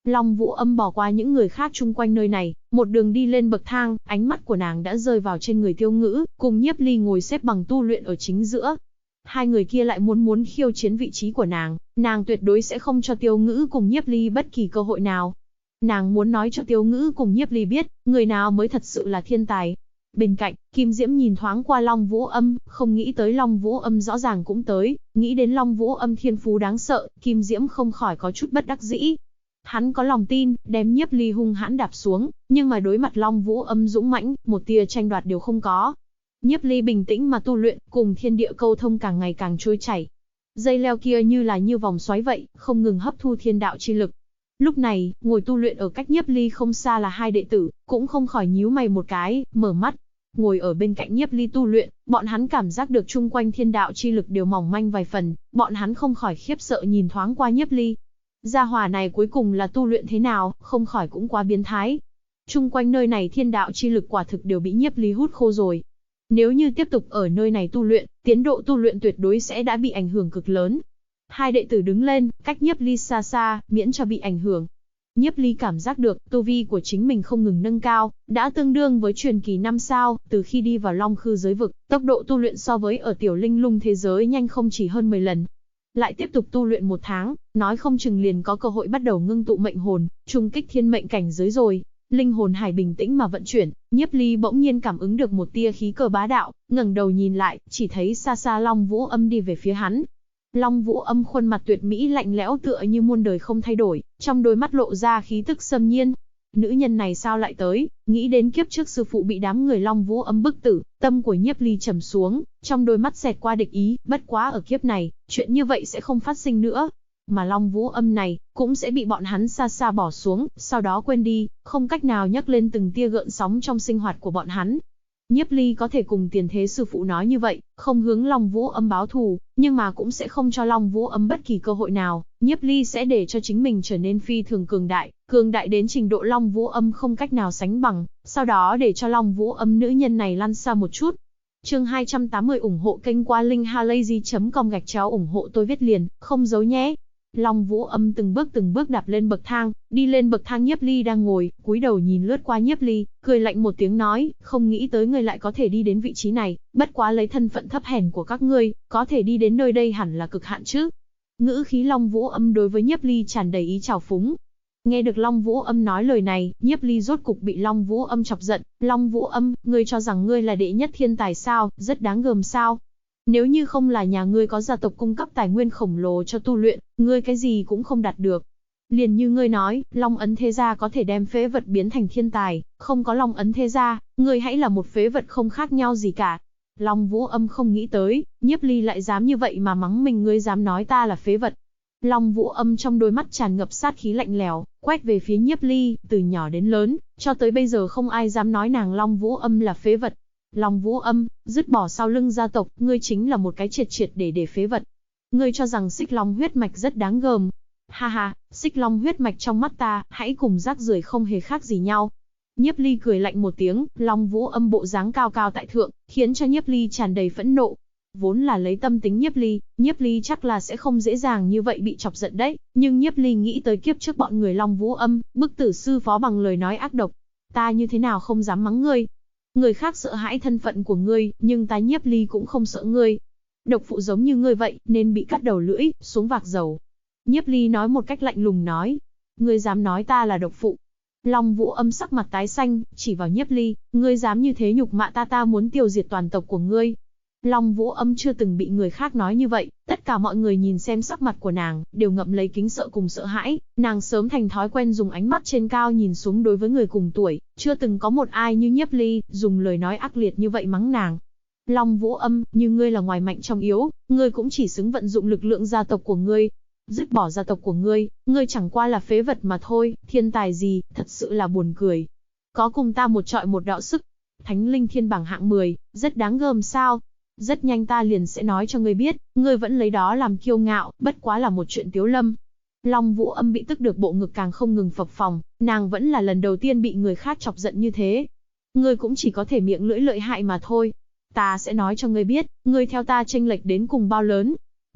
Long Vũ Âm bỏ qua những người khác chung quanh nơi này, một đường đi lên bậc thang, ánh mắt của nàng đã rơi vào trên người Tiêu Ngữ, cùng Nhiếp Ly ngồi xếp bằng tu luyện ở chính giữa. Hai người kia lại muốn khiêu chiến vị trí của nàng tuyệt đối sẽ không cho Tiêu Ngữ cùng Nhiếp Ly bất kỳ cơ hội nào. Nàng muốn nói cho Tiêu Ngữ cùng Nhiếp Ly biết, người nào mới thật sự là thiên tài. Bên cạnh, Kim Diễm nhìn thoáng qua Long Vũ Âm, không nghĩ tới Long Vũ Âm rõ ràng cũng tới, nghĩ đến Long Vũ Âm thiên phú đáng sợ, Kim Diễm không khỏi có chút bất đắc dĩ. Hắn có lòng tin, đem Nhiếp Ly hung hãn đạp xuống, nhưng mà đối mặt Long Vũ Âm dũng mãnh, một tia tranh đoạt đều không có. Nhiếp Ly bình tĩnh mà tu luyện, cùng thiên địa câu thông càng ngày càng trôi chảy. Dây leo kia như vòng xoáy vậy, không ngừng hấp thu thiên đạo chi lực. Lúc này, ngồi tu luyện ở cách Nhiếp Ly không xa là hai đệ tử, cũng không khỏi nhíu mày một cái, mở mắt. Ngồi ở bên cạnh Nhiếp Ly tu luyện, bọn hắn cảm giác được chung quanh thiên đạo chi lực đều mỏng manh vài phần, bọn hắn không khỏi khiếp sợ nhìn thoáng qua Nhiếp Ly. Gia hỏa này cuối cùng là tu luyện thế nào, không khỏi cũng quá biến thái. Chung quanh nơi này thiên đạo chi lực quả thực đều bị Nhiếp Ly hút khô rồi. Nếu như tiếp tục ở nơi này tu luyện, tiến độ tu luyện tuyệt đối sẽ đã bị ảnh hưởng cực lớn. Hai đệ tử đứng lên, cách Nhiếp Ly xa xa, miễn cho bị ảnh hưởng. Nhiếp Ly cảm giác được, tu vi của chính mình không ngừng nâng cao, đã tương đương với truyền kỳ 5 sao, từ khi đi vào Long Khư giới vực, tốc độ tu luyện so với ở tiểu linh lung thế giới nhanh không chỉ hơn 10 lần. Lại tiếp tục tu luyện 1 tháng, nói không chừng liền có cơ hội bắt đầu ngưng tụ mệnh hồn, trùng kích thiên mệnh cảnh giới rồi. Linh hồn hải bình tĩnh mà vận chuyển, Nhiếp Ly bỗng nhiên cảm ứng được một tia khí cơ bá đạo, ngẩng đầu nhìn lại, chỉ thấy xa xa Long Vũ Âm đi về phía hắn. Long Vũ Âm khuôn mặt tuyệt mỹ lạnh lẽo tựa như muôn đời không thay đổi, trong đôi mắt lộ ra khí tức xâm nhiên. Nữ nhân này sao lại tới? Nghĩ đến kiếp trước sư phụ bị đám người Long Vũ Âm bức tử, tâm của Nhiếp Ly trầm xuống, trong đôi mắt xẹt qua địch ý, bất quá ở kiếp này, chuyện như vậy sẽ không phát sinh nữa. Mà Long Vũ Âm này, cũng sẽ bị bọn hắn xa xa bỏ xuống, sau đó quên đi, không cách nào nhắc lên từng tia gợn sóng trong sinh hoạt của bọn hắn. Nhiếp Ly có thể cùng tiền thế sư phụ nói như vậy, không hướng Long Vũ Âm báo thù, nhưng mà cũng sẽ không cho Long Vũ Âm bất kỳ cơ hội nào. Nhiếp Ly sẽ để cho chính mình trở nên phi thường cường đại đến trình độ Long Vũ Âm không cách nào sánh bằng, sau đó để cho Long Vũ Âm nữ nhân này lăn xa một chút. Chương 280 ủng hộ kênh qua linkhalazy.com ủng hộ tôi viết liền, không giấu nhé. Long Vũ Âm từng bước đạp lên bậc thang, đi lên bậc thang Nhiếp Ly đang ngồi, cúi đầu nhìn lướt qua Nhiếp Ly, cười lạnh một tiếng nói, không nghĩ tới ngươi lại có thể đi đến vị trí này, bất quá lấy thân phận thấp hèn của các ngươi, có thể đi đến nơi đây hẳn là cực hạn chứ. Ngữ khí Long Vũ Âm đối với Nhiếp Ly tràn đầy ý trào phúng. Nghe được Long Vũ Âm nói lời này, Nhiếp Ly rốt cục bị Long Vũ Âm chọc giận. Long Vũ Âm, ngươi cho rằng ngươi là đệ nhất thiên tài sao, rất đáng gờm sao? Nếu như không là nhà ngươi có gia tộc cung cấp tài nguyên khổng lồ cho tu luyện, ngươi cái gì cũng không đạt được. Liền như ngươi nói, Long Ấn Thế Gia có thể đem phế vật biến thành thiên tài, không có Long Ấn Thế Gia, ngươi hãy là một phế vật không khác nhau gì cả. Long Vũ Âm không nghĩ tới, Nhiếp Ly lại dám như vậy mà mắng mình, ngươi dám nói ta là phế vật. Long Vũ Âm trong đôi mắt tràn ngập sát khí lạnh lẽo, quét về phía Nhiếp Ly, từ nhỏ đến lớn, cho tới bây giờ không ai dám nói nàng Long Vũ Âm là phế vật. Long Vũ Âm, dứt bỏ sau lưng gia tộc, ngươi chính là một cái triệt để phế vật. Ngươi cho rằng Xích Long huyết mạch rất đáng gờm. Ha ha, Xích Long huyết mạch trong mắt ta, hãy cùng rác rưởi không hề khác gì nhau. Nhiếp Ly cười lạnh một tiếng, Long Vũ Âm bộ dáng cao cao tại thượng, khiến cho Nhiếp Ly tràn đầy phẫn nộ. Vốn là lấy tâm tính Nhiếp Ly chắc là sẽ không dễ dàng như vậy bị chọc giận đấy, nhưng Nhiếp Ly nghĩ tới kiếp trước bọn người Long Vũ Âm, bức tử sư phó bằng lời nói ác độc. Ta như thế nào không dám mắng ngươi. Người khác sợ hãi thân phận của ngươi, nhưng ta Nhiếp Ly cũng không sợ ngươi. Độc phụ giống như ngươi vậy, nên bị cắt đầu lưỡi, xuống vạc dầu. Nhiếp Ly nói một cách lạnh lùng nói. Ngươi dám nói ta là độc phụ. Long Vũ Âm sắc mặt tái xanh, chỉ vào Nhiếp Ly, ngươi dám như thế nhục mạ ta muốn tiêu diệt toàn tộc của ngươi. Long Vũ Âm chưa từng bị người khác nói như vậy, tất cả mọi người nhìn xem sắc mặt của nàng, đều ngậm lấy kính sợ cùng sợ hãi, nàng sớm thành thói quen dùng ánh mắt trên cao nhìn xuống đối với người cùng tuổi, chưa từng có một ai như Nhiếp Ly, dùng lời nói ác liệt như vậy mắng nàng. Long Vũ Âm, như ngươi là ngoài mạnh trong yếu, ngươi cũng chỉ xứng vận dụng lực lượng gia tộc của ngươi. Dứt bỏ gia tộc của ngươi chẳng qua là phế vật mà thôi, thiên tài gì, thật sự là buồn cười. Có cùng ta một trọi một đạo sức. Thánh linh thiên bảng hạng 10, rất đáng gờm sao? Rất nhanh ta liền sẽ nói cho ngươi biết, ngươi vẫn lấy đó làm kiêu ngạo, bất quá là một chuyện tiếu lâm. Long Vũ Âm bị tức được bộ ngực càng không ngừng phập phồng, nàng vẫn là lần đầu tiên bị người khác chọc giận như thế. Ngươi cũng chỉ có thể miệng lưỡi lợi hại mà thôi. Ta sẽ nói cho ngươi biết, ngươi theo ta chênh lệch đến cùng bao lớn.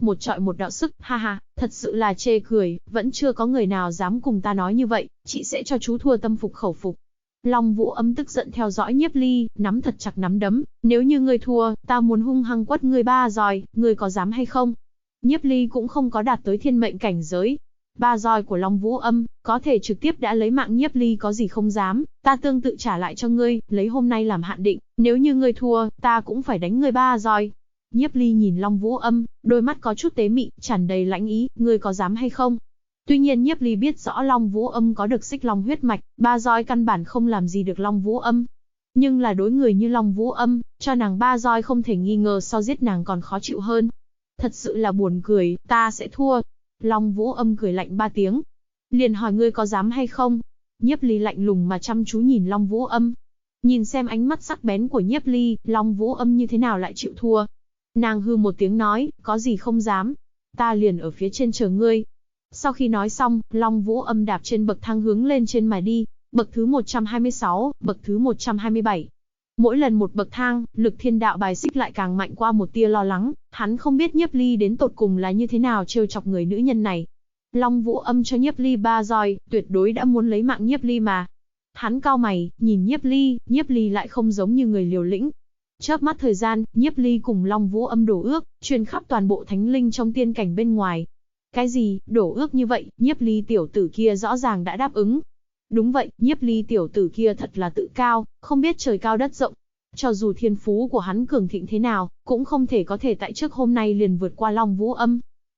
một trọi một đạo sức, ha ha, thật sự là chê cười, vẫn chưa có người nào dám cùng ta nói như vậy, chị sẽ cho chú thua tâm phục khẩu phục. Long Vũ Âm tức giận theo dõi Nhiếp Ly, nắm thật chặt nắm đấm, nếu như ngươi thua, ta muốn hung hăng quất ngươi 3 roi, ngươi có dám hay không? Nhiếp Ly cũng không có đạt tới thiên mệnh cảnh giới. 3 roi của Long Vũ Âm, có thể trực tiếp đã lấy mạng Nhiếp Ly có gì không dám, ta tương tự trả lại cho ngươi, lấy hôm nay làm hạn định, nếu như ngươi thua, ta cũng phải đánh ngươi 3 roi. Nhiếp Ly nhìn Long Vũ Âm, đôi mắt có chút tế mị, tràn đầy lãnh ý, ngươi có dám hay không? Tuy nhiên Nhiếp Ly biết rõ Long Vũ Âm có được xích long huyết mạch, 3 roi căn bản không làm gì được Long Vũ Âm. Nhưng là đối người như Long Vũ Âm, cho nàng 3 roi không thể nghi ngờ so giết nàng còn khó chịu hơn. Thật sự là buồn cười, ta sẽ thua. Long Vũ Âm cười lạnh 3 tiếng. Liền hỏi ngươi có dám hay không? Nhiếp Ly lạnh lùng mà chăm chú nhìn Long Vũ Âm. Nhìn xem ánh mắt sắc bén của Nhiếp Ly, Long Vũ Âm như thế nào lại chịu thua. Nàng hư một tiếng nói, có gì không dám. Ta liền ở phía trên chờ ngươi. Sau khi nói xong, Long Vũ Âm đạp trên bậc thang hướng lên trên mà đi, bậc thứ 126, bậc thứ 127. Mỗi lần một bậc thang, lực thiên đạo bài xích lại càng mạnh qua một tia lo lắng, hắn không biết Nhiếp Ly đến tột cùng là như thế nào trêu chọc người nữ nhân này. Long Vũ Âm cho Nhiếp Ly 3 roi, tuyệt đối đã muốn lấy mạng Nhiếp Ly mà. Hắn cau mày, nhìn Nhiếp Ly lại không giống như người liều lĩnh. Chớp mắt thời gian, Nhiếp Ly cùng Long Vũ Âm đổ ước, truyền khắp toàn bộ thánh linh trong tiên cảnh bên ngoài. Cái gì, đổ ước như vậy, Nhiếp Ly tiểu tử kia rõ ràng đã đáp ứng. Đúng vậy, Nhiếp Ly tiểu tử kia thật là tự cao, không biết trời cao đất rộng. Cho dù thiên phú của hắn cường thịnh thế nào, cũng không thể có thể tại trước hôm nay liền vượt qua Long Vũ Âm.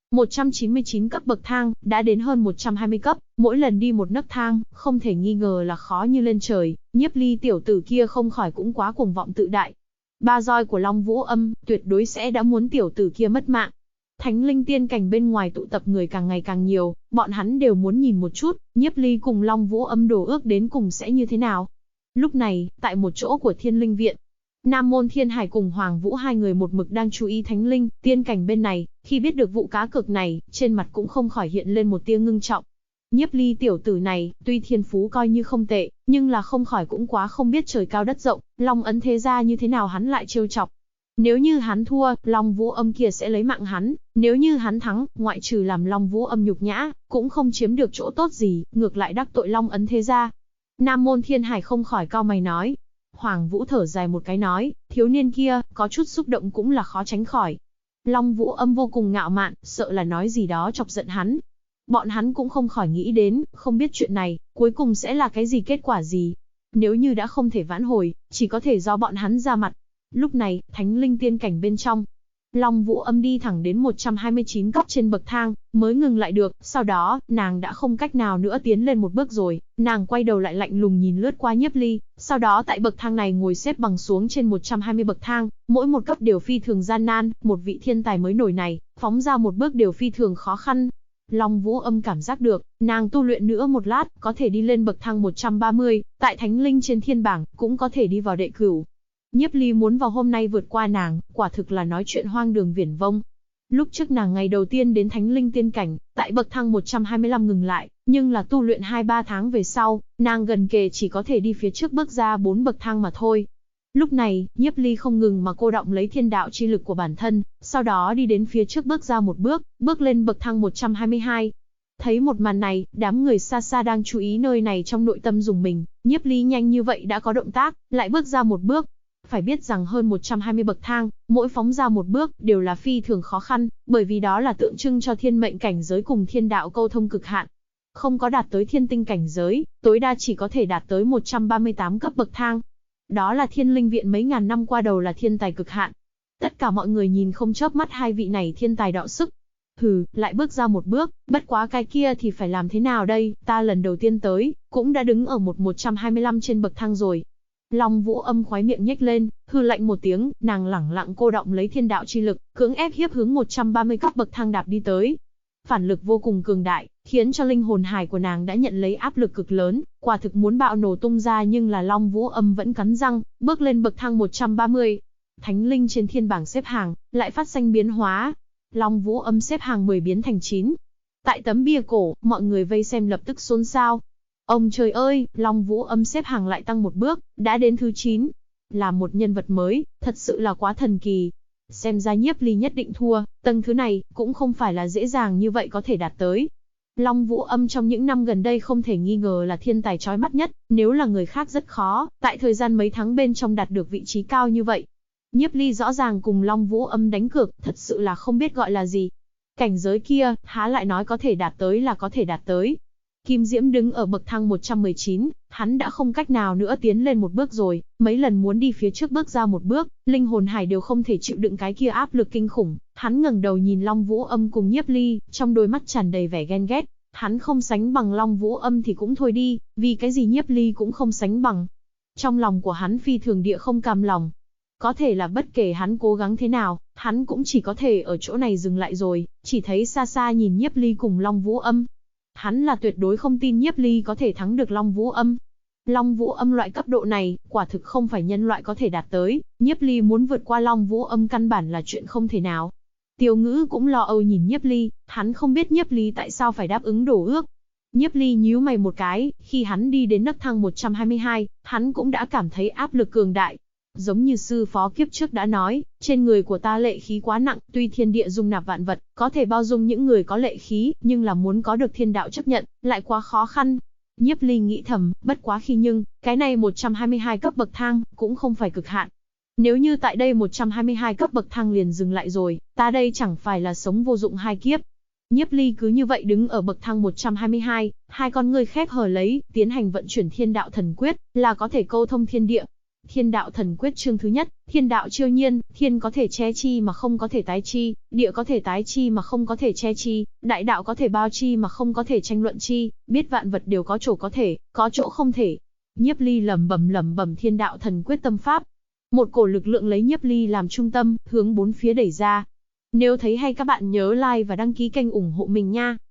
199 cấp bậc thang, đã đến hơn 120 cấp, mỗi lần đi một nấc thang, không thể nghi ngờ là khó như lên trời, Nhiếp Ly tiểu tử kia không khỏi cũng quá cuồng vọng tự đại. 3 roi của Long Vũ Âm, tuyệt đối sẽ đã muốn tiểu tử kia mất mạng. Thánh linh tiên cảnh bên ngoài tụ tập người càng ngày càng nhiều, bọn hắn đều muốn nhìn một chút, Nhiếp Ly cùng Long Vũ Âm đổ ước đến cùng sẽ như thế nào. Lúc này, tại một chỗ của Thiên Linh Viện, Nam Môn Thiên Hải cùng Hoàng Vũ hai người một mực đang chú ý thánh linh, tiên cảnh bên này, khi biết được vụ cá cược này, trên mặt cũng không khỏi hiện lên một tia ngưng trọng. Nhiếp Ly tiểu tử này, tuy thiên phú coi như không tệ, nhưng là không khỏi cũng quá không biết trời cao đất rộng, Long ấn thế gia như thế nào hắn lại trêu chọc. Nếu như hắn thua, Long Vũ Âm kia sẽ lấy mạng hắn, nếu như hắn thắng, ngoại trừ làm Long Vũ Âm nhục nhã, cũng không chiếm được chỗ tốt gì, ngược lại đắc tội Long ấn thế gia. Nam Môn Thiên Hải không khỏi cau mày nói. Hoàng Vũ thở dài một cái nói, thiếu niên kia, có chút xúc động cũng là khó tránh khỏi. Long Vũ Âm vô cùng ngạo mạn, sợ là nói gì đó chọc giận hắn. Bọn hắn cũng không khỏi nghĩ đến, không biết chuyện này, cuối cùng sẽ là cái gì kết quả gì. Nếu như đã không thể vãn hồi, chỉ có thể do bọn hắn ra mặt. Lúc này, thánh linh tiên cảnh bên trong, Long Vũ Âm đi thẳng đến 129 cấp trên bậc thang, mới ngừng lại được, sau đó, nàng đã không cách nào nữa tiến lên một bước rồi, nàng quay đầu lại lạnh lùng nhìn lướt qua Nhiếp Ly, sau đó tại bậc thang này ngồi xếp bằng xuống trên 120 bậc thang, mỗi một cấp đều phi thường gian nan, một vị thiên tài mới nổi này, phóng ra một bước đều phi thường khó khăn. Long Vũ Âm cảm giác được, nàng tu luyện nữa một lát, có thể đi lên bậc thang 130, tại thánh linh trên thiên bảng, cũng có thể đi vào đệ cửu. Nhiếp Ly muốn vào hôm nay vượt qua nàng, quả thực là nói chuyện hoang đường viển vông. Lúc trước nàng ngày đầu tiên đến thánh linh tiên cảnh, tại bậc thang 125 ngừng lại, nhưng là tu luyện 2-3 tháng về sau, nàng gần kề chỉ có thể đi phía trước bước ra 4 bậc thang mà thôi. Lúc này, Nhiếp Ly không ngừng mà cô đọng lấy thiên đạo chi lực của bản thân, sau đó đi đến phía trước bước ra một bước, bước lên bậc thang 122. Thấy một màn này, đám người xa xa đang chú ý nơi này trong nội tâm dùng mình, Nhiếp Ly nhanh như vậy đã có động tác, lại bước ra một bước. Phải biết rằng hơn 120 bậc thang, mỗi phóng ra một bước, đều là phi thường khó khăn, bởi vì đó là tượng trưng cho thiên mệnh cảnh giới cùng thiên đạo câu thông cực hạn. Không có đạt tới thiên tinh cảnh giới, tối đa chỉ có thể đạt tới 138 cấp bậc thang. Đó là Thiên Linh Viện mấy ngàn năm qua đầu là thiên tài cực hạn. Tất cả mọi người nhìn không chớp mắt hai vị này thiên tài đạo sức. Hừ, lại bước ra một bước, bất quá cái kia thì phải làm thế nào đây, ta lần đầu tiên tới, cũng đã đứng ở 125 trên bậc thang rồi. Long Vũ Âm khóe miệng nhếch lên, hừ lạnh một tiếng, nàng lẳng lặng cô đọng lấy thiên đạo chi lực, cưỡng ép hiếp hướng 130 cấp bậc thang đạp đi tới. Phản lực vô cùng cường đại, khiến cho linh hồn hải của nàng đã nhận lấy áp lực cực lớn, quả thực muốn bạo nổ tung ra, nhưng là Long Vũ Âm vẫn cắn răng, bước lên bậc thang 130. Thánh linh trên thiên bảng xếp hàng, lại phát sinh biến hóa. Long Vũ Âm xếp hàng 10 biến thành 9. Tại tấm bia cổ, mọi người vây xem lập tức xôn xao. Ông trời ơi, Long Vũ Âm xếp hàng lại tăng một bước, đã đến thứ 9. Là một nhân vật mới, thật sự là quá thần kỳ. Xem ra Nhiếp Ly nhất định thua, tầng thứ này cũng không phải là dễ dàng như vậy có thể đạt tới. Long Vũ Âm trong những năm gần đây không thể nghi ngờ là thiên tài chói mắt nhất, nếu là người khác rất khó, tại thời gian mấy tháng bên trong đạt được vị trí cao như vậy. Nhiếp Ly rõ ràng cùng Long Vũ Âm đánh cược, thật sự là không biết gọi là gì. Cảnh giới kia, há lại nói có thể đạt tới là có thể đạt tới. Kim Diễm đứng ở bậc thang 119, hắn đã không cách nào nữa tiến lên một bước rồi, mấy lần muốn đi phía trước bước ra một bước, linh hồn hải đều không thể chịu đựng cái kia áp lực kinh khủng. Hắn ngẩng đầu nhìn Long Vũ Âm cùng Nhiếp Ly, trong đôi mắt tràn đầy vẻ ghen ghét. Hắn không sánh bằng Long Vũ Âm thì cũng thôi đi, vì cái gì Nhiếp Ly cũng không sánh bằng. Trong lòng của hắn phi thường địa không cam lòng. Có thể là bất kể hắn cố gắng thế nào, hắn cũng chỉ có thể ở chỗ này dừng lại rồi, chỉ thấy xa xa nhìn Nhiếp Ly cùng Long Vũ Âm. Hắn là tuyệt đối không tin Nhiếp Ly có thể thắng được Long Vũ Âm. Long Vũ Âm loại cấp độ này, quả thực không phải nhân loại có thể đạt tới, Nhiếp Ly muốn vượt qua Long Vũ Âm căn bản là chuyện không thể nào. Tiêu Ngữ cũng lo âu nhìn Nhiếp Ly, hắn không biết Nhiếp Ly tại sao phải đáp ứng đổ ước. Nhiếp Ly nhíu mày một cái, khi hắn đi đến nấc thang 122, hắn cũng đã cảm thấy áp lực cường đại. Giống như sư phó kiếp trước đã nói, trên người của ta lệ khí quá nặng, tuy thiên địa dung nạp vạn vật, có thể bao dung những người có lệ khí, nhưng là muốn có được thiên đạo chấp nhận, lại quá khó khăn. Nhiếp Ly nghĩ thầm, bất quá khi nhưng, cái này 122 cấp bậc thang, cũng không phải cực hạn. Nếu như tại đây 122 cấp bậc thang liền dừng lại rồi, ta đây chẳng phải là sống vô dụng hai kiếp. Nhiếp Ly cứ như vậy đứng ở bậc thang 122, hai con ngươi khép hờ lấy, tiến hành vận chuyển thiên đạo thần quyết, là có thể câu thông thiên địa. Thiên đạo thần quyết chương thứ nhất, thiên đạo chiêu nhiên, thiên có thể che chi mà không có thể tái chi, địa có thể tái chi mà không có thể che chi, đại đạo có thể bao chi mà không có thể tranh luận chi, biết vạn vật đều có chỗ có thể, có chỗ không thể. Nhiếp Ly lẩm bẩm thiên đạo thần quyết tâm pháp. Một cổ lực lượng lấy Nhiếp Ly làm trung tâm, hướng bốn phía đẩy ra. Nếu thấy hay các bạn nhớ like và đăng ký kênh ủng hộ mình nha.